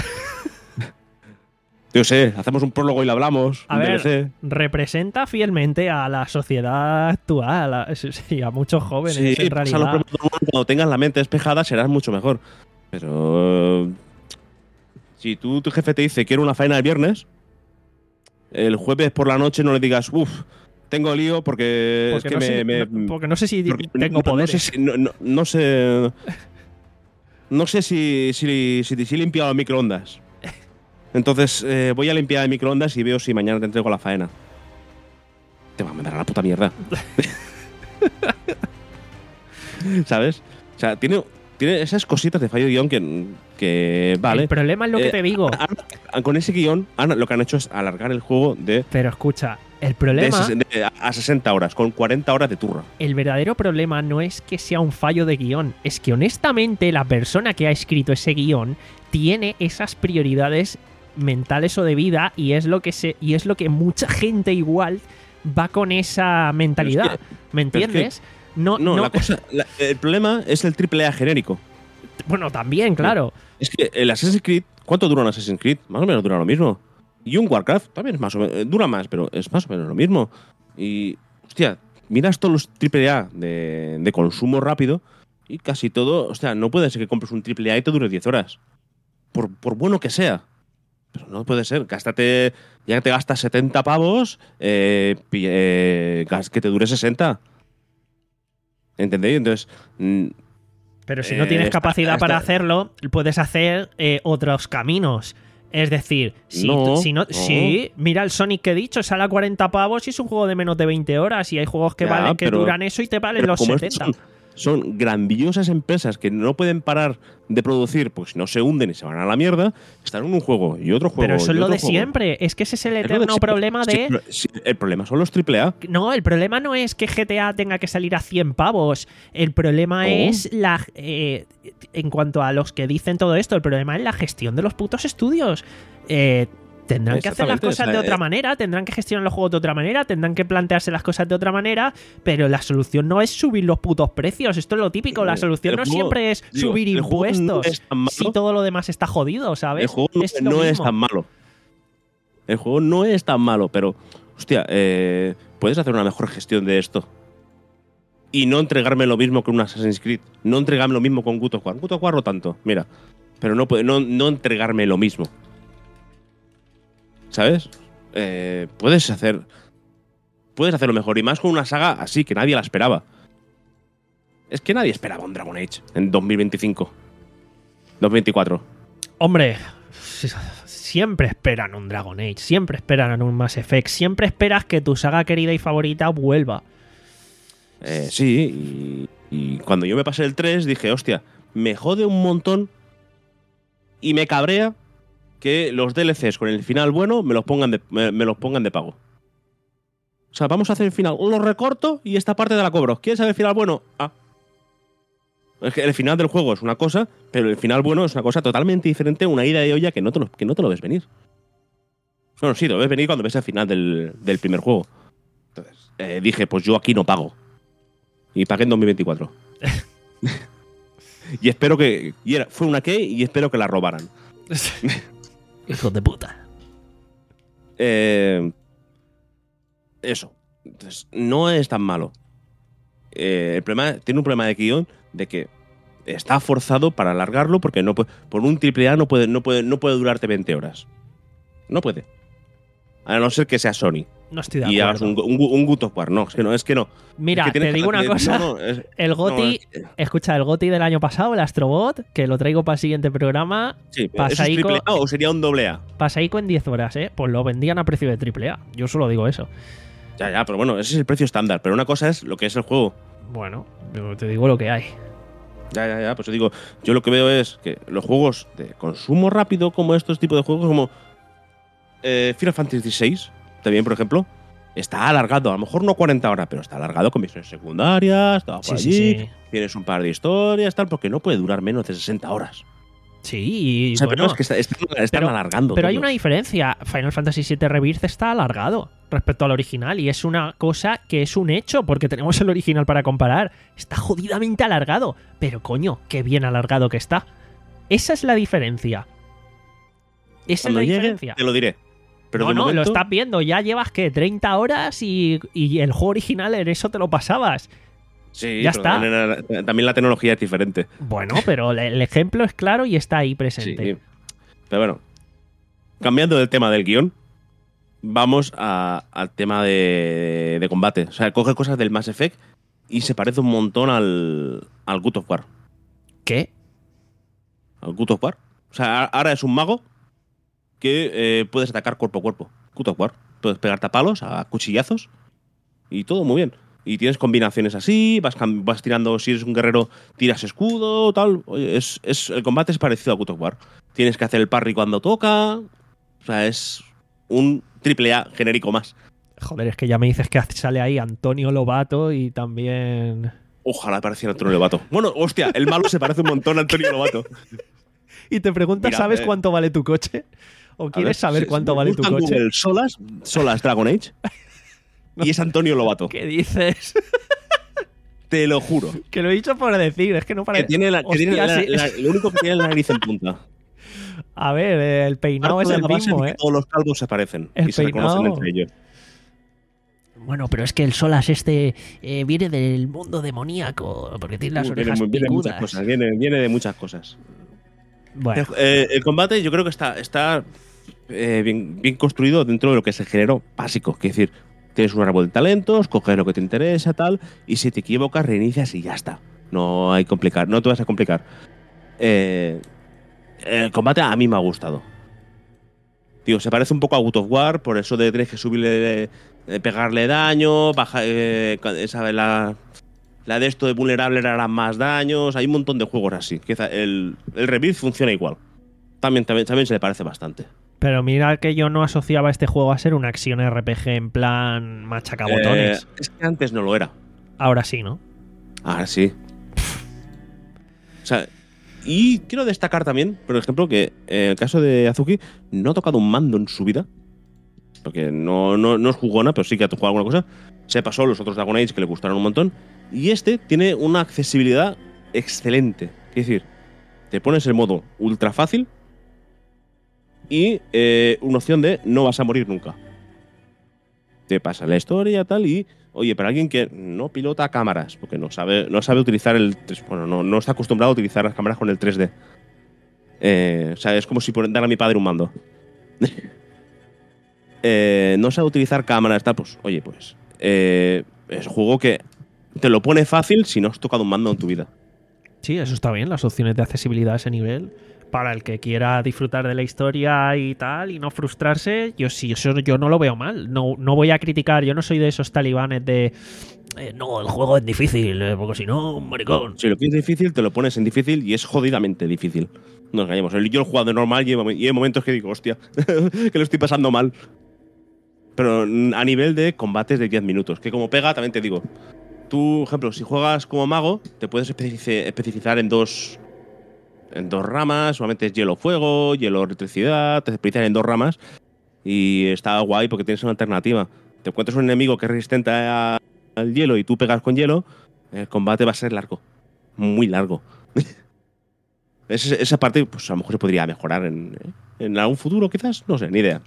Yo sé, hacemos un prólogo y lo hablamos. A un ver, D L C. representa fielmente a la sociedad actual a, sí, a muchos jóvenes Sí, en pásalo realidad. por todo, cuando tengas la mente despejada serás mucho mejor. Pero. Si tú, tu jefe te dice quiero una faena el viernes, el jueves por la noche no le digas, uff, tengo lío porque, Porque es que no me, sé- me- no- porque no sé si porque tengo no- no poderes. sé si- no, no- no sé. No sé si, si, si, si he limpiado el microondas. Entonces eh, voy a limpiar el microondas y veo si mañana te entrego la faena. Te va a mandar a la puta mierda. ¿Sabes? O sea, tiene, tiene esas cositas de fallo de guión que, que vale. El problema es lo que Eh, te digo. ahora, con ese guión, ahora lo que han hecho es alargar el juego de, Pero escucha, el de problema, ses- de- a sesenta horas, con cuarenta horas de turra. el verdadero problema no es que sea un fallo de guión, es que honestamente la persona que ha escrito ese guión tiene esas prioridades mentales o de vida y es lo que se y es lo que mucha gente igual va con esa mentalidad. Pero es ¿Me pero es que- entiendes? no, No, no, la cosa, la- el problema es el triple A genérico. bueno, también, claro. Es que el Assassin's Creed, ¿cuánto dura un Assassin's Creed? Más o menos dura lo mismo. Y un Warcraft también es más o menos, eh, dura más, pero es más o menos lo mismo. Y, hostia, miras todos los triple A de, de consumo rápido y casi todo, hostia, no puede ser que compres un triple A y te dure diez horas. Por, por bueno que sea. Pero no puede ser. Gástate, ya que te gastas setenta pavos, eh, pi- eh, gas- que te dure sesenta. ¿Entendéis? Entonces, mm, Pero si Eh, no tienes está- capacidad para está- hacerlo, puedes hacer eh, otros caminos. Es decir, si No, si no, no. sí, mira el Sonic que he dicho, sale a cuarenta pavos y es un juego de menos de veinte horas y hay juegos que Ya, valen que pero- duran eso y te valen pero los como estos setenta. Son, son grandiosas empresas que no pueden parar de producir, porque si no se hunden y se van a la mierda, están en un juego y otro juego. Pero eso y es lo otro de juego. siempre, es que ese es el Es lo de eterno siempre. problema Sí, de pero- sí, el problema son los triple A. No, el problema no es que G T A tenga que salir a cien pavos. El problema Oh. es la. eh, en cuanto a los que dicen todo esto, el problema es la gestión de los putos estudios. Eh, tendrán que hacer las Exactamente, cosas o sea, de otra eh, manera, tendrán que gestionar los juegos de otra manera, tendrán que plantearse las cosas de otra manera, pero la solución no es subir los putos precios. Esto es lo típico. La Eh, solución el no juego- siempre es digo, subir el juego no impuestos es tan malo. si todo lo demás está jodido, ¿sabes? El juego no, es lo no es mismo. tan malo. El juego no es tan malo, pero, hostia, eh, puedes hacer una mejor gestión de esto. Y no entregarme lo mismo que un Assassin's Creed. No entregarme lo mismo con God of War. God of War no tanto, mira. Pero no, puede- no, no entregarme lo mismo. ¿Sabes? Eh, puedes hacer. Puedes hacerlo mejor. Y más con una saga así, que nadie la esperaba. Es que nadie esperaba un Dragon Age en dos mil veinticinco. dos mil veinticuatro. Hombre, siempre esperan un Dragon Age, siempre esperan un Mass Effect, siempre esperas que tu saga querida y favorita vuelva. Eh, sí, y, y cuando yo me pasé el tres dije, hostia, me jode un montón y me cabrea que los D L Cs con el final bueno me los pongan de, me, me los pongan de pago. O sea, vamos a hacer el final, lo recorto y esta parte de la cobro. ¿Quieres saber el final bueno? Ah. Es que el final del juego es una cosa, pero el final bueno es una cosa totalmente diferente, una ida de olla que no te lo, que no te lo ves venir. Bueno, sí, lo ves venir cuando ves el final del, del primer juego. Entonces, eh, dije, pues yo aquí no pago. Y pagué en dos mil veinticuatro. Y espero que. Y era, fue una key y espero que la robaran. Hijos de puta. Eh, eso. Entonces, no es tan malo. Eh, el problema, tiene un problema de guión de que está forzado para alargarlo porque no puede, por un triple A no puede, no, puede, no puede durarte veinte horas. No puede. A no ser que sea Sony. No estoy de Y hagas acuerdo. un, un, un God of War. No, es que no. Es que no. Mira, Es que tienes te que- digo una no, cosa. no, es- El no, GOTY, es- escucha, el GOTY del año pasado, el Astrobot, que lo traigo para el siguiente programa, Sí, pero ¿eso es Pasaico- triple A o sería un doble A? pasaico en diez horas, ¿eh? Pues lo vendían a precio de triple A. Yo solo digo eso. Ya, ya, pero bueno, ese es el precio estándar. Pero una cosa es lo que es el juego. Bueno, yo te digo lo que hay. Ya, ya, ya. Pues yo digo, yo lo que veo es que los juegos de consumo rápido, como estos tipos de juegos, como eh, Final Fantasy seis, también, por ejemplo, está alargado. A lo mejor no cuarenta horas, pero está alargado con misiones secundarias, está por Sí, sí, allí, sí. tienes un par de historias, tal, porque no puede durar menos de sesenta horas. Sí, y O sea, bueno, pero es que está- están, están pero- alargando. pero hay todos. una diferencia. Final Fantasy siete Rebirth está alargado respecto al original y es una cosa que es un hecho porque tenemos el original para comparar. Está jodidamente alargado, pero coño, qué bien alargado que está. Esa es la diferencia. Esa Cuando es la llegue, diferencia. te lo diré. Pero no, de no, momento, lo estás viendo. Ya llevas, ¿qué? treinta horas y, y el juego original en eso te lo pasabas. Sí, ya pero está. También, era- también la tecnología es diferente. Bueno, pero el- el ejemplo es claro y está ahí Sí. presente. Pero bueno, cambiando del tema del guión, vamos a- al tema de, de combate. O sea, coge cosas del Mass Effect y se parece un montón al, al God of War. ¿Qué? Al God of War. O sea, a- ahora es un mago que eh, puedes atacar cuerpo a cuerpo. God of War. Puedes pegarte a palos, a cuchillazos y todo muy bien. Y tienes combinaciones así, vas, cam- vas tirando, si eres un guerrero, tiras escudo, tal. Oye, es, es, el combate es parecido a God of War. Tienes que hacer el parry cuando toca. O sea, es un triple A genérico más. Joder, es que ya me dices que sale ahí Antonio Lobato y también... Ojalá pareciera Antonio Lobato. Bueno, hostia, el malo se parece un montón a Antonio Lobato. Y te preguntas, Mira, ¿sabes eh, cuánto vale tu coche? ¿O A quieres ver, saber si- cuánto si vale tu buscan coche? Google Solas, Solas Dragon Age. Y es Antonio Lobato. ¿Qué dices? Te lo juro. Que lo he dicho por decir, es que no Que parece... tiene la, que tiene Hostia, la- sí. la- lo único que tiene es la nariz en punta. A ver, eh, el peinado Parto es de el la base mismo, de que ¿eh? Todos los calvos se parecen El y se reconocen peinado- entre ellos. Bueno, pero es que el Solas este eh, viene del mundo demoníaco, porque tiene las Uh, orejas viene, muy- viene de muchas picudas. cosas. Viene, viene de muchas cosas. Bueno, Eh, el combate yo creo que está, está eh, bien, bien construido dentro de lo que es el género básico. Es decir, tienes un árbol de talentos, coges lo que te interesa, tal, y si te equivocas, reinicias y ya está. No hay complicar, no te vas a complicar. Eh, el combate a mí me ha gustado. Tío, se parece un poco a God of War, por eso de tienes que subirle, eh, pegarle daño, baja, eh, esa, la, la de esto de vulnerable hará más daños. Hay un montón de juegos así. Quizá el, el Rebirth funciona igual. También, también, también se le parece bastante. pero mira que yo no asociaba este juego a ser una acción R P G en plan machacabotones. Eh, es que antes no lo era. Ahora sí, ¿no? Ahora sí. O sea, y quiero destacar también, por ejemplo, que en el caso de Azuki no ha tocado un mando en su vida. Porque no, no, no es jugona, pero sí que ha jugado alguna cosa. Se pasó los otros Dragon Age que le gustaron un montón. Y este tiene una accesibilidad excelente. Es decir, te pones el modo ultra fácil y eh, una opción de no vas a morir nunca. Te pasa la historia tal y, oye, para alguien que no pilota cámaras, porque no sabe, no sabe utilizar el... Bueno, no, no está acostumbrado a utilizar las cámaras con el tres D. Eh, o sea, es como si por dar a mi padre un mando. eh, no sabe utilizar cámaras, tal, pues, oye, pues... Eh, es un juego que te lo pone fácil si no has tocado un mando en tu vida. Sí, eso está bien, las opciones de accesibilidad a ese nivel. Para el que quiera disfrutar de la historia y tal, y no frustrarse, yo sí, eso yo no lo veo mal. No, no voy a criticar, yo no soy de esos talibanes de eh, no, el juego es difícil, eh, porque si no, un maricón. Si lo quieres difícil, te lo pones en difícil y es jodidamente difícil. No nos engañemos. Yo lo he jugado de normal y hay, y hay momentos que digo, hostia, que lo estoy pasando mal. Pero a nivel de combates de diez minutos, que como pega, también te digo. Tú, por ejemplo, si juegas como mago, te puedes especific- especificar en dos, en dos ramas. Solamente es hielo-fuego, hielo-electricidad. Te especializas en dos ramas y está guay porque tienes una alternativa. Te encuentras un enemigo que es resistente a- al hielo y tú pegas con hielo, el combate va a ser largo. Muy largo. Esa, esa parte, pues a lo mejor se podría mejorar en, en algún futuro, quizás. No sé, ni idea.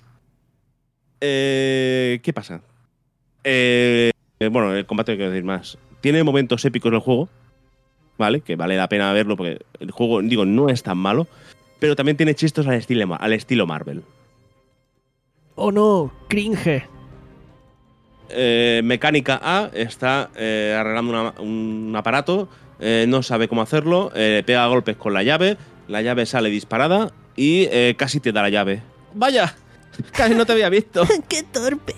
Eh, ¿Qué pasa? Eh, bueno, el combate, quiero decir más. Tiene momentos épicos el juego, ¿vale? Que vale la pena verlo porque el juego, digo, no es tan malo. Pero también tiene chistes al estilo, al estilo Marvel. Oh no, cringe. Eh, mecánica A está eh, arreglando una- un aparato, eh, no sabe cómo hacerlo, eh, pega golpes con la llave, la llave sale disparada y eh, casi te da la llave. ¡Vaya! Casi no te había visto. ¡Qué torpe!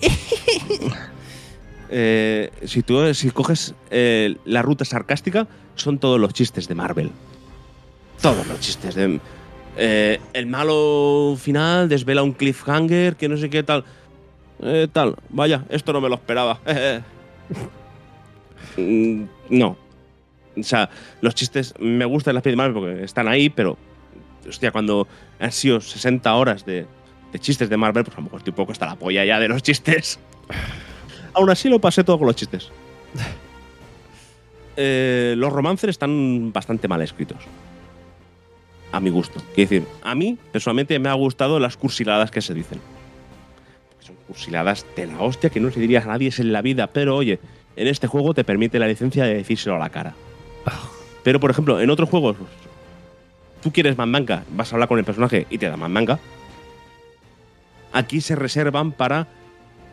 Eh, si tú si coges eh, la ruta sarcástica, son todos los chistes de Marvel. Todos los chistes de... eh, el malo final desvela un cliffhanger que no sé qué tal... Eh, tal, vaya, esto no me lo esperaba. Mm, no. O sea, los chistes me gustan las pelis de Marvel porque están ahí, pero hostia, cuando han sido sesenta horas de, de chistes de Marvel, pues a lo mejor estoy un poco hasta la polla ya de los chistes. Aún así lo pasé todo con los chistes. Eh, los romances están bastante mal escritos. A mi gusto. Quiero decir, a mí, personalmente, me ha gustado las cursiladas que se dicen. Son cursiladas de la hostia que no se diría a nadie en la vida, pero oye, en este juego te permite la licencia de decírselo a la cara. Pero, por ejemplo, en otros juegos, pues, tú quieres mandanga, vas a hablar con el personaje y te da mandanga. Aquí se reservan para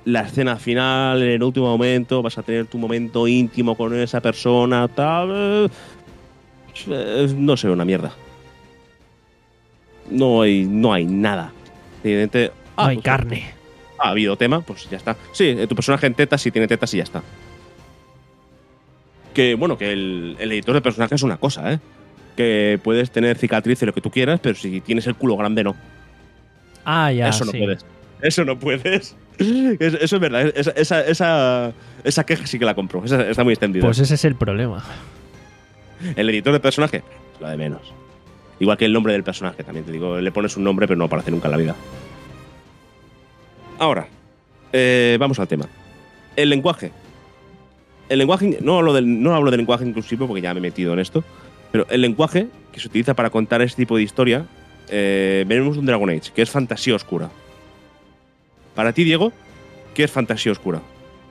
la escena final, en el último momento, vas a tener tu momento íntimo con esa persona, tal. Eh, no se ve una mierda. No hay, no hay nada. Evidentemente, no ah, hay pues, carne. Ha habido tema, pues ya está. Sí, tu personaje en tetas, sí tiene tetas y ya está. Que bueno, que el, el editor de personaje es una cosa, ¿eh? Que puedes tener cicatrices, lo que tú quieras, pero si tienes el culo grande, no. Ah, ya, Eso no sí. puedes. Eso no puedes. Es- Eso es verdad. Esa, esa, esa, esa queja sí que la compro. Esa está muy extendida. Pues ese es el problema. El editor de personaje, lo de menos. Igual que el nombre del personaje, también te digo. Le pones un nombre, pero no aparece nunca en la vida. Ahora, eh, vamos al tema. El lenguaje. El lenguaje, no hablo, del, no hablo del lenguaje inclusivo porque ya me he metido en esto, pero el lenguaje que se utiliza para contar este tipo de historia, eh, venimos de un Dragon Age, que es fantasía oscura. Para ti, Diego, ¿qué es fantasía oscura?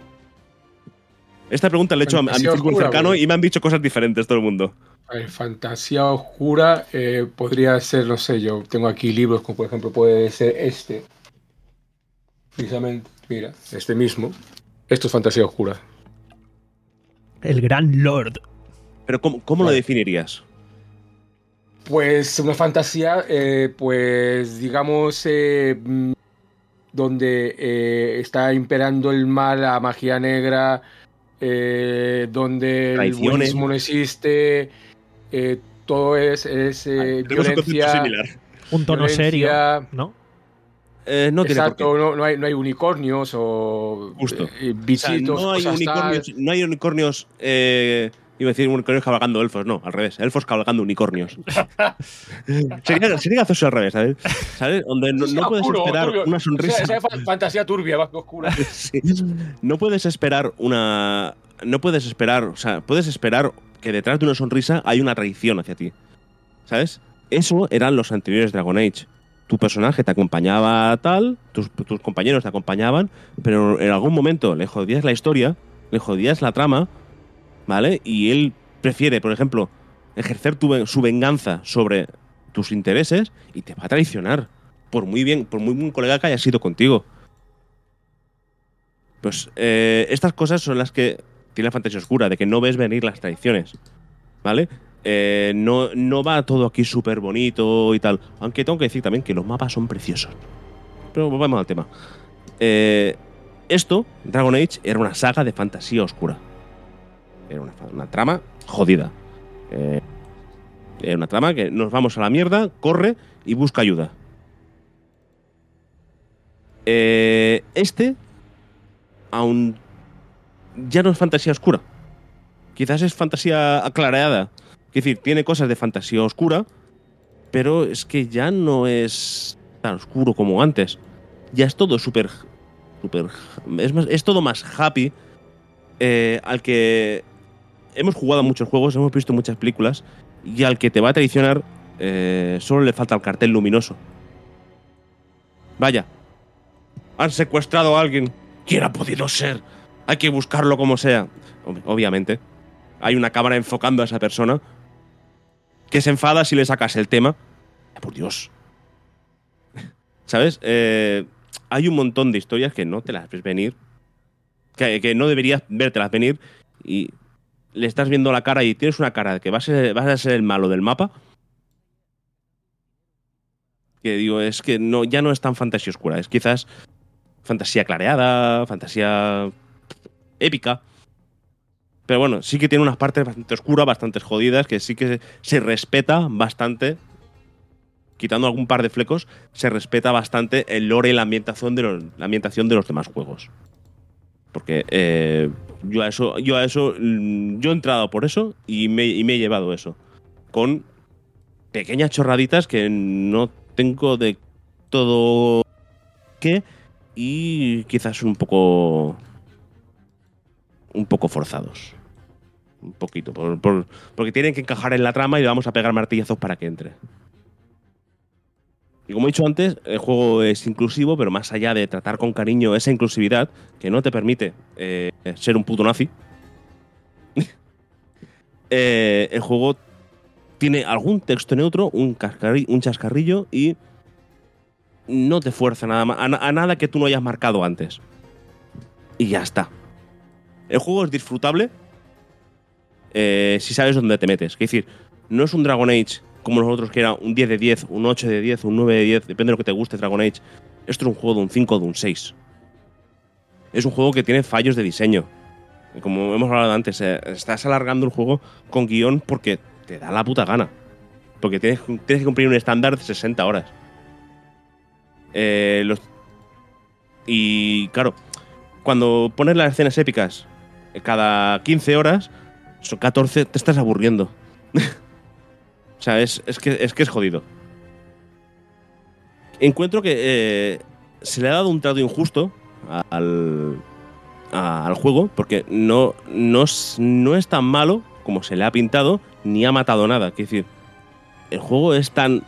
Esta pregunta la he hecho a, a mi Fantasía círculo oscura, cercano güey. y me han dicho cosas diferentes todo el mundo. A ver, fantasía oscura eh, podría ser, no sé, yo tengo aquí libros como por ejemplo puede ser este. Precisamente, mira, este mismo. Esto es fantasía oscura. El Gran Lord. Pero ¿cómo, cómo lo Vale. definirías? Pues una fantasía, eh, pues digamos, eh, mm, donde eh, está imperando el mal, la magia negra, eh, donde el Traiciones. buenismo no existe, eh, todo es, es eh, Tenemos un concepto violencia. similar. Un tono Violencia. serio, ¿no? Eh, no tiene por Exacto, qué. no, no, hay, no hay unicornios o Justo. eh, O sea, bichitos, no hay cosas unicornios, tal. no hay unicornios, eh, iba a decir unicornios cabalgando elfos, no, al revés, elfos cabalgando unicornios. sería, sería gracioso al revés, ¿sabes? ¿Sabes? Donde no, Sí, no puedes oscuro, esperar turbio. una sonrisa. O sea, esa fa- fantasía turbia, más que oscura. Sí. No puedes esperar una. No puedes esperar. O sea, puedes esperar que detrás de una sonrisa hay una traición hacia ti. ¿Sabes? Eso eran los anteriores Dragon Age. Tu personaje te acompañaba tal, tus, tus compañeros te acompañaban, pero en algún momento le jodías la historia, le jodías la trama, ¿vale? Y él prefiere, por ejemplo, ejercer tu ven- su venganza sobre tus intereses y te va a traicionar. Por muy bien, por muy buen colega que haya sido contigo. Pues eh, estas cosas son las que tiene la fantasía oscura, de que no ves venir las traiciones, ¿vale? Eh, no, no va todo aquí súper bonito y tal. Aunque tengo que decir también que los mapas son preciosos. Pero volvemos al tema. Eh, esto, Dragon Age, era una saga de fantasía oscura. Era una, una trama jodida. Eh, era una trama que nos vamos a la mierda, corre y busca ayuda. Eh, este aún ya no es fantasía oscura. Quizás es fantasía aclarada. Es decir, tiene cosas de fantasía oscura, pero es que ya no es tan oscuro como antes. Ya es todo súper... súper es, más- es todo más happy. eh, al que hemos jugado a muchos juegos, hemos visto muchas películas, y al que te va a traicionar eh, solo le falta el cartel luminoso. Vaya. Han secuestrado a alguien. ¿Quién ha podido ser? Hay que buscarlo como sea. Ob- Obviamente. Hay una cámara enfocando a esa persona que se enfada si le sacas el tema. Por Dios. ¿Sabes? Eh, hay un montón de historias que no te las ves venir. Que, que no deberías vértelas venir. Y le estás viendo la cara y tienes una cara de que vas a ser, vas a ser el malo del mapa. Que digo, es que no, ya no es tan fantasía oscura. Es quizás fantasía clareada, fantasía épica. Pero bueno, sí que tiene unas partes bastante oscuras, bastante jodidas, que sí que se respeta bastante. Quitando algún par de flecos, se respeta bastante el lore y la ambientación de los, la ambientación de los demás juegos. Porque eh, yo a eso, yo a eso, mm, yo he entrado por eso y me, y me he llevado eso. Con pequeñas chorraditas que no tengo de todo que y quizás un poco un poco forzados. Un poquito. Por, por- porque tienen que encajar en la trama y le vamos a pegar martillazos para que entre. Y como he dicho antes, el juego es inclusivo, pero más allá de tratar con cariño esa inclusividad, que no te permite eh, ser un puto nazi, eh, el juego tiene algún texto neutro, un, cascarri- un chascarrillo y no te fuerza nada más, a, na- a nada que tú no hayas marcado antes. y ya está. El juego es disfrutable eh, si sabes dónde te metes. Es decir, no es un Dragon Age como los otros que era un diez de diez, un ocho de diez, un nueve de diez, depende de lo que te guste Dragon Age. Esto es un juego de un cinco o de un seis. Es un juego que tiene fallos de diseño. Como hemos hablado antes, eh, estás alargando el juego con guión porque te da la puta gana. Porque tienes, tienes que cumplir un estándar de sesenta horas. Eh, los, y claro, cuando pones las escenas épicas cada quince horas, son catorce, te estás aburriendo. O sea, es, es, que, es que es jodido. Encuentro que eh, se le ha dado un trato injusto al, a, al juego, porque no, no, es, no es tan malo como se le ha pintado, ni ha matado nada. Es decir, el juego es tan,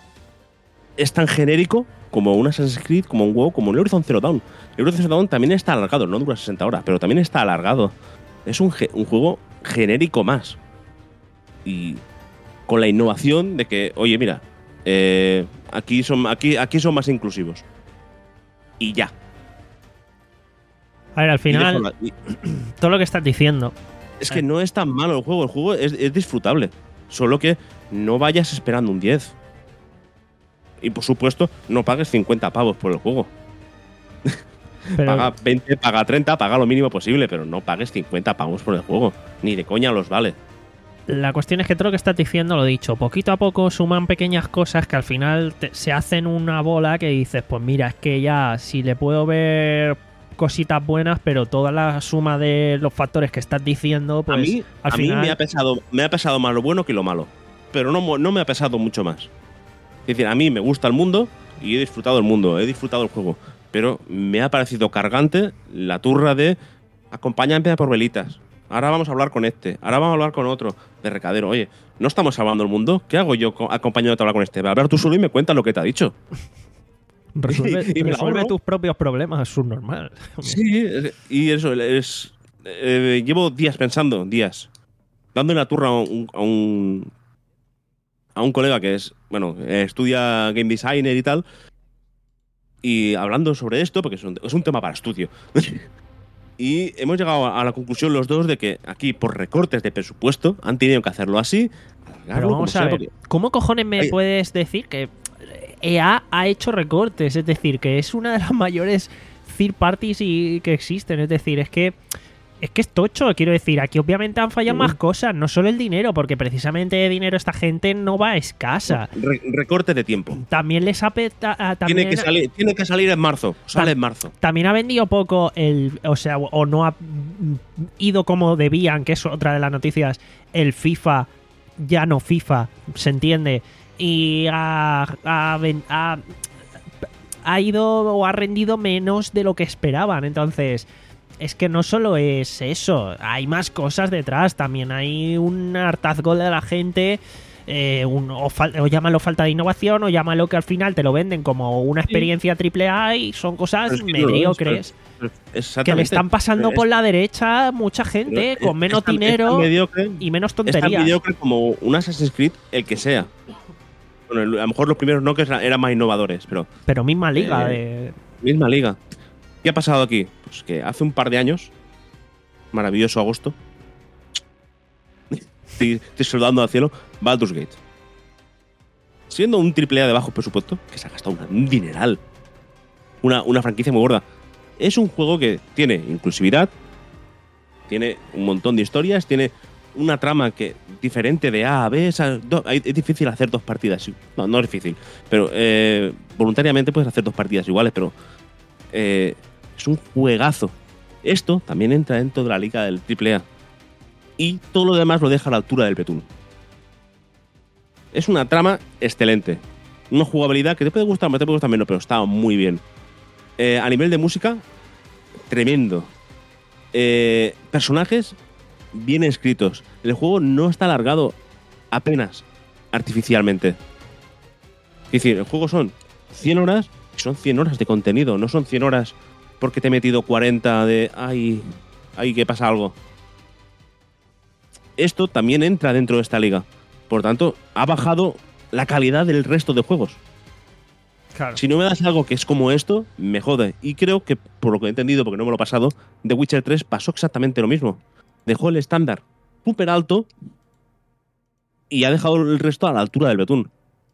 es tan genérico como un Assassin's Creed, como un WoW, como un Horizon Zero Dawn. El Horizon Zero Dawn también está alargado, no dura sesenta horas, pero también está alargado. Es un, un juego genérico más. Y con la innovación de que, oye, mira, eh, aquí, son, aquí, aquí son más inclusivos. Y ya. A ver, al final, Y dejo la- y- todo lo que estás diciendo. es que no es tan malo el juego, el juego es, es disfrutable. Solo que no vayas esperando un diez. Y por supuesto, no pagues cincuenta pavos por el juego. Pero, Paga veinte, paga treinta, paga lo mínimo posible, pero no pagues cincuenta pavos por el juego. Ni de coña los vale. la cuestión es que todo lo que estás diciendo, lo dicho, poquito a poco suman pequeñas cosas que al final te- se hacen una bola que dices, pues mira, es que ya si le puedo ver cositas buenas, pero toda la suma de los factores que estás diciendo, pues a mí, al a final… mí me, ha pesado, me ha pesado más lo bueno que lo malo. Pero no, mo- no me ha pesado mucho más. Es decir, a mí me gusta el mundo y he disfrutado el mundo, he disfrutado el juego. Pero me ha parecido cargante la turra de acompáñame por velitas. Ahora vamos a hablar con este, ahora vamos a hablar con otro. De recadero, oye, ¿no estamos salvando el mundo? ¿Qué hago yo co- acompañándote a hablar con este? Va a hablar tú solo y me cuentas lo que te ha dicho. resuelve, y me la resuelve ahorro. tus propios problemas, es subnormal. Sí, es- y eso, es. eh, llevo días pensando, días, dándole la turra a un, a un. a un colega que es. Bueno, eh, estudia game designer y tal. Y hablando sobre esto, porque es un, es un tema para estudio. Y hemos llegado a la conclusión los dos de que aquí, por recortes de presupuesto, han tenido que hacerlo así. Pero alargarlo como vamos sea, a ver, porque- ¿cómo cojones me Ay. puedes decir que E A ha hecho recortes? Es decir, que es una de las mayores third parties y, que existen. Es decir, es que es que es tocho, quiero decir. Aquí obviamente han fallado Sí. más cosas, no solo el dinero, porque precisamente de dinero esta gente no va escasa. Re- recorte de tiempo. También les ha peta- ah, también, Tiene que, salir, tiene que salir en marzo. Sale en marzo. también ha vendido poco el, o sea, o no ha mm, ido como debían, que es otra de las noticias, el FIFA, ya no FIFA, se entiende, y ha, ha, ven- ha- ha ido o ha rendido menos de lo que esperaban. Entonces, es que no solo es eso, hay más cosas detrás, también hay un hartazgo de la gente. Eh, un- o, fal- o llámalo falta de innovación, o llámalo que al final te lo venden como una experiencia triple A y son cosas Pero es que no lo es, mediocres pero- que le exactamente. están pasando Es- por la derecha mucha gente pero con es- menos es tan- es tan dinero mediocre, y menos es tan tonterías. mediocre como un Assassin's Creed, el que sea. Bueno, el- a lo mejor los primeros no que eran eran más innovadores, pero Pero misma liga Eh, de… misma liga. ¿Qué ha pasado aquí? Pues que hace un par de años, maravilloso agosto, estoy, estoy saludando al cielo, Baldur's Gate. Siendo un triple A de bajo presupuesto, que se ha gastado una- un dineral, una, una franquicia muy gorda, es un juego que tiene inclusividad, tiene un montón de historias, tiene una trama que diferente de A a B. O sea, do- hay- es difícil hacer dos partidas. No, no es difícil, pero eh, voluntariamente puedes hacer dos partidas iguales, pero eh, es un juegazo. Esto también entra dentro de la liga del triple A. Y todo lo demás lo deja a la altura del betún. Es una trama excelente. Una jugabilidad que te puede gustar más, te puede gustar menos, pero está muy bien. Eh, a nivel de música, tremendo. Eh, personajes bien escritos. El juego no está alargado apenas artificialmente. Es decir, el juego son cien horas y son cien horas de contenido. No son cien horas porque te he metido cuarenta de ay, ay, que pasa algo. Esto también entra dentro de esta liga. Por tanto, ha bajado la calidad del resto de juegos. Claro. Si no me das algo que es como esto, me jode. Y creo que, por lo que he entendido, porque no me lo he pasado, The Witcher tres pasó exactamente lo mismo. Dejó el estándar súper alto y ha dejado el resto a la altura del betún.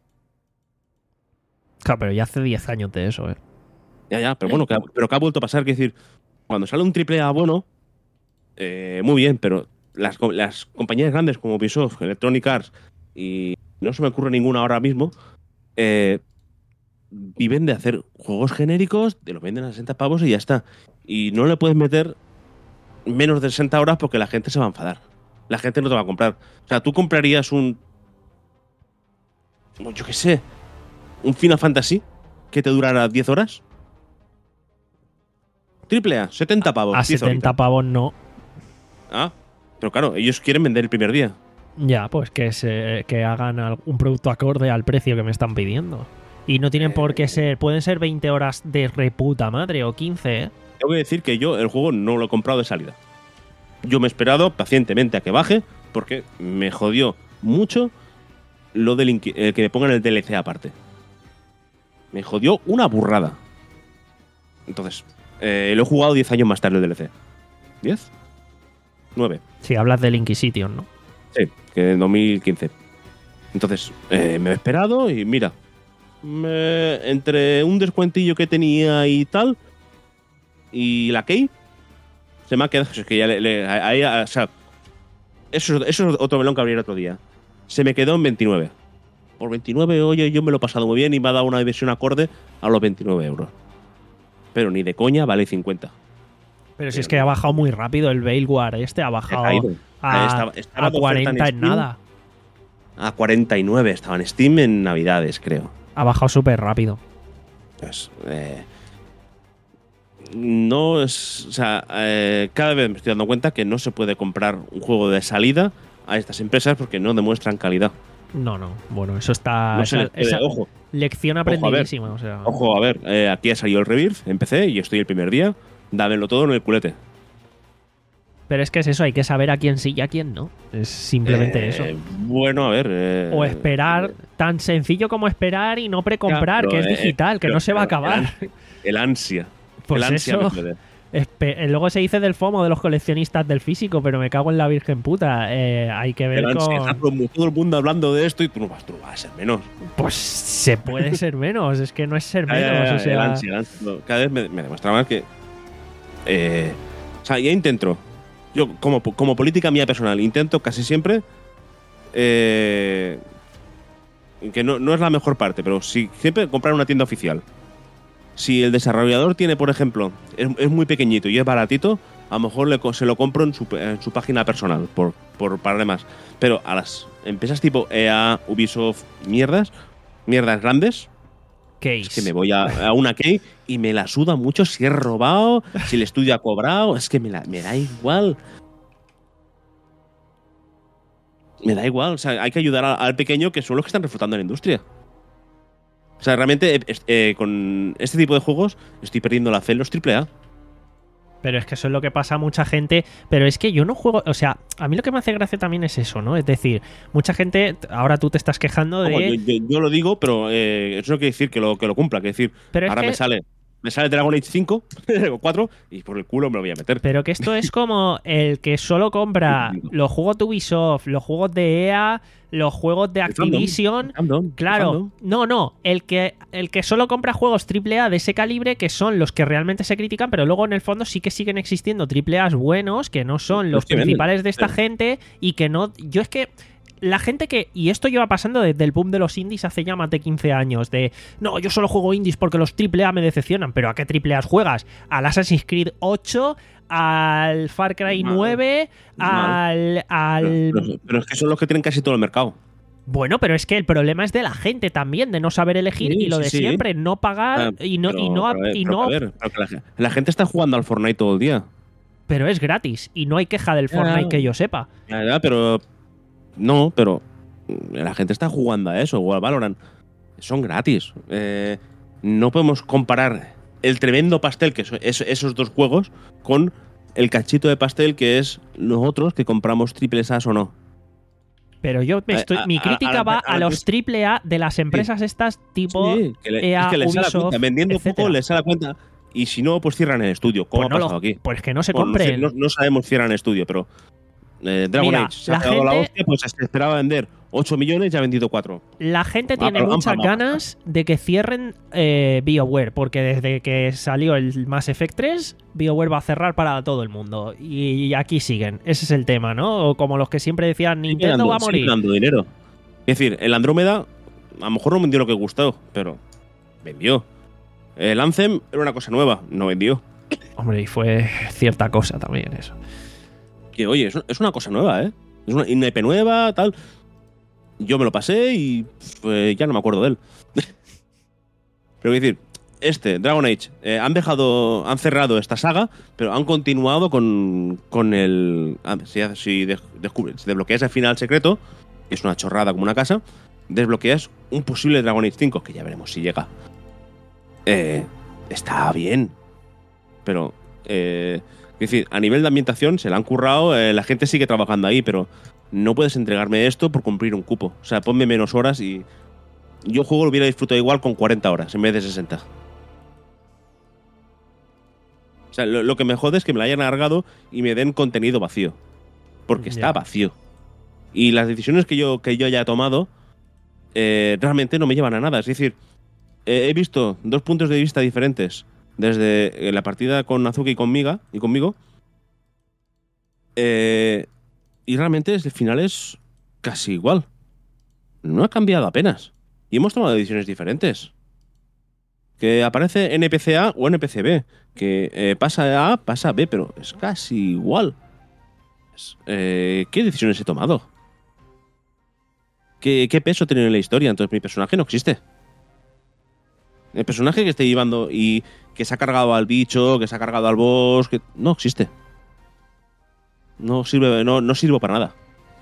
Claro, pero ya hace diez años de eso, ¿eh? Ya, ya, pero bueno, que ha, pero que ha vuelto a pasar. Que decir, cuando sale un triple A bueno, eh, muy bien, pero las, las compañías grandes como Ubisoft, Electronic Arts, y no se me ocurre ninguna ahora mismo, eh, viven de hacer juegos genéricos, te los venden a sesenta pavos y ya está. Y no le puedes meter menos de sesenta horas porque la gente se va a enfadar. La gente no te va a comprar. O sea, tú comprarías un... yo qué sé, un Final Fantasy que te durara diez horas. Triple A, setenta pavos. A setenta pavos no. Ah, pero claro, ellos quieren vender el primer día. Ya, pues que, se, que hagan un producto acorde al precio que me están pidiendo. Y no tienen eh, por qué ser... Pueden ser veinte horas de reputa madre o quince, ¿eh? Tengo que decir que yo el juego no lo he comprado de salida. Yo me he esperado pacientemente a que baje porque me jodió mucho lo del eh, que me pongan el D L C aparte. Me jodió una burrada. Entonces, eh, lo he jugado diez años más tarde el D L C. ¿diez? nueve. Sí, hablas del Inquisition, ¿no? Sí, que en dos mil quince. Entonces, eh, me he esperado y mira, me, entre un descuentillo que tenía y tal, y la key, se me ha quedado. Es que ya le, le, ahí, o sea, eso, eso es otro melón que abrir otro día. Se me quedó en veintinueve. Por veintinueve, oye, yo me lo he pasado muy bien y me ha dado una versión acorde a los veintinueve euros. Pero ni de coña vale cincuenta. Pero si es que ha bajado muy rápido el Veilguard, este ha bajado a, estaba, estaba a cuarenta en, en nada. A cuarenta y nueve estaba en Steam en Navidades, creo. Ha bajado súper rápido. Pues, eh, no es. O sea, eh, cada vez me estoy dando cuenta que no se puede comprar un juego de salida a estas empresas porque no demuestran calidad. No, no. Bueno, eso está. No esa, puede, esa ojo. Lección aprendidísima. Ojo, o sea. Ojo, a ver, eh, aquí ha salido el Rebirth, empecé y estoy el primer día. Dámelo todo en el culete. Pero es que es eso, hay que saber a quién sí y a quién no. Es simplemente eh, eso. Bueno, a ver. Eh, o esperar, eh, tan sencillo como esperar y no precomprar, ya, que es digital, eh, que no se va a acabar. El, el ansia. Pues el ansia eso. Luego se dice del FOMO de los coleccionistas del físico, pero me cago en la virgen puta. Eh, hay que ver el con... ansia, todo el mundo hablando de esto y tú no vas, tú no vas a ser menos. Pues se puede ser menos, es que no es ser menos. Ay, ay, o sea... el ansia, el ansia. Cada vez me, me demuestra más que... Eh, o sea, ya intento... Yo, como, como política mía personal, intento casi siempre... Eh, que no, no es la mejor parte, pero sí, siempre comprar una tienda oficial. Si el desarrollador tiene, por ejemplo, es, es muy pequeñito y es baratito, a lo mejor le, se lo compro en su, en su página personal, por, por problemas. Pero a las empresas tipo E A, Ubisoft, mierdas, mierdas grandes, Case. Es que me voy a, a una key y me la suda mucho si he robado, si el estudio ha cobrado, es que me, la, me da igual. Me da igual, o sea, hay que ayudar a, al pequeño, que son los que están reflotando la industria. O sea, realmente eh, eh, con este tipo de juegos estoy perdiendo la fe en los triple A. Pero es que eso es lo que pasa a mucha gente. Pero es que yo no juego... O sea, a mí lo que me hace gracia también es eso, ¿no? Es decir, mucha gente... Ahora tú te estás quejando de... No, yo, yo, yo lo digo, pero eh, eso no quiere decir que lo, que lo cumpla. Quiere decir, pero ahora es que... me sale... Me sale Dragon Age cinco o cuatro y por el culo me lo voy a meter. Pero que esto es como el que solo compra los juegos de Ubisoft, los juegos de E A, los juegos de Activision. El fandom, el claro, fandom. no, no. El que, el que solo compra juegos triple A de ese calibre, que son los que realmente se critican, pero luego en el fondo sí que siguen existiendo triple A's buenos, que no son los, los principales venden. de esta sí. gente y que no... Yo es que... La gente que, y esto lleva pasando desde el boom de los indies hace ya más de quince años, de no, yo solo juego indies porque los triple A me decepcionan, pero ¿a qué triple A juegas? Al Assassin's Creed ocho, al Far Cry Mal. nueve, Mal. al... al... Pero, pero, pero es que son los que tienen casi todo el mercado. Bueno, pero es que el problema es de la gente también, de no saber elegir sí, y lo de sí, siempre, sí. no pagar ah, y no... Pero, y no, pero, y pero, no a ver, la, la gente está jugando al Fortnite todo el día. Pero es gratis y no hay queja del Fortnite ya, que yo sepa. Ya, ya, pero... No, pero... La gente está jugando a eso, o al Valorant. Son gratis. Eh, no podemos comparar el tremendo pastel que son esos dos juegos con el cachito de pastel que es nosotros que compramos triples A o no. Pero yo me estoy, A- mi a- crítica a- va a- a, a- los triple A de las empresas estas tipo Sí, que le- E A, es que les sale la Ubisoft, cuenta. Vendiendo etcétera. poco les sale la cuenta. Y si no, pues cierran el estudio. ¿Cómo Pues ha no lo- pasado aquí? Pues que no se Bueno, no sé, compren. No, no sabemos si cierran el estudio, pero eh, Dragon Mira, Age se la ha pegado la gente- hostia, pues se esperaba vender ocho millones y ha vendido cuatro. La gente Ah, tiene pero han muchas palmado. ganas de que cierren eh, BioWare, porque desde que salió el Mass Effect tres, BioWare va a cerrar para todo el mundo. Y aquí siguen. Ese es el tema, ¿no? O como los que siempre decían, Sigue Nintendo dando- va a sigue morir. dando dinero. Es decir, el Andrómeda a lo mejor no vendió lo que gustó, pero vendió. El Anthem era una cosa nueva, no vendió. Hombre, y fue cierta cosa también eso. Que oye, es, es una cosa nueva, ¿eh? Es una, una I P nueva, tal. Yo me lo pasé y pues, ya no me acuerdo de él. Pero quiero decir, este, Dragon Age, eh, han dejado, han cerrado esta saga, pero han continuado con, con el. ah, si, si, de- descubres, si desbloqueas el final secreto, que es una chorrada como una casa, desbloqueas un posible Dragon Age cinco, que ya veremos si llega. Eh, está bien. Pero, eh, es decir, a nivel de ambientación se la han currado, eh, la gente sigue trabajando ahí, pero no puedes entregarme esto por cumplir un cupo. O sea, ponme menos horas y yo el juego lo hubiera disfrutado igual con cuarenta horas en vez de sesenta. O sea, lo, lo que me jode es que me lo hayan alargado y me den contenido vacío. Porque está Ya. vacío. Y las decisiones que yo, que yo haya tomado eh, realmente no me llevan a nada. Es decir, eh, he visto dos puntos de vista diferentes desde eh, la partida con Azuki y conmigo, y conmigo eh, y realmente el final es casi igual. No ha cambiado apenas. Y hemos tomado decisiones diferentes. Que aparece N P C A o N P C B. Que eh, pasa A, pasa B, pero es casi igual. Es- eh, ¿Qué decisiones he tomado? ¿Qué, ¿Qué peso tiene en la historia? Entonces mi personaje no existe. El personaje que esté llevando y que se ha cargado al bicho, que se ha cargado al boss, que no existe. No sirve, no, no sirvo para nada.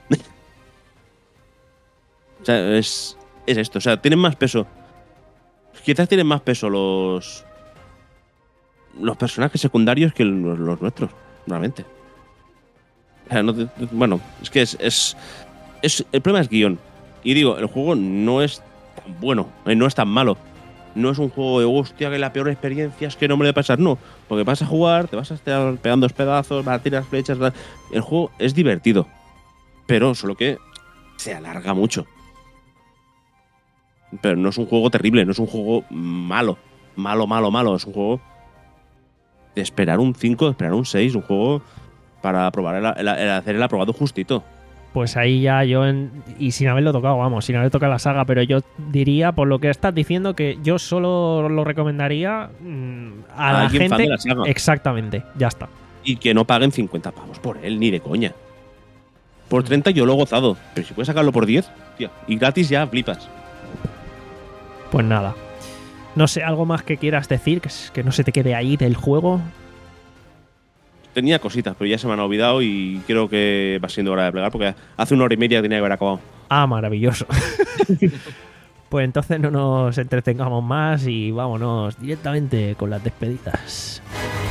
O sea, es, es esto. O sea, tienen más peso. Quizás tienen más peso los los personajes secundarios que los, los nuestros, realmente. O sea, no te- bueno, es que es, es, es- el problema es guión. Y digo, el juego no es tan bueno, eh, no es tan malo. No es un juego de hostia, que la peor experiencia es que no me debe pasar. No, porque vas a jugar, te vas a estar pegando dos pedazos, vas a tirar flechas. va- El juego es divertido, pero solo que se alarga mucho. Pero no es un juego terrible, no es un juego malo. Malo, malo, malo. Es un juego de esperar un cinco, de esperar un seis. Un juego para probar el, el- el hacer el aprobado justito. Pues ahí ya yo, en- y sin haberlo tocado, vamos, sin haber tocado la saga, pero yo diría, por lo que estás diciendo, que yo solo lo recomendaría mm, a, A la alguien fan gente. de la saga. Exactamente, ya está. Y que no paguen cincuenta pavos por él, ni de coña. Por treinta yo lo he gozado. Pero si puedes sacarlo por diez, tío, y gratis ya flipas. Pues nada. No sé, algo más que quieras decir, que, s- que no se te quede ahí del juego. Tenía cositas, pero ya se me han olvidado y creo que va siendo hora de plegar porque hace una hora y media tenía que haber acabado. Ah, maravilloso. Pues entonces no nos entretengamos más y vámonos directamente con las despedidas.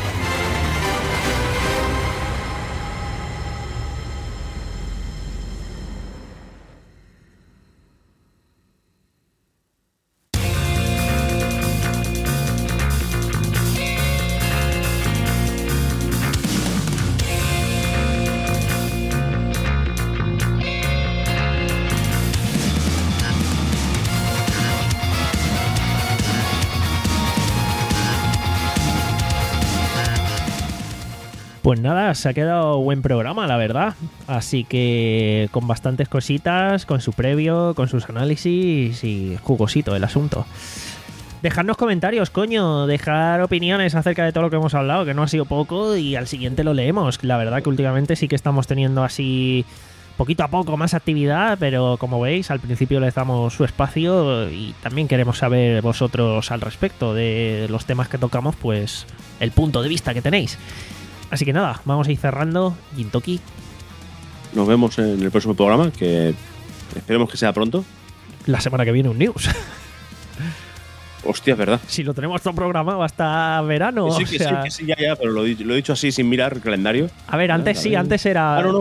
Pues nada, se ha quedado buen programa, la verdad. Así que con bastantes cositas, con su previo, con sus análisis y jugosito el asunto. Dejadnos comentarios, coño, dejar opiniones acerca de todo lo que hemos hablado, que no ha sido poco, y al siguiente lo leemos. La verdad que últimamente sí que estamos teniendo así poquito a poco más actividad, pero como veis, al principio les damos su espacio y también queremos saber vosotros al respecto de los temas que tocamos, pues el punto de vista que tenéis. Así que nada, vamos a ir cerrando. Gintoki, Nos vemos en el próximo programa, que esperemos que sea pronto. la semana que viene un news. Hostia, es verdad. Si lo tenemos todo programado hasta verano. Que sí, o que sea, sí, que sí, ya, ya, pero lo, he dicho- lo he dicho así sin mirar el calendario. A ver, antes Ah, sí, vale. antes era. Ah, no, no.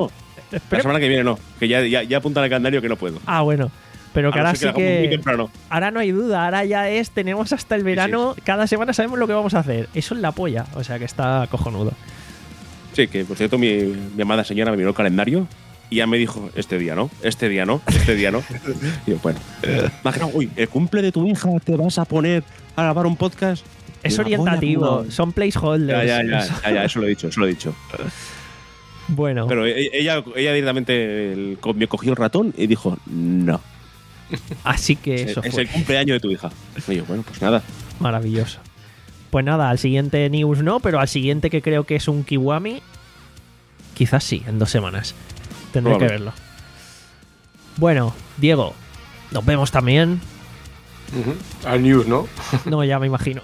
La semana que viene no, que ya, ya, ya apunta en el calendario que no puedo. Ah, bueno. Pero que A no ahora ser sí que lo hagamos muy que. temprano. Ahora no hay duda, ahora ya es. Tenemos hasta el verano. Cada semana sabemos lo que vamos a hacer. Eso es la polla. O sea que está cojonudo. Sí, que por cierto, mi, mi amada señora me miró el calendario y ya me dijo: este día no, este día no, este día no. Y yo, bueno. Imagina, uy, el cumple de tu hija, te vas a poner a grabar un podcast. Es Una orientativo. polla, una- Son placeholders. Ya, ya, ya, ya, ya, eso lo he dicho, eso lo he dicho. Bueno. Pero e- ella, ella directamente el- co- me cogió el ratón y dijo: no. Así que Es, eso es fue el cumpleaños de tu hija. Y yo, bueno, pues nada. maravilloso. Pues nada, al siguiente news no, pero al siguiente que creo que es un Kiwami, quizás sí, en dos semanas. Tendré que Probable. verlo. Bueno, Diego, nos vemos también. Ujú. Al news, ¿no? No, ya me imagino.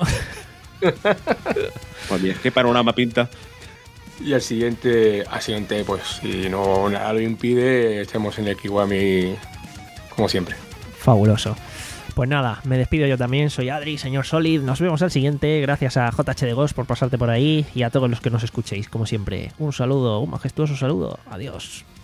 Pues bien, qué panorama pinta. Y al siguiente, al siguiente, pues si no nada lo impide, estemos en el Kiwami como siempre. Fabuloso. Pues nada, me despido yo también. Soy Adri, señor Solid. Nos vemos al siguiente. Gracias a J H de Ghost por pasarte por ahí y a todos los que nos escuchéis, como siempre. Un saludo, un majestuoso saludo. Adiós.